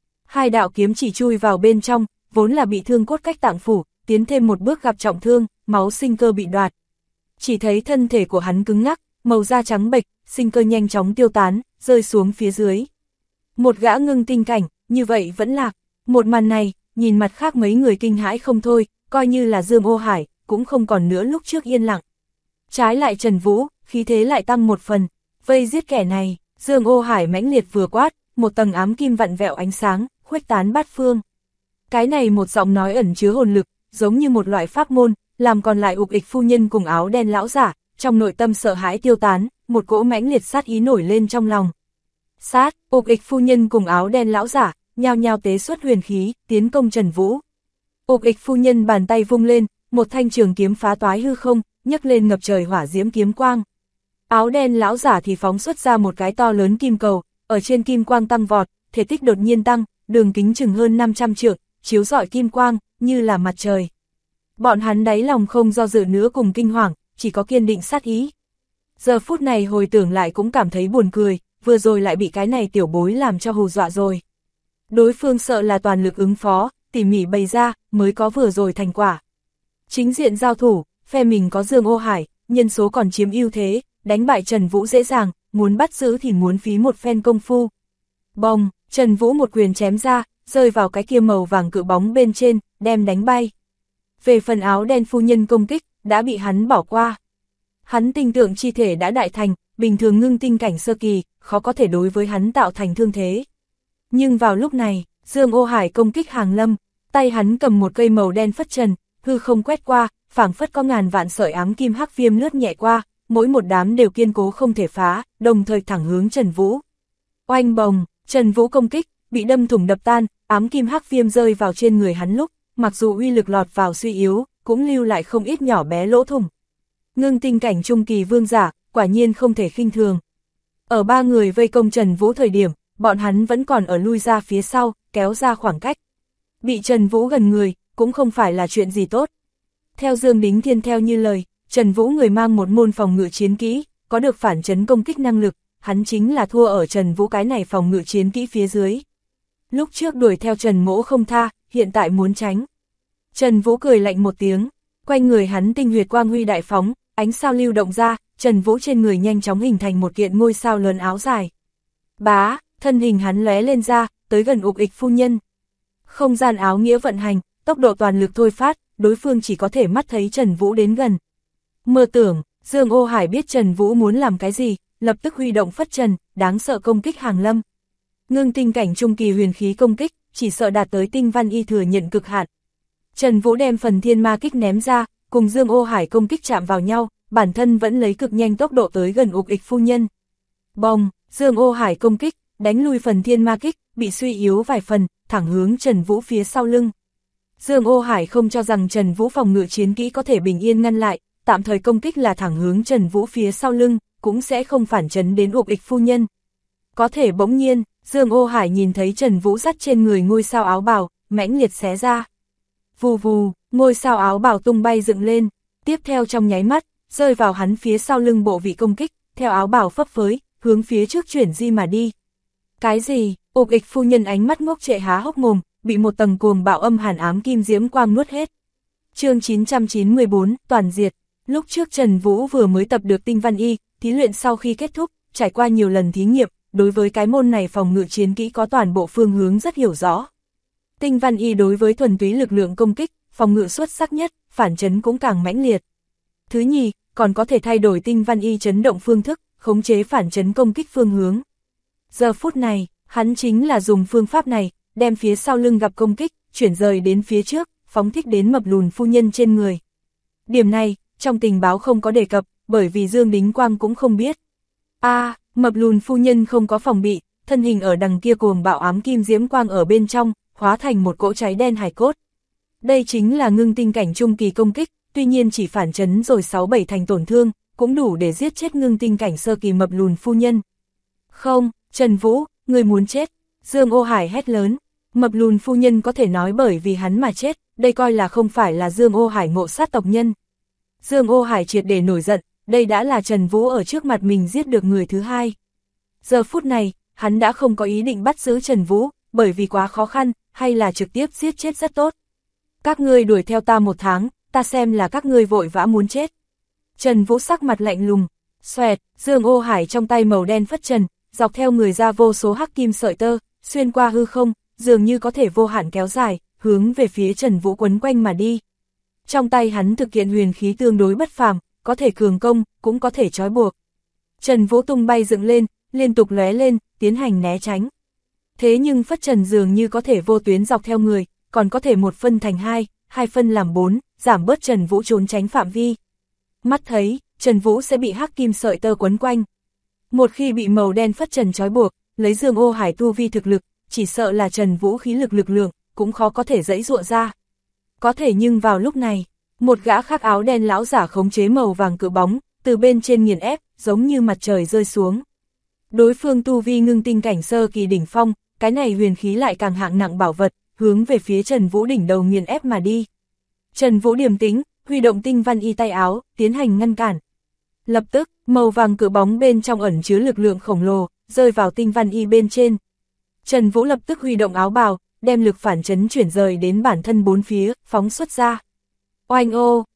2 đạo kiếm chỉ chui vào bên trong, vốn là bị thương cốt cách tạng phủ, tiến thêm một bước gặp trọng thương, máu sinh cơ bị đoạt. Chỉ thấy thân thể của hắn cứng ngắc, màu da trắng bệch, sinh cơ nhanh chóng tiêu tán, rơi xuống phía dưới. Một gã ngưng tinh cảnh, như vậy vẫn lạc. Một màn này, nhìn mặt khác mấy người kinh hãi không thôi, coi như là Dương Ô Hải, cũng không còn nữa lúc trước yên lặng. Trái lại Trần Vũ, khí thế lại tăng một phần, vây giết kẻ này, Dương Ô Hải mãnh liệt vừa quát, một tầng ám kim vặn vẹo ánh sáng, khuếch tán bát phương. Cái này một giọng nói ẩn chứa hồn lực, giống như một loại pháp môn, làm còn lại Ục Ịch phu nhân cùng áo đen lão giả, trong nội tâm sợ hãi tiêu tán, một cỗ mãnh liệt sát ý nổi lên trong lòng. Sát, Ục Ịch phu nhân cùng áo đen lão giả, nhao nhao tế xuất huyền khí, tiến công Trần Vũ. Ục Ịch phu nhân bàn tay vung lên, một thanh trường kiếm phá toái hư không, nhấc lên ngập trời hỏa diễm kiếm quang. Áo đen lão giả thì phóng xuất ra một cái to lớn kim cầu, ở trên kim quang tăng vọt, thể tích đột nhiên tăng, đường kính chừng hơn 500 trượng, chiếu rọi kim quang, như là mặt trời. Bọn hắn đáy lòng không do dự nữa cùng kinh hoàng, chỉ có kiên định sát ý. Giờ phút này hồi tưởng lại cũng cảm thấy buồn cười, vừa rồi lại bị cái này tiểu bối làm cho hù dọa rồi. Đối phương sợ là toàn lực ứng phó, tỉ mỉ bày ra, mới có vừa rồi thành quả. Chính diện giao thủ, phe mình có Dương Ô Hải, nhân số còn chiếm ưu thế, đánh bại Trần Vũ dễ dàng, muốn bắt giữ thì muốn phí một phen công phu. Bồng, Trần Vũ một quyền chém ra, rơi vào cái kia màu vàng cự bóng bên trên, đem đánh bay. Về phần áo đen phu nhân công kích, đã bị hắn bỏ qua. Hắn tinh tượng chi thể đã đại thành, bình thường ngưng tinh cảnh sơ kỳ, khó có thể đối với hắn tạo thành thương thế. Nhưng vào lúc này, Dương Ô Hải công kích hàng lâm, tay hắn cầm một cây màu đen phất trần, hư không quét qua, phảng phất có ngàn vạn sợi ám kim hắc viêm lướt nhẹ qua, mỗi một đám đều kiên cố không thể phá, đồng thời thẳng hướng Trần Vũ. Oanh bồng, Trần Vũ công kích, bị đâm thủng đập tan, ám kim hắc viêm rơi vào trên người hắn lúc, mặc dù uy lực lọt vào suy yếu, cũng lưu lại không ít nhỏ bé lỗ thủng. Ngưng tinh cảnh trung kỳ vương giả, quả nhiên không thể khinh thường. Ở 3 người vây công Trần Vũ thời điểm, bọn hắn vẫn còn ở lui ra phía sau, kéo ra khoảng cách. Bị Trần Vũ gần người, cũng không phải là chuyện gì tốt. Theo Dương Đính Thiên theo như lời, Trần Vũ người mang một môn phòng ngự chiến kỹ, có được phản chấn công kích năng lực, hắn chính là thua ở Trần Vũ cái này phòng ngự chiến kỹ phía dưới. Lúc trước đuổi theo Trần Mỗ không tha, hiện tại muốn tránh. Trần Vũ cười lạnh một tiếng, quanh người hắn tinh huyệt quang huy đại phóng, ánh sao lưu động ra, Trần Vũ trên người nhanh chóng hình thành một kiện ngôi sao lớn áo dài. Bá, thân hình hắn lóe lên ra, tới gần Ục Ịch phu nhân. Không gian áo nghĩa vận hành, tốc độ toàn lực thôi phát, đối phương chỉ có thể mắt thấy Trần Vũ đến gần. Mơ tưởng, Dương Ô Hải biết Trần Vũ muốn làm cái gì, lập tức huy động phất trần, đáng sợ công kích hàng lâm. Ngưng tinh cảnh trung kỳ huyền khí công kích, chỉ sợ đạt tới tinh văn y thừa nhận cực hạn. Trần Vũ đem phần thiên ma kích ném ra, cùng Dương Ô Hải công kích chạm vào nhau, bản thân vẫn lấy cực nhanh tốc độ tới gần Ục Ịch phu nhân. Bồng, Dương Ô Hải công kích, đánh lui phần thiên ma kích, bị suy yếu vài phần, thẳng hướng Trần Vũ phía sau lưng. Dương Ô Hải không cho rằng Trần Vũ phòng ngự chiến kỹ có thể bình yên ngăn lại, tạm thời công kích là thẳng hướng Trần Vũ phía sau lưng, cũng sẽ không phản chấn đến Ục Ịch phu nhân. Có thể bỗng nhiên, Dương Ô Hải nhìn thấy Trần Vũ dắt trên người ngôi sao áo bào, mãnh liệt xé ra. Vù vù, ngôi sao áo bào tung bay dựng lên, tiếp theo trong nháy mắt, rơi vào hắn phía sau lưng bộ vị công kích, theo áo bào phấp phới, hướng phía trước chuyển di mà đi. Cái gì? Ục Ịch phu nhân ánh mắt ngốc trệ há hốc mồm, bị một tầng cuồng bạo âm hàn ám kim diễm quang nuốt hết. Chương 994, toàn diệt. Lúc trước Trần Vũ vừa mới tập được tinh văn y, thí luyện sau khi kết thúc, trải qua nhiều lần thí nghiệm, đối với cái môn này phòng ngự chiến kỹ có toàn bộ phương hướng rất hiểu rõ. Tinh văn y đối với thuần túy lực lượng công kích, phòng ngự xuất sắc nhất, phản chấn cũng càng mãnh liệt. Thứ nhì, còn có thể thay đổi tinh văn y chấn động phương thức, khống chế phản chấn công kích phương hướng. Giờ phút này, hắn chính là dùng phương pháp này, đem phía sau lưng gặp công kích, chuyển rời đến phía trước, phóng thích đến mập lùn phu nhân trên người. Điểm này, trong tình báo không có đề cập, bởi vì Dương Đính Quang cũng không biết. Mập lùn phu nhân không có phòng bị, thân hình ở đằng kia cuồng bạo ám kim diễm quang ở bên trong, hóa thành một cỗ cháy đen hài cốt. Đây chính là ngưng tinh cảnh trung kỳ công kích, tuy nhiên chỉ phản chấn rồi 6-7 thành tổn thương, cũng đủ để giết chết ngưng tinh cảnh sơ kỳ mập lùn phu nhân. Không, Trần Vũ, người muốn chết, Dương Ô Hải hét lớn. Mập lùn phu nhân có thể nói bởi vì hắn mà chết, đây coi là không phải là Dương Ô Hải ngộ sát tộc nhân. Dương Ô Hải triệt để nổi giận, đây đã là Trần Vũ ở trước mặt mình giết được người thứ hai. Giờ phút này, hắn đã không có ý định bắt giữ Trần Vũ, bởi vì quá khó khăn, hay là trực tiếp giết chết rất tốt. Các ngươi đuổi theo ta 1 tháng, ta xem là các ngươi vội vã muốn chết. Trần Vũ sắc mặt lạnh lùng, xoẹt, Dương Ô Hải trong tay màu đen phất trần, dọc theo người ra vô số hắc kim sợi tơ, xuyên qua hư không, dường như có thể vô hạn kéo dài, hướng về phía Trần Vũ quấn quanh mà đi. Trong tay hắn thực hiện huyền khí tương đối bất phàm, có thể cường công, cũng có thể trói buộc. Trần Vũ tung bay dựng lên, liên tục lóe lên, tiến hành né tránh. Thế nhưng phất trần dường như có thể vô tuyến dọc theo người, còn có thể 1 phân thành 2, 2 phân làm 4, giảm bớt Trần Vũ trốn tránh phạm vi. Mắt thấy, Trần Vũ sẽ bị hắc kim sợi tơ quấn quanh. Một khi bị màu đen phất trần trói buộc, lấy Dương Ô Hải tu vi thực lực, chỉ sợ là Trần Vũ khí lực lượng, cũng khó có thể giãy giụa ra. Có thể nhưng vào lúc này, một gã khác áo đen lão giả khống chế màu vàng cự bóng, từ bên trên nghiền ép, giống như mặt trời rơi xuống. Đối phương tu vi ngưng tinh cảnh sơ kỳ đỉnh phong, cái này huyền khí lại càng hạng nặng bảo vật, hướng về phía Trần Vũ đỉnh đầu nghiền ép mà đi. Trần Vũ điềm tĩnh, huy động tinh văn y tay áo, tiến hành ngăn cản. Lập tức, màu vàng cự bóng bên trong ẩn chứa lực lượng khổng lồ, rơi vào tinh văn y bên trên. Trần Vũ lập tức huy động áo bào, đem lực phản chấn chuyển rời đến bản thân 4 phía, phóng xuất ra. Oanh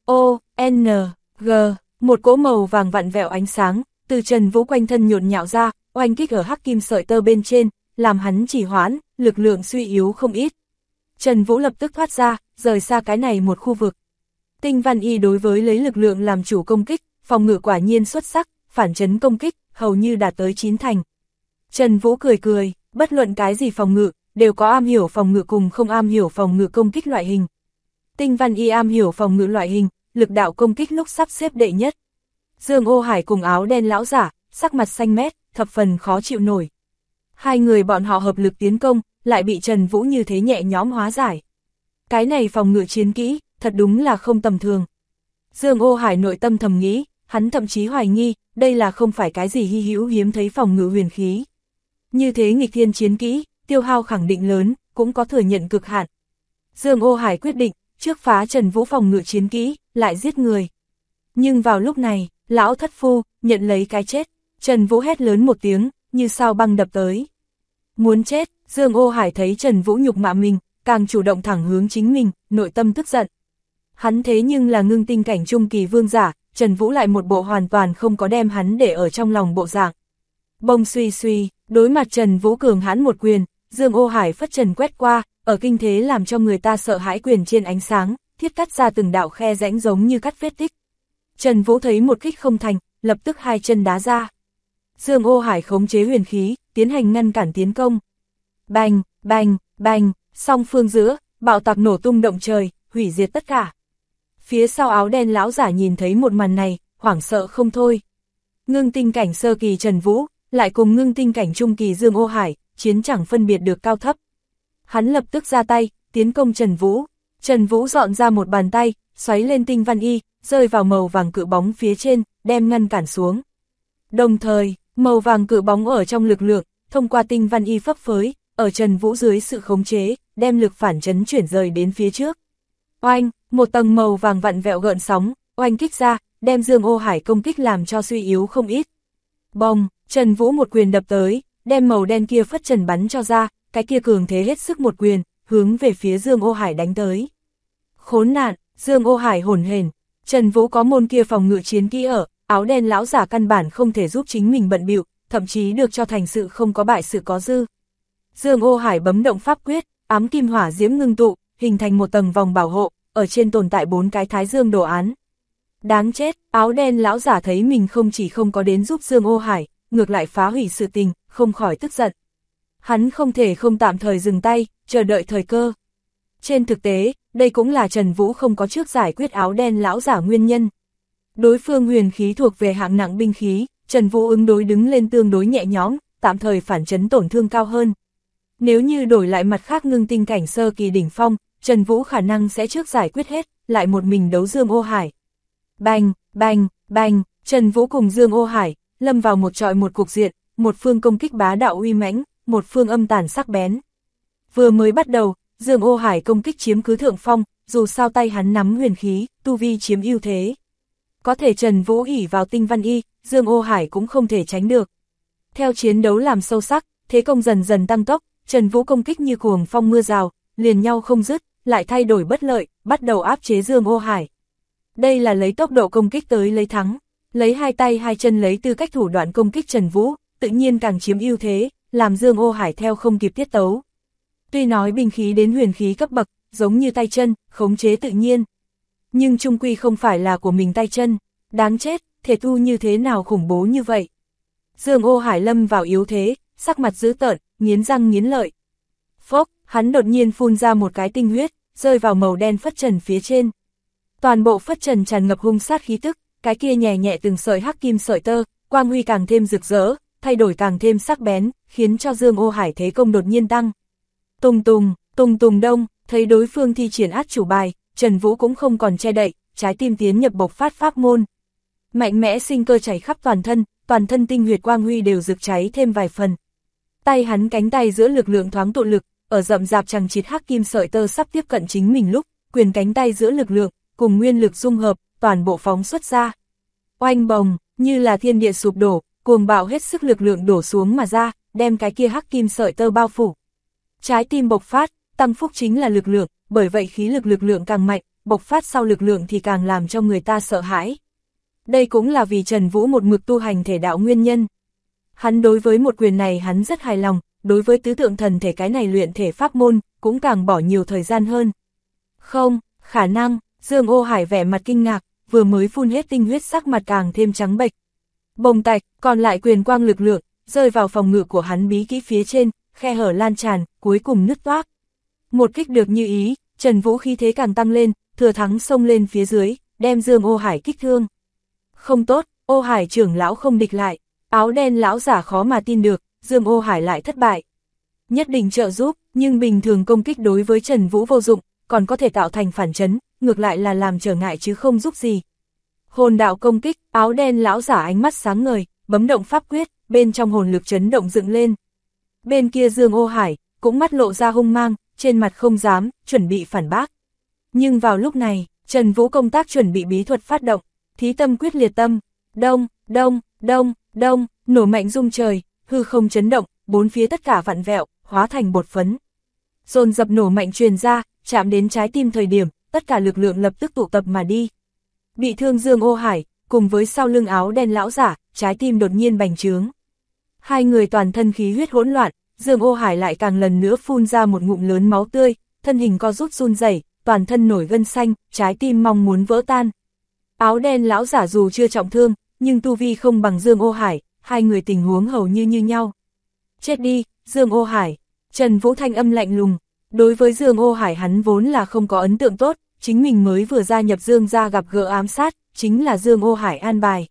G, một cỗ màu vàng vặn vẹo ánh sáng, từ Trần Vũ quanh thân nhộn nhạo ra, oanh kích ở hắc kim sợi tơ bên trên, làm hắn trì hoãn, lực lượng suy yếu không ít. Trần Vũ lập tức thoát ra, rời xa cái này một khu vực. Tinh văn y đối với lấy lực lượng làm chủ công kích, phòng ngự quả nhiên xuất sắc, phản chấn công kích, hầu như đạt tới 9 thành. Trần Vũ cười cười, bất luận cái gì phòng ngự, đều có am hiểu phòng ngự cùng không am hiểu phòng ngự công kích loại hình. Tinh văn y am hiểu phòng ngự loại hình, lực đạo công kích lúc sắp xếp đệ nhất. Dương Ô Hải cùng áo đen lão giả, sắc mặt xanh mét, thập phần khó chịu nổi. Hai người bọn họ hợp lực tiến công, lại bị Trần Vũ như thế nhẹ nhõm hóa giải. Cái này phòng ngự chiến kỹ, thật đúng là không tầm thường. Dương Ô Hải nội tâm thầm nghĩ, hắn thậm chí hoài nghi, đây là không phải cái gì hy hữu hiếm thấy phòng ngự huyền khí. Như thế nghịch thiên chiến kỹ, tiêu hao khẳng định lớn, cũng có thừa nhận cực hạn. Dương Ô Hải quyết định, trước phá Trần Vũ phòng ngự chiến kỹ, lại giết người. Nhưng vào lúc này, lão thất phu, nhận lấy cái chết, Trần Vũ hét lớn một tiếng, như sao băng đập tới. Muốn chết, Dương Ô Hải thấy Trần Vũ nhục mạ mình, càng chủ động thẳng hướng chính mình, nội tâm tức giận. Hắn thế nhưng là ngưng tinh cảnh trung kỳ vương giả, Trần Vũ lại một bộ hoàn toàn không có đem hắn để ở trong lòng bộ dạng. Bông suy suy, đối mặt Trần Vũ cường hãn một quyền, Dương Ô Hải phất trần quét qua, ở kinh thế làm cho người ta sợ hãi quyền trên ánh sáng, thiết cắt ra từng đạo khe rãnh giống như cắt vết tích. Trần Vũ thấy một kích không thành, lập tức 2 chân đá ra. Dương Ô Hải khống chế huyền khí, tiến hành ngăn cản tiến công. Bành, bành, bành, song phương giữa, bạo tạc nổ tung động trời, hủy diệt tất cả. Phía sau áo đen lão giả nhìn thấy một màn này, hoảng sợ không thôi. Ngưng tinh cảnh sơ kỳ Trần Vũ, lại cùng ngưng tinh cảnh trung kỳ Dương Ô Hải, chiến chẳng phân biệt được cao thấp. Hắn lập tức ra tay, tiến công Trần Vũ. Trần Vũ dọn ra một bàn tay, xoáy lên tinh văn y, rơi vào màu vàng cự bóng phía trên, đem ngăn cản xuống. Đồng thời, màu vàng cự bóng ở trong lực lượng, thông qua tinh văn y phấp phới, ở Trần Vũ dưới sự khống chế, đem lực phản chấn chuyển rời đến phía trước. Oanh, một tầng màu vàng vặn vẹo gợn sóng, oanh kích ra, đem Dương Ô Hải công kích làm cho suy yếu không ít. Bông, Trần Vũ một quyền đập tới, đem màu đen kia phất trần bắn cho ra, cái kia cường thế hết sức một quyền, hướng về phía Dương Ô Hải đánh tới. Khốn nạn, Dương Ô Hải hổn hển, Trần Vũ có môn kia phòng ngự chiến kỹ ở, áo đen lão giả căn bản không thể giúp chính mình bận bịu, thậm chí được cho thành sự không có bại sự có dư. Dương Ô Hải bấm động pháp quyết, ám kim hỏa diễm ngưng tụ, hình thành một tầng vòng bảo hộ, ở trên tồn tại 4 cái thái dương đồ án. Đáng chết, áo đen lão giả thấy mình không chỉ không có đến giúp Dương Ô Hải, ngược lại phá hủy sự tình, không khỏi tức giận. Hắn không thể không tạm thời dừng tay, chờ đợi thời cơ. Trên thực tế, đây cũng là Trần Vũ không có trước giải quyết áo đen lão giả nguyên nhân. Đối phương huyền khí thuộc về hạng nặng binh khí, Trần Vũ ứng đối đứng lên tương đối nhẹ nhõm, tạm thời phản chấn tổn thương cao hơn. Nếu như đổi lại mặt khác ngưng tinh cảnh sơ kỳ đỉnh phong, Trần Vũ khả năng sẽ trước giải quyết hết, lại một mình đấu Dương Ô Hải. Bành, bành, bành, Trần Vũ cùng Dương Ô Hải, lâm vào một trọi một cục diện, một phương công kích bá đạo uy mãnh, một phương âm tàn sắc bén. Vừa mới bắt đầu, Dương Ô Hải công kích chiếm cứ thượng phong, dù sao tay hắn nắm huyền khí, tu vi chiếm ưu thế. Có thể Trần Vũ ỷ vào tinh văn y, Dương Ô Hải cũng không thể tránh được. Theo chiến đấu làm sâu sắc, thế công dần dần tăng tốc, Trần Vũ công kích như cuồng phong mưa rào, liền nhau không dứt, lại thay đổi bất lợi, bắt đầu áp chế Dương Ô Hải. Đây là lấy tốc độ công kích tới lấy thắng, lấy hai tay hai chân lấy tư cách thủ đoạn công kích Trần Vũ, tự nhiên càng chiếm ưu thế, làm Dương Ô Hải theo không kịp tiết tấu. Tuy nói binh khí đến huyền khí cấp bậc, giống như tay chân, khống chế tự nhiên. Nhưng chung quy không phải là của mình tay chân, đáng chết, thể tu như thế nào khủng bố như vậy. Dương Ô Hải lâm vào yếu thế, sắc mặt dữ tợn, nghiến răng nghiến lợi. Phốc, hắn đột nhiên phun ra một cái tinh huyết, rơi vào màu đen phất trần phía trên. Toàn bộ phất trần tràn ngập hung sát khí tức, cái kia nhẹ nhẹ từng sợi hắc kim sợi tơ, quang huy càng thêm rực rỡ, thay đổi càng thêm sắc bén, khiến cho Dương Ô Hải thế công đột nhiên tăng. Tùng tùng, tùng tùng đông, thấy đối phương thi triển át chủ bài, Trần Vũ cũng không còn che đậy, trái tim tiến nhập bộc phát pháp môn. Mạnh mẽ sinh cơ chảy khắp toàn thân tinh huyệt quang huy đều rực cháy thêm vài phần. Tay hắn cánh tay giữa lực lượng thoáng tụ lực, ở rậm rạp chằng chịt hắc kim sợi tơ sắp tiếp cận chính mình lúc, quyền cánh tay giữa lực lượng, cùng nguyên lực dung hợp, toàn bộ phóng xuất ra. Oanh bồng, như là thiên địa sụp đổ, cuồng bạo hết sức lực lượng đổ xuống mà ra, đem cái kia hắc kim sợi tơ bao phủ. Trái tim bộc phát, tăng phúc chính là lực lượng, bởi vậy khí lực lượng càng mạnh, bộc phát sau lực lượng thì càng làm cho người ta sợ hãi. Đây cũng là vì Trần Vũ một mực tu hành thể đạo nguyên nhân. Hắn đối với một quyền này hắn rất hài lòng, đối với tứ tượng thần thể cái này luyện thể pháp môn, cũng càng bỏ nhiều thời gian hơn. Không, khả năng, Dương Ô Hải vẻ mặt kinh ngạc, vừa mới phun hết tinh huyết sắc mặt càng thêm trắng bệch. Bồng tạch, còn lại quyền quang lực lượng, rơi vào phòng ngự của hắn bí kỹ phía trên, khe hở lan tràn, cuối cùng nứt toác. Một kích được như ý, Trần Vũ khí thế càng tăng lên, thừa thắng xông lên phía dưới, đem Dương Ô Hải kích thương. Không tốt, Ô Hải trưởng lão không địch lại, áo đen lão giả khó mà tin được, Dương Ô Hải lại thất bại. Nhất định trợ giúp, nhưng bình thường công kích đối với Trần Vũ vô dụng, còn có thể tạo thành phản chấn, ngược lại là làm trở ngại chứ không giúp gì. Hồn đạo công kích, áo đen lão giả ánh mắt sáng ngời, bấm động pháp quyết, bên trong hồn lực chấn động dựng lên. Bên kia Dương Ô Hải, cũng mắt lộ ra hung mang, trên mặt không dám, chuẩn bị phản bác. Nhưng vào lúc này, Trần Vũ công tác chuẩn bị bí thuật phát động, thí tâm quyết liệt tâm, đông, đông, đông, đông, nổ mạnh rung trời, hư không chấn động, bốn phía tất cả vặn vẹo, hóa thành bột phấn. Dồn dập nổ mạnh truyền ra, chạm đến trái tim thời điểm, tất cả lực lượng lập tức tụ tập mà đi. Bị thương Dương Ô Hải, cùng với sau lưng áo đen lão giả, trái tim đột nhiên bành trướng. Hai người toàn thân khí huyết hỗn loạn, Dương Ô Hải lại càng lần nữa phun ra một ngụm lớn máu tươi, thân hình co rút run rẩy, toàn thân nổi gân xanh, trái tim mong muốn vỡ tan. Áo đen lão giả dù chưa trọng thương, nhưng tu vi không bằng Dương Ô Hải, hai người tình huống hầu như như nhau. Chết đi, Dương Ô Hải. Trần Vũ thanh âm lạnh lùng, đối với Dương Ô Hải hắn vốn là không có ấn tượng tốt, chính mình mới vừa gia nhập Dương gia gặp gỡ ám sát, chính là Dương Ô Hải an bài.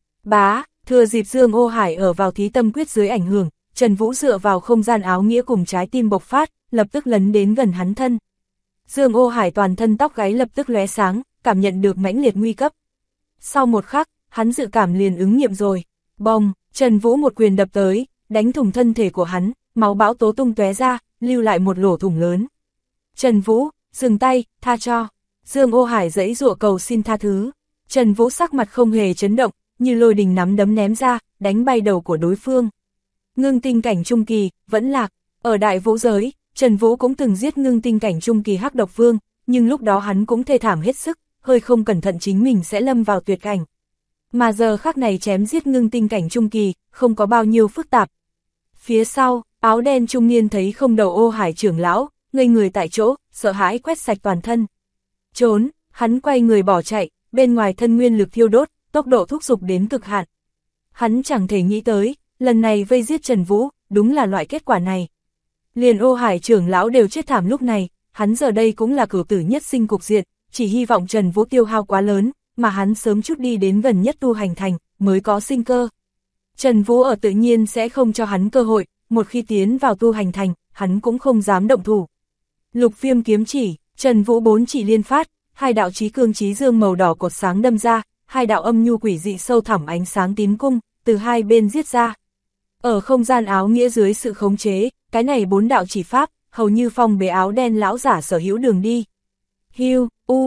Bá, thừa dịp Dương Ô Hải ở vào thí tâm quyết dưới ảnh hưởng, Trần Vũ dựa vào không gian áo nghĩa cùng trái tim bộc phát, lập tức lấn đến gần hắn thân. Dương Ô Hải toàn thân tóc gáy lập tức lóe sáng, cảm nhận được mãnh liệt nguy cấp. Sau một khắc, hắn dự cảm liền ứng nghiệm rồi. Bông, Trần Vũ một quyền đập tới, đánh thủng thân thể của hắn, máu bão tố tung tóe ra, lưu lại một lỗ thủng lớn. Trần Vũ, dừng tay, tha cho. Dương Ô Hải giãy giụa cầu xin tha thứ. Trần Vũ sắc mặt không hề chấn động, như lôi đình nắm đấm ném ra, đánh bay đầu của đối phương. Ngưng tinh cảnh trung kỳ, vẫn lạc. Ở Đại Vũ giới, Trần Vũ cũng từng giết ngưng tinh cảnh trung kỳ Hắc Độc Vương, nhưng lúc đó hắn cũng thê thảm hết sức, hơi không cẩn thận chính mình sẽ lâm vào tuyệt cảnh. Mà giờ khắc này chém giết ngưng tinh cảnh trung kỳ, không có bao nhiêu phức tạp. Phía sau, áo đen trung niên thấy không đầu Ô Hải trưởng lão, ngây người tại chỗ, sợ hãi quét sạch toàn thân. Trốn, hắn quay người bỏ chạy, bên ngoài thân nguyên lực thiêu đốt, tốc độ thúc giục đến cực hạn. Hắn chẳng thể nghĩ tới, lần này vây giết Trần Vũ, đúng là loại kết quả này. Liền Ô Hải trưởng lão đều chết thảm lúc này, hắn giờ đây cũng là cửu tử nhất sinh cục diện, chỉ hy vọng Trần Vũ tiêu hao quá lớn, mà hắn sớm chút đi đến gần nhất tu hành thành, mới có sinh cơ. Trần Vũ ở tự nhiên sẽ không cho hắn cơ hội, một khi tiến vào tu hành thành, hắn cũng không dám động thủ. Lục Viêm kiếm chỉ, Trần Vũ 4 chỉ liên phát, 2 đạo chí cương chí dương màu đỏ cột sáng đâm ra, 2 đạo âm nhu quỷ dị sâu thẳm ánh sáng tím cung, từ hai bên giết ra. Ở không gian áo nghĩa dưới sự khống chế, cái này 4 đạo chỉ pháp, hầu như phong bế áo đen lão giả sở hữu đường đi. Hiu,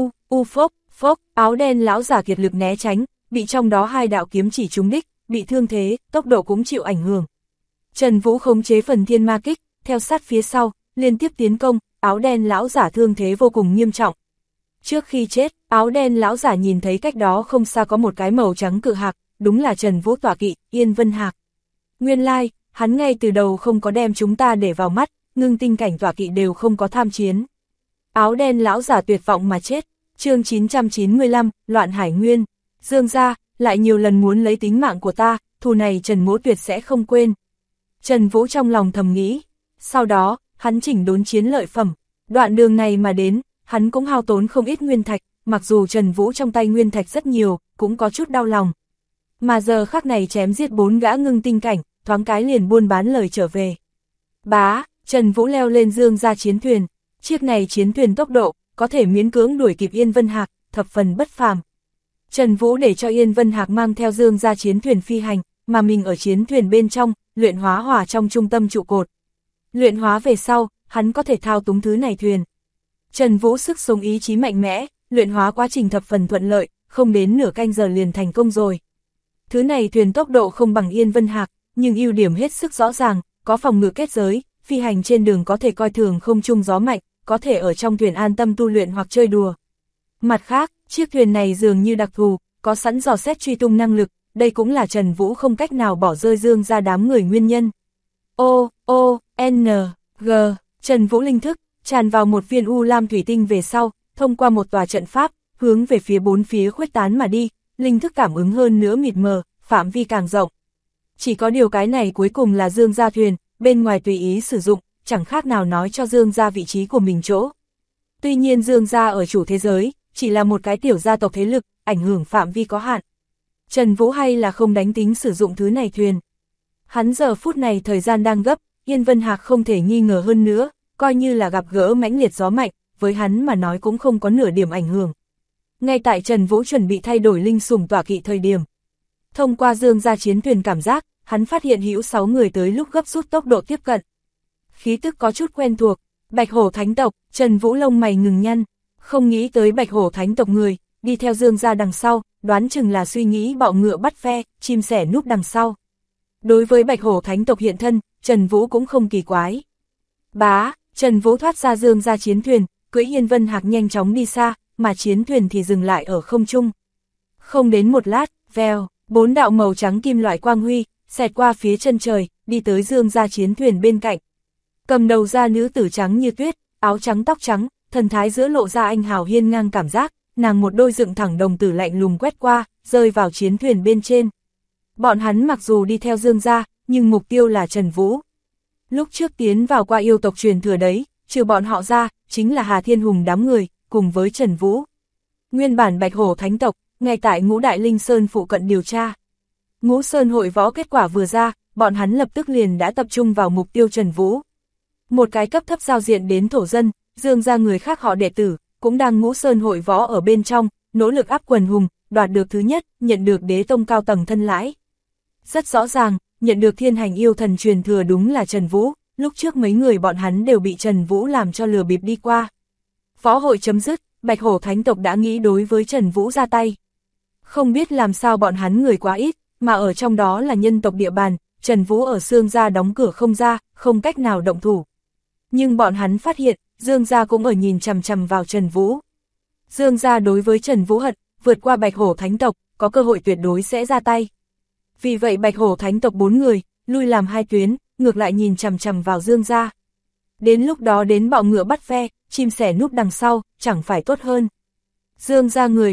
phốc, áo đen lão giả kiệt lực né tránh, bị trong đó 2 đạo kiếm chỉ trúng đích, bị thương thế, tốc độ cũng chịu ảnh hưởng. Trần Vũ khống chế phần thiên ma kích, theo sát phía sau, liên tiếp tiến công, áo đen lão giả thương thế vô cùng nghiêm trọng. Trước khi chết, áo đen lão giả nhìn thấy cách đó không xa có một cái màu trắng cự hạc, đúng là Trần Vũ tọa kỵ, Yên Vân Hạc. Nguyên lai, hắn ngay từ đầu không có đem chúng ta để vào mắt, ngưng tinh cảnh tọa kỵ đều không có tham chiến. Áo đen lão giả tuyệt vọng mà chết. Chương 995, Loạn Hải Nguyên. Dương gia lại nhiều lần muốn lấy tính mạng của ta, thù này Trần Mỗ tuyệt sẽ không quên. Trần Vũ trong lòng thầm nghĩ. Sau đó, hắn chỉnh đốn chiến lợi phẩm. Đoạn đường này mà đến, hắn cũng hao tốn không ít nguyên thạch, mặc dù Trần Vũ trong tay nguyên thạch rất nhiều, cũng có chút đau lòng. Mà giờ khắc này chém giết 4 gã ngưng tinh cảnh, thoáng cái liền buôn bán lời trở về. Bá, Trần Vũ leo lên Dương gia chiến thuyền. Chiếc này chiến thuyền tốc độ, có thể miễn cưỡng đuổi kịp Yên Vân Hạc, thập phần bất phàm. Trần Vũ để cho Yên Vân Hạc mang theo Dương gia chiến thuyền phi hành, mà mình ở chiến thuyền bên trong, luyện hóa hỏa trong trung tâm trụ cột. Luyện hóa về sau, hắn có thể thao túng thứ này thuyền. Trần Vũ sức sống ý chí mạnh mẽ, luyện hóa quá trình thập phần thuận lợi, không đến nửa canh giờ liền thành công rồi. Thứ này thuyền tốc độ không bằng Yên Vân Hạc, nhưng ưu điểm hết sức rõ ràng, có phòng ngự kết giới, phi hành trên đường có thể coi thường không trung gió mạnh, có thể ở trong thuyền an tâm tu luyện hoặc chơi đùa. Mặt khác, chiếc thuyền này dường như đặc thù, có sẵn dò xét truy tung năng lực, đây cũng là Trần Vũ không cách nào bỏ rơi Dương gia đám người nguyên nhân. G, Trần Vũ linh thức, tràn vào một viên u lam thủy tinh về sau, thông qua một tòa trận pháp, hướng về phía 4 phía khuếch tán mà đi, linh thức cảm ứng hơn nữa mịt mờ, phạm vi càng rộng. Chỉ có điều cái này cuối cùng là Dương gia thuyền, bên ngoài tùy ý sử dụng, chẳng khác nào nói cho Dương gia vị trí của mình chỗ. Tuy nhiên Dương gia ở chủ thế giới, chỉ là một cái tiểu gia tộc thế lực, ảnh hưởng phạm vi có hạn. Trần Vũ hay là không đánh tính sử dụng thứ này thuyền. Hắn giờ phút này thời gian đang gấp, Yên Vân Hạc không thể nghi ngờ hơn nữa, coi như là gặp gỡ mãnh liệt gió mạnh, với hắn mà nói cũng không có nửa điểm ảnh hưởng. Ngay tại Trần Vũ chuẩn bị thay đổi linh sủng tọa kỵ thời điểm. Thông qua Dương gia chiến thuyền cảm giác, hắn phát hiện hữu 6 người tới lúc gấp rút tốc độ tiếp cận. Khí tức có chút quen thuộc, Bạch Hổ Thánh tộc, Trần Vũ lông mày ngừng nhăn, không nghĩ tới Bạch Hổ Thánh tộc người, đi theo Dương gia đằng sau, đoán chừng là suy nghĩ bọ ngựa bắt ve, chim sẻ núp đằng sau. Đối với Bạch Hổ Thánh tộc hiện thân, Trần Vũ cũng không kỳ quái. Bá, Trần Vũ thoát ra Dương gia chiến thuyền, cưỡi Yên Vân Hạc nhanh chóng đi xa, mà chiến thuyền thì dừng lại ở không trung. Không đến một lát, vèo, 4 đạo màu trắng kim loại quang huy, xẹt qua phía chân trời, đi tới Dương gia chiến thuyền bên cạnh. Cầm đầu ra nữ tử trắng như tuyết, áo trắng tóc trắng, thần thái giữa lộ ra anh hào hiên ngang cảm giác, nàng một đôi dựng thẳng đồng tử lạnh lùng quét qua, rơi vào chiến thuyền bên trên. Bọn hắn mặc dù đi theo Dương gia, nhưng mục tiêu là Trần Vũ. Lúc trước tiến vào qua yêu tộc truyền thừa đấy, trừ bọn họ ra, chính là Hà Thiên Hùng đám người, cùng với Trần Vũ. Nguyên bản Bạch Hổ Thánh tộc, ngay tại Ngũ Đại Linh Sơn phụ cận điều tra. Ngũ Sơn hội võ kết quả vừa ra, bọn hắn lập tức liền đã tập trung vào mục tiêu Trần Vũ. Một cái cấp thấp giao diện đến thổ dân, Dương gia người khác họ đệ tử, cũng đang Ngũ Sơn hội võ ở bên trong, nỗ lực áp quần hùng, đoạt được thứ nhất, nhận được đế tông cao tầng thân lãi. Rất rõ ràng, nhận được thiên hành yêu thần truyền thừa đúng là Trần Vũ, lúc trước mấy người bọn hắn đều bị Trần Vũ làm cho lừa bịp đi qua. Võ hội chấm dứt, Bạch Hổ Thánh tộc đã nghĩ đối với Trần Vũ ra tay. Không biết làm sao bọn hắn người quá ít, mà ở trong đó là nhân tộc địa bàn, Trần Vũ ở Sương gia đóng cửa không ra, không cách nào động thủ. Nhưng bọn hắn phát hiện, Dương gia cũng ở nhìn chằm chằm vào Trần Vũ. Dương gia đối với Trần Vũ hận, vượt qua Bạch Hổ Thánh tộc, có cơ hội tuyệt đối sẽ ra tay. Vì vậy Bạch Hổ Thánh tộc 4 người, lui làm 2 tuyến, ngược lại nhìn chằm chằm vào Dương gia. Đến lúc đó đến bọ ngựa bắt ve, chim sẻ núp đằng sau, chẳng phải tốt hơn. Dương gia người đâu,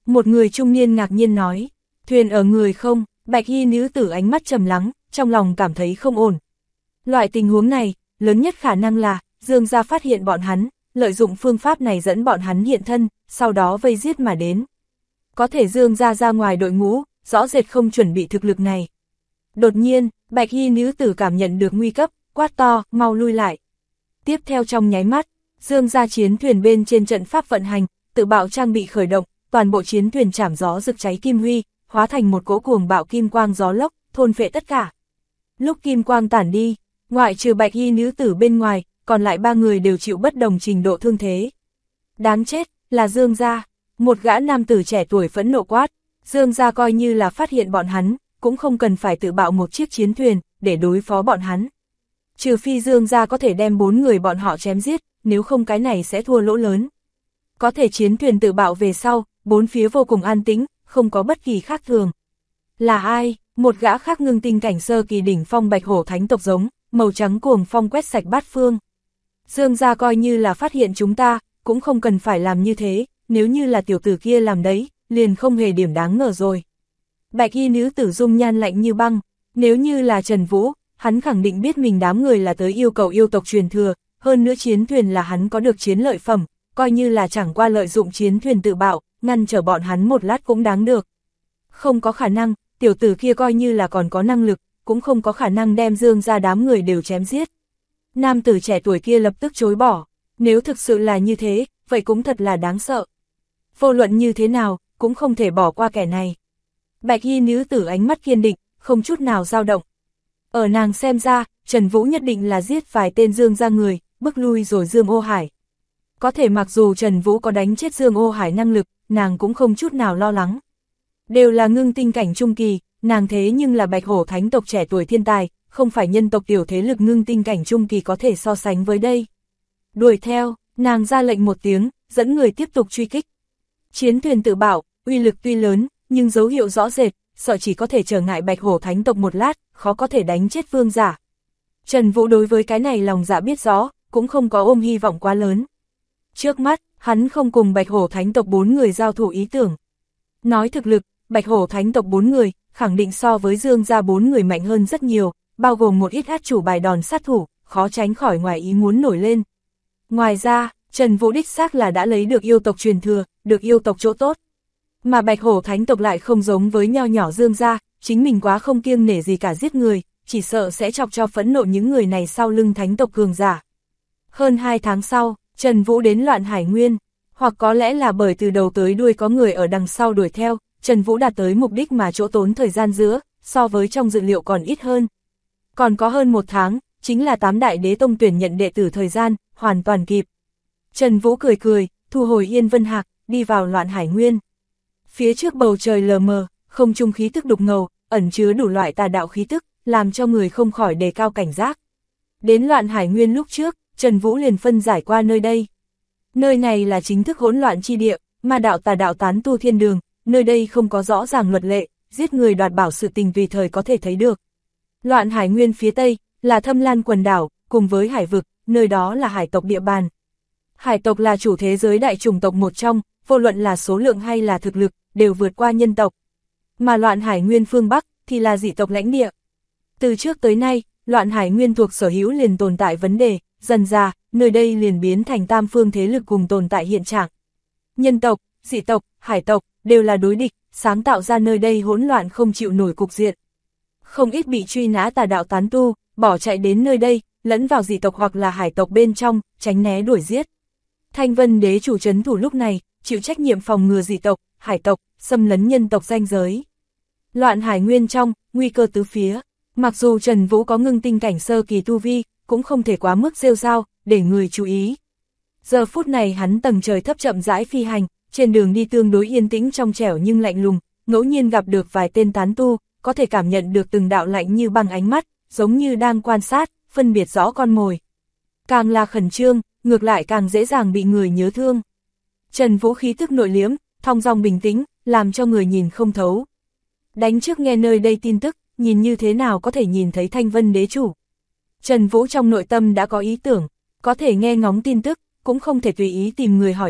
Một người trung niên ngạc nhiên nói, thuyền ở người không, bạch y nữ tử ánh mắt trầm lắng, trong lòng cảm thấy không ổn. Loại tình huống này, lớn nhất khả năng là, Dương gia phát hiện bọn hắn, lợi dụng phương pháp này dẫn bọn hắn hiện thân, sau đó vây giết mà đến. Có thể Dương gia ra ngoài đội ngũ, rõ rệt không chuẩn bị thực lực này. Đột nhiên, bạch y nữ tử cảm nhận được nguy cấp, quát to, mau lui lại. Tiếp theo trong nháy mắt, Dương gia chiến thuyền bên trên trận pháp vận hành, tự bạo trang bị khởi động, toàn bộ chiến thuyền chảm gió rực cháy kim huy, hóa thành một cỗ cuồng bạo kim quang gió lốc, thôn phệ tất cả. Lúc kim quang tản đi, ngoại trừ bạch y nữ tử bên ngoài, còn lại 3 người đều chịu bất đồng trình độ thương thế. Đáng chết, là Dương gia. Một gã nam tử trẻ tuổi phẫn nộ quát, Dương gia coi như là phát hiện bọn hắn, cũng không cần phải tự bạo một chiếc chiến thuyền, để đối phó bọn hắn. Trừ phi Dương gia có thể đem 4 người bọn họ chém giết, nếu không cái này sẽ thua lỗ lớn. Có thể chiến thuyền tự bạo về sau, 4 phía vô cùng an tĩnh, không có bất kỳ khác thường. Là ai? Một gã khác ngưng tinh cảnh sơ kỳ đỉnh phong bạch hổ thánh tộc giống, màu trắng cuồng phong quét sạch bát phương. Dương gia coi như là phát hiện chúng ta, cũng không cần phải làm như thế, nếu như là tiểu tử kia làm đấy, liền không hề điểm đáng ngờ rồi. Bạch y nữ tử dung nhan lạnh như băng, nếu như là Trần Vũ, hắn khẳng định biết mình đám người là tới yêu cầu yêu tộc truyền thừa, hơn nữa chiến thuyền là hắn có được chiến lợi phẩm, coi như là chẳng qua lợi dụng chiến thuyền tự bạo, ngăn trở bọn hắn một lát cũng đáng được. Không có khả năng, tiểu tử kia coi như là còn có năng lực, cũng không có khả năng đem Dương gia đám người đều chém giết. Nam tử trẻ tuổi kia lập tức chối bỏ, nếu thực sự là như thế, vậy cũng thật là đáng sợ. Vô luận như thế nào, cũng không thể bỏ qua kẻ này. Bạch y nữ tử ánh mắt kiên định, không chút nào dao động. Ở nàng xem ra, Trần Vũ nhất định là giết vài tên Dương gia người, bức lui rồi Dương Ô Hải. Có thể mặc dù Trần Vũ có đánh chết Dương Ô Hải năng lực, nàng cũng không chút nào lo lắng. Đều là ngưng tinh cảnh trung kỳ, nàng thế nhưng là bạch hổ thánh tộc trẻ tuổi thiên tài, không phải nhân tộc tiểu thế lực ngưng tinh cảnh trung kỳ có thể so sánh với đây. Đuổi theo, nàng ra lệnh một tiếng, dẫn người tiếp tục truy kích. Chiến thuyền tự bạo, uy lực tuy lớn, nhưng dấu hiệu rõ rệt, sợ chỉ có thể trở ngại bạch hổ thánh tộc một lát, khó có thể đánh chết vương giả. Trần Vũ đối với cái này lòng dạ biết rõ, cũng không có ôm hy vọng quá lớn. Trước mắt, hắn không cùng bạch hổ thánh tộc 4 người giao thủ ý tưởng. Nói thực lực, bạch hổ thánh tộc 4 người, khẳng định so với Dương gia 4 người mạnh hơn rất nhiều, bao gồm một ít át chủ bài đòn sát thủ, khó tránh khỏi ngoài ý muốn nổi lên. Ngoài ra, Trần Vũ đích xác là đã lấy được yêu tộc truyền thừa, được yêu tộc chỗ tốt. Mà bạch hổ thánh tộc lại không giống với nho nhỏ Dương gia, chính mình quá không kiêng nể gì cả giết người, chỉ sợ sẽ chọc cho phẫn nộ những người này sau lưng thánh tộc cường giả. Hơn 2 tháng sau, Trần Vũ đến Loạn Hải Nguyên, hoặc có lẽ là bởi từ đầu tới đuôi có người ở đằng sau đuổi theo, Trần Vũ đạt tới mục đích mà chỗ tốn thời gian giữa, so với trong dự liệu còn ít hơn. Còn có hơn 1 tháng, chính là 8 đại đế tông tuyển nhận đệ tử thời gian, hoàn toàn kịp. Trần Vũ cười cười, thu hồi Yên Vân Hạc, đi vào Loạn Hải Nguyên. Phía trước bầu trời lờ mờ, không trung khí tức đục ngầu, ẩn chứa đủ loại tà đạo khí tức, làm cho người không khỏi đề cao cảnh giác. Đến Loạn Hải Nguyên lúc trước, Trần Vũ liền phân giải qua nơi đây. Nơi này là chính thức hỗn loạn chi địa, ma đạo tà đạo tán tu thiên đường, nơi đây không có rõ ràng luật lệ, giết người đoạt bảo sự tình tùy thời có thể thấy được. Loạn Hải Nguyên phía tây, là Thâm Lan quần đảo, cùng với hải vực, nơi đó là hải tộc địa bàn. Hải tộc là chủ thế giới đại chủng tộc một trong, vô luận là số lượng hay là thực lực, đều vượt qua nhân tộc. Mà Loạn Hải Nguyên phương Bắc, thì là dị tộc lãnh địa. Từ trước tới nay, Loạn Hải Nguyên thuộc sở hữu liền tồn tại vấn đề, dần ra, nơi đây liền biến thành tam phương thế lực cùng tồn tại hiện trạng. Nhân tộc, dị tộc, hải tộc, đều là đối địch, sáng tạo ra nơi đây hỗn loạn không chịu nổi cục diện. Không ít bị truy nã tà đạo tán tu, bỏ chạy đến nơi đây, lẫn vào dị tộc hoặc là hải tộc bên trong, tránh né đuổi giết. Thanh Vân đế chủ trấn thủ lúc này, chịu trách nhiệm phòng ngừa dị tộc, hải tộc, xâm lấn nhân tộc ranh giới. Loạn Hải Nguyên trong, nguy cơ tứ phía, mặc dù Trần Vũ có ngưng tinh cảnh sơ kỳ tu vi, cũng không thể quá mức rêu rao, để người chú ý. Giờ phút này hắn tầng trời thấp chậm rãi phi hành, trên đường đi tương đối yên tĩnh trong trẻo nhưng lạnh lùng, ngẫu nhiên gặp được vài tên tán tu, có thể cảm nhận được từng đạo lạnh như băng ánh mắt, giống như đang quan sát, phân biệt rõ con mồi. Càng là khẩn trương, ngược lại càng dễ dàng bị người nhớ thương. Trần Vũ khí tức nội liễm, thong dong bình tĩnh, làm cho người nhìn không thấu. Đánh trước nghe nơi đây tin tức, nhìn như thế nào có thể nhìn thấy Thanh Vân đế chủ. Trần Vũ trong nội tâm đã có ý tưởng, có thể nghe ngóng tin tức, cũng không thể tùy ý tìm người hỏi thăm,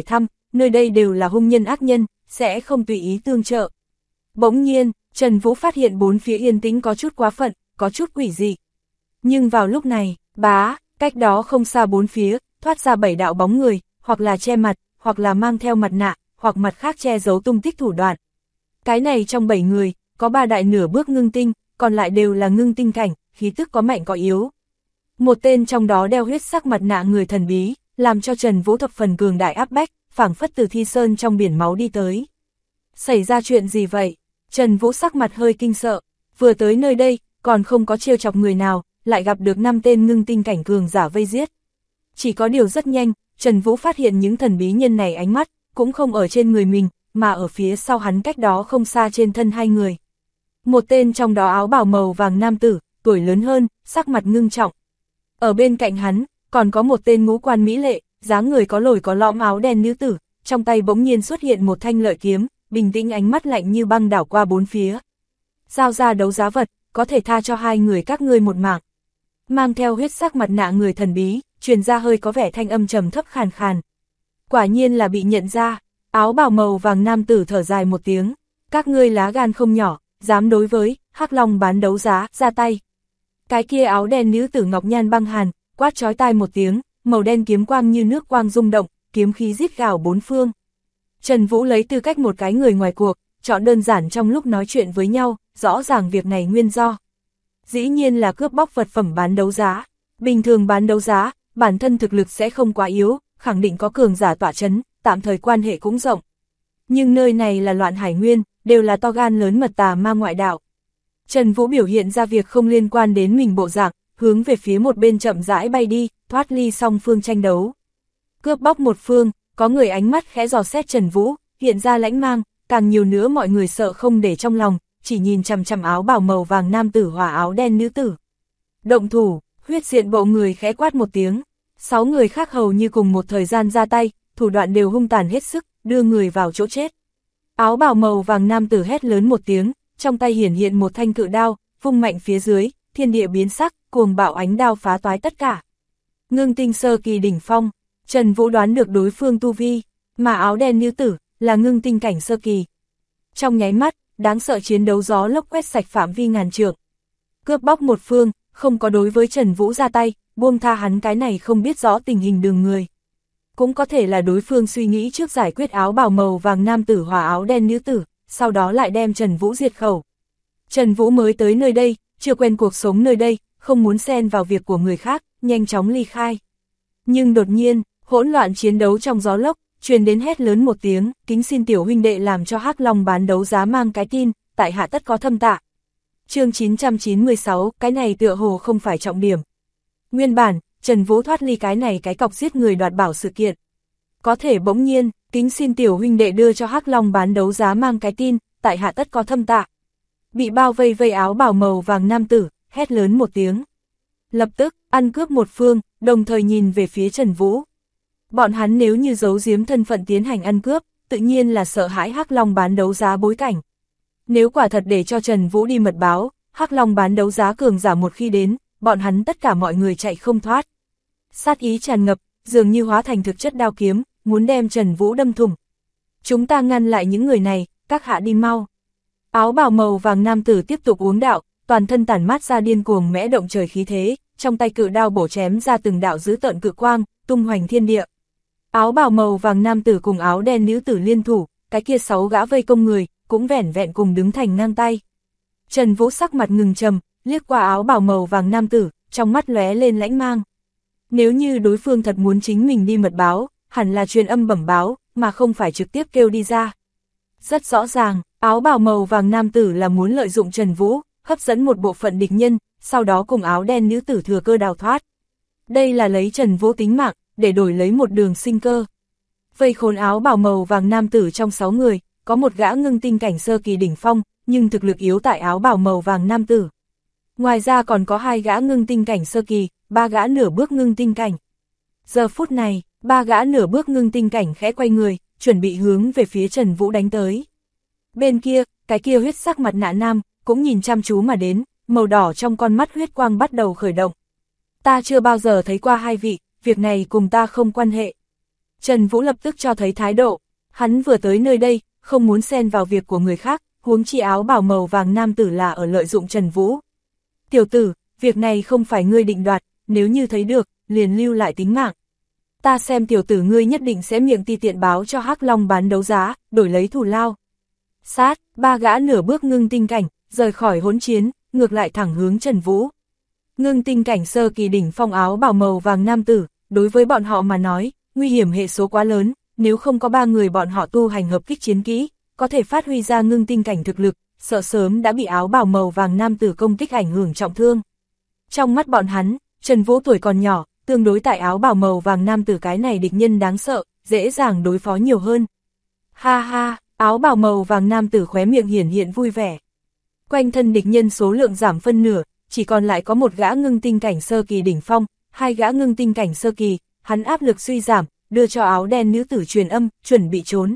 nơi đây đều là hung nhân ác nhân, sẽ không tùy ý tương trợ. Bỗng nhiên, Trần Vũ phát hiện bốn phía yên tĩnh có chút quá phận, có chút quỷ dị. Nhưng vào lúc này, cách đó không xa bốn phía, thoát ra 7 đạo bóng người, hoặc là che mặt, hoặc là mang theo mặt nạ, hoặc mặt khác che giấu tung tích thủ đoạn. Cái này trong 7 người, có 3 đại nửa bước ngưng tinh, còn lại đều là ngưng tinh cảnh, khí tức có mạnh có yếu. Một tên trong đó đeo huyết sắc mặt nạ người thần bí, làm cho Trần Vũ thập phần cường đại áp bách, phảng phất từ Thi Sơn trong biển máu đi tới. Xảy ra chuyện gì vậy? Trần Vũ sắc mặt hơi kinh sợ, vừa tới nơi đây, còn không có trêu chọc người nào, lại gặp được 5 tên ngưng tinh cảnh cường giả vây giết. Chỉ có điều rất nhanh, Trần Vũ phát hiện những thần bí nhân này ánh mắt, cũng không ở trên người mình, mà ở phía sau hắn cách đó không xa trên thân 2 người. Một tên trong đó áo bào màu vàng nam tử, tuổi lớn hơn, sắc mặt ngưng trọng. Ở bên cạnh hắn, còn có một tên ngũ quan mỹ lệ, dáng người có lồi có lõm áo đen nữ tử, trong tay bỗng nhiên xuất hiện một thanh lợi kiếm, bình tĩnh ánh mắt lạnh như băng đảo qua bốn phía. Giao ra đấu giá vật, có thể tha cho 2 người các ngươi một mạng. Mang theo huyết sắc mặt nạ người thần bí, truyền ra hơi có vẻ thanh âm trầm thấp khàn khàn. Quả nhiên là bị nhận ra, áo bào màu vàng nam tử thở dài một tiếng, các ngươi lá gan không nhỏ, dám đối với Hắc Long bán đấu giá, ra tay. Cái kia áo đen nữ tử ngọc nhan băng hàn, quát chói tai một tiếng, màu đen kiếm quang như nước quang rung động, kiếm khí rít gào bốn phương. Trần Vũ lấy tư cách một cái người ngoài cuộc, chọn đơn giản trong lúc nói chuyện với nhau, rõ ràng việc này nguyên do. Dĩ nhiên là cướp bóc vật phẩm bán đấu giá. Bình thường bán đấu giá, bản thân thực lực sẽ không quá yếu, khẳng định có cường giả tọa chấn, tạm thời quan hệ cũng rộng. Nhưng nơi này là Loạn Hải Nguyên, đều là to gan lớn mật tà ma ngoại đạo. Trần Vũ biểu hiện ra việc không liên quan đến mình bộ dạng, hướng về phía một bên chậm rãi bay đi, thoát ly song phương tranh đấu. Cướp bóc một phương, có người ánh mắt khẽ dò xét Trần Vũ, hiện ra lãnh mang, càng nhiều nữa mọi người sợ không để trong lòng, chỉ nhìn chằm chằm áo bào màu vàng nam tử hòa áo đen nữ tử. Động thủ, huyết diện bộ người khẽ quát một tiếng, 6 người khác hầu như cùng một thời gian ra tay, thủ đoạn đều hung tàn hết sức, đưa người vào chỗ chết. Áo bào màu vàng nam tử hét lớn một tiếng, trong tay hiển hiện một thanh cự đao, vung mạnh phía dưới, thiên địa biến sắc, cuồng bạo ánh đao phá toái tất cả. Ngưng tinh sơ kỳ đỉnh phong, Trần Vũ đoán được đối phương tu vi, mà áo đen nữ tử là ngưng tinh cảnh sơ kỳ. Trong nháy mắt, đáng sợ chiến đấu gió lốc quét sạch phạm vi ngàn trượng. Cướp bóc một phương, không có đối với Trần Vũ ra tay, buông tha hắn cái này không biết rõ tình hình đường người. Cũng có thể là đối phương suy nghĩ trước giải quyết áo bào màu vàng nam tử hòa áo đen nữ tử, sau đó lại đem Trần Vũ diệt khẩu. Trần Vũ mới tới nơi đây, chưa quen cuộc sống nơi đây, không muốn xen vào việc của người khác, nhanh chóng ly khai. Nhưng đột nhiên, hỗn loạn chiến đấu trong gió lốc, truyền đến hét lớn một tiếng, kính xin tiểu huynh đệ làm cho Hắc Long bán đấu giá mang cái tin, tại hạ tất có thâm tạ. Chương 996, cái này tựa hồ không phải trọng điểm. Nguyên bản, Trần Vũ thoát ly cái này cái cọc giết người đoạt bảo sự kiện. Có thể bỗng nhiên, kính xin tiểu huynh đệ đưa cho Hắc Long bán đấu giá mang cái tin, tại hạ tất có thâm tạ. Bị bao vây vây áo bào màu vàng nam tử, hét lớn một tiếng. Lập tức, ăn cướp một phương, đồng thời nhìn về phía Trần Vũ. Bọn hắn nếu như giấu giếm thân phận tiến hành ăn cướp, tự nhiên là sợ hãi Hắc Long bán đấu giá bối cảnh. Nếu quả thật để cho Trần Vũ đi mật báo, Hắc Long bán đấu giá cường giả một khi đến, bọn hắn tất cả mọi người chạy không thoát. Sát ý tràn ngập, dường như hóa thành thực chất đao kiếm, muốn đem Trần Vũ đâm thủng. Chúng ta ngăn lại những người này, các hạ đi mau. Áo bào màu vàng nam tử tiếp tục uống đạo, toàn thân tản mát ra điên cuồng mẽ động trời khí thế, trong tay cự đao bổ chém ra từng đạo dữ tợn cự quang, tung hoành thiên địa. Áo bào màu vàng nam tử cùng áo đen nữ tử liên thủ, cái kia 6 gã vây công người, cũng vẻn vẹn cùng đứng thành ngang tay. Trần Vũ sắc mặt ngừng trầm, liếc qua áo bào màu vàng nam tử, trong mắt lóe lên lãnh mang. Nếu như đối phương thật muốn chính mình đi mật báo, hẳn là truyền âm bẩm báo, mà không phải trực tiếp kêu đi ra. Rất rõ ràng, áo bào màu vàng nam tử là muốn lợi dụng Trần Vũ, hấp dẫn một bộ phận địch nhân, sau đó cùng áo đen nữ tử thừa cơ đào thoát. Đây là lấy Trần Vũ tính mạng, để đổi lấy một đường sinh cơ. Vây khốn áo bào màu vàng nam tử trong 6 người, có một gã ngưng tinh cảnh sơ kỳ đỉnh phong, nhưng thực lực yếu tại áo bào màu vàng nam tử. Ngoài ra còn có 2 gã ngưng tinh cảnh sơ kỳ, 3 gã nửa bước ngưng tinh cảnh. Giờ phút này, 3 gã nửa bước ngưng tinh cảnh khẽ quay người, chuẩn bị hướng về phía Trần Vũ đánh tới. Bên kia, cái kia huyết sắc mặt nạ nam, cũng nhìn chăm chú mà đến, màu đỏ trong con mắt huyết quang bắt đầu khởi động. Ta chưa bao giờ thấy qua 2 vị, việc này cùng ta không quan hệ. Trần Vũ lập tức cho thấy thái độ, hắn vừa tới nơi đây, không muốn xen vào việc của người khác, huống chi áo bào màu vàng nam tử là ở lợi dụng Trần Vũ. Tiểu tử, việc này không phải ngươi định đoạt, nếu như thấy được, liền lưu lại tính mạng. Ta xem tiểu tử ngươi nhất định sẽ miệng ti tiện báo cho Hắc Long bán đấu giá, đổi lấy thù lao. Sát, ba gã nửa bước ngưng tinh cảnh, rời khỏi hỗn chiến, ngược lại thẳng hướng Trần Vũ. Ngưng tinh cảnh sơ kỳ đỉnh phong áo bào màu vàng nam tử, đối với bọn họ mà nói, nguy hiểm hệ số quá lớn, nếu không có ba người bọn họ tu hành hợp kích chiến kỹ, có thể phát huy ra ngưng tinh cảnh thực lực, sợ sớm đã bị áo bào màu vàng nam tử công kích ảnh hưởng trọng thương. Trong mắt bọn hắn, Trần Vũ tuổi còn nhỏ, tương đối tại áo bào màu vàng nam tử cái này địch nhân đáng sợ, dễ dàng đối phó nhiều hơn. Ha ha, áo bào màu vàng nam tử khóe miệng hiển hiện vui vẻ. Quanh thân địch nhân số lượng giảm phân nửa, chỉ còn lại có một gã ngưng tinh cảnh sơ kỳ đỉnh phong, hai gã ngưng tinh cảnh sơ kỳ, hắn áp lực suy giảm, đưa cho áo đen nữ tử truyền âm, chuẩn bị trốn.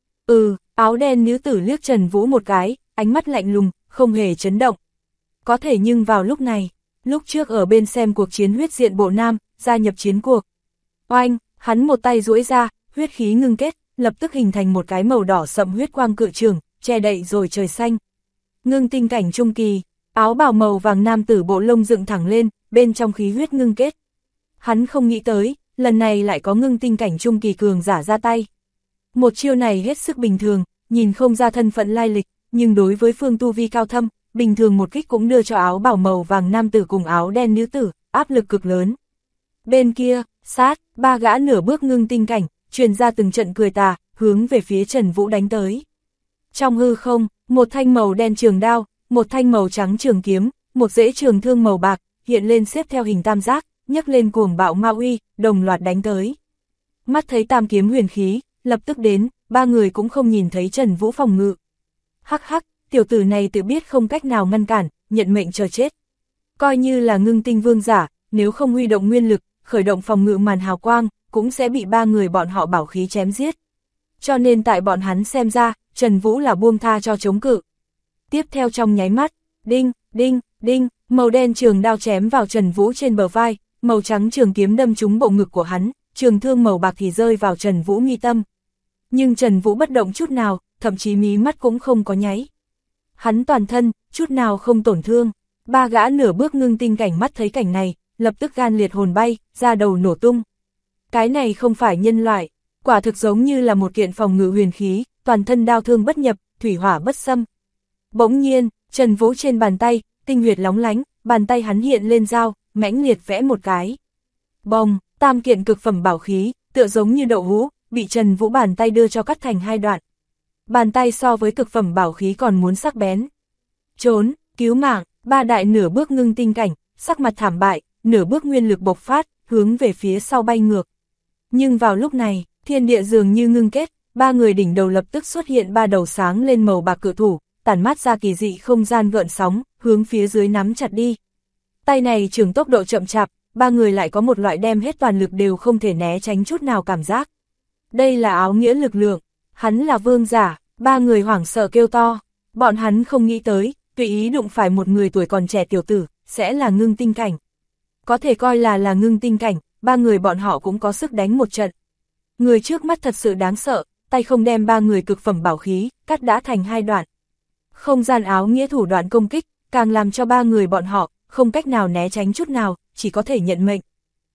Áo đen nữ tử liếc Trần Vũ một cái, ánh mắt lạnh lùng, không hề chấn động. Có thể nhưng vào lúc này, lúc trước ở bên xem cuộc chiến huyết diện bộ nam, gia nhập chiến cuộc. Oanh, hắn một tay duỗi ra, huyết khí ngưng kết, lập tức hình thành một cái màu đỏ sậm huyết quang cự trường, che đậy rồi trời xanh. Ngưng tinh cảnh trung kỳ, áo bào màu vàng nam tử bộ lông dựng thẳng lên, bên trong khí huyết ngưng kết. Hắn không nghĩ tới, lần này lại có ngưng tinh cảnh trung kỳ cường giả ra tay. Một chiêu này hết sức bình thường, nhìn không ra thân phận lai lịch, nhưng đối với phương tu vi cao thâm, bình thường một kích cũng đưa cho áo bào màu vàng nam tử cùng áo đen nữ tử, áp lực cực lớn. Bên kia, sát, ba gã nửa bước ngưng tinh cảnh, truyền ra từng trận cười tà, hướng về phía Trần Vũ đánh tới. Trong hư không, một thanh màu đen trường đao, một thanh màu trắng trường kiếm, một rễ trường thương màu bạc, hiện lên xếp theo hình tam giác, nhấc lên cuồng bạo ma uy, đồng loạt đánh tới. Mắt thấy tam kiếm huyền khí, lập tức đến, ba người cũng không nhìn thấy Trần Vũ phòng ngự. Hắc hắc, tiểu tử này tự biết không cách nào ngăn cản, nhận mệnh chờ chết. Coi như là ngưng tinh vương giả, nếu không huy động nguyên lực, khởi động phòng ngự màn hào quang, cũng sẽ bị ba người bọn họ bảo khí chém giết. Cho nên tại bọn hắn xem ra, Trần Vũ là buông tha cho chống cự. Tiếp theo trong nháy mắt, đinh, đinh, đinh, màu đen trường đao chém vào Trần Vũ trên bờ vai, màu trắng trường kiếm đâm trúng bộ ngực của hắn, trường thương màu bạc thì rơi vào Trần Vũ mi tâm. Nhưng Trần Vũ bất động chút nào, thậm chí mí mắt cũng không có nháy. Hắn toàn thân, chút nào không tổn thương. Ba gã nửa bước ngưng tinh cảnh mắt thấy cảnh này, lập tức gan liệt hồn bay, da đầu nổ tung. Cái này không phải nhân loại, quả thực giống như là một kiện phòng ngự huyền khí, toàn thân đao thương bất nhập, thủy hỏa bất xâm. Bỗng nhiên, Trần Vũ trên bàn tay, tinh huyệt lóng lánh, bàn tay hắn hiện lên dao, mãnh liệt vẽ một cái. Bồng, tam kiện cực phẩm bảo khí, tựa giống như đậu hũ, bị Trần Vũ bàn tay đưa cho cắt thành hai đoạn. Bàn tay so với cực phẩm bảo khí còn muốn sắc bén. Trốn, cứu mạng, ba đại nửa bước ngưng tinh cảnh, sắc mặt thảm bại, nửa bước nguyên lực bộc phát, hướng về phía sau bay ngược. Nhưng vào lúc này, thiên địa dường như ngưng kết, ba người đỉnh đầu lập tức xuất hiện ba đầu sáng lên màu bạc cự thủ, tản mát ra kỳ dị không gian gợn sóng, hướng phía dưới nắm chặt đi. Tay này trường tốc độ chậm chạp, ba người lại có một loại đem hết toàn lực đều không thể né tránh chút nào cảm giác. Đây là áo nghĩa lực lượng, hắn là vương giả, ba người hoảng sợ kêu to, bọn hắn không nghĩ tới, tùy ý đụng phải một người tuổi còn trẻ tiểu tử, sẽ là ngưng tinh cảnh. Có thể coi là ngưng tinh cảnh, ba người bọn họ cũng có sức đánh một trận. Người trước mắt thật sự đáng sợ, tay không đem ba người cực phẩm bảo khí, cắt đã thành hai đoạn. Không gian áo nghĩa thủ đoạn công kích, càng làm cho ba người bọn họ, không cách nào né tránh chút nào, chỉ có thể nhận mệnh.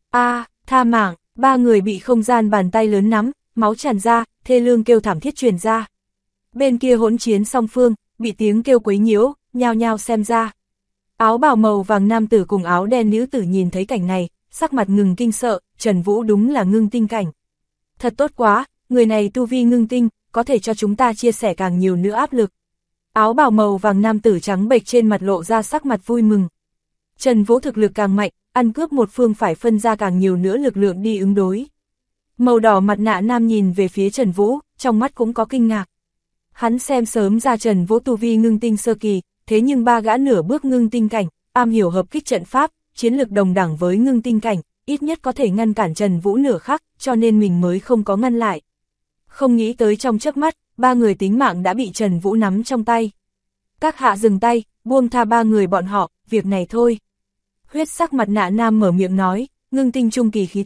Tha mạng, ba người bị không gian bàn tay lớn nắm, máu tràn ra, thê lương kêu thảm thiết truyền ra. Bên kia hỗn chiến song phương, bị tiếng kêu quấy nhiễu, nhao nhao xem ra. Áo bào màu vàng nam tử cùng áo đen nữ tử nhìn thấy cảnh này, sắc mặt ngừng kinh sợ, Trần Vũ đúng là ngưng tinh cảnh. Thật tốt quá, người này tu vi ngưng tinh, có thể cho chúng ta chia sẻ càng nhiều nữa áp lực. Áo bào màu vàng nam tử trắng bệch trên mặt lộ ra sắc mặt vui mừng. Trần Vũ thực lực càng mạnh, ăn cướp một phương phải phân ra càng nhiều nữa lực lượng đi ứng đối. Màu đỏ mặt nạ nam nhìn về phía Trần Vũ, trong mắt cũng có kinh ngạc. Hắn xem sớm ra Trần Vũ tu vi ngưng tinh sơ kỳ, thế nhưng ba gã nửa bước ngưng tinh cảnh, am hiểu hợp kích trận pháp, chiến lực đồng đẳng với ngưng tinh cảnh, ít nhất có thể ngăn cản Trần Vũ nửa khắc, cho nên mình mới không có ngăn lại. Không nghĩ tới trong chớp mắt, ba người tính mạng đã bị Trần Vũ nắm trong tay. Các hạ dừng tay, buông tha ba người bọn họ, việc này thôi. Huyết sắc mặt nạ nam mở miệng nói, ngưng tinh trung kỳ khí thế,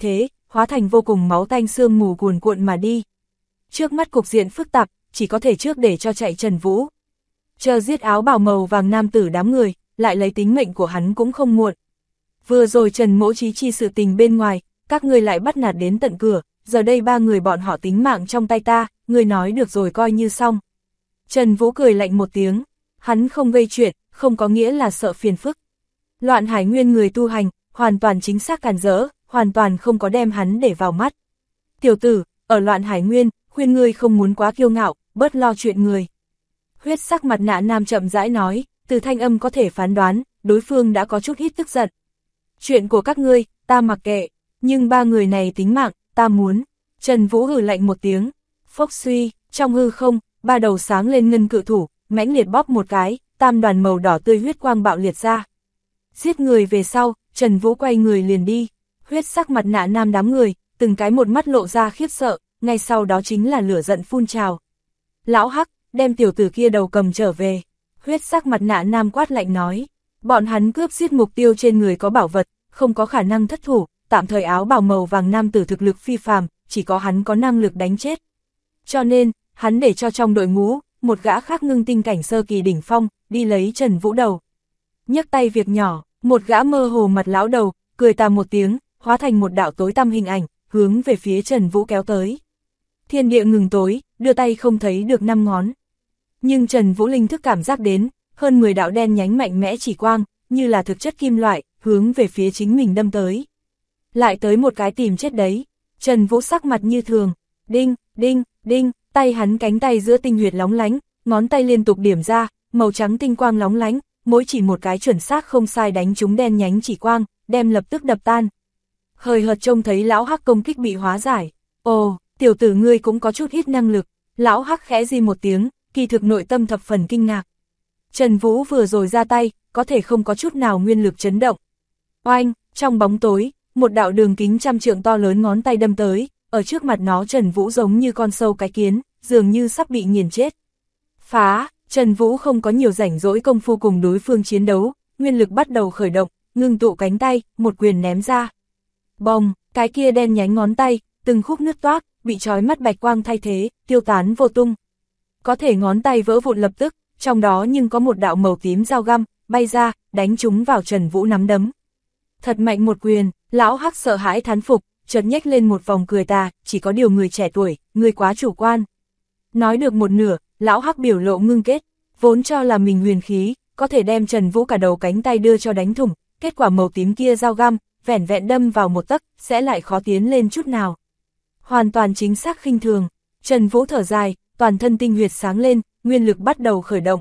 hóa thành vô cùng máu tanh sương mù cuồn cuộn mà đi. Trước mắt cục diện phức tạp, chỉ có thể trước để cho chạy Trần Vũ. Chờ giết áo bào màu vàng nam tử đám người, lại lấy tính mệnh của hắn cũng không muộn. Vừa rồi Trần Mỗ Chí chi sự tình bên ngoài, các ngươi lại bắt nạt đến tận cửa, giờ đây ba người bọn họ tính mạng trong tay ta, ngươi nói được rồi coi như xong. Trần Vũ cười lạnh một tiếng, hắn không gây chuyện, không có nghĩa là sợ phiền phức. Loạn Hải Nguyên người tu hành, hoàn toàn chính xác càn rỡ, hoàn toàn không có đem hắn để vào mắt. Tiểu tử, ở Loạn Hải Nguyên, khuyên ngươi không muốn quá kiêu ngạo, bớt lo chuyện người. Huyết sắc mặt nạ nam chậm rãi nói, từ thanh âm có thể phán đoán, đối phương đã có chút ít tức giận. Chuyện của các ngươi, ta mặc kệ, nhưng ba người này tính mạng, ta muốn. Trần Vũ hừ lạnh một tiếng, phốc suy, trong hư không, ba đầu sáng lên ngân cự thủ, mãnh liệt bóp một cái, tam đoàn màu đỏ tươi huyết quang bạo liệt ra. Giết người về sau, Trần Vũ quay người liền đi, huyết sắc mặt nạ nam đám người, từng cái một mắt lộ ra khiếp sợ, ngay sau đó chính là lửa giận phun trào. Lão Hắc, đem tiểu tử kia đầu cầm trở về, huyết sắc mặt nạ nam quát lạnh nói, bọn hắn cướp giết mục tiêu trên người có bảo vật, không có khả năng thất thủ, tạm thời áo bào màu vàng nam tử thực lực phi phàm, chỉ có hắn có năng lực đánh chết. Cho nên, hắn để cho trong đội ngũ, một gã khác ngưng tinh cảnh sơ kỳ đỉnh phong, đi lấy Trần Vũ đầu. Nhấc tay việc nhỏ, một gã mơ hồ mặt lão đầu, cười tà một tiếng, hóa thành một đạo tối tăm hình ảnh, hướng về phía Trần Vũ kéo tới. Thiên địa ngừng tối, đưa tay không thấy được 5 ngón. Nhưng Trần Vũ linh thức cảm giác đến, hơn 10 đạo đen nhánh mạnh mẽ chỉ quang, như là thực chất kim loại, hướng về phía chính mình đâm tới. Lại tới một cái tìm chết đấy. Trần Vũ sắc mặt như thường, đinh, đinh, đinh, tay hắn cánh tay giữa tinh huyệt lóng lánh, ngón tay liên tục điểm ra, màu trắng tinh quang lóng lánh, mỗi chỉ một cái chuẩn xác không sai đánh trúng đen nhánh chỉ quang, đem lập tức đập tan. Hời hợt trông thấy lão Hắc công kích bị hóa giải. Ồ, tiểu tử ngươi cũng có chút ít năng lực. Lão Hắc khẽ di một tiếng, kỳ thực nội tâm thập phần kinh ngạc. Trần Vũ vừa rồi ra tay, có thể không có chút nào nguyên lực chấn động. Oanh, trong bóng tối, một đạo đường kính trăm trượng to lớn ngón tay đâm tới, ở trước mặt nó Trần Vũ giống như con sâu cái kiến, dường như sắp bị nghiền chết. Phá, Trần Vũ không có nhiều rảnh rỗi công phu cùng đối phương chiến đấu, nguyên lực bắt đầu khởi động, ngưng tụ cánh tay, một quyền ném ra. Bồng, cái kia đen nhánh ngón tay, từng khúc nứt toác, bị trói mắt bạch quang thay thế, tiêu tán vô tung. Có thể ngón tay vỡ vụn lập tức, trong đó nhưng có một đạo màu tím dao găm, bay ra, đánh trúng vào Trần Vũ nắm đấm. Thật mạnh một quyền, lão Hắc sợ hãi thán phục, chợt nhếch lên một vòng cười tà, chỉ có điều người trẻ tuổi, người quá chủ quan. Nói được một nửa, lão Hắc biểu lộ ngưng kết, vốn cho là mình huyền khí, có thể đem Trần Vũ cả đầu cánh tay đưa cho đánh thủng, kết quả màu tím kia dao găm, vẻn vẹn đâm vào một tấc, sẽ lại khó tiến lên chút nào. Hoàn toàn chính xác khinh thường, Trần Vũ thở dài, toàn thân tinh huyệt sáng lên, nguyên lực bắt đầu khởi động.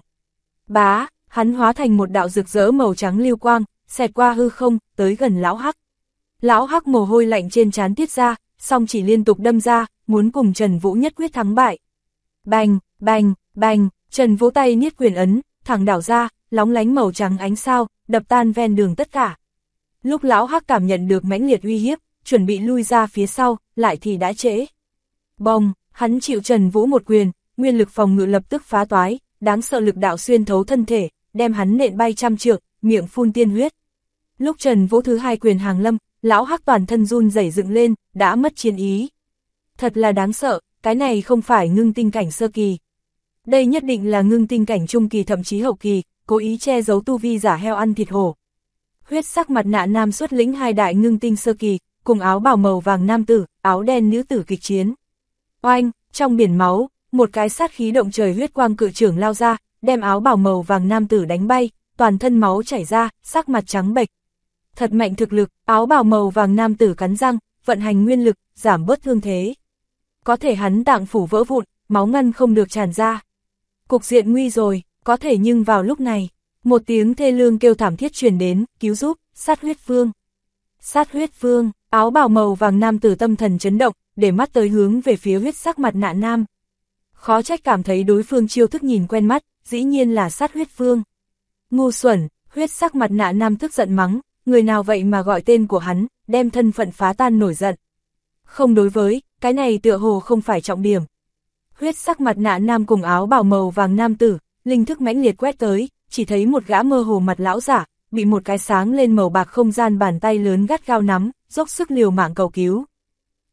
Bá, hắn hóa thành một đạo rực rỡ màu trắng lưu quang, xẹt qua hư không, tới gần lão Hắc. Lão Hắc mồ hôi lạnh trên trán tiết ra, song chỉ liên tục đâm ra, muốn cùng Trần Vũ nhất quyết thắng bại. Bành, bành, bành, Trần Vũ tay niết quyền ấn, thẳng đảo ra, lóng lánh màu trắng ánh sao, đập tan ven đường tất cả. Lúc lão Hắc cảm nhận được mãnh liệt uy hiếp, chuẩn bị lui ra phía sau, lại thì đã trễ. Bồng, hắn chịu Trần Vũ một quyền, nguyên lực phòng ngự lập tức phá toái, đáng sợ lực đạo xuyên thấu thân thể, đem hắn nện bay trăm trượng, miệng phun tiên huyết. Lúc Trần Vũ thứ hai quyền hàng lâm, lão Hắc toàn thân run rẩy dựng lên, đã mất chiến ý. Thật là đáng sợ, cái này không phải ngưng tinh cảnh sơ kỳ. Đây nhất định là ngưng tinh cảnh trung kỳ thậm chí hậu kỳ, cố ý che giấu tu vi giả heo ăn thịt hổ. Huyết sắc mặt nạ nam xuất lĩnh hai đại ngưng tinh sơ kỳ, cùng áo bào màu vàng nam tử, áo đen nữ tử kịch chiến. Oanh, trong biển máu, một cái sát khí động trời huyết quang cự trưởng lao ra, đem áo bào màu vàng nam tử đánh bay, toàn thân máu chảy ra, sắc mặt trắng bệch. Thật mạnh thực lực, áo bào màu vàng nam tử cắn răng, vận hành nguyên lực, giảm bớt thương thế. Có thể hắn tạng phủ vỡ vụn, máu ngăn không được tràn ra. Cục diện nguy rồi, có thể nhưng vào lúc này, một tiếng thê lương kêu thảm thiết truyền đến, cứu giúp, sát huyết vương. Sát huyết vương, áo bào màu vàng nam tử tâm thần chấn động, để mắt tới hướng về phía huyết sắc mặt nạ nam. Khó trách cảm thấy đối phương chiêu thức nhìn quen mắt, dĩ nhiên là sát huyết vương. Ngu xuẩn, huyết sắc mặt nạ nam tức giận mắng, người nào vậy mà gọi tên của hắn, đem thân phận phá tan nổi giận. Không đối với, cái này tựa hồ không phải trọng điểm. Huyết sắc mặt nạ nam cùng áo bào màu vàng nam tử, linh thức mãnh liệt quét tới, chỉ thấy một gã mơ hồ mặt lão giả, bị một cái sáng lên màu bạc không gian bàn tay lớn gắt gao nắm, dốc sức liều mạng cầu cứu.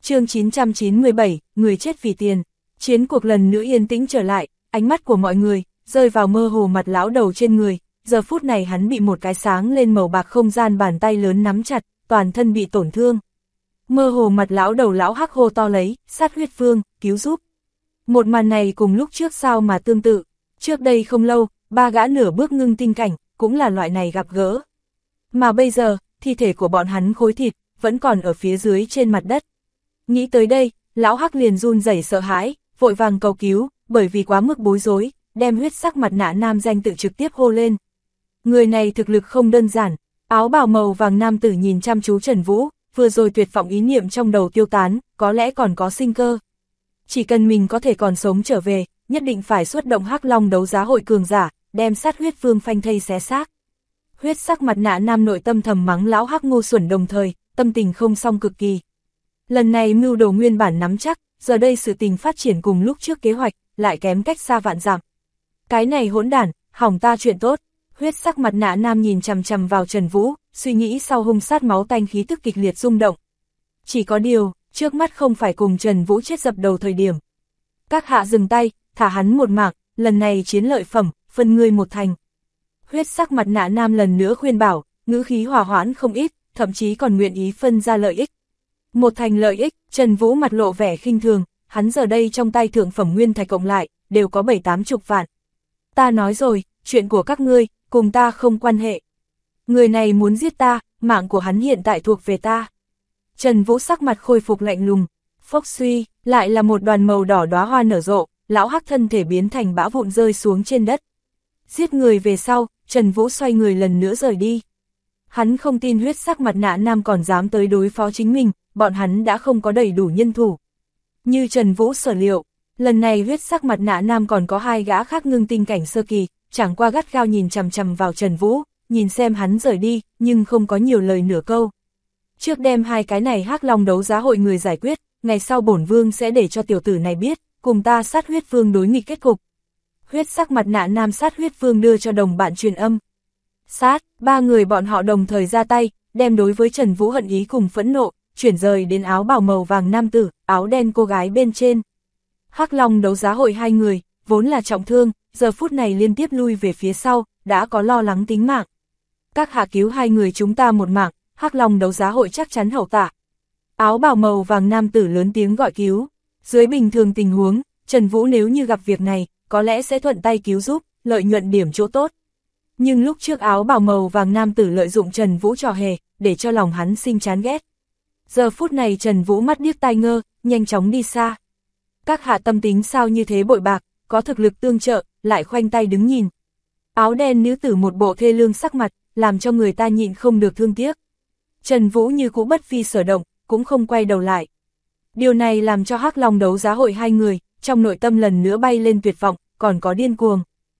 Chương 997, người chết vì tiền. Chiến cuộc lần nữa yên tĩnh trở lại, ánh mắt của mọi người rơi vào mơ hồ mặt lão đầu trên người. Giờ phút này hắn bị một cái sáng lên màu bạc không gian bàn tay lớn nắm chặt, toàn thân bị tổn thương. Mơ hồ mặt lão đầu lão hắc hô to lấy, Sát Huyết Vương, cứu giúp. Một màn này cùng lúc trước sao mà tương tự. Trước đây không lâu, ba gã nửa bước ngưng tinh cảnh, cũng là loại này gặp gỡ. Mà bây giờ, thi thể của bọn hắn khối thịt, vẫn còn ở phía dưới trên mặt đất. Nghĩ tới đây, lão hắc liền run rẩy sợ hãi, vội vàng cầu cứu, bởi vì quá mức bối rối, đem huyết sắc mặt nạ nam danh tự trực tiếp hô lên. Người này thực lực không đơn giản, áo bào màu vàng nam tử nhìn chăm chú Trần Vũ, vừa rồi tuyệt vọng ý niệm trong đầu tiêu tán, có lẽ còn có sinh cơ. Chỉ cần mình có thể còn sống trở về, nhất định phải xuất động Hắc Long đấu giá hội cường giả, đem Sát Huyết Vương phanh thây xé xác. Huyết sắc mặt nạ nam nội tâm thầm mắng lão hắc ngu xuẩn, đồng thời, tâm tình không xong cực kỳ. Lần này mưu đồ nguyên bản nắm chắc, giờ đây sự tình phát triển cùng lúc trước kế hoạch, lại kém cách xa vạn dặm. Cái này hỗn đản, hỏng ta chuyện tốt. Huyết sắc mặt nạ nam nhìn chằm chằm vào Trần Vũ, suy nghĩ sau hung sát máu tanh khí tức kịch liệt rung động. Chỉ có điều, trước mắt không phải cùng Trần Vũ chết dập đầu thời điểm. Các hạ dừng tay, thả hắn một mạng, lần này chiến lợi phẩm, phân ngươi một thành. Huyết sắc mặt nạ nam lần nữa khuyên bảo, ngữ khí hòa hoãn không ít, thậm chí còn nguyện ý phân ra lợi ích. Một thành lợi ích, Trần Vũ mặt lộ vẻ khinh thường, hắn giờ đây trong tay thượng phẩm nguyên thạch cộng lại, đều có 7-80 vạn. Ta nói rồi, chuyện của các ngươi, cùng ta không quan hệ. Người này muốn giết ta, mạng của hắn hiện tại thuộc về ta. Trần Vũ sắc mặt khôi phục lạnh lùng, phốc suy, lại là một đoàn màu đỏ đóa hoa nở rộ, lão hắc thân thể biến thành bã vụn rơi xuống trên đất. Giết người về sau, Trần Vũ xoay người lần nữa rời đi. Hắn không tin huyết sắc mặt nạ nam còn dám tới đối phó chính mình, bọn hắn đã không có đầy đủ nhân thủ. Như Trần Vũ sở liệu, lần này huyết sắc mặt nạ nam còn có 2 gã khác ngưng tinh cảnh sơ kỳ, chẳng qua gắt gao nhìn chằm chằm vào Trần Vũ, nhìn xem hắn rời đi, nhưng không có nhiều lời nửa câu. Trước đem 2 cái này Hắc Long đấu giá hội người giải quyết, ngày sau bổn vương sẽ để cho tiểu tử này biết, cùng ta Sát Huyết Vương đối nghịch kết cục. Huyết sắc mặt nạ nam Sát Huyết Vương đưa cho đồng bạn truyền âm. Sát, 3 người bọn họ đồng thời ra tay, đem đối với Trần Vũ hận ý cùng phẫn nộ, chuyển rời đến áo bào màu vàng nam tử, áo đen cô gái bên trên. Hắc Long đấu giá hội 2 người, vốn là trọng thương, giờ phút này liên tiếp lui về phía sau, đã có lo lắng tính mạng. Các hạ cứu 2 người chúng ta một mạng, Hắc Long đấu giá hội chắc chắn hậu tạ. Áo bào màu vàng nam tử lớn tiếng gọi cứu. Dưới bình thường tình huống, Trần Vũ nếu như gặp việc này, có lẽ sẽ thuận tay cứu giúp, lợi nhuận điểm chỗ tốt. Nhưng lúc trước áo bào màu vàng nam tử lợi dụng Trần Vũ trò hề, để cho lòng hắn sinh chán ghét. Giờ phút này Trần Vũ mắt điếc tai ngơ, nhanh chóng đi xa. Các hạ tâm tính sao như thế bội bạc, có thực lực tương trợ, lại khoanh tay đứng nhìn. Áo đen nữ tử một bộ thê lương sắc mặt, làm cho người ta nhịn không được thương tiếc. Trần Vũ như cũ bất phi sở động, cũng không quay đầu lại. Điều này làm cho Hắc Long đấu giá hội 2 người, trong nội tâm lần nữa bay lên tuyệt vọng, còn có điên cuồng.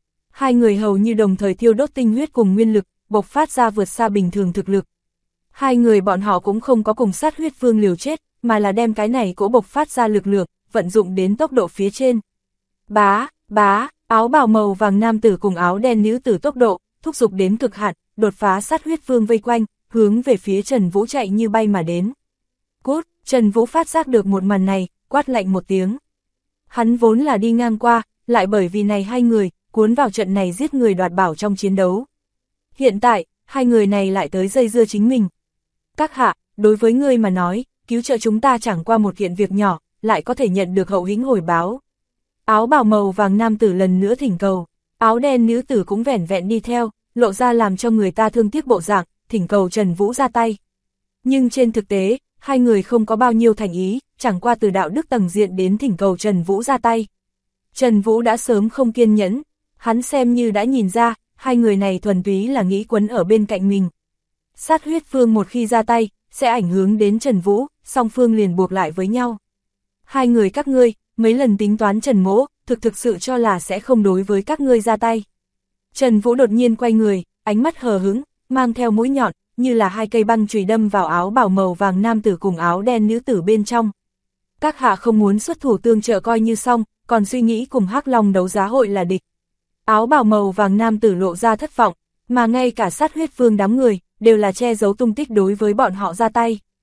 2 người hầu như đồng thời thiêu đốt tinh huyết cùng nguyên lực, bộc phát ra vượt xa bình thường thực lực. 2 người bọn họ cũng không có cùng Sát Huyết Vương liều chết, mà là đem cái này cỗ bộc phát ra lực lượng, vận dụng đến tốc độ phía trên. Bá, áo bào màu vàng nam tử cùng áo đen nữ tử tốc độ, thúc giục đến cực hạn, đột phá Sát Huyết Vương vây quanh, hướng về phía Trần Vũ chạy như bay mà đến. Cút, Trần Vũ phát giác được một màn này, quát lạnh một tiếng. Hắn vốn là đi ngang qua, lại bởi vì này 2 người, cuốn vào trận này giết người đoạt bảo trong chiến đấu. Hiện tại, 2 người này lại tới dây dưa chính mình. Các hạ, đối với ngươi mà nói, cứu trợ chúng ta chẳng qua một kiện việc nhỏ, lại có thể nhận được hậu hĩnh hồi báo. Áo bào màu vàng nam tử lần nữa thỉnh cầu, áo đen nữ tử cũng vẻn vẹn đi theo, lộ ra làm cho người ta thương tiếc bộ dạng, thỉnh cầu Trần Vũ ra tay. Nhưng trên thực tế, 2 người không có bao nhiêu thành ý, chẳng qua từ đạo đức tầng diện đến thỉnh cầu Trần Vũ ra tay. Trần Vũ đã sớm không kiên nhẫn, hắn xem như đã nhìn ra, 2 người này thuần túy là nghĩ quấn ở bên cạnh mình. Sát Huyết Vương một khi ra tay, sẽ ảnh hưởng đến Trần Vũ, song phương liền buộc lại với nhau. 2 người các ngươi, mấy lần tính toán Trần Mỗ, thực sự cho là sẽ không đối với các ngươi ra tay. Trần Vũ đột nhiên quay người, ánh mắt hờ hững, mang theo mũi nhọn, như là 2 cây băng chùy đâm vào áo bào màu vàng nam tử cùng áo đen nữ tử bên trong. Các hạ không muốn xuất thủ tương trợ coi như xong, còn suy nghĩ cùng Hắc Long đấu giá hội là địch. Áo bào màu vàng nam tử lộ ra thất vọng, mà ngay cả Sát Huyết Vương đám người, đều là che giấu tung tích đối với bọn họ ra tay.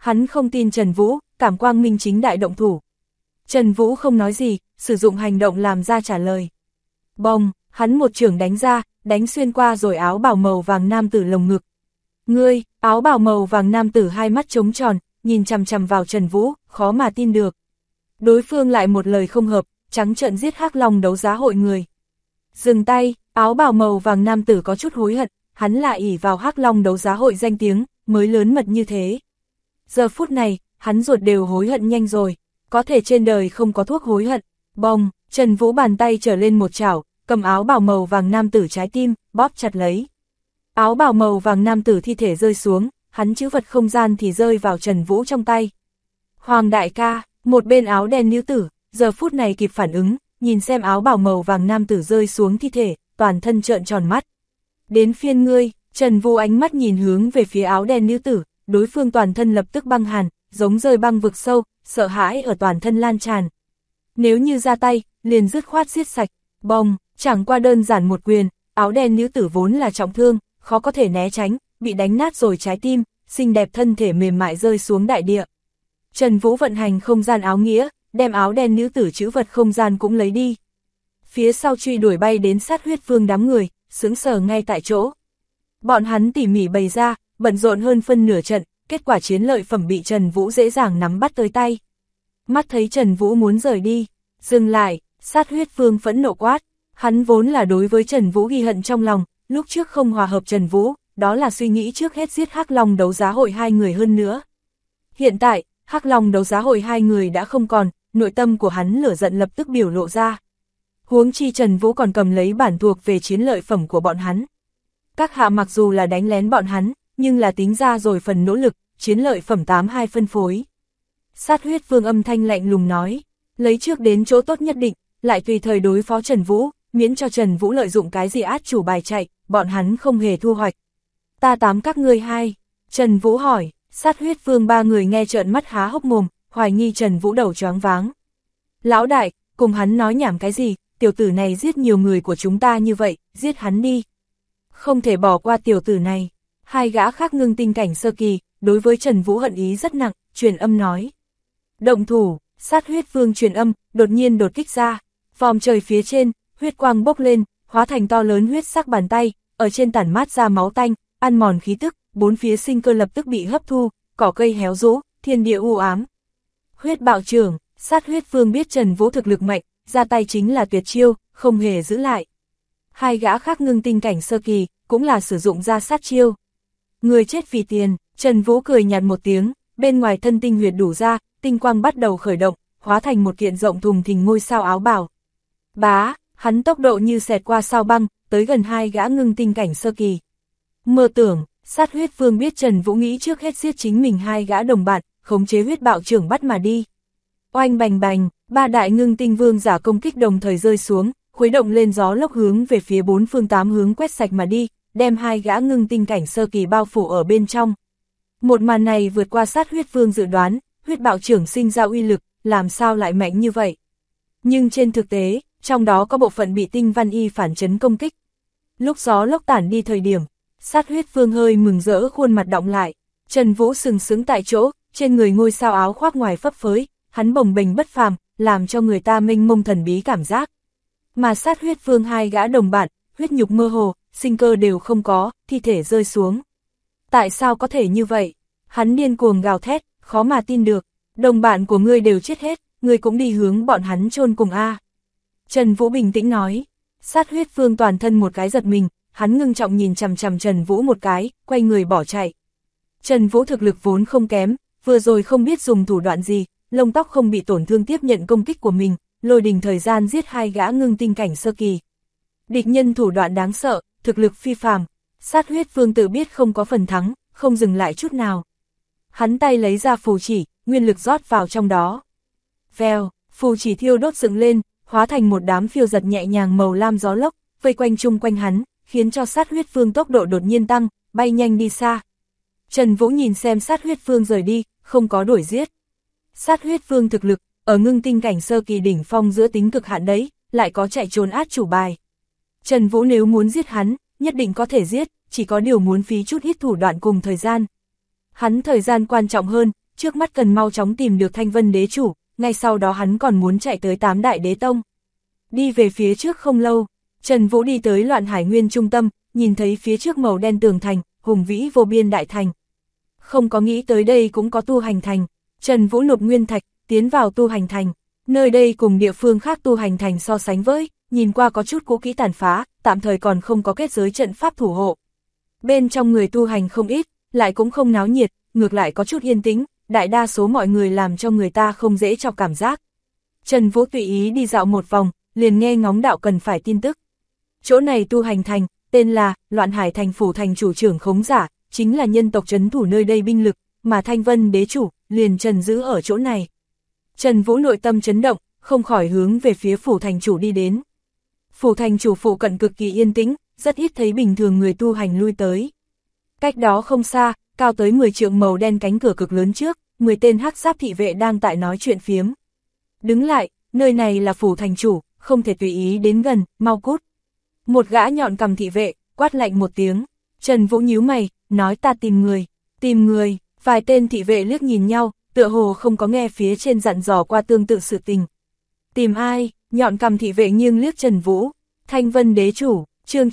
Hắn không tin Trần Vũ, cảm quang minh chính đại động thủ. Trần Vũ không nói gì, sử dụng hành động làm ra trả lời. Bông, hắn một chưởng đánh ra, đánh xuyên qua rồi áo bào màu vàng nam tử lồng ngực. Ngươi, áo bào màu vàng nam tử hai mắt trống tròn, nhìn chằm chằm vào Trần Vũ, khó mà tin được. Đối phương lại một lời không hợp, trắng trợn giết Hắc Long đấu giá hội người. Dừng tay, áo bào màu vàng nam tử có chút hối hận, hắn lại ỷ vào Hắc Long đấu giá hội danh tiếng, mới lớn mật như thế. Giờ phút này, hắn ruột đều hối hận nhanh rồi, có thể trên đời không có thuốc hối hận. Bông, Trần Vũ bàn tay trở lên một chảo, cầm áo bào màu vàng nam tử trái tim, bóp chặt lấy. Áo bào màu vàng nam tử thi thể rơi xuống, hắn chữ vật không gian thì rơi vào Trần Vũ trong tay. Hoàng đại ca, một bên áo đen nữ tử, giờ phút này kịp phản ứng, nhìn xem áo bào màu vàng nam tử rơi xuống thi thể, toàn thân trợn tròn mắt. Đến phiên ngươi, Trần Vũ ánh mắt nhìn hướng về phía áo đen nữ tử, đối phương toàn thân lập tức băng hàn, giống rơi băng vực sâu, sợ hãi ở toàn thân lan tràn. Nếu như ra tay, liền dứt khoát giết sạch. Bông, chẳng qua đơn giản một quyền, áo đen nữ tử vốn là trọng thương, khó có thể né tránh, bị đánh nát rồi trái tim, xinh đẹp thân thể mềm mại rơi xuống đại địa. Trần Vũ vận hành không gian áo nghĩa, đem áo đen nữ tử trữ vật không gian cũng lấy đi. Phía sau truy đuổi bay đến sát huyết vương đám người, sững sờ ngay tại chỗ. Bọn hắn tỉ mỉ bày ra, bận rộn hơn phân nửa trận, kết quả chiến lợi phẩm bị Trần Vũ dễ dàng nắm bắt tới tay. Mắt thấy Trần Vũ muốn rời đi, dừng lại, sát huyết vương phẫn nộ quát. Hắn vốn là đối với Trần Vũ ghi hận trong lòng, lúc trước không hòa hợp Trần Vũ, đó là suy nghĩ trước hết giết Hắc Long đấu giá hội hai người hơn nữa. Hiện tại, Hắc Long đấu giá hội hai người đã không còn, nội tâm của hắn lửa giận lập tức biểu lộ ra. Huống chi Trần Vũ còn cầm lấy bản thuộc về chiến lợi phẩm của bọn hắn. Các hạ mặc dù là đánh lén bọn hắn, nhưng là tính ra rồi phần nỗ lực, chiến lợi phẩm 82 phân phối. Sát huyết vương âm thanh lạnh lùng nói, lấy trước đến chỗ tốt nhất định, lại tùy thời đối phó Trần Vũ, miễn cho Trần Vũ lợi dụng cái gì át chủ bài chạy, bọn hắn không hề thu hoạch. Ta tám các ngươi hai, Trần Vũ hỏi, sát huyết vương ba người nghe trợn mắt há hốc mồm, hoài nghi Trần Vũ đầu choáng váng. Lão đại, cùng hắn nói nhảm cái gì, tiểu tử này giết nhiều người của chúng ta như vậy, giết hắn đi. Không thể bỏ qua tiểu tử này. Hai gã khác ngưng tinh cảnh sơ kỳ, đối với Trần Vũ hận ý rất nặng, truyền âm nói. Động thủ, sát huyết vương truyền âm, đột nhiên đột kích ra, vòm trời phía trên, huyết quang bốc lên, hóa thành to lớn huyết sắc bàn tay, ở trên tản mát ra máu tanh, ăn mòn khí tức, bốn phía sinh cơ lập tức bị hấp thu, cỏ cây héo rũ, thiên địa u ám. Huyết bạo trưởng, sát huyết vương biết Trần Vũ thực lực mạnh, ra tay chính là tuyệt chiêu, không hề giữ lại. Hai gã khác ngưng tinh cảnh sơ kỳ, cũng là sử dụng ra sát chiêu. Người chết vì tiền, Trần Vũ cười nhạt một tiếng, bên ngoài thân tinh huyệt đủ ra, tinh quang bắt đầu khởi động, hóa thành một kiện rộng thùng thình ngôi sao áo bào. Bá, hắn tốc độ như xẹt qua sao băng, tới gần hai gã ngưng tinh cảnh sơ kỳ. Mơ tưởng, sát huyết vương biết Trần Vũ nghĩ trước hết giết chính mình hai gã đồng bạn, khống chế huyết bạo trưởng bắt mà đi. Oanh bành bành, ba đại ngưng tinh vương giả công kích đồng thời rơi xuống, khuấy động lên gió lốc hướng về phía bốn phương tám hướng quét sạch mà đi, đem hai gã ngưng tinh cảnh sơ kỳ bao phủ ở bên trong. Một màn này vượt qua sát huyết vương dự đoán, huyết bạo trưởng sinh ra uy lực, làm sao lại mạnh như vậy. Nhưng trên thực tế, trong đó có bộ phận bị tinh văn y phản chấn công kích. Lúc gió lốc tản đi thời điểm, sát huyết vương hơi mừng rỡ khuôn mặt đọng lại, Trần Vũ sừng sững tại chỗ, trên người ngôi sao áo khoác ngoài phấp phới, hắn bồng bềnh bất phàm, làm cho người ta mênh mông thần bí cảm giác. Mà sát huyết vương hai gã đồng bạn, huyết nhục mơ hồ, sinh cơ đều không có, thi thể rơi xuống. Tại sao có thể như vậy? Hắn điên cuồng gào thét, khó mà tin được, đồng bạn của ngươi đều chết hết, ngươi cũng đi hướng bọn hắn chôn cùng a. Trần Vũ bình tĩnh nói, sát huyết vương toàn thân một cái giật mình, hắn ngưng trọng nhìn chằm chằm Trần Vũ một cái, quay người bỏ chạy. Trần Vũ thực lực vốn không kém, vừa rồi không biết dùng thủ đoạn gì, lông tóc không bị tổn thương tiếp nhận công kích của mình, lôi đình thời gian giết hai gã ngưng tinh cảnh sơ kỳ. Địch nhân thủ đoạn đáng sợ, thực lực phi phàm, sát huyết vương tự biết không có phần thắng, không dừng lại chút nào. Hắn tay lấy ra phù chỉ, nguyên lực rót vào trong đó. Vèo, phù chỉ thiêu đốt dựng lên, hóa thành một đám phiêu giật nhẹ nhàng màu lam gió lốc, vây quanh chung quanh hắn, khiến cho sát huyết vương tốc độ đột nhiên tăng, bay nhanh đi xa. Trần Vũ nhìn xem sát huyết vương rời đi, không có đuổi giết. Sát huyết vương thực lực, ở ngưng tinh cảnh sơ kỳ đỉnh phong giữa tính cực hạn đấy, lại có chạy trốn át chủ bài. Trần Vũ nếu muốn giết hắn, nhất định có thể giết, chỉ có điều muốn phí chút ít thủ đoạn cùng thời gian. Hắn thời gian quan trọng hơn, trước mắt cần mau chóng tìm được Thanh Vân Đế Chủ, ngay sau đó hắn còn muốn chạy tới 8 Đại Đế Tông. Đi về phía trước không lâu, Trần Vũ đi tới Loạn Hải Nguyên trung tâm, nhìn thấy phía trước màu đen tường thành, hùng vĩ vô biên đại thành. Không có nghĩ tới đây cũng có tu hành thành, Trần Vũ nộp nguyên thạch, tiến vào tu hành thành. Nơi đây cùng địa phương khác tu hành thành so sánh với, nhìn qua có chút cũ kỹ tàn phá, tạm thời còn không có kết giới trận pháp thủ hộ. Bên trong người tu hành không ít, lại cũng không náo nhiệt, ngược lại có chút yên tĩnh, đại đa số mọi người làm cho người ta không dễ chọc cảm giác. Trần Vũ tùy ý đi dạo một vòng, liền nghe ngóng đạo cần phải tin tức. Chỗ này tu hành thành, tên là Loạn Hải Thành phủ thành chủ trưởng Khống Giả, chính là nhân tộc trấn thủ nơi đây binh lực, mà Thanh Vân Đế Chủ liền trần giữ ở chỗ này. Trần Vũ nội tâm chấn động, không khỏi hướng về phía phủ thành chủ đi đến. Phủ thành chủ phụ cận cực kỳ yên tĩnh, rất ít thấy bình thường người tu hành lui tới. Cách đó không xa, cao tới 10 trượng màu đen cánh cửa cực lớn trước, 10 tên hắc giáp thị vệ đang tại nói chuyện phiếm. Đứng lại, nơi này là phủ thành chủ, không thể tùy ý đến gần, mau cút. Một gã nhọn cầm thị vệ, quát lạnh một tiếng. Trần Vũ nhíu mày, nói ta tìm người, vài tên thị vệ liếc nhìn nhau, tựa hồ không có nghe phía trên dặn dò qua tương tự sự tình. Tìm ai? Nhọn cầm thị vệ nghiêng liếc Trần Vũ. Thanh Vân Đế Chủ, chương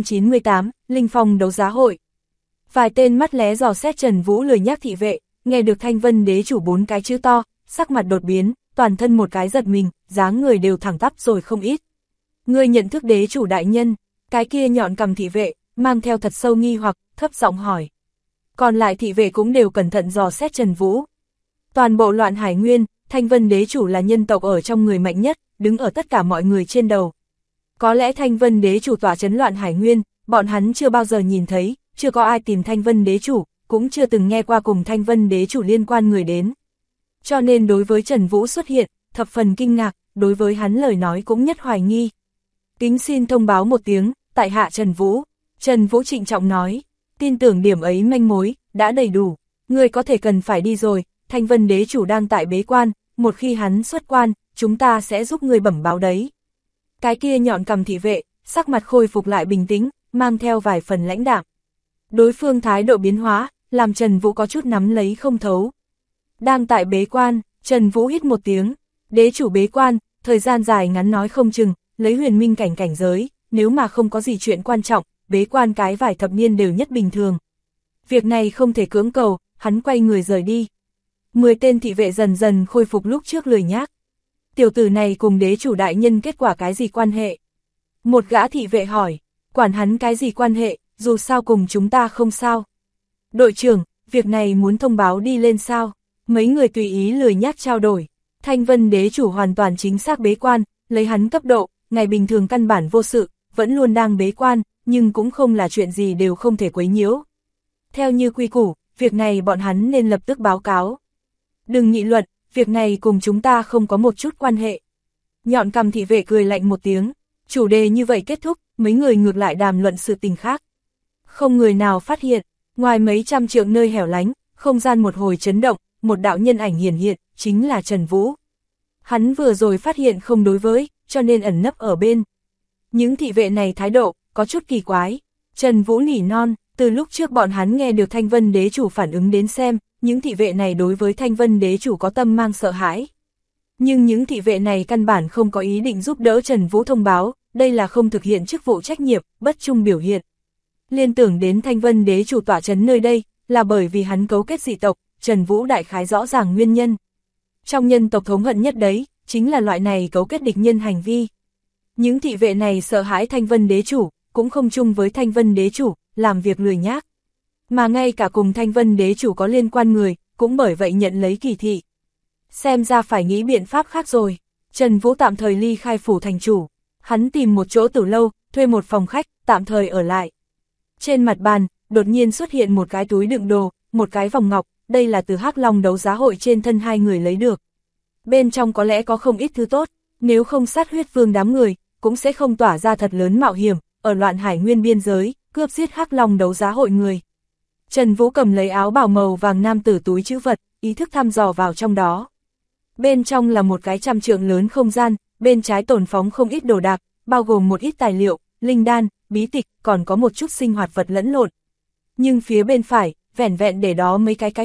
998, Linh Phong đấu giá hội. Vài tên mắt lé dò xét Trần Vũ lười nhác thị vệ, nghe được Thanh Vân Đế Chủ 4 cái chữ to, sắc mặt đột biến, toàn thân một cái giật mình, dáng người đều thẳng tắp rồi không ít. Ngươi nhận thức Đế Chủ đại nhân? Cái kia nhọn cầm thị vệ, mang theo thật sâu nghi hoặc, thấp giọng hỏi. Còn lại thị vệ cũng đều cẩn thận dò xét Trần Vũ. Toàn bộ Loạn Hải Nguyên, Thanh Vân Đế Chủ là nhân tộc ở trong người mạnh nhất, đứng ở tất cả mọi người trên đầu. Có lẽ Thanh Vân Đế Chủ tỏa trấn Loạn Hải Nguyên, bọn hắn chưa bao giờ nhìn thấy, chưa có ai tìm Thanh Vân Đế Chủ, cũng chưa từng nghe qua cùng Thanh Vân Đế Chủ liên quan người đến. Cho nên đối với Trần Vũ xuất hiện, thập phần kinh ngạc, đối với hắn lời nói cũng nhất hoài nghi. Kính xin thông báo một tiếng, tại hạ Trần Vũ. Trần Vũ trịnh trọng nói, tin tưởng điểm ấy manh mối, đã đầy đủ. Người có thể cần phải đi rồi, Thanh Vân Đế Chủ đang tại bế quan, một khi hắn xuất quan, chúng ta sẽ giúp người bẩm báo đấy. Cái kia nhọn cầm thị vệ, sắc mặt khôi phục lại bình tĩnh, mang theo vài phần lãnh đạm. Đối phương thái độ biến hóa, làm Trần Vũ có chút nắm lấy không thấu. Đang tại bế quan, Trần Vũ hít một tiếng, Đế Chủ bế quan, thời gian dài ngắn nói không chừng, lấy huyền minh cảnh giới, nếu mà không có gì chuyện quan trọng, bế quan cái vài thập niên đều nhất bình thường. Việc này không thể cưỡng cầu, hắn quay người rời đi. 10 tên thị vệ dần dần khôi phục lúc trước lười nhác. Tiểu tử này cùng Đế Chủ đại nhân kết quả cái gì quan hệ? Một gã thị vệ hỏi, quản hắn cái gì quan hệ, dù sao cùng chúng ta không sao. Đội trưởng, việc này muốn thông báo đi lên sao? Mấy người tùy ý lười nhác trao đổi. Thanh Vân Đế Chủ hoàn toàn chính xác bế quan, lấy hắn cấp độ, ngày bình thường căn bản vô sự, vẫn luôn đang bế quan, nhưng cũng không là chuyện gì đều không thể quấy nhiễu. Theo như quy củ, việc này bọn hắn nên lập tức báo cáo. Đừng nghị luận, việc này cùng chúng ta không có một chút quan hệ. Nhọn cầm thị vệ cười lạnh một tiếng, chủ đề như vậy kết thúc, mấy người ngược lại đàm luận sự tình khác. Không người nào phát hiện, ngoài mấy trăm trượng nơi hẻo lánh, không gian một hồi chấn động, một đạo nhân ảnh hiển hiện, chính là Trần Vũ. Hắn vừa rồi phát hiện không đối với, cho nên ẩn nấp ở bên. Những thị vệ này thái độ, có chút kỳ quái. Trần Vũ nỉ non, từ lúc trước bọn hắn nghe được Thanh Vân Đế Chủ phản ứng đến xem, những thị vệ này đối với Thanh Vân Đế Chủ có tâm mang sợ hãi. Nhưng những thị vệ này căn bản không có ý định giúp đỡ Trần Vũ thông báo, đây là không thực hiện chức vụ trách nhiệm, bất trung biểu hiện. Liên tưởng đến Thanh Vân Đế Chủ tọa trấn nơi đây, là bởi vì hắn cấu kết dị tộc, Trần Vũ đại khái rõ ràng nguyên nhân. Trong nhân tộc thống hận nhất đấy, chính là loại này cấu kết địch nhân hành vi. Những thị vệ này sợ hãi Thanh Vân Đế Chủ, cũng không chung với Thanh Vân Đế Chủ, làm việc lười nhác. Mà ngay cả cùng Thanh Vân Đế Chủ có liên quan người, cũng bởi vậy nhận lấy kỳ thị. Xem ra phải nghĩ biện pháp khác rồi. Trần Vũ tạm thời ly khai phủ thành chủ. Hắn tìm một chỗ tử lâu, thuê một phòng khách, tạm thời ở lại. Trên mặt bàn, đột nhiên xuất hiện một cái túi đựng đồ, một cái vòng ngọc, đây là từ Hắc Long đấu giá hội trên thân hai người lấy được. Bên trong có lẽ có không ít thứ tốt, nếu không sát huyết vương đám người, cũng sẽ không tỏa ra thật lớn mạo hiểm, ở Loạn Hải Nguyên biên giới, cướp giết Hắc Long đấu giá hội người. Trần Vũ cầm lấy áo bào màu vàng nam tử túi trữ vật, ý thức thăm dò vào trong đó. Bên trong là một cái 100 trượng lớn không gian, bên trái tồn phóng không ít đồ đạc, bao gồm một ít tài liệu, linh đan, bí tịch, còn có một chút sinh hoạt vật lẫn lộn. Nhưng phía bên phải, vẻn vẹn để đó mấy cái hộp,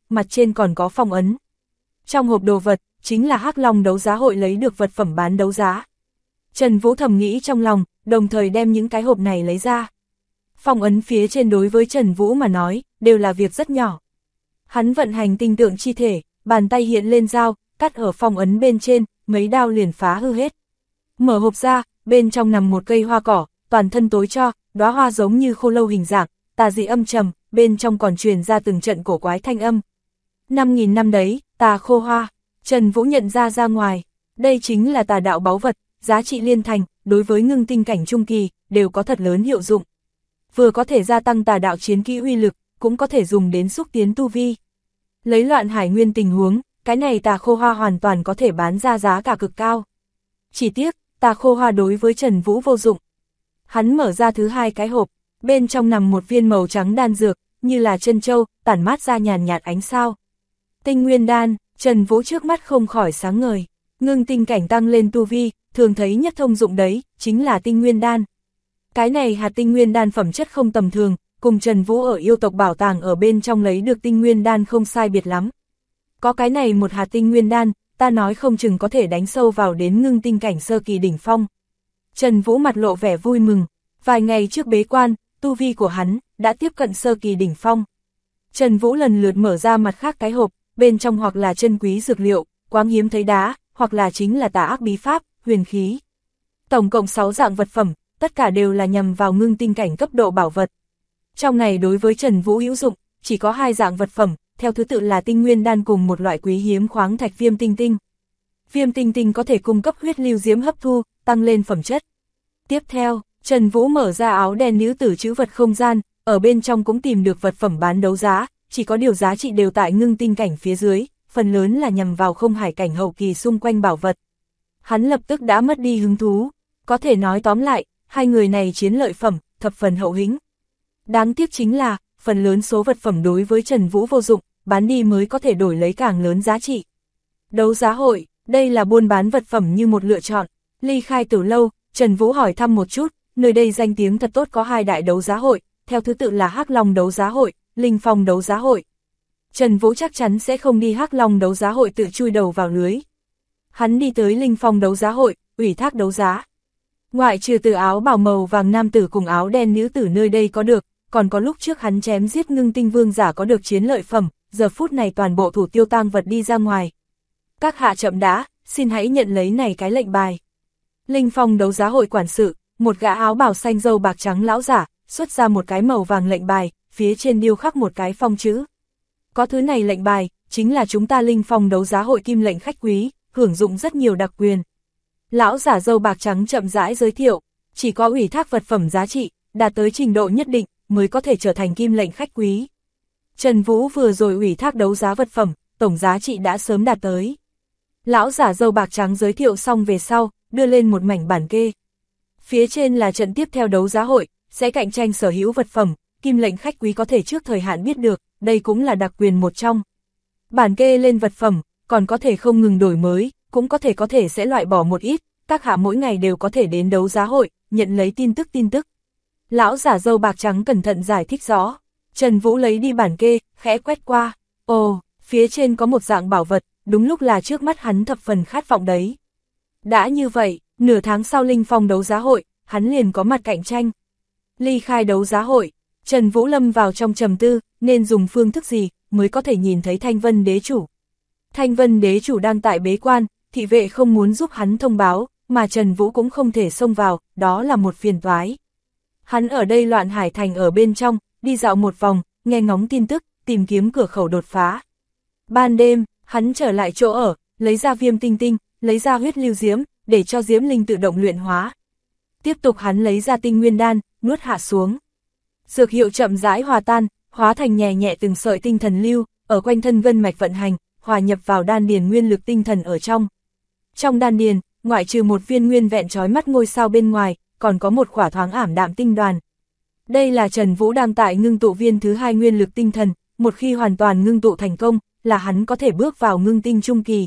mặt trên còn có phong ấn. Trong hộp đồ vật, chính là Hắc Long đấu giá hội lấy được vật phẩm bán đấu giá. Trần Vũ thầm nghĩ trong lòng, đồng thời đem những cái hộp này lấy ra. Phong ấn phía trên đối với Trần Vũ mà nói, đều là việc rất nhỏ. Hắn vận hành tinh tượng chi thể, bàn tay hiện lên dao, cắt ở phong ấn bên trên, mấy đao liền phá hư hết. Mở hộp ra, bên trong nằm một cây hoa cỏ, toàn thân tối tro, đóa hoa giống như khô lâu hình dạng, tà dị âm trầm, bên trong còn truyền ra từng trận cổ quái thanh âm. 5.000 năm đấy, tà khô hoa, Trần Vũ nhận ra ngoài, đây chính là tà đạo báu vật, giá trị liên thành, đối với ngưng tinh cảnh trung kỳ, đều có thật lớn hiệu dụng. Vừa có thể gia tăng tà đạo chiến kỹ uy lực, cũng có thể dùng đến xúc tiến tu vi. Lấy loạn hải nguyên tình huống, cái này tà khô hoa hoàn toàn có thể bán ra giá cả cực cao. Chỉ tiếc, tà khô hoa đối với Trần Vũ vô dụng. Hắn mở ra thứ hai cái hộp, bên trong nằm một viên màu trắng đan dược, như là chân châu, tản mát ra nhàn nhạt ánh sao. Tinh nguyên đan, Trần Vũ trước mắt không khỏi sáng ngời, ngưng tinh cảnh tăng lên tu vi, thường thấy nhất thông dụng đấy, chính là tinh nguyên đan. Cái này hạt tinh nguyên đan phẩm chất không tầm thường, cùng Trần Vũ ở yêu tộc bảo tàng ở bên trong lấy được tinh nguyên đan không sai biệt lắm. Có cái này một hạt tinh nguyên đan, ta nói không chừng có thể đánh sâu vào đến ngưng tinh cảnh sơ kỳ đỉnh phong. Trần Vũ mặt lộ vẻ vui mừng, vài ngày trước bế quan, tu vi của hắn đã tiếp cận sơ kỳ đỉnh phong. Trần Vũ lần lượt mở ra mặt khác cái hộp, bên trong hoặc là chân quý dược liệu, quáng hiếm thấy đá, hoặc là chính là tà ác bí pháp, huyền khí. Tổng cộng 6 dạng vật phẩm, tất cả đều là nhằm vào ngưng tinh cảnh cấp độ bảo vật. Trong này đối với Trần Vũ hữu dụng, chỉ có 2 dạng vật phẩm, theo thứ tự là tinh nguyên đan cùng một loại quý hiếm khoáng thạch viêm tinh tinh. Viêm tinh tinh có thể cung cấp huyết lưu diễm hấp thu, tăng lên phẩm chất. Tiếp theo, Trần Vũ mở ra áo đen nữ tử trữ vật không gian, ở bên trong cũng tìm được vật phẩm bán đấu giá, chỉ có điều giá trị đều tại ngưng tinh cảnh phía dưới, phần lớn là nhằm vào không hải cảnh hậu kỳ xung quanh bảo vật. Hắn lập tức đã mất đi hứng thú, có thể nói tóm lại, hai người này chiến lợi phẩm, thập phần hậu hĩnh. Đáng tiếc chính là, phần lớn số vật phẩm đối với Trần Vũ vô dụng, bán đi mới có thể đổi lấy càng lớn giá trị. Đấu giá hội, đây là buôn bán vật phẩm như một lựa chọn. Ly khai từ lâu, Trần Vũ hỏi thăm một chút, nơi đây danh tiếng thật tốt có 2 đại đấu giá hội, theo thứ tự là Hắc Long đấu giá hội, Linh Phong đấu giá hội. Trần Vũ chắc chắn sẽ không đi Hắc Long đấu giá hội tự chui đầu vào lưới. Hắn đi tới Linh Phong đấu giá hội, ủy thác đấu giá. Ngoại trừ từ áo bào màu vàng nam tử cùng áo đen nữ tử nơi đây có được, còn có lúc trước hắn chém giết ngưng tinh vương giả có được chiến lợi phẩm, giờ phút này toàn bộ thủ tiêu tang vật đi ra ngoài. Các hạ chậm đã, xin hãy nhận lấy này cái lệnh bài. Linh Phong đấu giá hội quản sự, một gã áo bào xanh râu bạc trắng lão giả, xuất ra một cái màu vàng lệnh bài, phía trên điêu khắc một cái phong chữ. Có thứ này lệnh bài, chính là chúng ta Linh Phong đấu giá hội kim lệnh khách quý, hưởng dụng rất nhiều đặc quyền. Lão giả râu bạc trắng chậm rãi giới thiệu, chỉ có ủy thác vật phẩm giá trị, đạt tới trình độ nhất định, mới có thể trở thành kim lệnh khách quý. Trần Vũ vừa rồi ủy thác đấu giá vật phẩm, tổng giá trị đã sớm đạt tới. Lão giả râu bạc trắng giới thiệu xong về sau, đưa lên một mảnh bản kê. Phía trên là trận tiếp theo đấu giá hội, sẽ cạnh tranh sở hữu vật phẩm, kim lệnh khách quý có thể trước thời hạn biết được, đây cũng là đặc quyền một trong. Bản kê lên vật phẩm, còn có thể không ngừng đổi mới, cũng có thể sẽ loại bỏ một ít, các hạ mỗi ngày đều có thể đến đấu giá hội, nhận lấy tin tức. Lão giả râu bạc trắng cẩn thận giải thích rõ. Trần Vũ lấy đi bản kê, khẽ quét qua. Ồ, phía trên có một dạng bảo vật, đúng lúc là trước mắt hắn thập phần khát vọng đấy. Đã như vậy, nửa tháng sau Linh Phong đấu giá hội, hắn liền có mặt cạnh tranh. Ly khai đấu giá hội, Trần Vũ lâm vào trong trầm tư, nên dùng phương thức gì mới có thể nhìn thấy Thanh Vân đế chủ. Thanh Vân đế chủ đang tại bế quan, thị vệ không muốn giúp hắn thông báo, mà Trần Vũ cũng không thể xông vào, đó là một phiền toái. Hắn ở đây Loạn Hải Thành ở bên trong, đi dạo một vòng, nghe ngóng tin tức, tìm kiếm cửa khẩu đột phá. Ban đêm, hắn trở lại chỗ ở, lấy ra viêm tinh tinh, lấy ra huyết lưu diễm, để cho diễm linh tự động luyện hóa. Tiếp tục hắn lấy ra tinh nguyên đan, nuốt hạ xuống. Dược hiệu chậm rãi hòa tan, hóa thành nhẹ nhẹ từng sợi tinh thần lưu, ở quanh thân gân mạch vận hành, hòa nhập vào đan điền nguyên lực tinh thần ở trong. Trong đan điền, ngoại trừ một viên nguyên vẹn chói mắt ngôi sao bên ngoài, còn có một khỏa thoáng ảm đạm tinh đoàn. Đây là Trần Vũ đang tại ngưng tụ viên thứ 2 nguyên lực tinh thần, một khi hoàn toàn ngưng tụ thành công, là hắn có thể bước vào ngưng tinh trung kỳ.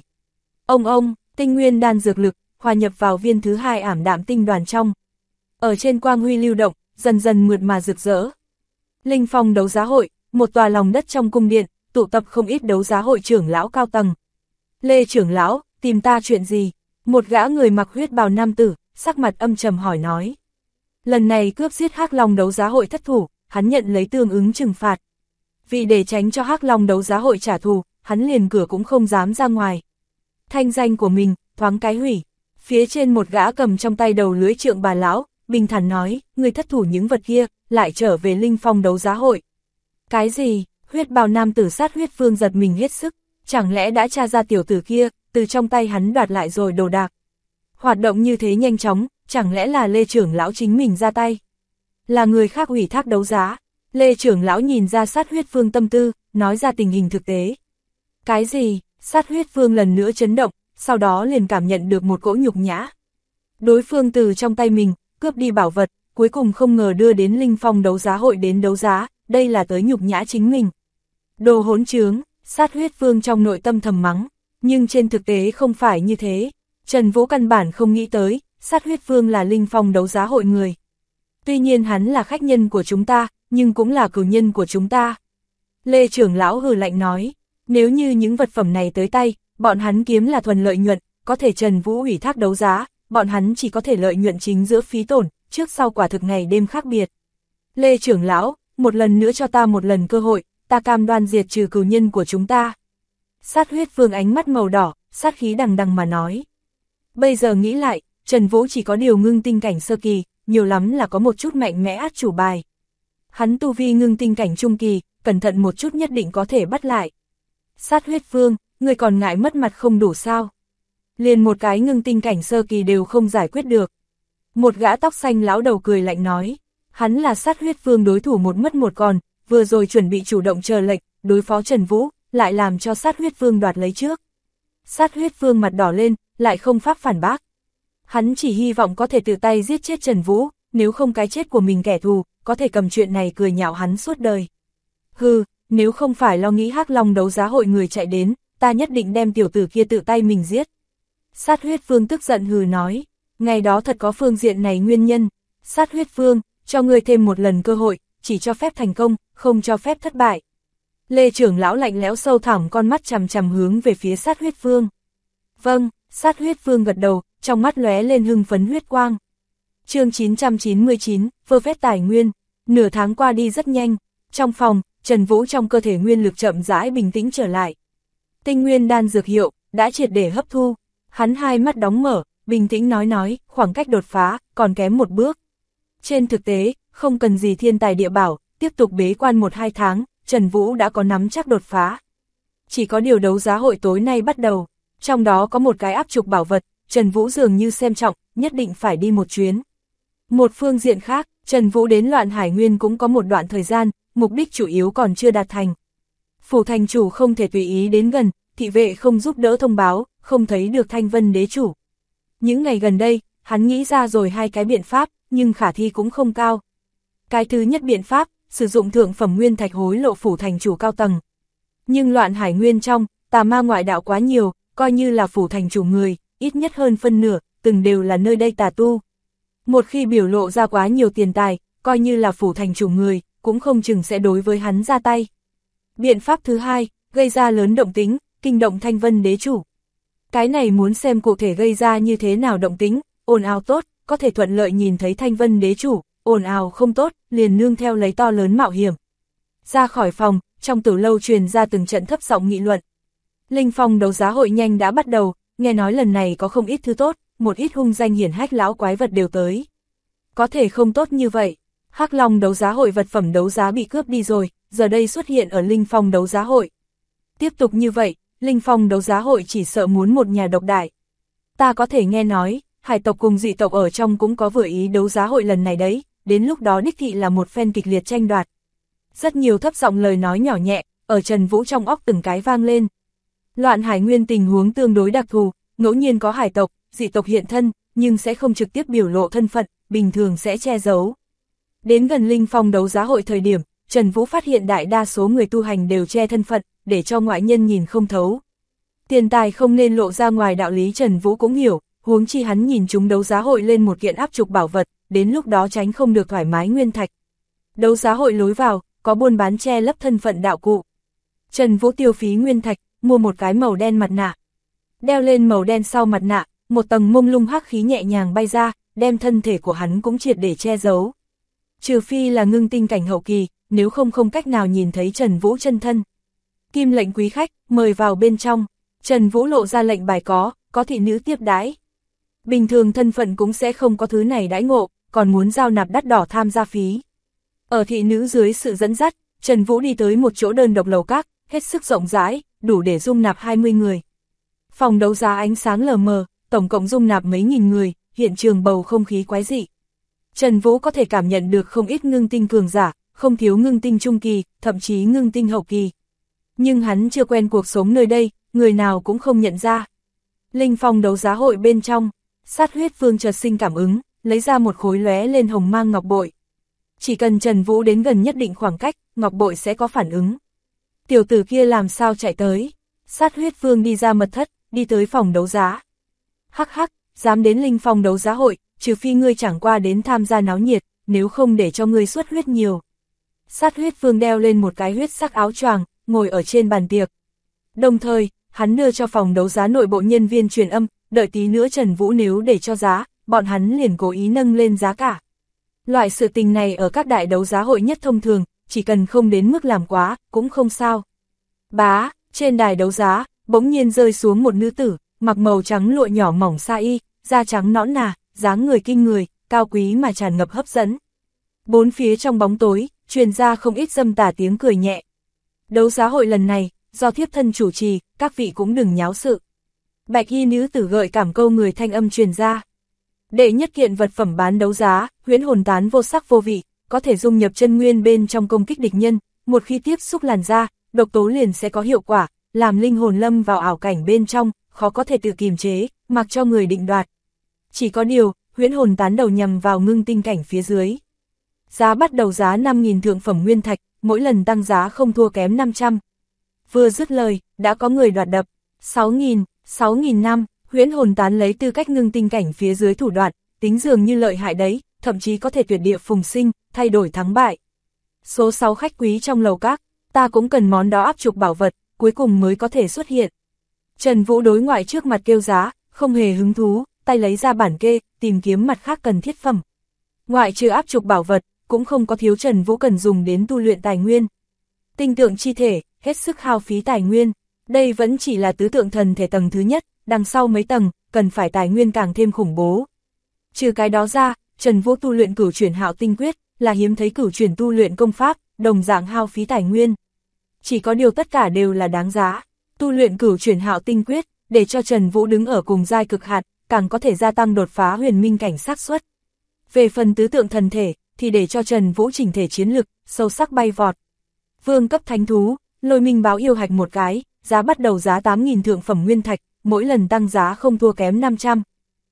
Ông, tinh nguyên đan dược lực, hòa nhập vào viên thứ 2 ảm đạm tinh đoàn trong. Ở trên quang huy lưu động, dần dần mượt mà rực rỡ. Linh Phong đấu giá hội, một tòa lòng đất trong cung điện, tụ tập không ít đấu giá hội trưởng lão cao tầng. Lê trưởng lão, tìm ta chuyện gì? Một gã người mặc huyết bào nam tử, sắc mặt âm trầm hỏi nói. Lần này cướp giết Hắc Long đấu giá hội thất thủ, hắn nhận lấy tương ứng trừng phạt. Vì để tránh cho Hắc Long đấu giá hội trả thù, hắn liền cửa cũng không dám ra ngoài. Thanh danh của mình, thoáng cái hủy. Phía trên một gã cầm trong tay đầu lưới trượng bà lão, bình thản nói, người thất thủ những vật kia, lại trở về Linh Phong đấu giá hội. Cái gì? Huyết bào nam tử Sát Huyết Vương giật mình hết sức, chẳng lẽ đã tra ra tiểu tử kia, từ trong tay hắn đoạt lại rồi đồ đạc. Hoạt động như thế nhanh chóng, chẳng lẽ là Lê trưởng lão chính mình ra tay? Là người khác ủy thác đấu giá. Lê trưởng lão nhìn ra Sát Huyết Vương tâm tư, nói ra tình hình thực tế. Cái gì? Sát Huyết Vương lần nữa chấn động, sau đó liền cảm nhận được một cỗ nhục nhã. Đối phương từ trong tay mình, cướp đi bảo vật, cuối cùng không ngờ đưa đến Linh Phong đấu giá hội đến đấu giá, đây là tới nhục nhã chính mình. Đồ hỗn trướng, Sát Huyết Vương trong nội tâm thầm mắng, nhưng trên thực tế không phải như thế. Trần Vũ căn bản không nghĩ tới, Sát Huyết Vương là Linh Phong đấu giá hội người. Tuy nhiên hắn là khách nhân của chúng ta, nhưng cũng là cửu nhân của chúng ta. Lê trưởng lão hừ lạnh nói, nếu như những vật phẩm này tới tay, bọn hắn kiếm là thuần lợi nhuận, có thể Trần Vũ ủy thác đấu giá, bọn hắn chỉ có thể lợi nhuận chính giữa phí tổn, trước sau quả thực ngày đêm khác biệt. Lê trưởng lão, một lần nữa cho ta một lần cơ hội, ta cam đoan diệt trừ cửu nhân của chúng ta. Sát Huyết Vương ánh mắt màu đỏ, sát khí đằng đằng mà nói. Bây giờ nghĩ lại, Trần Vũ chỉ có điều ngưng tinh cảnh sơ kỳ, nhiều lắm là có một chút mạnh mẽ át chủ bài. Hắn tu vi ngưng tinh cảnh trung kỳ, cẩn thận một chút nhất định có thể bắt lại. Sát Huyết Vương, người còn ngại mất mặt không đủ sao? Liền một cái ngưng tinh cảnh sơ kỳ đều không giải quyết được. Một gã tóc xanh lão đầu cười lạnh nói, hắn là Sát Huyết Vương đối thủ một mất một còn, vừa rồi chuẩn bị chủ động chờ lệnh, đối phó Trần Vũ, lại làm cho Sát Huyết Vương đoạt lấy trước. Sát Huyết Vương mặt đỏ lên, lại không pháp phản bác. Hắn chỉ hy vọng có thể tự tay giết chết Trần Vũ, nếu không cái chết của mình kẻ thù, có thể cầm chuyện này cười nhạo hắn suốt đời. Hừ, nếu không phải lo nghĩ Hắc Long đấu giá hội người chạy đến, ta nhất định đem tiểu tử kia tự tay mình giết. Sát Huyết Vương tức giận hừ nói, ngày đó thật có phương diện này nguyên nhân. Sát Huyết Vương, cho ngươi thêm một lần cơ hội, chỉ cho phép thành công, không cho phép thất bại. Lê trưởng lão lạnh lẽo sâu thẳm con mắt chằm chằm hướng về phía Sát Huyết Vương. Vâng, Sát Huyết Vương gật đầu, trong mắt lóe lên hưng phấn huyết quang. Chương 999, vơ vét tài nguyên. Nửa tháng qua đi rất nhanh, trong phòng, Trần Vũ trong cơ thể nguyên lực chậm rãi bình tĩnh trở lại. Tinh nguyên đan dược hiệu, đã triệt để hấp thu. Hắn hai mắt đóng mở, bình tĩnh nói, khoảng cách đột phá, còn kém một bước. Trên thực tế, không cần gì thiên tài địa bảo, tiếp tục bế quan 1-2 tháng, Trần Vũ đã có nắm chắc đột phá. Chỉ có điều đấu giá hội tối nay bắt đầu, trong đó có một cái áp trục bảo vật, Trần Vũ dường như xem trọng, nhất định phải đi một chuyến. Một phương diện khác, Trần Vũ đến Loạn Hải Nguyên cũng có một đoạn thời gian, mục đích chủ yếu còn chưa đạt thành. Phủ thành chủ không thể tùy ý đến gần, thị vệ không giúp đỡ thông báo, không thấy được Thanh Vân đế chủ. Những ngày gần đây, hắn nghĩ ra rồi 2 cái biện pháp, nhưng khả thi cũng không cao. Cái thứ nhất biện pháp, sử dụng thượng phẩm nguyên thạch hối lộ phủ thành chủ cao tầng. Nhưng Loạn Hải Nguyên trong, tà ma ngoại đạo quá nhiều, coi như là phủ thành chủ người, ít nhất hơn phân nửa, từng đều là nơi đây tà tu. Một khi biểu lộ ra quá nhiều tiền tài, coi như là phủ thành chủ người, cũng không chừng sẽ đối với hắn ra tay. Biện pháp thứ hai, gây ra lớn động tính, kinh động Thanh Vân đế chủ. Cái này muốn xem cụ thể gây ra như thế nào động tính, ồn ào tốt, có thể thuận lợi nhìn thấy Thanh Vân đế chủ, ồn ào không tốt, liền nương theo lấy to lớn mạo hiểm. Ra khỏi phòng, trong tử lâu truyền ra từng trận thấp giọng nghị luận. Linh Phong đấu giá hội nhanh đã bắt đầu, nghe nói lần này có không ít thứ tốt, một ít hung danh hiển hách lão quái vật đều tới. Có thể không tốt như vậy, Hắc Long đấu giá hội vật phẩm đấu giá bị cướp đi rồi, giờ đây xuất hiện ở Linh Phong đấu giá hội. Tiếp tục như vậy, Linh Phong đấu giá hội chỉ sợ muốn một nhà độc đại. Ta có thể nghe nói, hải tộc cùng dị tộc ở trong cũng có vừa ý đấu giá hội lần này đấy, đến lúc đó đích thị là một phen kịch liệt tranh đoạt. Rất nhiều thấp giọng lời nói nhỏ nhẹ, ở Trần Vũ trong óc từng cái vang lên. Loạn Hải Nguyên tình huống tương đối đặc thù, ngẫu nhiên có hải tộc, dị tộc hiện thân, nhưng sẽ không trực tiếp biểu lộ thân phận, bình thường sẽ che giấu. Đến gần Linh Phong đấu giá hội thời điểm, Trần Vũ phát hiện đại đa số người tu hành đều che thân phận, để cho ngoại nhân nhìn không thấu. Tiền tài không nên lộ ra ngoài đạo lý Trần Vũ cũng hiểu, huống chi hắn nhìn chúng đấu giá hội lên một kiện áp trục bảo vật, đến lúc đó tránh không được thoải mái nguyên thạch. Đấu giá hội lối vào, có buôn bán che lấp thân phận đạo cụ. Trần Vũ tiêu phí nguyên thạch, mua một cái màu đen mặt nạ. Đeo lên màu đen sau mặt nạ, một tầng mông lung hắc khí nhẹ nhàng bay ra, đem thân thể của hắn cũng triệt để che giấu. Trừ phi là ngưng tinh cảnh hậu kỳ, nếu không cách nào nhìn thấy Trần Vũ chân thân. Kim lệnh quý khách, mời vào bên trong. Trần Vũ lộ ra lệnh bài có thị nữ tiếp đãi. Bình thường thân phận cũng sẽ không có thứ này đãi ngộ, còn muốn giao nạp đắt đỏ tham gia phí. Ở thị nữ dưới sự dẫn dắt, Trần Vũ đi tới một chỗ đơn độc lầu các, hết sức rộng rãi, đủ để dung nạp 20 người. Phòng đấu giá ánh sáng lờ mờ, tổng cộng dung nạp mấy nghìn người, hiện trường bầu không khí quái dị. Trần Vũ có thể cảm nhận được không ít ngưng tinh cường giả, không thiếu ngưng tinh trung kỳ, thậm chí ngưng tinh hậu kỳ. Nhưng hắn chưa quen cuộc sống nơi đây, người nào cũng không nhận ra. Linh phong đấu giá hội bên trong, Sát Huyết Vương chợt sinh cảm ứng, lấy ra một khối lóe lên hồng mang ngọc bội. Chỉ cần Trần Vũ đến gần nhất định khoảng cách, ngọc bội sẽ có phản ứng. Tiểu tử kia làm sao chạy tới? Sát Huyết Vương đi ra mật thất, đi tới phòng đấu giá. Hắc hắc, dám đến linh phong đấu giá hội, trừ phi ngươi chẳng qua đến tham gia náo nhiệt, nếu không để cho ngươi xuất huyết nhiều. Sát Huyết Vương đeo lên một cái huyết sắc áo choàng, ngồi ở trên bàn tiệc. Đồng thời, hắn đưa cho phòng đấu giá nội bộ nhân viên truyền âm, đợi tí nữa Trần Vũ nếu để cho giá, bọn hắn liền cố ý nâng lên giá cả. Loại sự tình này ở các đại đấu giá hội nhất thông thường, chỉ cần không đến mức làm quá, cũng không sao. Bá, trên đài đấu giá, bỗng nhiên rơi xuống một nữ tử, mặc màu trắng lụa nhỏ mỏng sa y, da trắng nõn nà, dáng người kinh người, cao quý mà tràn ngập hấp dẫn. Bốn phía trong bóng tối, truyền ra không ít dâm tà tiếng cười nhẹ. Đấu giá hội lần này, do thiếp thân chủ trì, các vị cũng đừng nháo sự. Bạch y nữ tử gợi cảm câu người thanh âm truyền ra. Đệ nhất kiện vật phẩm bán đấu giá, huyễn hồn tán vô sắc vô vị, có thể dung nhập chân nguyên bên trong công kích địch nhân, một khi tiếp xúc làn da, độc tố liền sẽ có hiệu quả, làm linh hồn lâm vào ảo cảnh bên trong, khó có thể tự kiềm chế, mặc cho người định đoạt. Chỉ có điều, huyễn hồn tán đầu nhằm vào ngưng tinh cảnh phía dưới. Giá bắt đầu giá 5.000 thượng phẩm nguyên thạch, mỗi lần tăng giá không thua kém 500. Vừa dứt lời, đã có người đoạt đập. 6.000 năm, huyễn hồn tán lấy tư cách ngưng tinh cảnh phía dưới thủ đoạn, tính dường như lợi hại đấy, thậm chí có thể tuyệt địa phùng sinh, thay đổi thắng bại. Số 6 khách quý trong lầu các, ta cũng cần món đó áp trục bảo vật, cuối cùng mới có thể xuất hiện. Trần Vũ đối ngoại trước mặt kêu giá, không hề hứng thú, tay lấy ra bản kê, tìm kiếm mặt khác cần thiết phẩm. Ngoại trừ áp trục bảo vật, cũng không có thiếu Trần Vũ cần dùng đến tu luyện tài nguyên. Tinh tượng chi thể, hết sức hao phí tài nguyên. Đây vẫn chỉ là tứ tượng thần thể tầng thứ nhất, đằng sau mấy tầng, cần phải tài nguyên càng thêm khủng bố. Trừ cái đó ra, Trần Vũ tu luyện cửu chuyển hạo tinh quyết, là hiếm thấy cửu chuyển tu luyện công pháp, đồng dạng hao phí tài nguyên. Chỉ có điều tất cả đều là đáng giá. Tu luyện cửu chuyển hạo tinh quyết, để cho Trần Vũ đứng ở cùng giai cực hạn, càng có thể gia tăng đột phá huyền minh cảnh xác suất. Về phần tứ tượng thần thể, thì để cho Trần Vũ chỉnh thể chiến lực, sâu sắc bay vọt. Vương cấp thánh thú, Lôi Minh báo yêu hạch một cái, giá bắt đầu giá 8.000 thượng phẩm nguyên thạch, mỗi lần tăng giá không thua kém 500.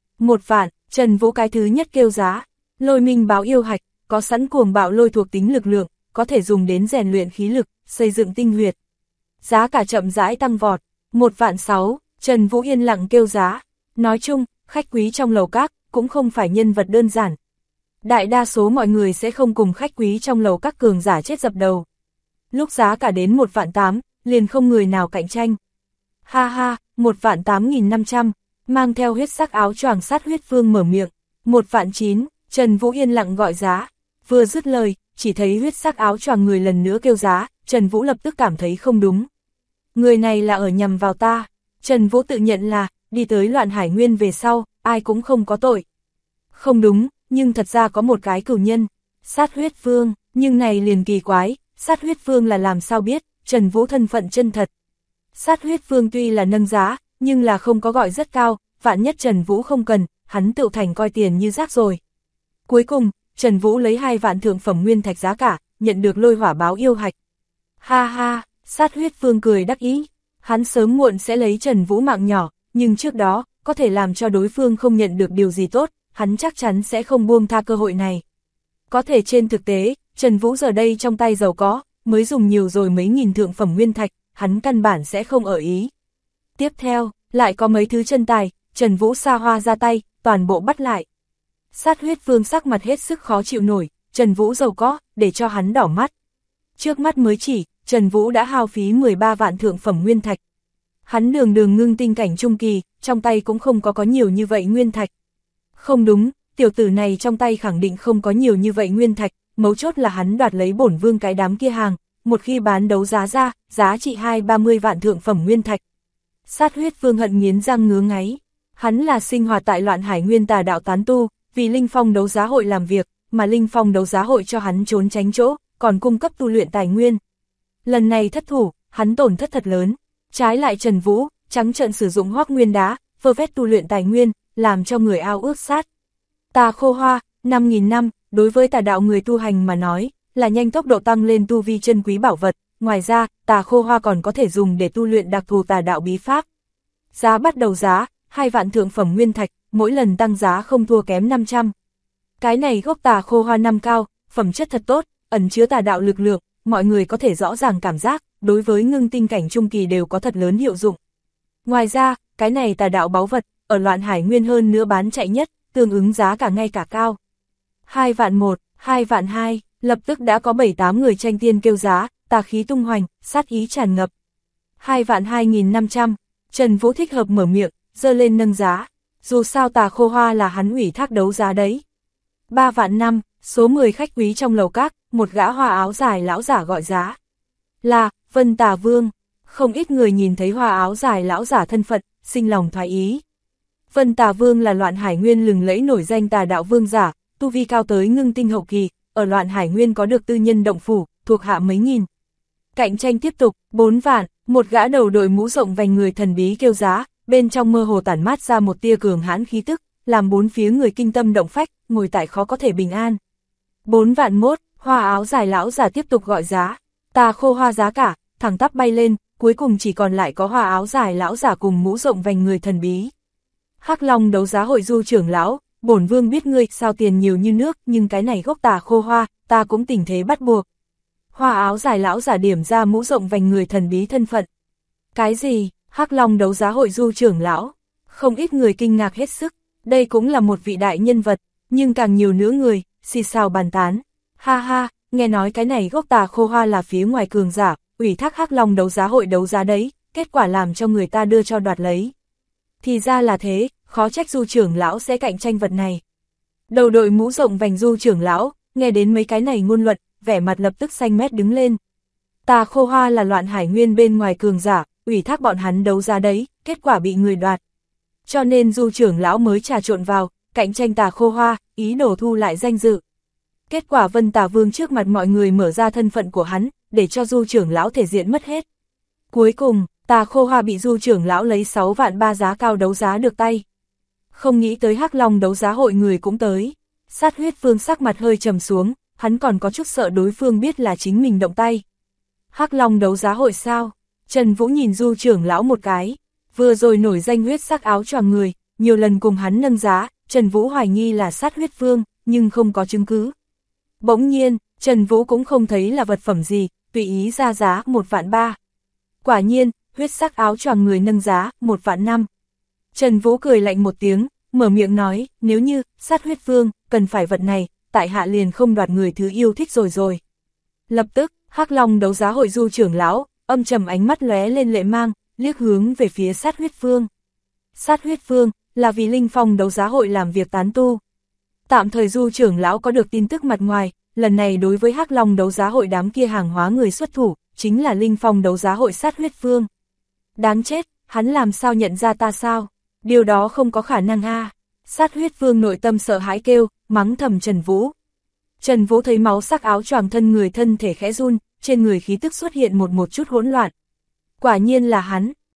1 vạn, Trần Vũ cái thứ nhất kêu giá. Lôi Minh báo yêu hạch, có sẵn cuồng bạo lôi thuộc tính lực lượng, có thể dùng đến rèn luyện khí lực, xây dựng tinh huyệt. Giá cả chậm rãi tăng vọt. 1 vạn 6, Trần Vũ yên lặng kêu giá. Nói chung, khách quý trong lầu các cũng không phải nhân vật đơn giản. Đại đa số mọi người sẽ không cùng khách quý trong lầu các cường giả chết dập đầu. Lúc giá cả đến 1 vạn 8, liền không người nào cạnh tranh. Ha ha, 1 vạn 8.500, mang theo huyết sắc áo choàng Sát Huyết Vương mở miệng. 1 vạn 9, Trần Vũ yên lặng gọi giá. Vừa dứt lời, chỉ thấy huyết sắc áo choàng người lần nữa kêu giá, Trần Vũ lập tức cảm thấy không đúng. Người này là ở nhằm vào ta. Trần Vũ tự nhận là, đi tới Loạn Hải Nguyên về sau, ai cũng không có tội. Không đúng, nhưng thật ra có một cái cửu nhân, Sát Huyết Vương, nhưng này liền kỳ quái, Sát Huyết Vương là làm sao biết Trần Vũ thân phận chân thật. Sát Huyết Vương tuy là nâng giá, nhưng là không có gọi rất cao, vạn nhất Trần Vũ không cần, hắn tự thành coi tiền như rác rồi. Cuối cùng, Trần Vũ lấy 2 vạn thượng phẩm nguyên thạch giá cả, nhận được lôi hỏa báo yêu hạch. Ha ha, Sát Huyết Vương cười đắc ý, hắn sớm muộn sẽ lấy Trần Vũ mạng nhỏ, nhưng trước đó, có thể làm cho đối phương không nhận được điều gì tốt, hắn chắc chắn sẽ không buông tha cơ hội này. Có thể trên thực tế, Trần Vũ giờ đây trong tay giàu có, mới dùng nhiều rồi mấy nghìn thượng phẩm nguyên thạch, hắn căn bản sẽ không ở ý. Tiếp theo, lại có mấy thứ chân tài, Trần Vũ xa hoa ra tay, toàn bộ bắt lại. Sát Huyết Vương sắc mặt hết sức khó chịu nổi, Trần Vũ giàu có, để cho hắn đỏ mắt. Trước mắt mới chỉ, Trần Vũ đã hao phí 13 vạn thượng phẩm nguyên thạch. Hắn đường đường ngưng tinh cảnh trung kỳ, trong tay cũng không có nhiều như vậy nguyên thạch. Không đúng, tiểu tử này trong tay khẳng định không có nhiều như vậy nguyên thạch, mấu chốt là hắn đoạt lấy bổn vương cái đám kia hàng, một khi bán đấu giá ra, giá trị 20-30 vạn thượng phẩm nguyên thạch. Sát huyết vương hận nghiến răng ngứa ngáy, hắn là sinh hoạt tại Loạn Hải Nguyên tà đạo tán tu, vì Linh Phong đấu giá hội làm việc, mà Linh Phong đấu giá hội cho hắn trốn tránh chỗ, còn cung cấp tu luyện tài nguyên. Lần này thất thủ, hắn tổn thất thật lớn, trái lại Trần Vũ, trắng trợn sử dụng hoắc nguyên đá, vơ vét tu luyện tài nguyên, làm cho người ao ước sát. Tà khô hoa, 5.000 năm, đối với tà đạo người tu hành mà nói, là nhanh tốc độ tăng lên tu vi chân quý bảo vật, ngoài ra, tà khô hoa còn có thể dùng để tu luyện đặc thù tà đạo bí pháp. Giá bắt đầu giá, 2 vạn thượng phẩm nguyên thạch, mỗi lần tăng giá không thua kém 500. Cái này gốc tà khô hoa năm cao, phẩm chất thật tốt, ẩn chứa tà đạo lực lượng, mọi người có thể rõ ràng cảm giác, đối với ngưng tinh cảnh trung kỳ đều có thật lớn hiệu dụng. Ngoài ra, cái này tà đạo báu vật, ở Loạn Hải Nguyên hơn nữa bán chạy nhất, tương ứng giá cả ngay cả cao. 2 vạn 1, 2 vạn 2, lập tức đã có 7-8 người tranh tiên kêu giá, tà khí tung hoành, sát ý tràn ngập. 2 vạn 2.500, Trần Vũ thích hợp mở miệng, giơ lên nâng giá, dù sao tà khô hoa là hắn ủy thác đấu giá đấy. 3 vạn 5, số 10 khách quý trong lầu các, một gã hoa áo dài lão giả gọi giá. Là, Vân Tà Vương, không ít người nhìn thấy hoa áo dài lão giả thân phận, sinh lòng thoái ý. Vân Tà Vương là Loạn Hải Nguyên lừng lẫy nổi danh tà đạo vương giả, tu vi cao tới ngưng tinh hậu kỳ, ở Loạn Hải Nguyên có được tư nhân động phủ, thuộc hạ mấy nghìn. Cạnh tranh tiếp tục, 4 vạn, một gã đầu đội mũ rộng vành người thần bí kêu giá, bên trong mơ hồ tản mát ra một tia cường hãn khí tức, làm bốn phía người kinh tâm động phách, ngồi tại khó có thể bình an. 4 vạn 1, hoa áo dài lão giả tiếp tục gọi giá, tà khô hoa giá cả, thẳng tắp bay lên, cuối cùng chỉ còn lại có hoa áo dài lão giả cùng mũ rộng vành người thần bí. Hắc Long đấu giá hội Du trưởng lão, bổn vương biết ngươi sao tiền nhiều như nước, nhưng cái này gốc tà khô hoa, ta cũng tình thế bắt buộc. Hoa áo dài lão giả điểm ra mũ rộng vành người thần bí thân phận. Cái gì? Hắc Long đấu giá hội Du trưởng lão? Không ít người kinh ngạc hết sức, đây cũng là một vị đại nhân vật, nhưng càng nhiều nữa người, xì xào bàn tán. Ha ha, nghe nói cái này gốc tà khô hoa là phía ngoài cường giả, ủy thác Hắc Long đấu giá hội đấu giá đấy, kết quả làm cho người ta đưa cho đoạt lấy. Thì ra là thế, khó trách Du trưởng lão sẽ cạnh tranh vật này. Đầu đội mũ rộng vành Du trưởng lão, nghe đến mấy cái này ngôn luận, vẻ mặt lập tức xanh mét đứng lên. Tà khô hoa là Loạn Hải Nguyên bên ngoài cường giả, ủy thác bọn hắn đấu giá đấy, kết quả bị người đoạt. Cho nên Du trưởng lão mới trà trộn vào, cạnh tranh tà khô hoa, ý đồ thu lại danh dự. Kết quả Vân Tà Vương trước mặt mọi người mở ra thân phận của hắn, để cho Du trưởng lão thể diện mất hết. Cuối cùng, tà khô hoa bị Du trưởng lão lấy 6 vạn 3 giá cao đấu giá được tay. Không nghĩ tới Hắc Long đấu giá hội người cũng tới. Sát huyết vương sắc mặt hơi trầm xuống, hắn còn có chút sợ đối phương biết là chính mình động tay. Hắc Long đấu giá hội sao? Trần Vũ nhìn Du trưởng lão một cái, vừa rồi nổi danh huyết sắc áo choàng người, nhiều lần cùng hắn nâng giá, Trần Vũ hoài nghi là sát huyết vương, nhưng không có chứng cứ. Bỗng nhiên, Trần Vũ cũng không thấy là vật phẩm gì, tùy ý ra giá 1 vạn 3. Quả nhiên, huyết sắc áo choàng người nâng giá 1 vạn 5. Trần Vũ cười lạnh một tiếng, mở miệng nói, nếu như sát huyết vương cần phải vật này, tại hạ liền không đoạt người thứ yêu thích rồi. Lập tức, Hắc Long đấu giá hội Du trưởng lão, âm trầm ánh mắt lóe lên lệ mang, liếc hướng về phía sát huyết vương. Sát huyết vương là vì Linh Phong đấu giá hội làm việc tán tu. Tạm thời Du trưởng lão có được tin tức mặt ngoài, lần này đối với Hắc Long đấu giá hội đám kia hàng hóa người xuất thủ, chính là Linh Phong đấu giá hội sát huyết vương. Đáng chết, hắn làm sao nhận ra ta sao? Điều đó không có khả năng a. Sát huyết vương nội tâm sợ hãi kêu, mắng thầm Trần Vũ. Trần Vũ thấy máu sắc áo choàng thân người thân thể khẽ run, trên người khí tức xuất hiện một chút hỗn loạn. Quả nhiên là hắn,